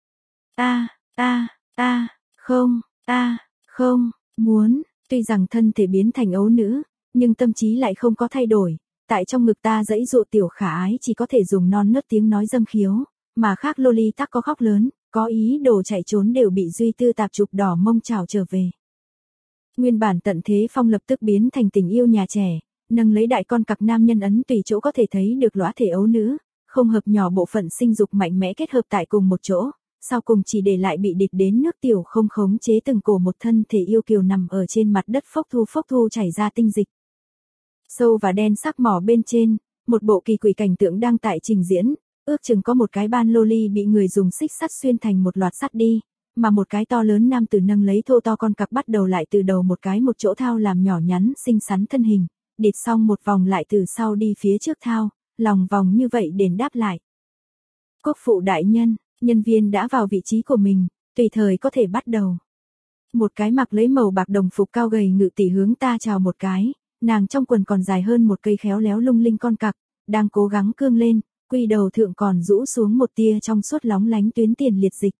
A, a, a, không, a, không, muốn, tuy rằng thân thể biến thành ấu nữ, nhưng tâm trí lại không có thay đổi, tại trong ngực ta dãy dụa tiểu khả ái chỉ có thể dùng non nớt tiếng nói dâm khiếu, mà khác loli tắc có khóc lớn, có ý đồ chạy trốn đều bị duy tư tạp chụp đỏ mông trào trở về. Nguyên bản tận thế phong lập tức biến thành tình yêu nhà trẻ, nâng lấy đại con cặc nam nhân ấn tùy chỗ có thể thấy được lõa thể ấu nữ, không hợp nhỏ bộ phận sinh dục mạnh mẽ kết hợp tại cùng một chỗ, sau cùng chỉ để lại bị địt đến nước tiểu không khống chế từng cổ một thân thể yêu kiều nằm ở trên mặt đất phốc thu phốc thu chảy ra tinh dịch. Sâu và đen sắc mỏ bên trên, một bộ kỳ quỷ cảnh tượng đang tại trình diễn, ước chừng có một cái ban loli bị người dùng xích sắt xuyên thành một loạt sắt đi, mà một cái to lớn nam tử nâng lấy thô to con cặc bắt đầu lại từ đầu một cái một chỗ thao làm nhỏ nhắn xinh xắn thân hình, địt xong một vòng lại từ sau đi phía trước thao, lòng vòng như vậy đền đáp lại. Quốc phụ đại nhân, nhân viên đã vào vị trí của mình, tùy thời có thể bắt đầu. Một cái mặc lấy màu bạc đồng phục cao gầy ngự tỷ hướng ta chào một cái, nàng trong quần còn dài hơn một cây khéo léo lung linh con cặc, đang cố gắng cương lên, quy đầu thượng còn rũ xuống một tia trong suốt lóng lánh tuyến tiền liệt dịch.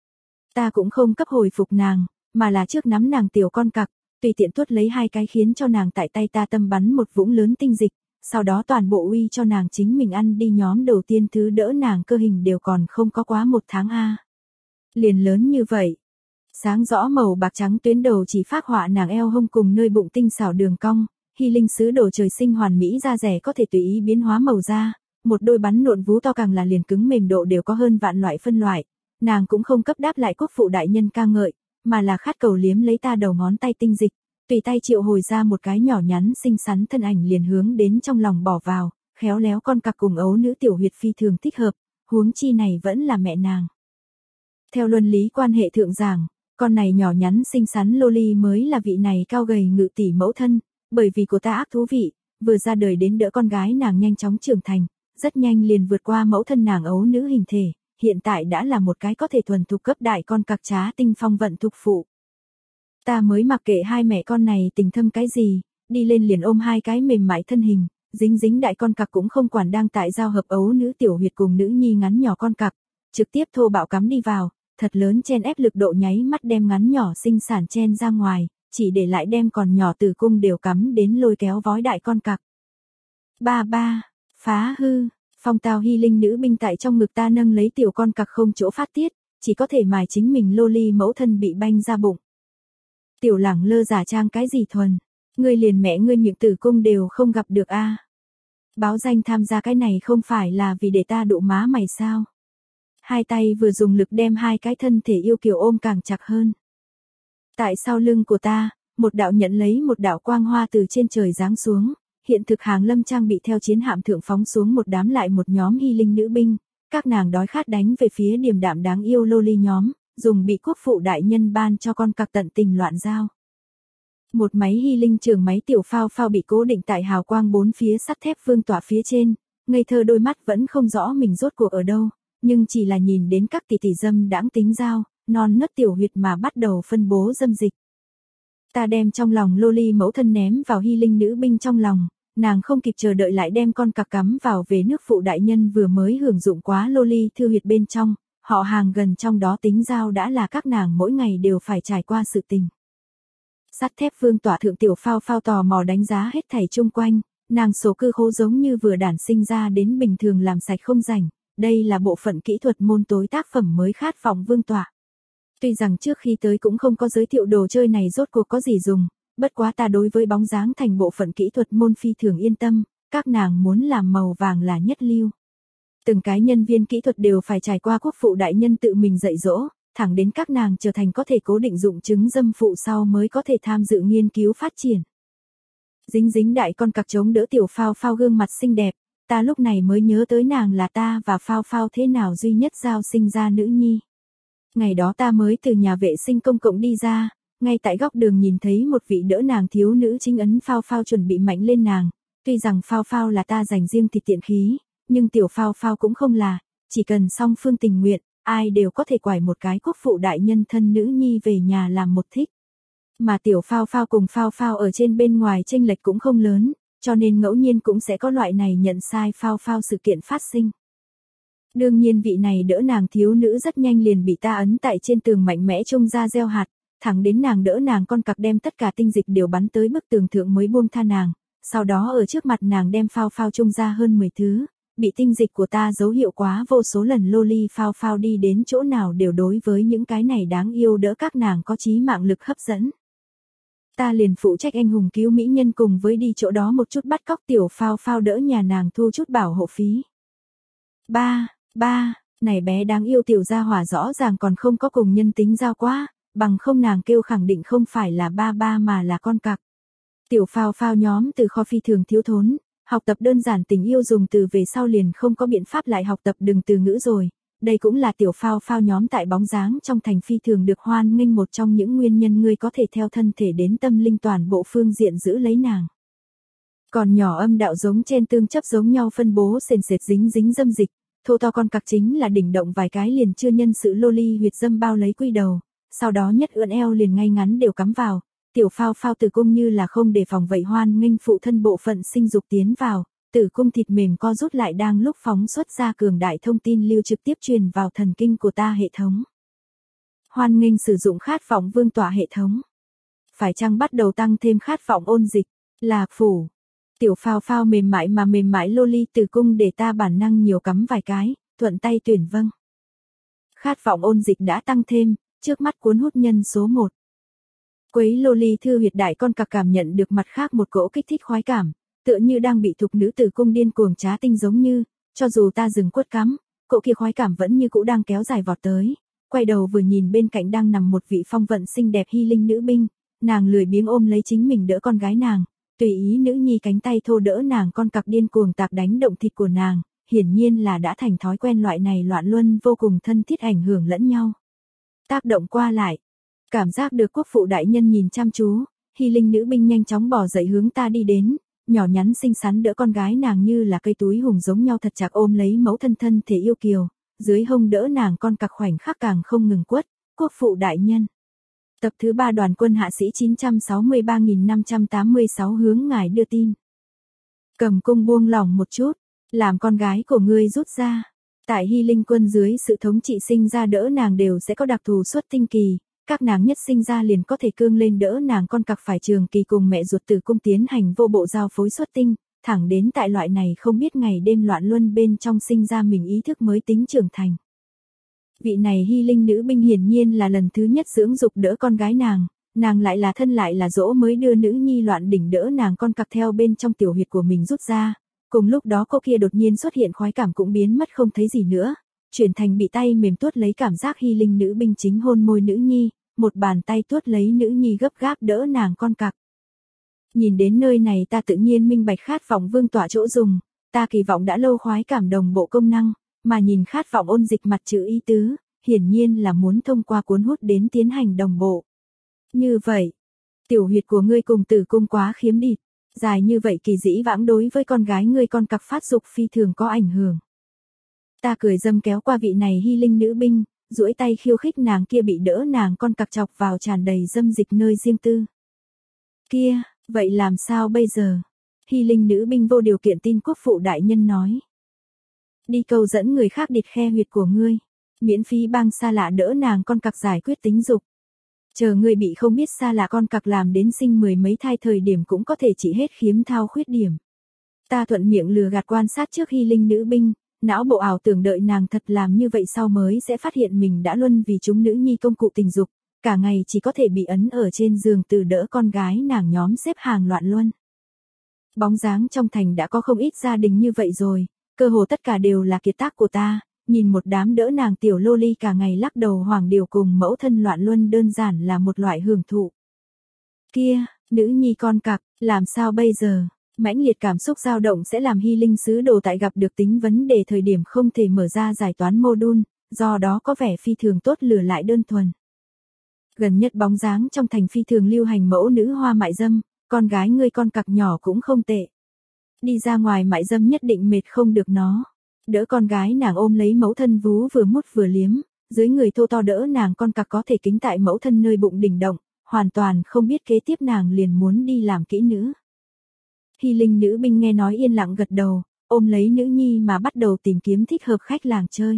Ta cũng không cấp hồi phục nàng, mà là trước nắm nàng tiểu con cặc, tùy tiện tuốt lấy hai cái khiến cho nàng tại tay ta tâm bắn một vũng lớn tinh dịch, sau đó toàn bộ uy cho nàng chính mình ăn đi. Nhóm đầu tiên thứ đỡ nàng cơ hình đều còn không có quá một tháng a. Liền lớn như vậy. Sáng rõ màu bạc trắng tuyến đầu chỉ phác họa nàng eo hông cùng nơi bụng tinh xảo đường cong, hy linh sứ đồ trời sinh hoàn mỹ da rẻ có thể tùy ý biến hóa màu da, một đôi bắn nộn vú to càng là liền cứng mềm độ đều có hơn vạn loại phân loại, nàng cũng không cấp đáp lại quốc phụ đại nhân ca ngợi, mà là khát cầu liếm lấy ta đầu ngón tay tinh dịch, tùy tay triệu hồi ra một cái nhỏ nhắn xinh xắn thân ảnh liền hướng đến trong lòng bỏ vào, khéo léo con cặc cùng ấu nữ tiểu huyệt phi thường thích hợp, huống chi này vẫn là mẹ nàng. Theo luân lý quan hệ thượng giảng, con này nhỏ nhắn xinh xắn loli mới là vị này cao gầy ngự tỷ mẫu thân, bởi vì cô ta ác thú vị, vừa ra đời đến đỡ con gái nàng nhanh chóng trưởng thành, rất nhanh liền vượt qua mẫu thân nàng ấu nữ hình thể, hiện tại đã là một cái có thể thuần thục cấp đại con cặc trá tinh phong vận thục phụ. Ta mới mặc kệ hai mẹ con này tình thâm cái gì, đi lên liền ôm hai cái mềm mại thân hình, dính dính đại con cặc cũng không quản đang tại giao hợp ấu nữ tiểu huyệt cùng nữ nhi ngắn nhỏ con cặc, trực tiếp thô bạo cắm đi vào, thật lớn chen ép lực độ nháy mắt đem ngắn nhỏ sinh sản chen ra ngoài, chỉ để lại đem còn nhỏ tử cung đều cắm đến lôi kéo vói đại con cặc. Ba ba, phá hư, phong tao hy linh nữ binh tại trong ngực ta nâng lấy tiểu con cặc không chỗ phát tiết, chỉ có thể mài chính mình loli mẫu thân bị banh ra bụng. Tiểu lẳng lơ giả trang cái gì thuần, ngươi liền mẹ ngươi những tử cung đều không gặp được a. À. Báo danh tham gia cái này không phải là vì để ta đụ má mày sao? Hai tay vừa dùng lực đem hai cái thân thể yêu kiều ôm càng chặt hơn. Tại sau lưng của ta, một đạo nhận lấy một đạo quang hoa từ trên trời giáng xuống, hiện thực hàng lâm trang bị theo chiến hạm thượng phóng xuống một đám lại một nhóm hy linh nữ binh, các nàng đói khát đánh về phía điềm đạm đáng yêu loli nhóm, dùng bị quốc phụ đại nhân ban cho con cặc tận tình loạn giao. Một máy hy linh trường máy tiểu phao phao bị cố định tại hào quang bốn phía sắt thép vương tỏa phía trên, ngây thơ đôi mắt vẫn không rõ mình rốt cuộc ở đâu, nhưng chỉ là nhìn đến các tỷ tỷ dâm đãng tính dao, non nớt tiểu huyệt mà bắt đầu phân bố dâm dịch. Ta đem trong lòng loli mẫu thân ném vào hy linh nữ binh trong lòng, nàng không kịp chờ đợi lại đem con cặc cắm vào về nước phụ đại nhân vừa mới hưởng dụng quá loli thư huyệt bên trong, họ hàng gần trong đó tính dao đã là các nàng mỗi ngày đều phải trải qua sự tình. Sắt thép vương tỏa thượng tiểu phao phao tò mò đánh giá hết thảy chung quanh, nàng số cư khố giống như vừa đản sinh ra đến bình thường làm sạch không rảnh, đây là bộ phận kỹ thuật môn tối tác phẩm mới khát vọng vương tỏa. Tuy rằng trước khi tới cũng không có giới thiệu đồ chơi này rốt cuộc có gì dùng, bất quá ta đối với bóng dáng thành bộ phận kỹ thuật môn phi thường yên tâm, các nàng muốn làm màu vàng là nhất lưu. Từng cái nhân viên kỹ thuật đều phải trải qua quốc phụ đại nhân tự mình dạy dỗ, thẳng đến các nàng trở thành có thể cố định dụng chứng dâm phụ sau mới có thể tham dự nghiên cứu phát triển. Dính dính đại con cặc chống đỡ tiểu phao phao gương mặt xinh đẹp, ta lúc này mới nhớ tới nàng là ta và phao phao thế nào duy nhất giao sinh ra nữ nhi. Ngày đó ta mới từ nhà vệ sinh công cộng đi ra, ngay tại góc đường nhìn thấy một vị đỡ nàng thiếu nữ chính ấn phao phao chuẩn bị mạnh lên nàng. Tuy rằng phao phao là ta dành riêng thì tiện khí, nhưng tiểu phao phao cũng không là, chỉ cần song phương tình nguyện, ai đều có thể quải một cái quốc phụ đại nhân thân nữ nhi về nhà làm một thích. Mà tiểu phao phao cùng phao phao ở trên bên ngoài chênh lệch cũng không lớn, cho nên ngẫu nhiên cũng sẽ có loại này nhận sai phao phao sự kiện phát sinh. Đương nhiên vị này đỡ nàng thiếu nữ rất nhanh liền bị ta ấn tại trên tường mạnh mẽ trông ra gieo hạt, thẳng đến nàng đỡ nàng con cặc đem tất cả tinh dịch đều bắn tới bức tường thượng mới buông tha nàng, sau đó ở trước mặt nàng đem phao phao trông ra hơn mười thứ, bị tinh dịch của ta dấu hiệu quá vô số lần loli phao phao đi đến chỗ nào đều đối với những cái này đáng yêu đỡ các nàng có chí mạng lực hấp dẫn. Ta liền phụ trách anh hùng cứu mỹ nhân cùng với đi chỗ đó một chút bắt cóc tiểu phao phao đỡ nhà nàng thu chút bảo hộ phí. Ba, ba, này bé đáng yêu tiểu gia hỏa rõ ràng còn không có cùng nhân tính giao quá, bằng không nàng kêu khẳng định không phải là ba ba mà là con cặc. Tiểu phao phao nhóm từ kho phi thường thiếu thốn, học tập đơn giản tình yêu dùng từ về sau liền không có biện pháp lại học tập đừng từ ngữ rồi. Đây cũng là tiểu phao phao nhóm tại bóng dáng trong thành phi thường được hoan nghênh một trong những nguyên nhân ngươi có thể theo thân thể đến tâm linh toàn bộ phương diện giữ lấy nàng. Còn nhỏ âm đạo giống trên tương chấp giống nhau phân bố sền sệt dính dính dâm dịch, thô to con cặc chính là đỉnh động vài cái liền chưa nhân sự loli huyệt dâm bao lấy quy đầu, sau đó nhất ưỡn eo liền ngay ngắn đều cắm vào, tiểu phao phao tử cung như là không đề phòng vậy hoan nghênh phụ thân bộ phận sinh dục tiến vào. Tử cung thịt mềm co rút lại đang lúc phóng xuất ra cường đại thông tin lưu trực tiếp truyền vào thần kinh của ta hệ thống. Hoan nghênh sử dụng khát vọng vương tỏa hệ thống. Phải chăng bắt đầu tăng thêm khát vọng ôn dịch, lạc phủ. Tiểu phao phao mềm mại mà mềm mại loli tử cung để ta bản năng nhiều cắm vài cái, thuận tay tuyển vâng. Khát vọng ôn dịch đã tăng thêm, trước mắt cuốn hút nhân số một. Quấy loli thư huyệt đại con cặc cảm nhận được mặt khác một cỗ kích thích khoái cảm. Tựa như đang bị thục nữ tử cung điên cuồng trá tinh giống như, cho dù ta dừng quất cắm, cỗ kia khoái cảm vẫn như cũ đang kéo dài vọt tới. Quay đầu vừa nhìn bên cạnh đang nằm một vị phong vận xinh đẹp hy linh nữ binh, nàng lười biếng ôm lấy chính mình đỡ con gái nàng, tùy ý nữ nhi cánh tay thô đỡ nàng con cặc điên cuồng tạc đánh động thịt của nàng, hiển nhiên là đã thành thói quen loại này loạn luân vô cùng thân thiết ảnh hưởng lẫn nhau. Tác động qua lại, cảm giác được quốc phụ đại nhân nhìn chăm chú, hy linh nữ binh nhanh chóng bỏ dậy hướng ta đi đến. Nhỏ nhắn xinh xắn đỡ con gái nàng như là cây túi hùng giống nhau thật chặt ôm lấy mẫu thân thân thể yêu kiều, dưới hông đỡ nàng con cặc khoảnh khắc càng không ngừng quất, quốc phụ đại nhân. Tập thứ ba đoàn quân hạ sĩ chín trăm sáu mươi ba nghìn năm trăm tám mươi sáu hướng ngài đưa tin. Cầm cung buông lỏng một chút, làm con gái của ngươi rút ra. Tại hy linh quân dưới sự thống trị sinh ra đỡ nàng đều sẽ có đặc thù xuất tinh kỳ. Các nàng nhất sinh ra liền có thể cương lên đỡ nàng con cặc phải trường kỳ cùng mẹ ruột tử cung tiến hành vô bộ giao phối xuất tinh, thẳng đến tại loại này không biết ngày đêm loạn luân bên trong sinh ra mình ý thức mới tính trưởng thành. Vị này hy linh nữ binh hiển nhiên là lần thứ nhất dưỡng dục đỡ con gái nàng, nàng lại là thân lại là dỗ mới đưa nữ nhi loạn đỉnh đỡ nàng con cặc theo bên trong tiểu huyệt của mình rút ra, cùng lúc đó cô kia đột nhiên xuất hiện khoái cảm cũng biến mất không thấy gì nữa. Chuyển thành bị tay mềm tuốt lấy cảm giác hy linh nữ binh chính hôn môi nữ nhi, một bàn tay tuốt lấy nữ nhi gấp gáp đỡ nàng con cặc. Nhìn đến nơi này ta tự nhiên minh bạch khát vọng vương tỏa chỗ dùng, ta kỳ vọng đã lâu khoái cảm đồng bộ công năng, mà nhìn khát vọng ôn dịch mặt chữ ý tứ, hiển nhiên là muốn thông qua cuốn hút đến tiến hành đồng bộ. Như vậy, tiểu huyệt của ngươi cùng tử cung quá khiếm địt, dài như vậy kỳ dĩ vãng đối với con gái ngươi con cặc phát dục phi thường có ảnh hưởng. Ta cười dâm kéo qua vị này hy linh nữ binh, duỗi tay khiêu khích nàng kia bị đỡ nàng con cặc chọc vào tràn đầy dâm dịch nơi riêng tư. Kia, vậy làm sao bây giờ? Hy linh nữ binh vô điều kiện tin quốc phụ đại nhân nói. Đi cầu dẫn người khác địt khe huyệt của ngươi, miễn phí bang xa lạ đỡ nàng con cặc giải quyết tính dục. Chờ ngươi bị không biết xa lạ con cặc làm đến sinh mười mấy thai thời điểm cũng có thể chỉ hết khiếm thao khuyết điểm. Ta thuận miệng lừa gạt quan sát trước hy linh nữ binh. Não bộ ảo tưởng đợi nàng thật làm như vậy sau mới sẽ phát hiện mình đã luân vì chúng nữ nhi công cụ tình dục, cả ngày chỉ có thể bị ấn ở trên giường từ đỡ con gái nàng nhóm xếp hàng loạn luân. Bóng dáng trong thành đã có không ít gia đình như vậy rồi, cơ hồ tất cả đều là kiệt tác của ta, nhìn một đám đỡ nàng tiểu loli cả ngày lắc đầu hoàng điều cùng mẫu thân loạn luân đơn giản là một loại hưởng thụ. Kia, nữ nhi con cặc, làm sao bây giờ? Mãnh liệt cảm xúc dao động sẽ làm hy linh sứ đồ tại gặp được tính vấn đề thời điểm không thể mở ra giải toán module, do đó có vẻ phi thường tốt lửa lại đơn thuần. Gần nhất bóng dáng trong thành phi thường lưu hành mẫu nữ hoa mại dâm, con gái ngươi con cặc nhỏ cũng không tệ. Đi ra ngoài mại dâm nhất định mệt không được nó. Đỡ con gái nàng ôm lấy mẫu thân vú vừa mút vừa liếm, dưới người thô to đỡ nàng con cặc có thể kính tại mẫu thân nơi bụng đỉnh động, hoàn toàn không biết kế tiếp nàng liền muốn đi làm kỹ nữ. Hy Linh nữ binh nghe nói yên lặng gật đầu, ôm lấy nữ nhi mà bắt đầu tìm kiếm thích hợp khách làng chơi.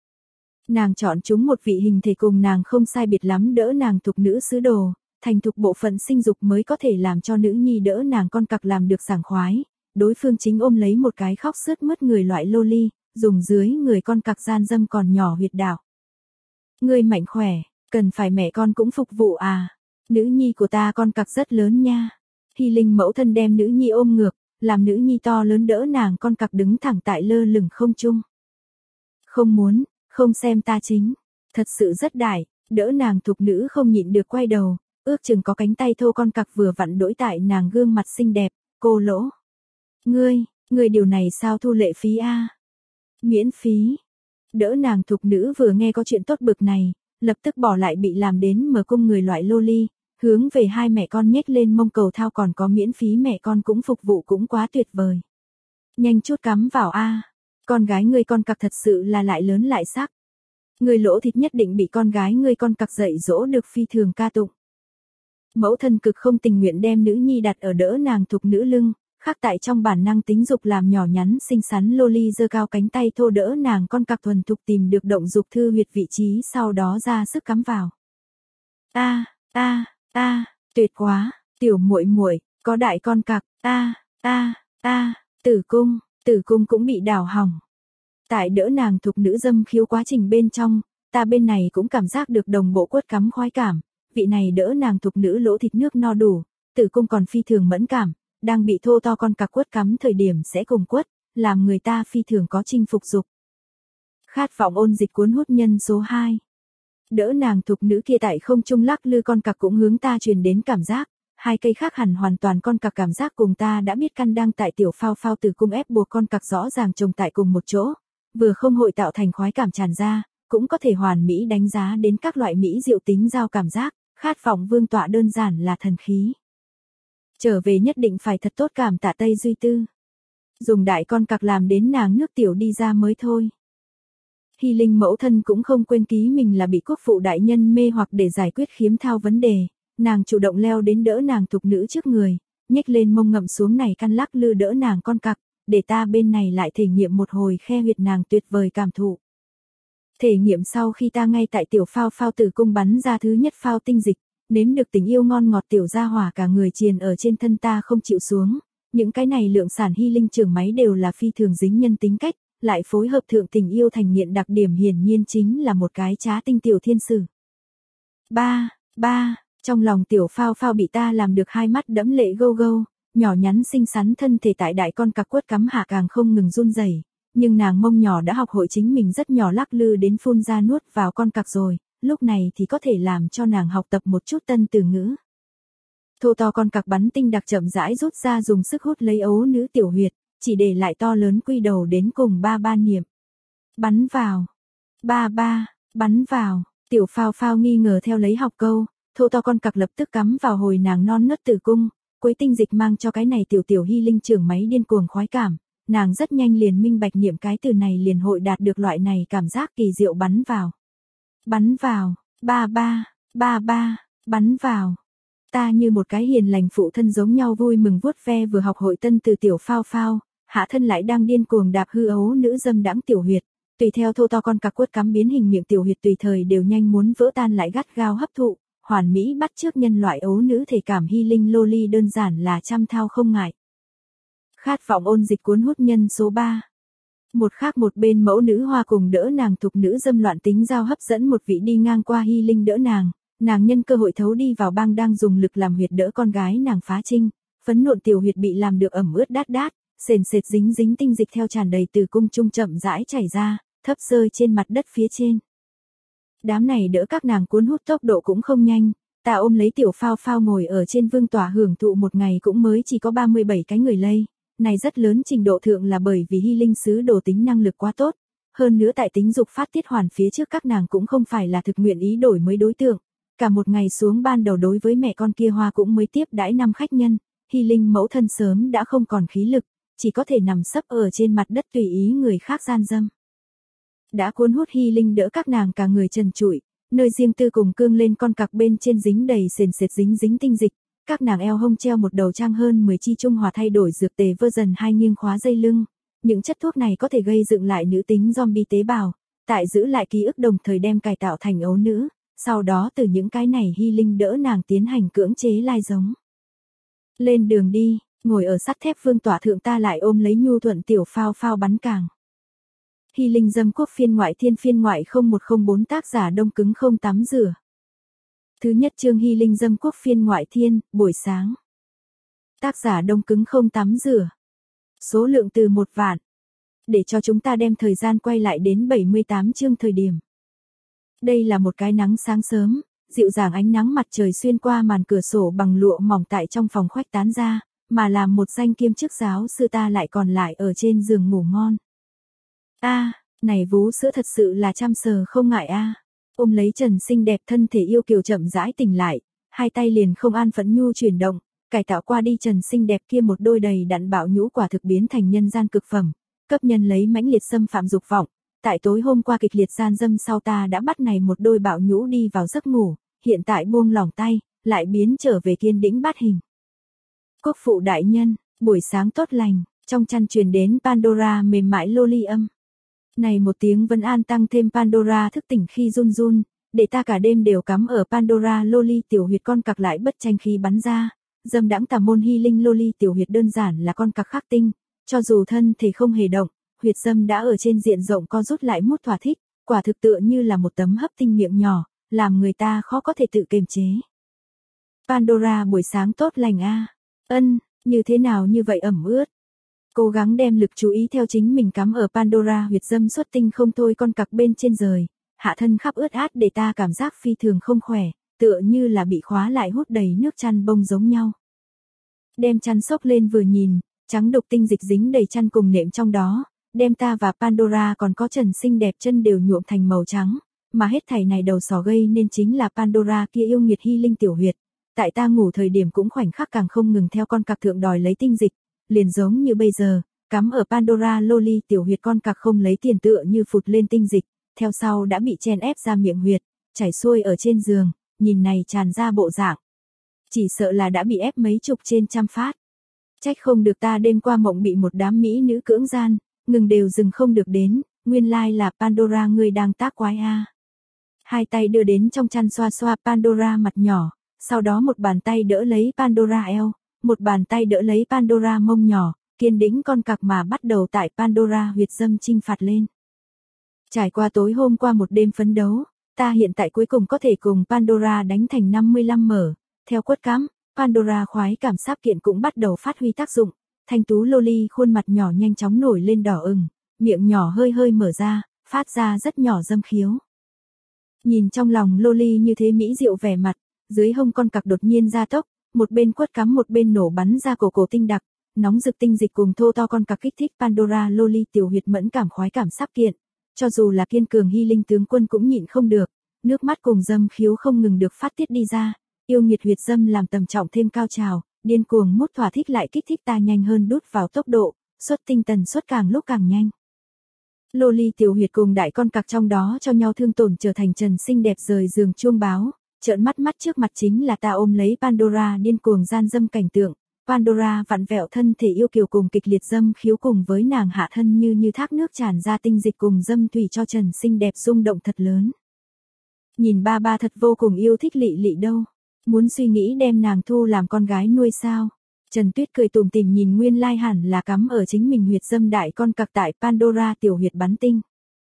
Nàng chọn chúng một vị hình thể cùng nàng không sai biệt lắm đỡ nàng thục nữ sứ đồ, thành thục bộ phận sinh dục mới có thể làm cho nữ nhi đỡ nàng con cặc làm được sảng khoái. Đối phương chính ôm lấy một cái khóc sướt mướt người loại loli, dùng dưới người con cặc gian dâm còn nhỏ huyệt đạo. Ngươi mạnh khỏe, cần phải mẹ con cũng phục vụ à? Nữ nhi của ta con cặc rất lớn nha. Hy Linh mẫu thân đem nữ nhi ôm ngược, làm nữ nhi to lớn đỡ nàng con cặc đứng thẳng tại lơ lửng không trung. Không muốn, không xem ta chính, thật sự rất đại, đỡ nàng thục nữ không nhịn được quay đầu, ước chừng có cánh tay thô con cặc vừa vặn đỗi tại nàng gương mặt xinh đẹp, cô lỗ. Ngươi, ngươi điều này sao thu lệ phí a? À? Miễn phí. Đỡ nàng thục nữ vừa nghe có chuyện tốt bực này, lập tức bỏ lại bị làm đến mở cung người loại loli, hướng về hai mẹ con nhếch lên mông cầu thao còn có miễn phí mẹ con cũng phục vụ cũng quá tuyệt vời. Nhanh chút cắm vào a, à. Con gái ngươi con cặc thật sự là lại lớn lại sắc. Ngươi lỗ thịt nhất định bị con gái ngươi con cặc dạy dỗ được phi thường ca tụng. Mẫu thân cực không tình nguyện đem nữ nhi đặt ở đỡ nàng thục nữ lưng, khắc tại trong bản năng tính dục làm nhỏ nhắn xinh xắn loli giơ cao cánh tay thô đỡ nàng con cặc thuần thục tìm được động dục thư huyệt vị trí sau đó ra sức cắm vào. A, a, a, tuyệt quá, tiểu muội muội, có đại con cặc, a, a, a, tử cung, tử cung cũng bị đảo hỏng. Tại đỡ nàng thục nữ dâm khiếu quá trình bên trong, ta bên này cũng cảm giác được đồng bộ quất cắm khoái cảm, vị này đỡ nàng thục nữ lỗ thịt nước no đủ, tử cung còn phi thường mẫn cảm, đang bị thô to con cặc quất cắm thời điểm sẽ cùng quất, làm người ta phi thường có chinh phục dục. Khát vọng ôn dịch cuốn hút nhân số hai. Đỡ nàng thục nữ kia tại không trung lắc lư con cặc cũng hướng ta truyền đến cảm giác, hai cây khác hẳn hoàn toàn con cặc cảm giác cùng ta đã biết căn đang tại tiểu phao phao tử cung ép buộc con cặc rõ ràng chồng tại cùng một chỗ, vừa không hội tạo thành khoái cảm tràn ra, cũng có thể hoàn mỹ đánh giá đến các loại mỹ diệu tính giao cảm giác, khát vọng vương tọa đơn giản là thần khí. Trở về nhất định phải thật tốt cảm tạ Tây Duy Tư. Dùng đại con cặc làm đến nàng nước tiểu đi ra mới thôi. Hy Linh mẫu thân cũng không quên ký mình là bị quốc phụ đại nhân mê hoặc để giải quyết khiếm thao vấn đề, nàng chủ động leo đến đỡ nàng thục nữ trước người, nhếch lên mông ngậm xuống này căn lắc lư đỡ nàng con cặc, để ta bên này lại thể nghiệm một hồi khe huyệt nàng tuyệt vời cảm thụ. Thể nghiệm sau khi ta ngay tại tiểu phao phao tử cung bắn ra thứ nhất phao tinh dịch, nếm được tình yêu ngon ngọt tiểu gia hỏa cả người triền ở trên thân ta không chịu xuống, những cái này lượng sản Hy Linh trường máy đều là phi thường dính nhân tính cách, lại phối hợp thượng tình yêu thành nghiện đặc điểm hiển nhiên chính là một cái trá tinh tiểu thiên sử. Ba, ba, trong lòng tiểu phao phao bị ta làm được hai mắt đẫm lệ gâu gâu, nhỏ nhắn xinh xắn thân thể tại đại con cặc quất cắm hạ càng không ngừng run rẩy, nhưng nàng mông nhỏ đã học hội chính mình rất nhỏ lắc lư đến phun ra nuốt vào con cặc rồi, lúc này thì có thể làm cho nàng học tập một chút tân từ ngữ. Thô to con cặc bắn tinh đặc chậm rãi rút ra dùng sức hút lấy ấu nữ tiểu huyệt, chỉ để lại to lớn quy đầu đến cùng ba ba niệm. Bắn vào. Ba ba, bắn vào. Tiểu phao phao nghi ngờ theo lấy học câu, thô to con cặc lập tức cắm vào hồi nàng non nớt tử cung, quấy tinh dịch mang cho cái này tiểu tiểu Hy Linh trưởng máy điên cuồng khoái cảm, nàng rất nhanh liền minh bạch niệm cái từ này liền hội đạt được loại này cảm giác kỳ diệu bắn vào. Bắn vào, ba ba, ba ba, bắn vào. Ta như một cái hiền lành phụ thân giống nhau vui mừng vuốt ve vừa học hội tân từ tiểu phao phao, hạ thân lại đang điên cuồng đạp hư ấu nữ dâm đãng tiểu huyệt, tùy theo thô to con cặc quất cắm biến hình miệng tiểu huyệt tùy thời đều nhanh muốn vỡ tan lại gắt gao hấp thụ, hoàn mỹ bắt chước nhân loại ấu nữ thể cảm Hy Linh loli đơn giản là trăm thao không ngại. Khát vọng ôn dịch cuốn hút nhân số ba. Một khác một bên mẫu nữ hoa cùng đỡ nàng thục nữ dâm loạn tính giao hấp dẫn một vị đi ngang qua Hy Linh đỡ nàng, nàng nhân cơ hội thấu đi vào bang đang dùng lực làm huyệt đỡ con gái nàng phá trinh, phấn nộn tiểu huyệt bị làm được ẩm ướt đát đát, sền sệt dính dính tinh dịch theo tràn đầy từ cung trung chậm rãi chảy ra, thấp rơi trên mặt đất phía trên. Đám này đỡ các nàng cuốn hút tốc độ cũng không nhanh, ta ôm lấy tiểu phao phao ngồi ở trên vương tỏa hưởng thụ một ngày cũng mới chỉ có ba mươi bảy cái người lây, này rất lớn trình độ thượng là bởi vì Hy Linh sứ đồ tính năng lực quá tốt, Hơn nữa tại tính dục phát tiết hoàn phía trước các nàng cũng không phải là thực nguyện ý đổi mới đối tượng. Cả một ngày xuống ban đầu đối với mẹ con kia Hoa cũng mới tiếp đãi năm khách nhân, Hy Linh mẫu thân sớm đã không còn khí lực, chỉ có thể nằm sấp ở trên mặt đất tùy ý người khác gian dâm. Đã cuốn hút Hy Linh đỡ các nàng cả người trần trụi, nơi riêng tư cùng cương lên con cặc bên trên dính đầy sền sệt dính dính tinh dịch, các nàng eo hông treo một đầu trang hơn mười chi trung hòa thay đổi dược tề version hai nghiêng khóa dây lưng. Những chất thuốc này có thể gây dựng lại nữ tính zombie tế bào, tại giữ lại ký ức đồng thời đem cải tạo thành ấu nữ, sau đó từ những cái này Hy Linh đỡ nàng tiến hành cưỡng chế lai giống. Lên đường đi, ngồi ở sắt thép vương tỏa thượng ta lại ôm lấy nhu thuận tiểu phao phao bắn càng. Hy Linh dâm quốc phiên ngoại thiên phiên ngoại không một không bốn tác giả đông cứng không tắm rửa. Thứ nhất chương Hy Linh dâm quốc phiên ngoại thiên, buổi sáng. Tác giả đông cứng không tắm rửa. Số lượng từ một vạn. Để cho chúng ta đem thời gian quay lại đến bảy mươi tám chương thời điểm. Đây là một cái nắng sáng sớm, dịu dàng ánh nắng mặt trời xuyên qua màn cửa sổ bằng lụa mỏng tại trong phòng khuếch tán ra, mà làm một danh kiêm chức giáo sư ta lại còn lại ở trên giường ngủ ngon. A, à, này vú sữa thật sự là chăm sờ không ngại a. À. Ôm lấy Trần xinh đẹp thân thể yêu kiều chậm rãi tỉnh lại, hai tay liền không an phận nhu chuyển động, cải tạo qua đi Trần xinh đẹp kia một đôi đầy đặn bạo nhũ quả thực biến thành nhân gian cực phẩm, cấp nhân lấy mãnh liệt xâm phạm dục vọng. Tại tối hôm qua kịch liệt gian dâm sau ta đã bắt này một đôi bạo nhũ đi vào giấc ngủ, hiện tại buông lỏng tay, lại biến trở về kiên đĩnh bát hình. Quốc phụ đại nhân, buổi sáng tốt lành, trong chăn truyền đến Pandora mềm mại loli âm. Này một tiếng vấn an tăng thêm Pandora thức tỉnh khi run run, để ta cả đêm đều cắm ở Pandora loli tiểu huyệt con cặc lại bất tranh khí bắn ra, dâm đãng tà môn Hy Linh loli tiểu huyệt đơn giản là con cặc khắc tinh, cho dù thân thể không hề động, huyệt dâm đã ở trên diện rộng co rút lại mút thỏa thích, quả thực tựa như là một tấm hấp tinh miệng nhỏ, làm người ta khó có thể tự kiềm chế. Pandora buổi sáng tốt lành a. À. Ân, như thế nào như vậy ẩm ướt. Cố gắng đem lực chú ý theo chính mình cắm ở Pandora huyệt dâm xuất tinh không thôi con cặc bên trên rời, hạ thân khắp ướt át để ta cảm giác phi thường không khỏe, tựa như là bị khóa lại hút đầy nước chăn bông giống nhau. Đem chăn xốc lên vừa nhìn, trắng đục tinh dịch dính đầy chăn cùng nệm trong đó, đem ta và Pandora còn có Trần xinh đẹp chân đều nhuộm thành màu trắng, mà hết thảy này đầu sỏ gây nên chính là Pandora kia yêu nghiệt Hy Linh tiểu huyệt. Tại ta ngủ thời điểm cũng khoảnh khắc càng không ngừng theo con cặc thượng đòi lấy tinh dịch, liền giống như bây giờ, cắm ở Pandora loli tiểu huyệt con cặc không lấy tiền tựa như phụt lên tinh dịch, theo sau đã bị chen ép ra miệng huyệt, chảy xuôi ở trên giường, nhìn này tràn ra bộ dạng. Chỉ sợ là đã bị ép mấy chục trên trăm phát. Trách không được ta đêm qua mộng bị một đám mỹ nữ cưỡng gian, ngừng đều dừng không được đến, nguyên lai là Pandora ngươi đang tác quái a. Hai tay đưa đến trong chăn xoa xoa Pandora mặt nhỏ, sau đó một bàn tay đỡ lấy Pandora eo, một bàn tay đỡ lấy Pandora mông nhỏ, kiên đĩnh con cặc mà bắt đầu tại Pandora huyệt dâm chinh phạt lên. Trải qua tối hôm qua một đêm phấn đấu, ta hiện tại cuối cùng có thể cùng Pandora đánh thành năm mươi lăm mở, theo quất cắm, Pandora khoái cảm sáp kiện cũng bắt đầu phát huy tác dụng, thanh tú loli khuôn mặt nhỏ nhanh chóng nổi lên đỏ ửng, miệng nhỏ hơi hơi mở ra, phát ra rất nhỏ dâm khiếu. Nhìn trong lòng loli như thế mỹ diệu vẻ mặt, dưới hông con cặc đột nhiên ra tốc, một bên quất cắm một bên nổ bắn ra cổ cổ tinh đặc, nóng rực tinh dịch cùng thô to con cặc kích thích Pandora loli tiểu huyệt mẫn cảm khoái cảm sáp kiện, cho dù là kiên cường Hy Linh tướng quân cũng nhịn không được, nước mắt cùng dâm khiếu không ngừng được phát tiết đi ra, yêu nghiệt huyệt dâm làm tầm trọng thêm cao trào, điên cuồng mút thỏa thích lại kích thích ta nhanh hơn đút vào tốc độ, xuất tinh tần suất càng lúc càng nhanh. Loli tiểu huyệt cùng đại con cặc trong đó cho nhau thương tổn trở thành Trần xinh đẹp rời giường chuông báo, trợn mắt mắt trước mặt chính là ta ôm lấy Pandora điên cuồng gian dâm cảnh tượng, Pandora vặn vẹo thân thể yêu kiều cùng kịch liệt dâm khiếu cùng với nàng hạ thân như như thác nước tràn ra tinh dịch cùng dâm thủy cho Trần xinh đẹp rung động thật lớn. Nhìn ba ba thật vô cùng yêu thích Lị Lị đâu, muốn suy nghĩ đem nàng thu làm con gái nuôi sao? Trần Tuyết cười tủm tỉm nhìn nguyên lai hẳn là cắm ở chính mình huyệt dâm đại con cặc tại Pandora tiểu huyệt bắn tinh.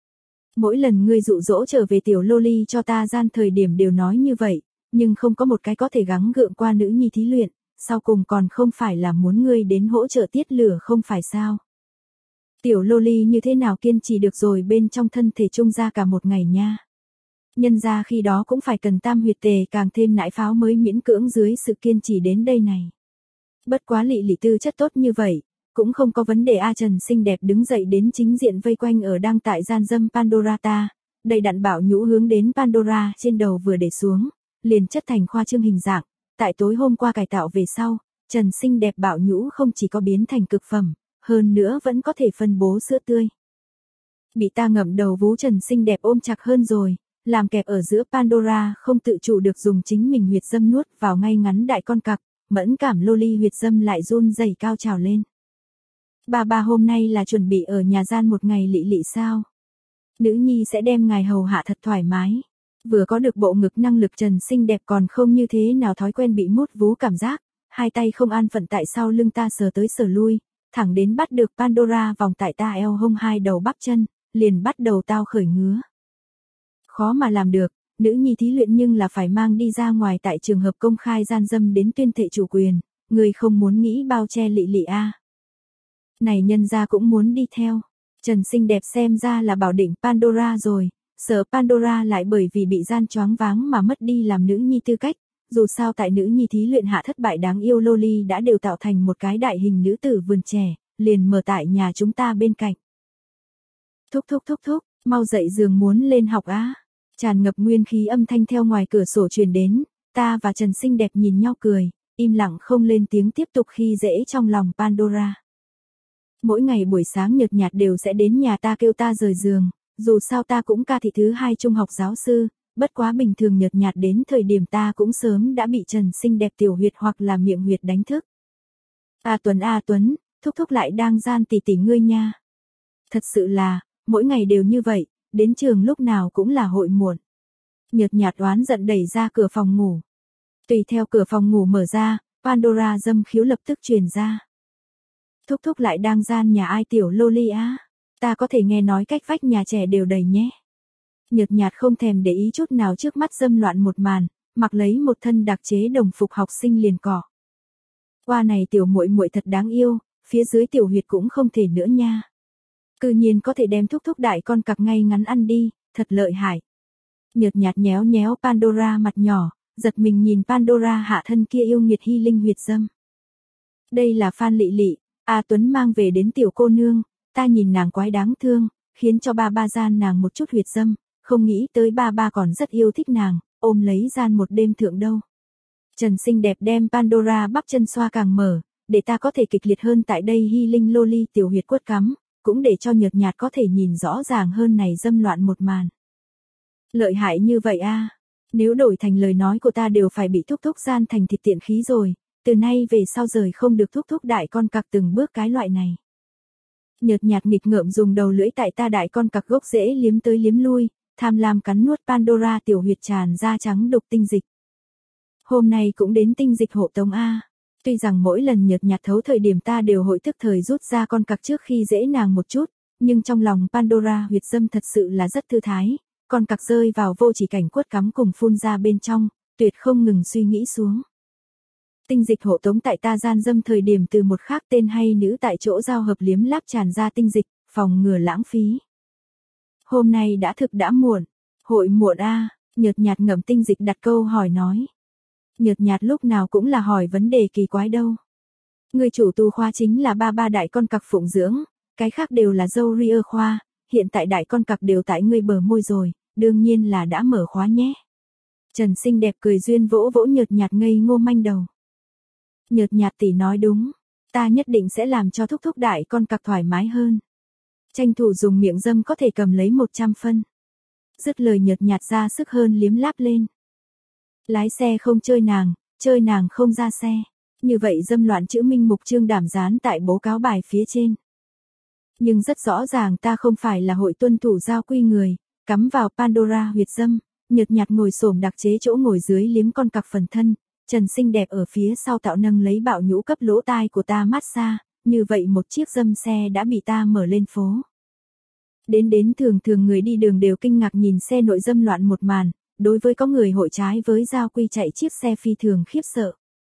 Mỗi lần ngươi dụ dỗ trở về tiểu loli cho ta gian thời điểm đều nói như vậy, nhưng không có một cái có thể gắng gượng qua nữ nhi thí luyện, sau cùng còn không phải là muốn ngươi đến hỗ trợ tiết lửa không phải sao? Tiểu loli như thế nào kiên trì được rồi bên trong thân thể trung ra cả một ngày nha. Nhân ra khi đó cũng phải cần tam huyệt tề càng thêm nãi pháo mới miễn cưỡng dưới sự kiên trì đến đây này. Bất quá Lị Lị tư chất tốt như vậy, Cũng không có vấn đề a. Trần xinh đẹp đứng dậy đến chính diện vây quanh ở đang tại gian dâm Pandora ta, đầy đặn bảo nhũ hướng đến Pandora trên đầu vừa để xuống, liền chất thành khoa trương hình dạng. Tại tối hôm qua cải tạo về sau, Trần xinh đẹp bảo nhũ không chỉ có biến thành cực phẩm, hơn nữa vẫn có thể phân bố sữa tươi. Bị ta ngậm đầu vú Trần xinh đẹp ôm chặt hơn rồi, làm kẹp ở giữa Pandora không tự chủ được dùng chính mình huyệt dâm nuốt vào ngay ngắn đại con cặc, mẫn cảm loli huyệt dâm lại run rẩy cao trào lên. Bà bà hôm nay là chuẩn bị ở nhà gian một ngày lị lị sao? Nữ nhi sẽ đem ngài hầu hạ thật thoải mái. Vừa có được bộ ngực năng lực Trần xinh đẹp còn không như thế nào thói quen bị mút vú cảm giác, hai tay không an phận tại sau lưng ta sờ tới sờ lui, thẳng đến bắt được Pandora vòng tại ta eo hông hai đầu bắp chân, liền bắt đầu tao khởi ngứa. Khó mà làm được, nữ nhi thí luyện nhưng là phải mang đi ra ngoài tại trường hợp công khai gian dâm đến tuyên thệ chủ quyền, người không muốn nghĩ bao che lị lị a. Này nhân gia cũng muốn đi theo. Trần xinh đẹp xem ra là bảo định Pandora rồi, sợ Pandora lại bởi vì bị gian choáng váng mà mất đi làm nữ nhi tư cách, dù sao tại nữ nhi thí luyện hạ thất bại đáng yêu loli đã đều tạo thành một cái đại hình nữ tử vườn trẻ, liền mở tại nhà chúng ta bên cạnh. Thúc thúc thúc thúc, mau dậy giường muốn lên học á. Tràn ngập nguyên khí âm thanh theo ngoài cửa sổ truyền đến, ta và Trần xinh đẹp nhìn nhau cười, im lặng không lên tiếng tiếp tục khi dễ trong lòng Pandora. Mỗi ngày buổi sáng nhợt nhạt đều sẽ đến nhà ta kêu ta rời giường, dù sao ta cũng ca thị thứ hai trung học giáo sư, bất quá bình thường nhợt nhạt đến thời điểm ta cũng sớm đã bị Trần xinh đẹp tiểu huyệt hoặc là miệng huyệt đánh thức. A Tuấn A Tuấn, thúc thúc lại đang gian tỉ tỉ ngươi nha. Thật sự là, mỗi ngày đều như vậy, đến trường lúc nào cũng là hội muộn. Nhợt nhạt oán giận đẩy ra cửa phòng ngủ. Tùy theo cửa phòng ngủ mở ra, Pandora dâm khiếu lập tức truyền ra. Thúc thúc lại đang gian nhà ai tiểu loli á, ta có thể nghe nói cách vách nhà trẻ đều đầy nhé. Nhợt nhạt không thèm để ý chút nào trước mắt dâm loạn một màn, mặc lấy một thân đặc chế đồng phục học sinh liền cỏ. Qua này tiểu muội muội thật đáng yêu, phía dưới tiểu huyệt cũng không thể nữa nha. Cư nhiên có thể đem thúc thúc đại con cặc ngay ngắn ăn đi, thật lợi hại. Nhợt nhạt nhéo nhéo Pandora mặt nhỏ, giật mình nhìn Pandora hạ thân kia yêu nghiệt hy linh huyệt dâm. Đây là Phan Lị Lị, A Tuấn mang về đến tiểu cô nương, ta nhìn nàng quái đáng thương, khiến cho ba ba gian nàng một chút huyệt dâm, không nghĩ tới ba ba còn rất yêu thích nàng, ôm lấy gian một đêm thượng đâu. Trần xinh đẹp đem Pandora bắp chân xoa càng mở, để ta có thể kịch liệt hơn tại đây hy linh loli tiểu huyệt quất cắm, cũng để cho nhợt nhạt có thể nhìn rõ ràng hơn này dâm loạn một màn. Lợi hại như vậy a, nếu đổi thành lời nói của ta đều phải bị thúc thúc gian thành thịt tiện khí rồi, từ nay về sau rời không được thúc thúc đại con cặc từng bước cái loại này. Nhợt nhạt nghịch ngợm dùng đầu lưỡi tại ta đại con cặc gốc rễ liếm tới liếm lui, tham lam cắn nuốt Pandora tiểu huyệt tràn ra trắng đục tinh dịch. Hôm nay cũng đến tinh dịch hộ tống a. Tuy rằng mỗi lần nhợt nhạt thấu thời điểm ta đều hội thức thời rút ra con cặc trước khi dễ nàng một chút, nhưng trong lòng Pandora huyệt dâm thật sự là rất thư thái, con cặc rơi vào vô chỉ cảnh quất cắm cùng phun ra bên trong, tuyệt không ngừng suy nghĩ xuống. Tinh dịch hộ tống tại ta gian dâm thời điểm từ một khác tên hay nữ tại chỗ giao hợp liếm láp tràn ra tinh dịch, phòng ngừa lãng phí. Hôm nay đã thực đã muộn, hội muộn a, nhợt nhạt ngậm tinh dịch đặt câu hỏi nói. Nhợt nhạt lúc nào cũng là hỏi vấn đề kỳ quái đâu. Người chủ tu khoa chính là ba ba đại con cặc phụng dưỡng, cái khác đều là dâu ria khoa, hiện tại đại con cặc đều tại ngươi bờ môi rồi, đương nhiên là đã mở khóa nhé. Trần xinh đẹp cười duyên vỗ vỗ nhợt nhạt ngây ngô manh đầu. Nhợt nhạt tỷ nói đúng, ta nhất định sẽ làm cho thúc thúc đại con cặc thoải mái hơn. Tranh thủ dùng miệng dâm có thể cầm lấy một trăm phân. Dứt lời nhợt nhạt ra sức hơn liếm láp lên. Lái xe không chơi nàng, chơi nàng không ra xe. Như vậy dâm loạn chữ minh mục trương đảm dán tại bố cáo bài phía trên. Nhưng rất rõ ràng ta không phải là hội tuân thủ giao quy người, cắm vào Pandora huyệt dâm, nhợt nhạt ngồi xổm đặc chế chỗ ngồi dưới liếm con cặc phần thân, Trần xinh đẹp ở phía sau tạo nâng lấy bạo nhũ cấp lỗ tai của ta mát xa, như vậy một chiếc dâm xe đã bị ta mở lên phố. Đến đến thường thường người đi đường đều kinh ngạc nhìn xe nội dâm loạn một màn, đối với có người hội trái với giao quy chạy chiếc xe phi thường khiếp sợ.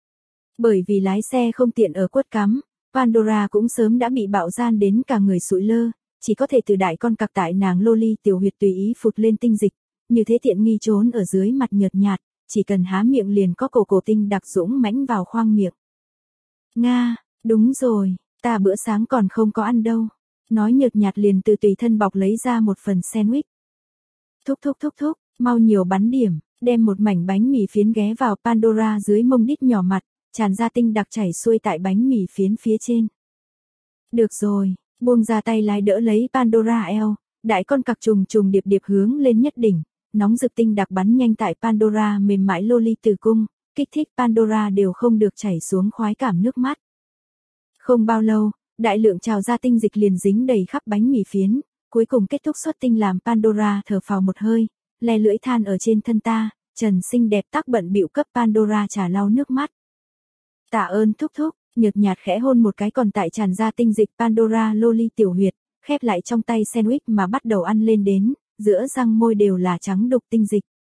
Bởi vì lái xe không tiện ở quất cắm, Pandora cũng sớm đã bị bạo gian đến cả người sụi lơ, chỉ có thể từ đại con cặc tại nàng loli tiểu huyệt tùy ý phụt lên tinh dịch, như thế tiện nghi trốn ở dưới mặt nhợt nhạt, chỉ cần há miệng liền có cổ cổ tinh đặc dũng mãnh vào khoang miệng. Nga, đúng rồi, Ta bữa sáng còn không có ăn đâu. Nói nhợt nhạt liền từ tùy thân bọc lấy ra một phần sandwich. Thúc thúc thúc thúc, mau nhiều bắn điểm, đem một mảnh bánh mì phiến ghé vào Pandora dưới mông đít nhỏ mặt, tràn ra tinh đặc chảy xuôi tại bánh mì phiến phía trên. Được rồi, buông ra tay lái đỡ lấy Pandora eo, đại con cặc trùng trùng điệp điệp hướng lên nhất đỉnh, nóng rực tinh đặc bắn nhanh tại Pandora mềm mại loli tử cung, kích thích Pandora đều không được chảy xuống khoái cảm nước mắt. Không bao lâu, đại lượng trào ra tinh dịch liền dính đầy khắp bánh mì phiến, cuối cùng kết thúc xuất tinh làm Pandora thở phào một hơi, le lưỡi than ở trên thân ta, Trần xinh đẹp tác bận bịu cấp Pandora trà lau nước mắt. Tạ ơn thúc thúc, nhợt nhạt khẽ hôn một cái còn tại tràn ra tinh dịch Pandora loli tiểu huyệt, khép lại trong tay sandwich mà bắt đầu ăn lên đến, giữa răng môi đều là trắng đục tinh dịch.